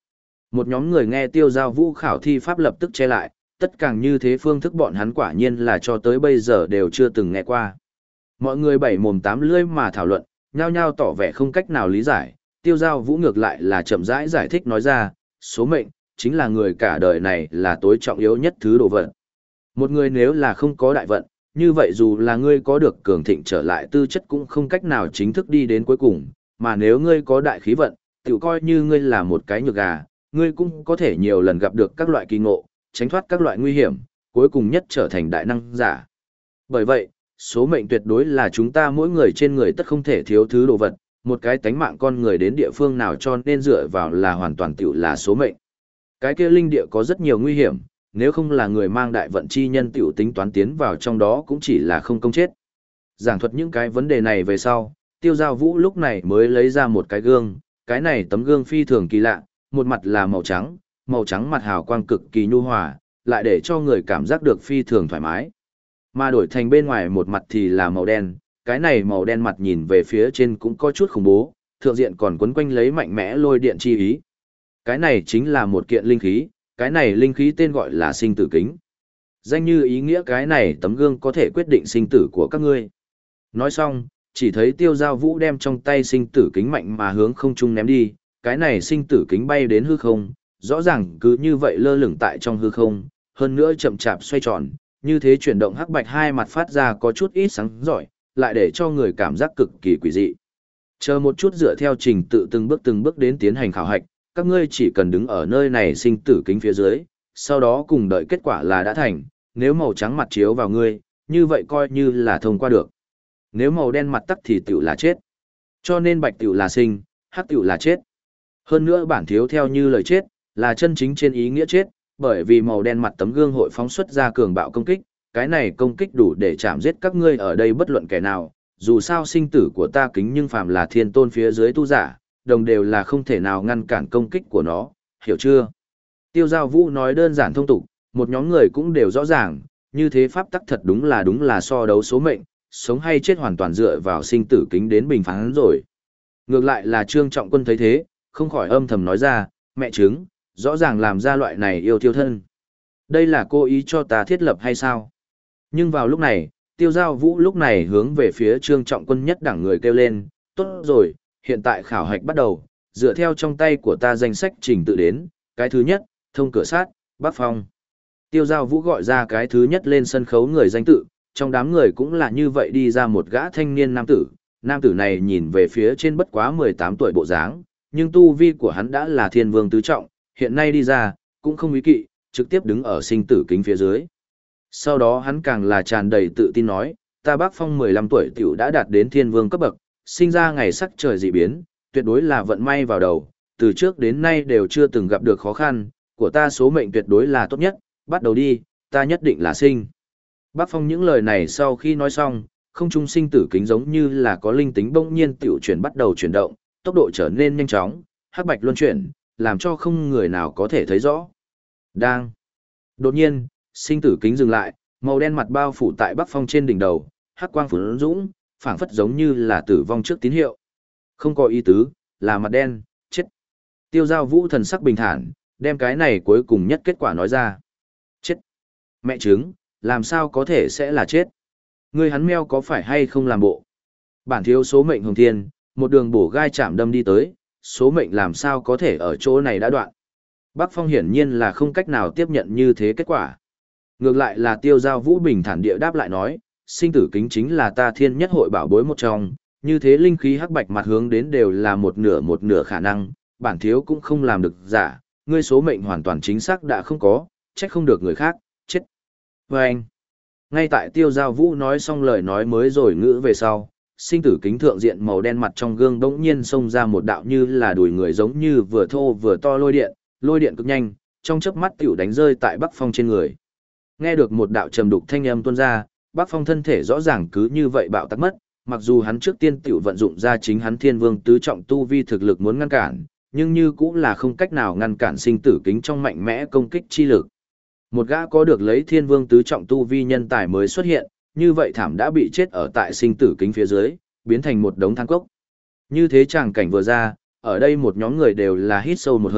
Một nhóm người nghe Tiêu Giao Vũ khảo thi pháp lập tức che lại, tất cả như thế phương thức bọn hắn quả nhiên là cho tới bây giờ đều chưa từng nghe qua. Mọi người bảy mồm tám lưỡi mà thảo luận, nhao nhao tỏ vẻ không cách nào lý giải, Tiêu Giao Vũ ngược lại là chậm rãi giải thích nói ra, số mệnh, chính là người cả đời này là tối trọng yếu nhất thứ đồ vật. Một người nếu là không có đại vận, như vậy dù là ngươi có được cường thịnh trở lại tư chất cũng không cách nào chính thức đi đến cuối cùng, mà nếu ngươi có đại khí vận, tự coi như ngươi là một cái nhược gà, ngươi cũng có thể nhiều lần gặp được các loại kỳ ngộ, tránh thoát các loại nguy hiểm, cuối cùng nhất trở thành đại năng giả. Bởi vậy, số mệnh tuyệt đối là chúng ta mỗi người trên người tất không thể thiếu thứ đồ vật, một cái tánh mạng con người đến địa phương nào cho nên dựa vào là hoàn toàn tiểu là số mệnh. Cái kia linh địa có rất nhiều nguy hiểm, nếu không là người mang đại vận chi nhân tiểu tính toán tiến vào trong đó cũng chỉ là không công chết. Giảng thuật những cái vấn đề này về sau, Tiêu Giao Vũ lúc này mới lấy ra một cái gương, cái này tấm gương phi thường kỳ lạ, một mặt là màu trắng mặt hào quang cực kỳ nhu hòa, lại để cho người cảm giác được phi thường thoải mái. Mà đổi thành bên ngoài một mặt thì là màu đen, cái này màu đen mặt nhìn về phía trên cũng có chút khủng bố, thượng diện còn quấn quanh lấy mạnh mẽ lôi điện chi ý. Cái này chính là một kiện linh khí, cái này linh khí tên gọi là sinh tử kính. Danh như ý nghĩa cái này tấm gương có thể quyết định sinh tử của các ngươi. Nói xong, chỉ thấy Tiêu Giao Vũ đem trong tay sinh tử kính mạnh mà hướng không trung ném đi, cái này sinh tử kính bay đến hư không, rõ ràng cứ như vậy lơ lửng tại trong hư không, hơn nữa chậm chạp xoay tròn, như thế chuyển động hắc bạch hai mặt phát ra có chút ít sáng giỏi, lại để cho người cảm giác cực kỳ quỷ dị. Chờ một chút dựa theo trình tự từng bước đến tiến hành khảo hạch, các ngươi chỉ cần đứng ở nơi này sinh tử kính phía dưới, sau đó cùng đợi kết quả là đã thành, nếu màu trắng mặt chiếu vào ngươi, như vậy coi như là thông qua được. Nếu màu đen mặt tắc thì tiểu là chết. Cho nên bạch tiểu là sinh, hắc tiểu là chết. Hơn nữa bản thiếu theo như lời chết, là chân chính trên ý nghĩa chết, bởi vì màu đen mặt tấm gương hội phóng xuất ra cường bạo công kích, cái này công kích đủ để chạm giết các ngươi ở đây bất luận kẻ nào, dù sao sinh tử của ta kính nhưng phàm là thiên tôn phía dưới tu giả, đồng đều là không thể nào ngăn cản công kích của nó, hiểu chưa? Tiêu Giao Vũ nói đơn giản thông tục, một nhóm người cũng đều rõ ràng, như thế pháp tắc thật đúng là so đấu số mệnh, sống hay chết hoàn toàn dựa vào sinh tử kính đến bình phán rồi. Ngược lại là Trương Trọng Quân thấy thế, không khỏi âm thầm nói ra, mẹ chứng, rõ ràng làm ra loại này yêu thiêu thân. Đây là cố ý cho ta thiết lập hay sao? Nhưng vào lúc này, Tiêu Giao Vũ lúc này hướng về phía Trương Trọng Quân nhất đẳng người kêu lên, tốt rồi, hiện tại khảo hạch bắt đầu, dựa theo trong tay của ta danh sách trình tự đến, cái thứ nhất, thông cửa sát, Bắc Phong. Tiêu Giao Vũ gọi ra cái thứ nhất lên sân khấu người danh tự, trong đám người cũng là như vậy đi ra một gã thanh niên nam tử này nhìn về phía trên bất quá 18 tuổi bộ dáng, nhưng tu vi của hắn đã là thiên vương tứ trọng, hiện nay đi ra, cũng không ý kỵ, trực tiếp đứng ở sinh tử kính phía dưới. Sau đó hắn càng là tràn đầy tự tin nói, ta Bắc Phong 15 tuổi tiểu đã đạt đến thiên vương cấp bậc, sinh ra ngày sắc trời dị biến, tuyệt đối là vận may vào đầu, từ trước đến nay đều chưa từng gặp được khó khăn, của ta số mệnh tuyệt đối là tốt nhất, bắt đầu đi, ta nhất định là sinh. Bắc Phong những lời này sau khi nói xong, không trung sinh tử kính giống như là có linh tính bỗng nhiên tiểu chuyển bắt đầu chuyển động, tốc độ trở nên nhanh chóng, hắc bạch luân chuyển, làm cho không người nào có thể thấy rõ. Đang. Đột nhiên, sinh tử kính dừng lại, màu đen mặt bao phủ tại Bắc Phong trên đỉnh đầu, hắc quang phun dũng, phảng phất giống như là tử vong trước tín hiệu. Không có ý tứ, là mặt đen, chết. Tiêu Giao Vũ thần sắc bình thản, đem cái này cuối cùng nhất kết quả nói ra. Chết. Mẹ chứng, làm sao có thể sẽ là chết? Ngươi hắn meo có phải hay không làm bộ? Bản thiếu số mệnh hồng thiên, một đường bổ gai chạm đâm đi tới, số mệnh làm sao có thể ở chỗ này đã đoạn. Bắc Phong hiển nhiên là không cách nào tiếp nhận như thế kết quả. Ngược lại là Tiêu Giao Vũ bình thản địa đáp lại nói, sinh tử kính chính là ta thiên nhất hội bảo bối một trong, như thế linh khí hắc bạch mặt hướng đến đều là một nửa khả năng, bản thiếu cũng không làm được giả, ngươi số mệnh hoàn toàn chính xác đã không có, trách không được người khác, chết. Và anh, ngay tại Tiêu Giao Vũ nói xong lời nói mới rồi ngữ về sau, sinh tử kính thượng diện màu đen mặt trong gương bỗng nhiên xông ra một đạo như là đùi người giống như vừa thô vừa to lôi điện cực nhanh, trong chớp mắt tiểu đánh rơi tại Bắc Phong trên người. Nghe được một đạo trầm đục thanh âm tuôn ra, Bắc Phong thân thể rõ ràng cứ như vậy bạo tắc mất, mặc dù hắn trước tiên tiểu vận dụng ra chính hắn thiên vương tứ trọng tu vi thực lực muốn ngăn cản, nhưng như cũng là không cách nào ngăn cản sinh tử kính trong mạnh mẽ công kích chi lực. Một gã có được lấy thiên vương tứ trọng tu vi nhân tài mới xuất hiện, như vậy thảm đã bị chết ở tại sinh tử kính phía dưới, biến thành một đống than cốc. Như thế tràng cảnh vừa ra, ở đây một nhóm người đều là hít sâu một hơi,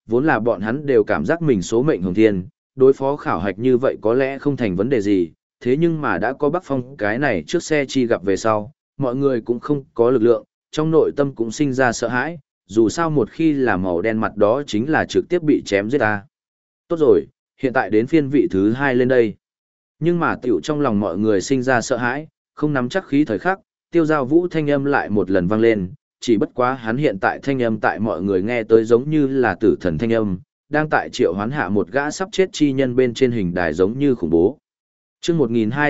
vốn là bọn hắn đều cảm giác mình số mệnh hồng thiên, đối phó khảo hạch như vậy có lẽ không thành vấn đề gì, thế nhưng mà đã có Bắc Phong cái này trước xe chi gặp về sau, mọi người cũng không có lực lượng, trong nội tâm cũng sinh ra sợ hãi, dù sao một khi là màu đen mặt đó chính là trực tiếp bị chém giết ta. Tốt rồi, hiện tại đến phiên vị thứ 2 lên đây. Nhưng mà tiểu trong lòng mọi người sinh ra sợ hãi, không nắm chắc khí thời khắc, Tiêu Giao Vũ thanh âm lại một lần vang lên, chỉ bất quá hắn hiện tại thanh âm tại mọi người nghe tới giống như là tử thần thanh âm, đang tại triệu hoán hạ một gã sắp chết chi nhân bên trên hình đài giống như khủng bố. Chương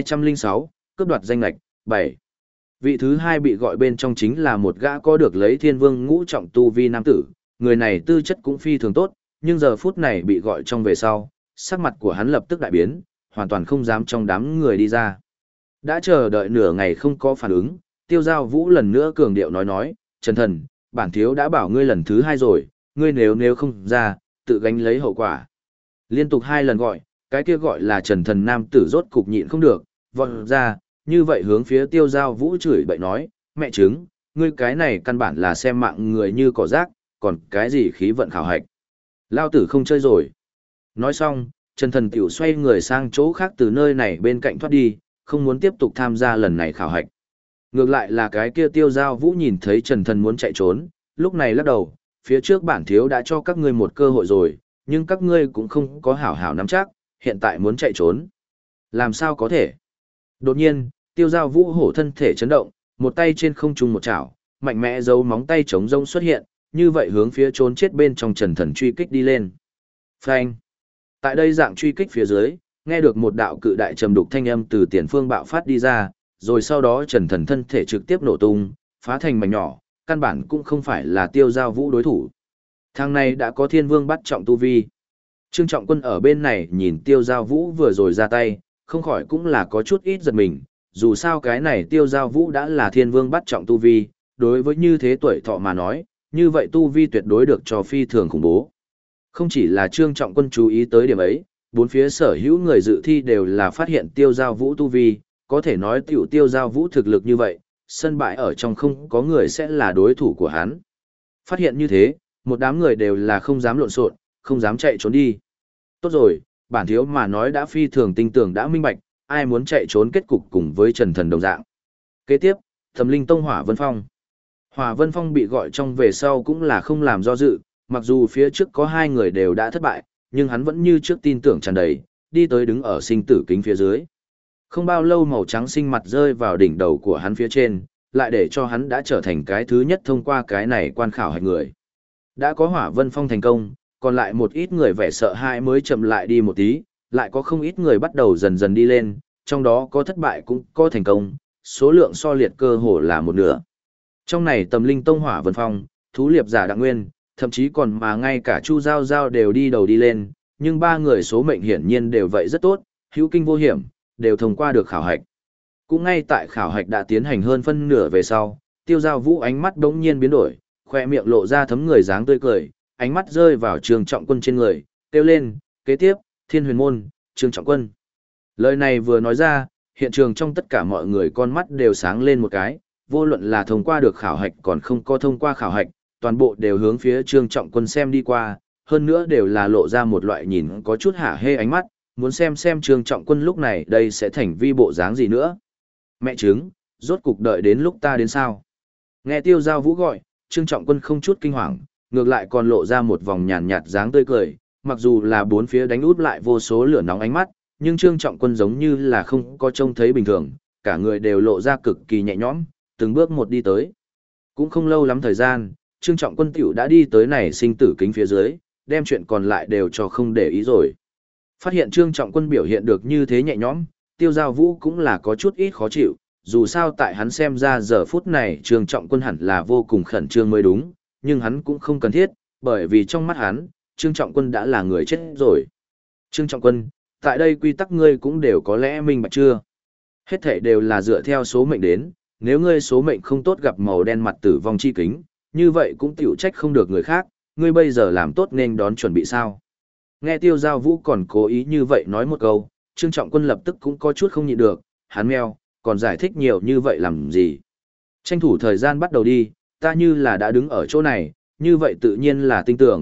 1206, cướp đoạt danh lệch, 7. Vị thứ 2 bị gọi bên trong chính là một gã có được lấy Thiên Vương ngũ trọng tu vi nam tử, người này tư chất cũng phi thường tốt, nhưng giờ phút này bị gọi trong về sau, sắc mặt của hắn lập tức đại biến, hoàn toàn không dám trong đám người đi ra. Đã chờ đợi nửa ngày không có phản ứng, Tiêu Giao Vũ lần nữa cường điệu nói, Trần Thần, bản thiếu đã bảo ngươi lần thứ 2 rồi, ngươi nếu không ra, tự gánh lấy hậu quả. Liên tục 2 lần gọi, cái kia gọi là Trần Thần nam tử rốt cục nhịn không được, vọt ra, như vậy hướng phía Tiêu Giao Vũ chửi bậy nói, mẹ chứng, ngươi cái này căn bản là xem mạng người như cỏ rác, còn cái gì khí vận khảo hạch. Lao tử không chơi rồi. Nói xong, Trần Thần tiểu xoay người sang chỗ khác từ nơi này bên cạnh thoát đi, không muốn tiếp tục tham gia lần này khảo hạch. Ngược lại là cái kia Tiêu Giao Vũ nhìn thấy Trần Thần muốn chạy trốn, lúc này lắc đầu, phía trước bản thiếu đã cho các ngươi một cơ hội rồi, nhưng các ngươi cũng không có hảo hảo nắm chắc, hiện tại muốn chạy trốn. Làm sao có thể? Đột nhiên, Tiêu Giao Vũ hổ thân thể chấn động, một tay trên không trung một chảo, mạnh mẽ giấu móng tay chống rông xuất hiện, như vậy hướng phía trốn chết bên trong Trần Thần truy kích đi lên. Phanh! Tại đây dạng truy kích phía dưới, nghe được một đạo cự đại trầm đục thanh âm từ tiền phương bạo phát đi ra, rồi sau đó Trần Thần thân thể trực tiếp nổ tung, phá thành mảnh nhỏ, căn bản cũng không phải là Tiêu Giao Vũ đối thủ. Thằng này đã có Thiên Vương bắt trọng tu vi. Trương Trọng Quân ở bên này nhìn Tiêu Giao Vũ vừa rồi ra tay, không khỏi cũng là có chút ít giật mình, dù sao cái này Tiêu Giao Vũ đã là Thiên Vương bắt trọng tu vi, đối với như thế tuổi thọ mà nói, như vậy tu vi tuyệt đối được cho phi thường khủng bố. Không chỉ là Trương Trọng Quân chú ý tới điểm ấy, bốn phía sở hữu người dự thi đều là phát hiện Tiêu Giao Vũ tu vi, có thể nói tiểu Tiêu Giao Vũ thực lực như vậy, sân bãi ở trong không có người sẽ là đối thủ của hắn. Phát hiện như thế, một đám người đều là không dám lộn xộn, không dám chạy trốn đi. Tốt rồi, bản thiếu mà nói đã phi thường tinh tường đã minh bạch, ai muốn chạy trốn kết cục cùng với Trần Thần đồng dạng. Kế tiếp, Thẩm Linh Tông Hỏa Vân Phong. Hỏa Vân Phong bị gọi trong về sau cũng là không làm do dự, mặc dù phía trước có 2 người đều đã thất bại, nhưng hắn vẫn như trước tin tưởng tràn đầy, đi tới đứng ở sinh tử kính phía dưới. Không bao lâu màu trắng sinh mặt rơi vào đỉnh đầu của hắn phía trên, lại để cho hắn đã trở thành cái thứ nhất thông qua cái này quan khảo hạch người. Đã có Hỏa Vân Phong thành công, còn lại một ít người vẻ sợ hãi mới chậm lại đi một tí, lại có không ít người bắt đầu dần dần đi lên, trong đó có thất bại cũng có thành công, số lượng so liệt cơ hồ là một nửa. Trong này Tầm Linh Tông Hỏa Vân Phong, Thú Liệp Giả Đặng Nguyên, thậm chí còn mà ngay cả Chu Giao Giao đều đi đầu đi lên, nhưng 3 người số mệnh hiển nhiên đều vậy rất tốt, hữu kinh vô hiểm, đều thông qua được khảo hạch. Cũng ngay tại khảo hạch đã tiến hành hơn phân nửa về sau, Tiêu Giao Vũ ánh mắt bỗng nhiên biến đổi, khoe miệng lộ ra thấm người dáng tươi cười, ánh mắt rơi vào Trương Trọng Quân trên người, kêu lên, kế tiếp, Thiên Huyền Môn, Trương Trọng Quân. Lời này vừa nói ra, hiện trường trong tất cả mọi người con mắt đều sáng lên một cái, vô luận là thông qua được khảo hạch còn không có thông qua khảo hạch, toàn bộ đều hướng phía Trương Trọng Quân xem đi qua, hơn nữa đều là lộ ra một loại nhìn có chút hả hê ánh mắt, muốn xem Trương Trọng Quân lúc này đây sẽ thành vi bộ dáng gì nữa. Mẹ chứng, rốt cục đợi đến lúc ta đến sao? Nghe Tiêu Giao Vũ gọi, Trương Trọng Quân không chút kinh hoàng, ngược lại còn lộ ra một vòng nhàn nhạt dáng tươi cười, mặc dù là bốn phía đánh út lại vô số lửa nóng ánh mắt, nhưng Trương Trọng Quân giống như là không có trông thấy bình thường, cả người đều lộ ra cực kỳ nhẹ nhõm, từng bước một đi tới. Cũng không lâu lắm thời gian, Trương Trọng Quân tiểu đã đi tới này sinh tử kính phía dưới, đem chuyện còn lại đều cho không để ý rồi. Phát hiện Trương Trọng Quân biểu hiện được như thế nhẹ nhõm, Tiêu Giao Vũ cũng là có chút ít khó chịu, dù sao tại hắn xem ra giờ phút này Trương Trọng Quân hẳn là vô cùng khẩn trương mới đúng, nhưng hắn cũng không cần thiết, bởi vì trong mắt hắn, Trương Trọng Quân đã là người chết rồi. Trương Trọng Quân, tại đây quy tắc ngươi cũng đều có lẽ minh bạch chưa? Hết thảy đều là dựa theo số mệnh đến, nếu ngươi số mệnh không tốt gặp màu đen mặt tử vong chi kính, như vậy cũng tiểu trách không được người khác, ngươi bây giờ làm tốt nên đón chuẩn bị sao? Nghe Tiêu Giao Vũ còn cố ý như vậy nói một câu, Trương Trọng Quân lập tức cũng có chút không nhịn được, hắn meo, còn giải thích nhiều như vậy làm gì? Tranh thủ thời gian bắt đầu đi, ta như là đã đứng ở chỗ này, như vậy tự nhiên là tin tưởng,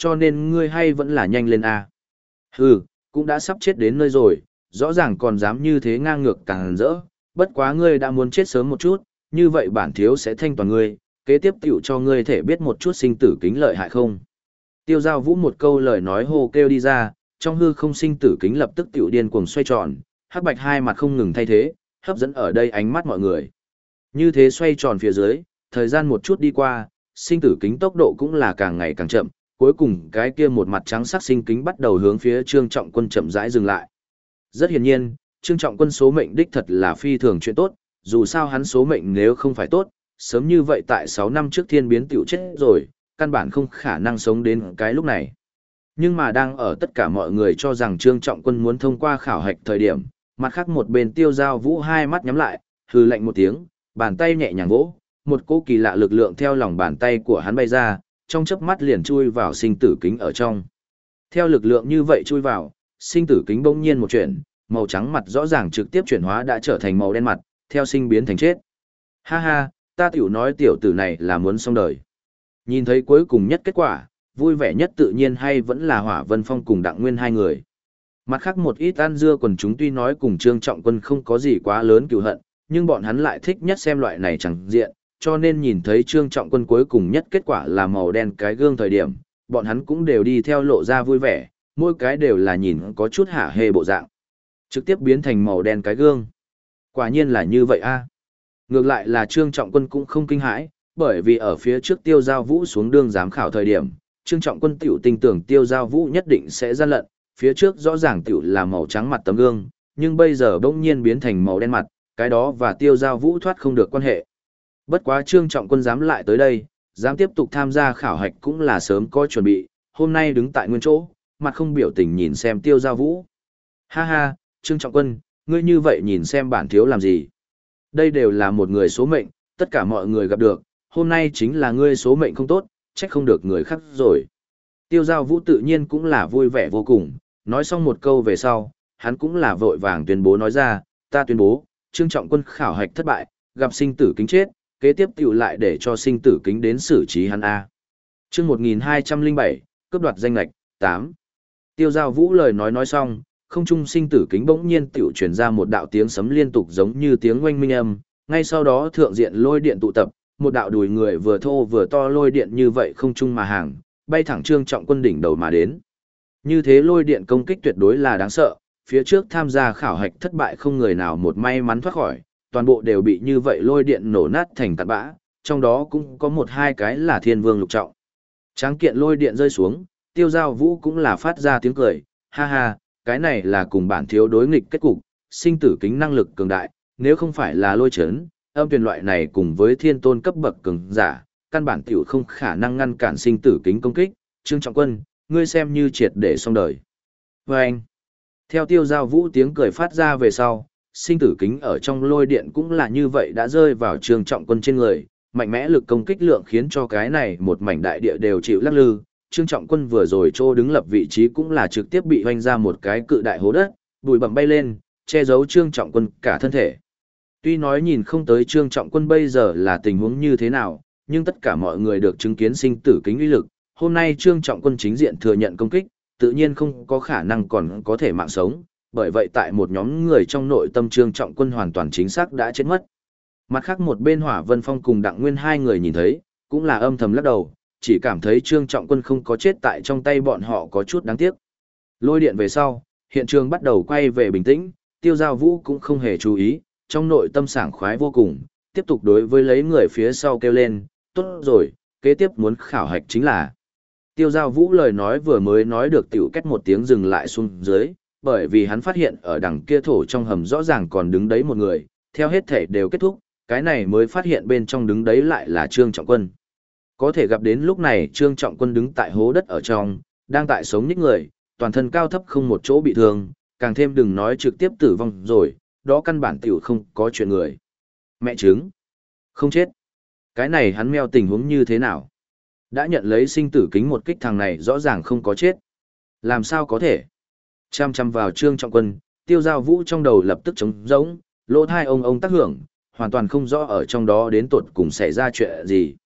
cho nên ngươi hay vẫn là nhanh lên a. Hừ, cũng đã sắp chết đến nơi rồi, rõ ràng còn dám như thế ngang ngược càng rỡ, bất quá ngươi đã muốn chết sớm một chút, như vậy bản thiếu sẽ thanh toàn ngươi, kế tiếp tiểu cho ngươi thể biết một chút sinh tử kính lợi hại không. Tiêu Giao Vũ một câu lời nói hô kêu đi ra, trong hư không sinh tử kính lập tức tiểu điên cuồng xoay tròn, hắc bạch hai mặt không ngừng thay thế, hấp dẫn ở đây ánh mắt mọi người. Như thế xoay tròn phía dưới, thời gian một chút đi qua, sinh tử kính tốc độ cũng là càng ngày càng chậm, cuối cùng cái kia một mặt trắng sắc sinh kính bắt đầu hướng phía Trương Trọng Quân chậm rãi dừng lại. Rất hiển nhiên, Trương Trọng Quân số mệnh đích thật là phi thường chuyện tốt, dù sao hắn số mệnh nếu không phải tốt, sớm như vậy tại 6 năm trước thiên biến tiểu chết rồi, căn bản không khả năng sống đến cái lúc này. Nhưng mà đang ở tất cả mọi người cho rằng Trương Trọng Quân muốn thông qua khảo hạch thời điểm, mặt khác một bên Tiêu Giao Vũ hai mắt nhắm lại, hừ lạnh một tiếng, bàn tay nhẹ nhàng vỗ, một cỗ kỳ lạ lực lượng theo lòng bàn tay của hắn bay ra, trong chớp mắt liền chui vào sinh tử kính ở trong. Theo lực lượng như vậy chui vào, sinh tử kính bỗng nhiên một chuyển, màu trắng mặt rõ ràng trực tiếp chuyển hóa đã trở thành màu đen mặt, theo sinh biến thành chết. Ha ha, ta tiểu nói tiểu tử này là muốn xong đời. Nhìn thấy cuối cùng nhất kết quả, vui vẻ nhất tự nhiên hay vẫn là Hỏa Vân Phong cùng Đặng Nguyên hai người. Mặt khác một ít ăn dưa quần chúng tuy nói cùng Trương Trọng Quân không có gì quá lớn cừu hận, nhưng bọn hắn lại thích nhất xem loại này chẳng diện, cho nên nhìn thấy Trương Trọng Quân cuối cùng nhất kết quả là màu đen cái gương thời điểm, bọn hắn cũng đều đi theo lộ ra vui vẻ, mỗi cái đều là nhìn có chút hả hê bộ dạng. Trực tiếp biến thành màu đen cái gương. Quả nhiên là như vậy a. Ngược lại là Trương Trọng Quân cũng không kinh hãi, bởi vì ở phía trước Tiêu Giao Vũ xuống đương giám khảo thời điểm, Trương Trọng Quân tiểu tin tưởng Tiêu Giao Vũ nhất định sẽ gian lận, phía trước rõ ràng tiểu là màu trắng mặt tấm gương, nhưng bây giờ bỗng nhiên biến thành màu đen mặt, cái đó và Tiêu Giao Vũ thoát không được quan hệ. Bất quá Trương Trọng Quân dám lại tới đây, dám tiếp tục tham gia khảo hạch cũng là sớm có chuẩn bị, hôm nay đứng tại nguyên chỗ, mặt không biểu tình nhìn xem Tiêu Giao Vũ. Ha ha, Trương Trọng Quân, ngươi như vậy nhìn xem bản thiếu làm gì? Đây đều là một người số mệnh, tất cả mọi người gặp được, hôm nay chính là ngươi số mệnh không tốt, trách không được người khác rồi. Tiêu Giao Vũ tự nhiên cũng là vui vẻ vô cùng, nói xong một câu về sau, hắn cũng là vội vàng tuyên bố nói ra, ta tuyên bố, Trương Trọng Quân khảo hạch thất bại, gặp sinh tử kính chết, kế tiếp tiểu lại để cho sinh tử kính đến xử trí hắn A. Chương 1207, cướp đoạt danh lệch, 8. Tiêu Giao Vũ lời nói xong, không trung sinh tử kính bỗng nhiên tiểu truyền ra một đạo tiếng sấm liên tục giống như tiếng oanh minh âm, ngay sau đó thượng diện lôi điện tụ tập, một đạo đùi người vừa thô vừa to lôi điện như vậy không trung mà hàng, bay thẳng Trương Trọng Quân đỉnh đầu mà đến. Như thế lôi điện công kích tuyệt đối là đáng sợ, phía trước tham gia khảo hạch thất bại không người nào một may mắn thoát khỏi, toàn bộ đều bị như vậy lôi điện nổ nát thành tạt bã, trong đó cũng có một hai cái là thiên vương lục trọng. Tráng kiện lôi điện rơi xuống, Tiêu Giao Vũ cũng là phát ra tiếng cười, ha ha, cái này là cùng bản thiếu đối nghịch kết cục, sinh tử kính năng lực cường đại, nếu không phải là lôi chấn, âm tuyển loại này cùng với thiên tôn cấp bậc cường giả, căn bản tiểu không khả năng ngăn cản sinh tử kính công kích, Trương Trọng Quân, ngươi xem như triệt để xong đời. Và anh, theo Tiêu Giao Vũ tiếng cười phát ra về sau, sinh tử kính ở trong lôi điện cũng là như vậy đã rơi vào Trương Trọng Quân trên người, mạnh mẽ lực công kích lượng khiến cho cái này một mảnh đại địa đều chịu lắc lư. Trương Trọng Quân vừa rồi trô đứng lập vị trí cũng là trực tiếp bị hoanh ra một cái cự đại hố đất, bụi bặm bay lên, che giấu Trương Trọng Quân cả thân thể. Tuy nói nhìn không tới Trương Trọng Quân bây giờ là tình huống như thế nào, nhưng tất cả mọi người được chứng kiến sinh tử kính uy lực, hôm nay Trương Trọng Quân chính diện thừa nhận công kích, tự nhiên không có khả năng còn có thể mạng sống, bởi vậy tại một nhóm người trong nội tâm Trương Trọng Quân hoàn toàn chính xác đã chết mất. Mặt khác một bên Hỏa Vân Phong cùng Đặng Nguyên hai người nhìn thấy, cũng là âm thầm lắc đầu, chỉ cảm thấy Trương Trọng Quân không có chết tại trong tay bọn họ có chút đáng tiếc. Lôi điện về sau, hiện trường bắt đầu quay về bình tĩnh, Tiêu Giao Vũ cũng không hề chú ý, trong nội tâm sảng khoái vô cùng, tiếp tục đối với lấy người phía sau kêu lên, tốt rồi, kế tiếp muốn khảo hạch chính là. Tiêu Giao Vũ lời nói vừa mới nói được tiểu kết một tiếng dừng lại xuống dưới, bởi vì hắn phát hiện ở đằng kia thổ trong hầm rõ ràng còn đứng đấy một người, theo hết thể đều kết thúc, cái này mới phát hiện bên trong đứng đấy lại là Trương Trọng Quân. Có thể gặp đến lúc này Trương Trọng Quân đứng tại hố đất ở trong, đang tại sống nhích người, toàn thân cao thấp không một chỗ bị thương, càng thêm đừng nói trực tiếp tử vong rồi, đó căn bản tiểu không có chuyện người. Mẹ chứng, không chết. Cái này hắn meo tình huống như thế nào? Đã nhận lấy sinh tử kính một kích thằng này rõ ràng không có chết. Làm sao có thể? Chăm chăm vào Trương Trọng Quân, Tiêu Giao Vũ trong đầu lập tức trống rỗng, lỗ thai ông tác hưởng, hoàn toàn không rõ ở trong đó đến tột cùng xảy ra chuyện gì.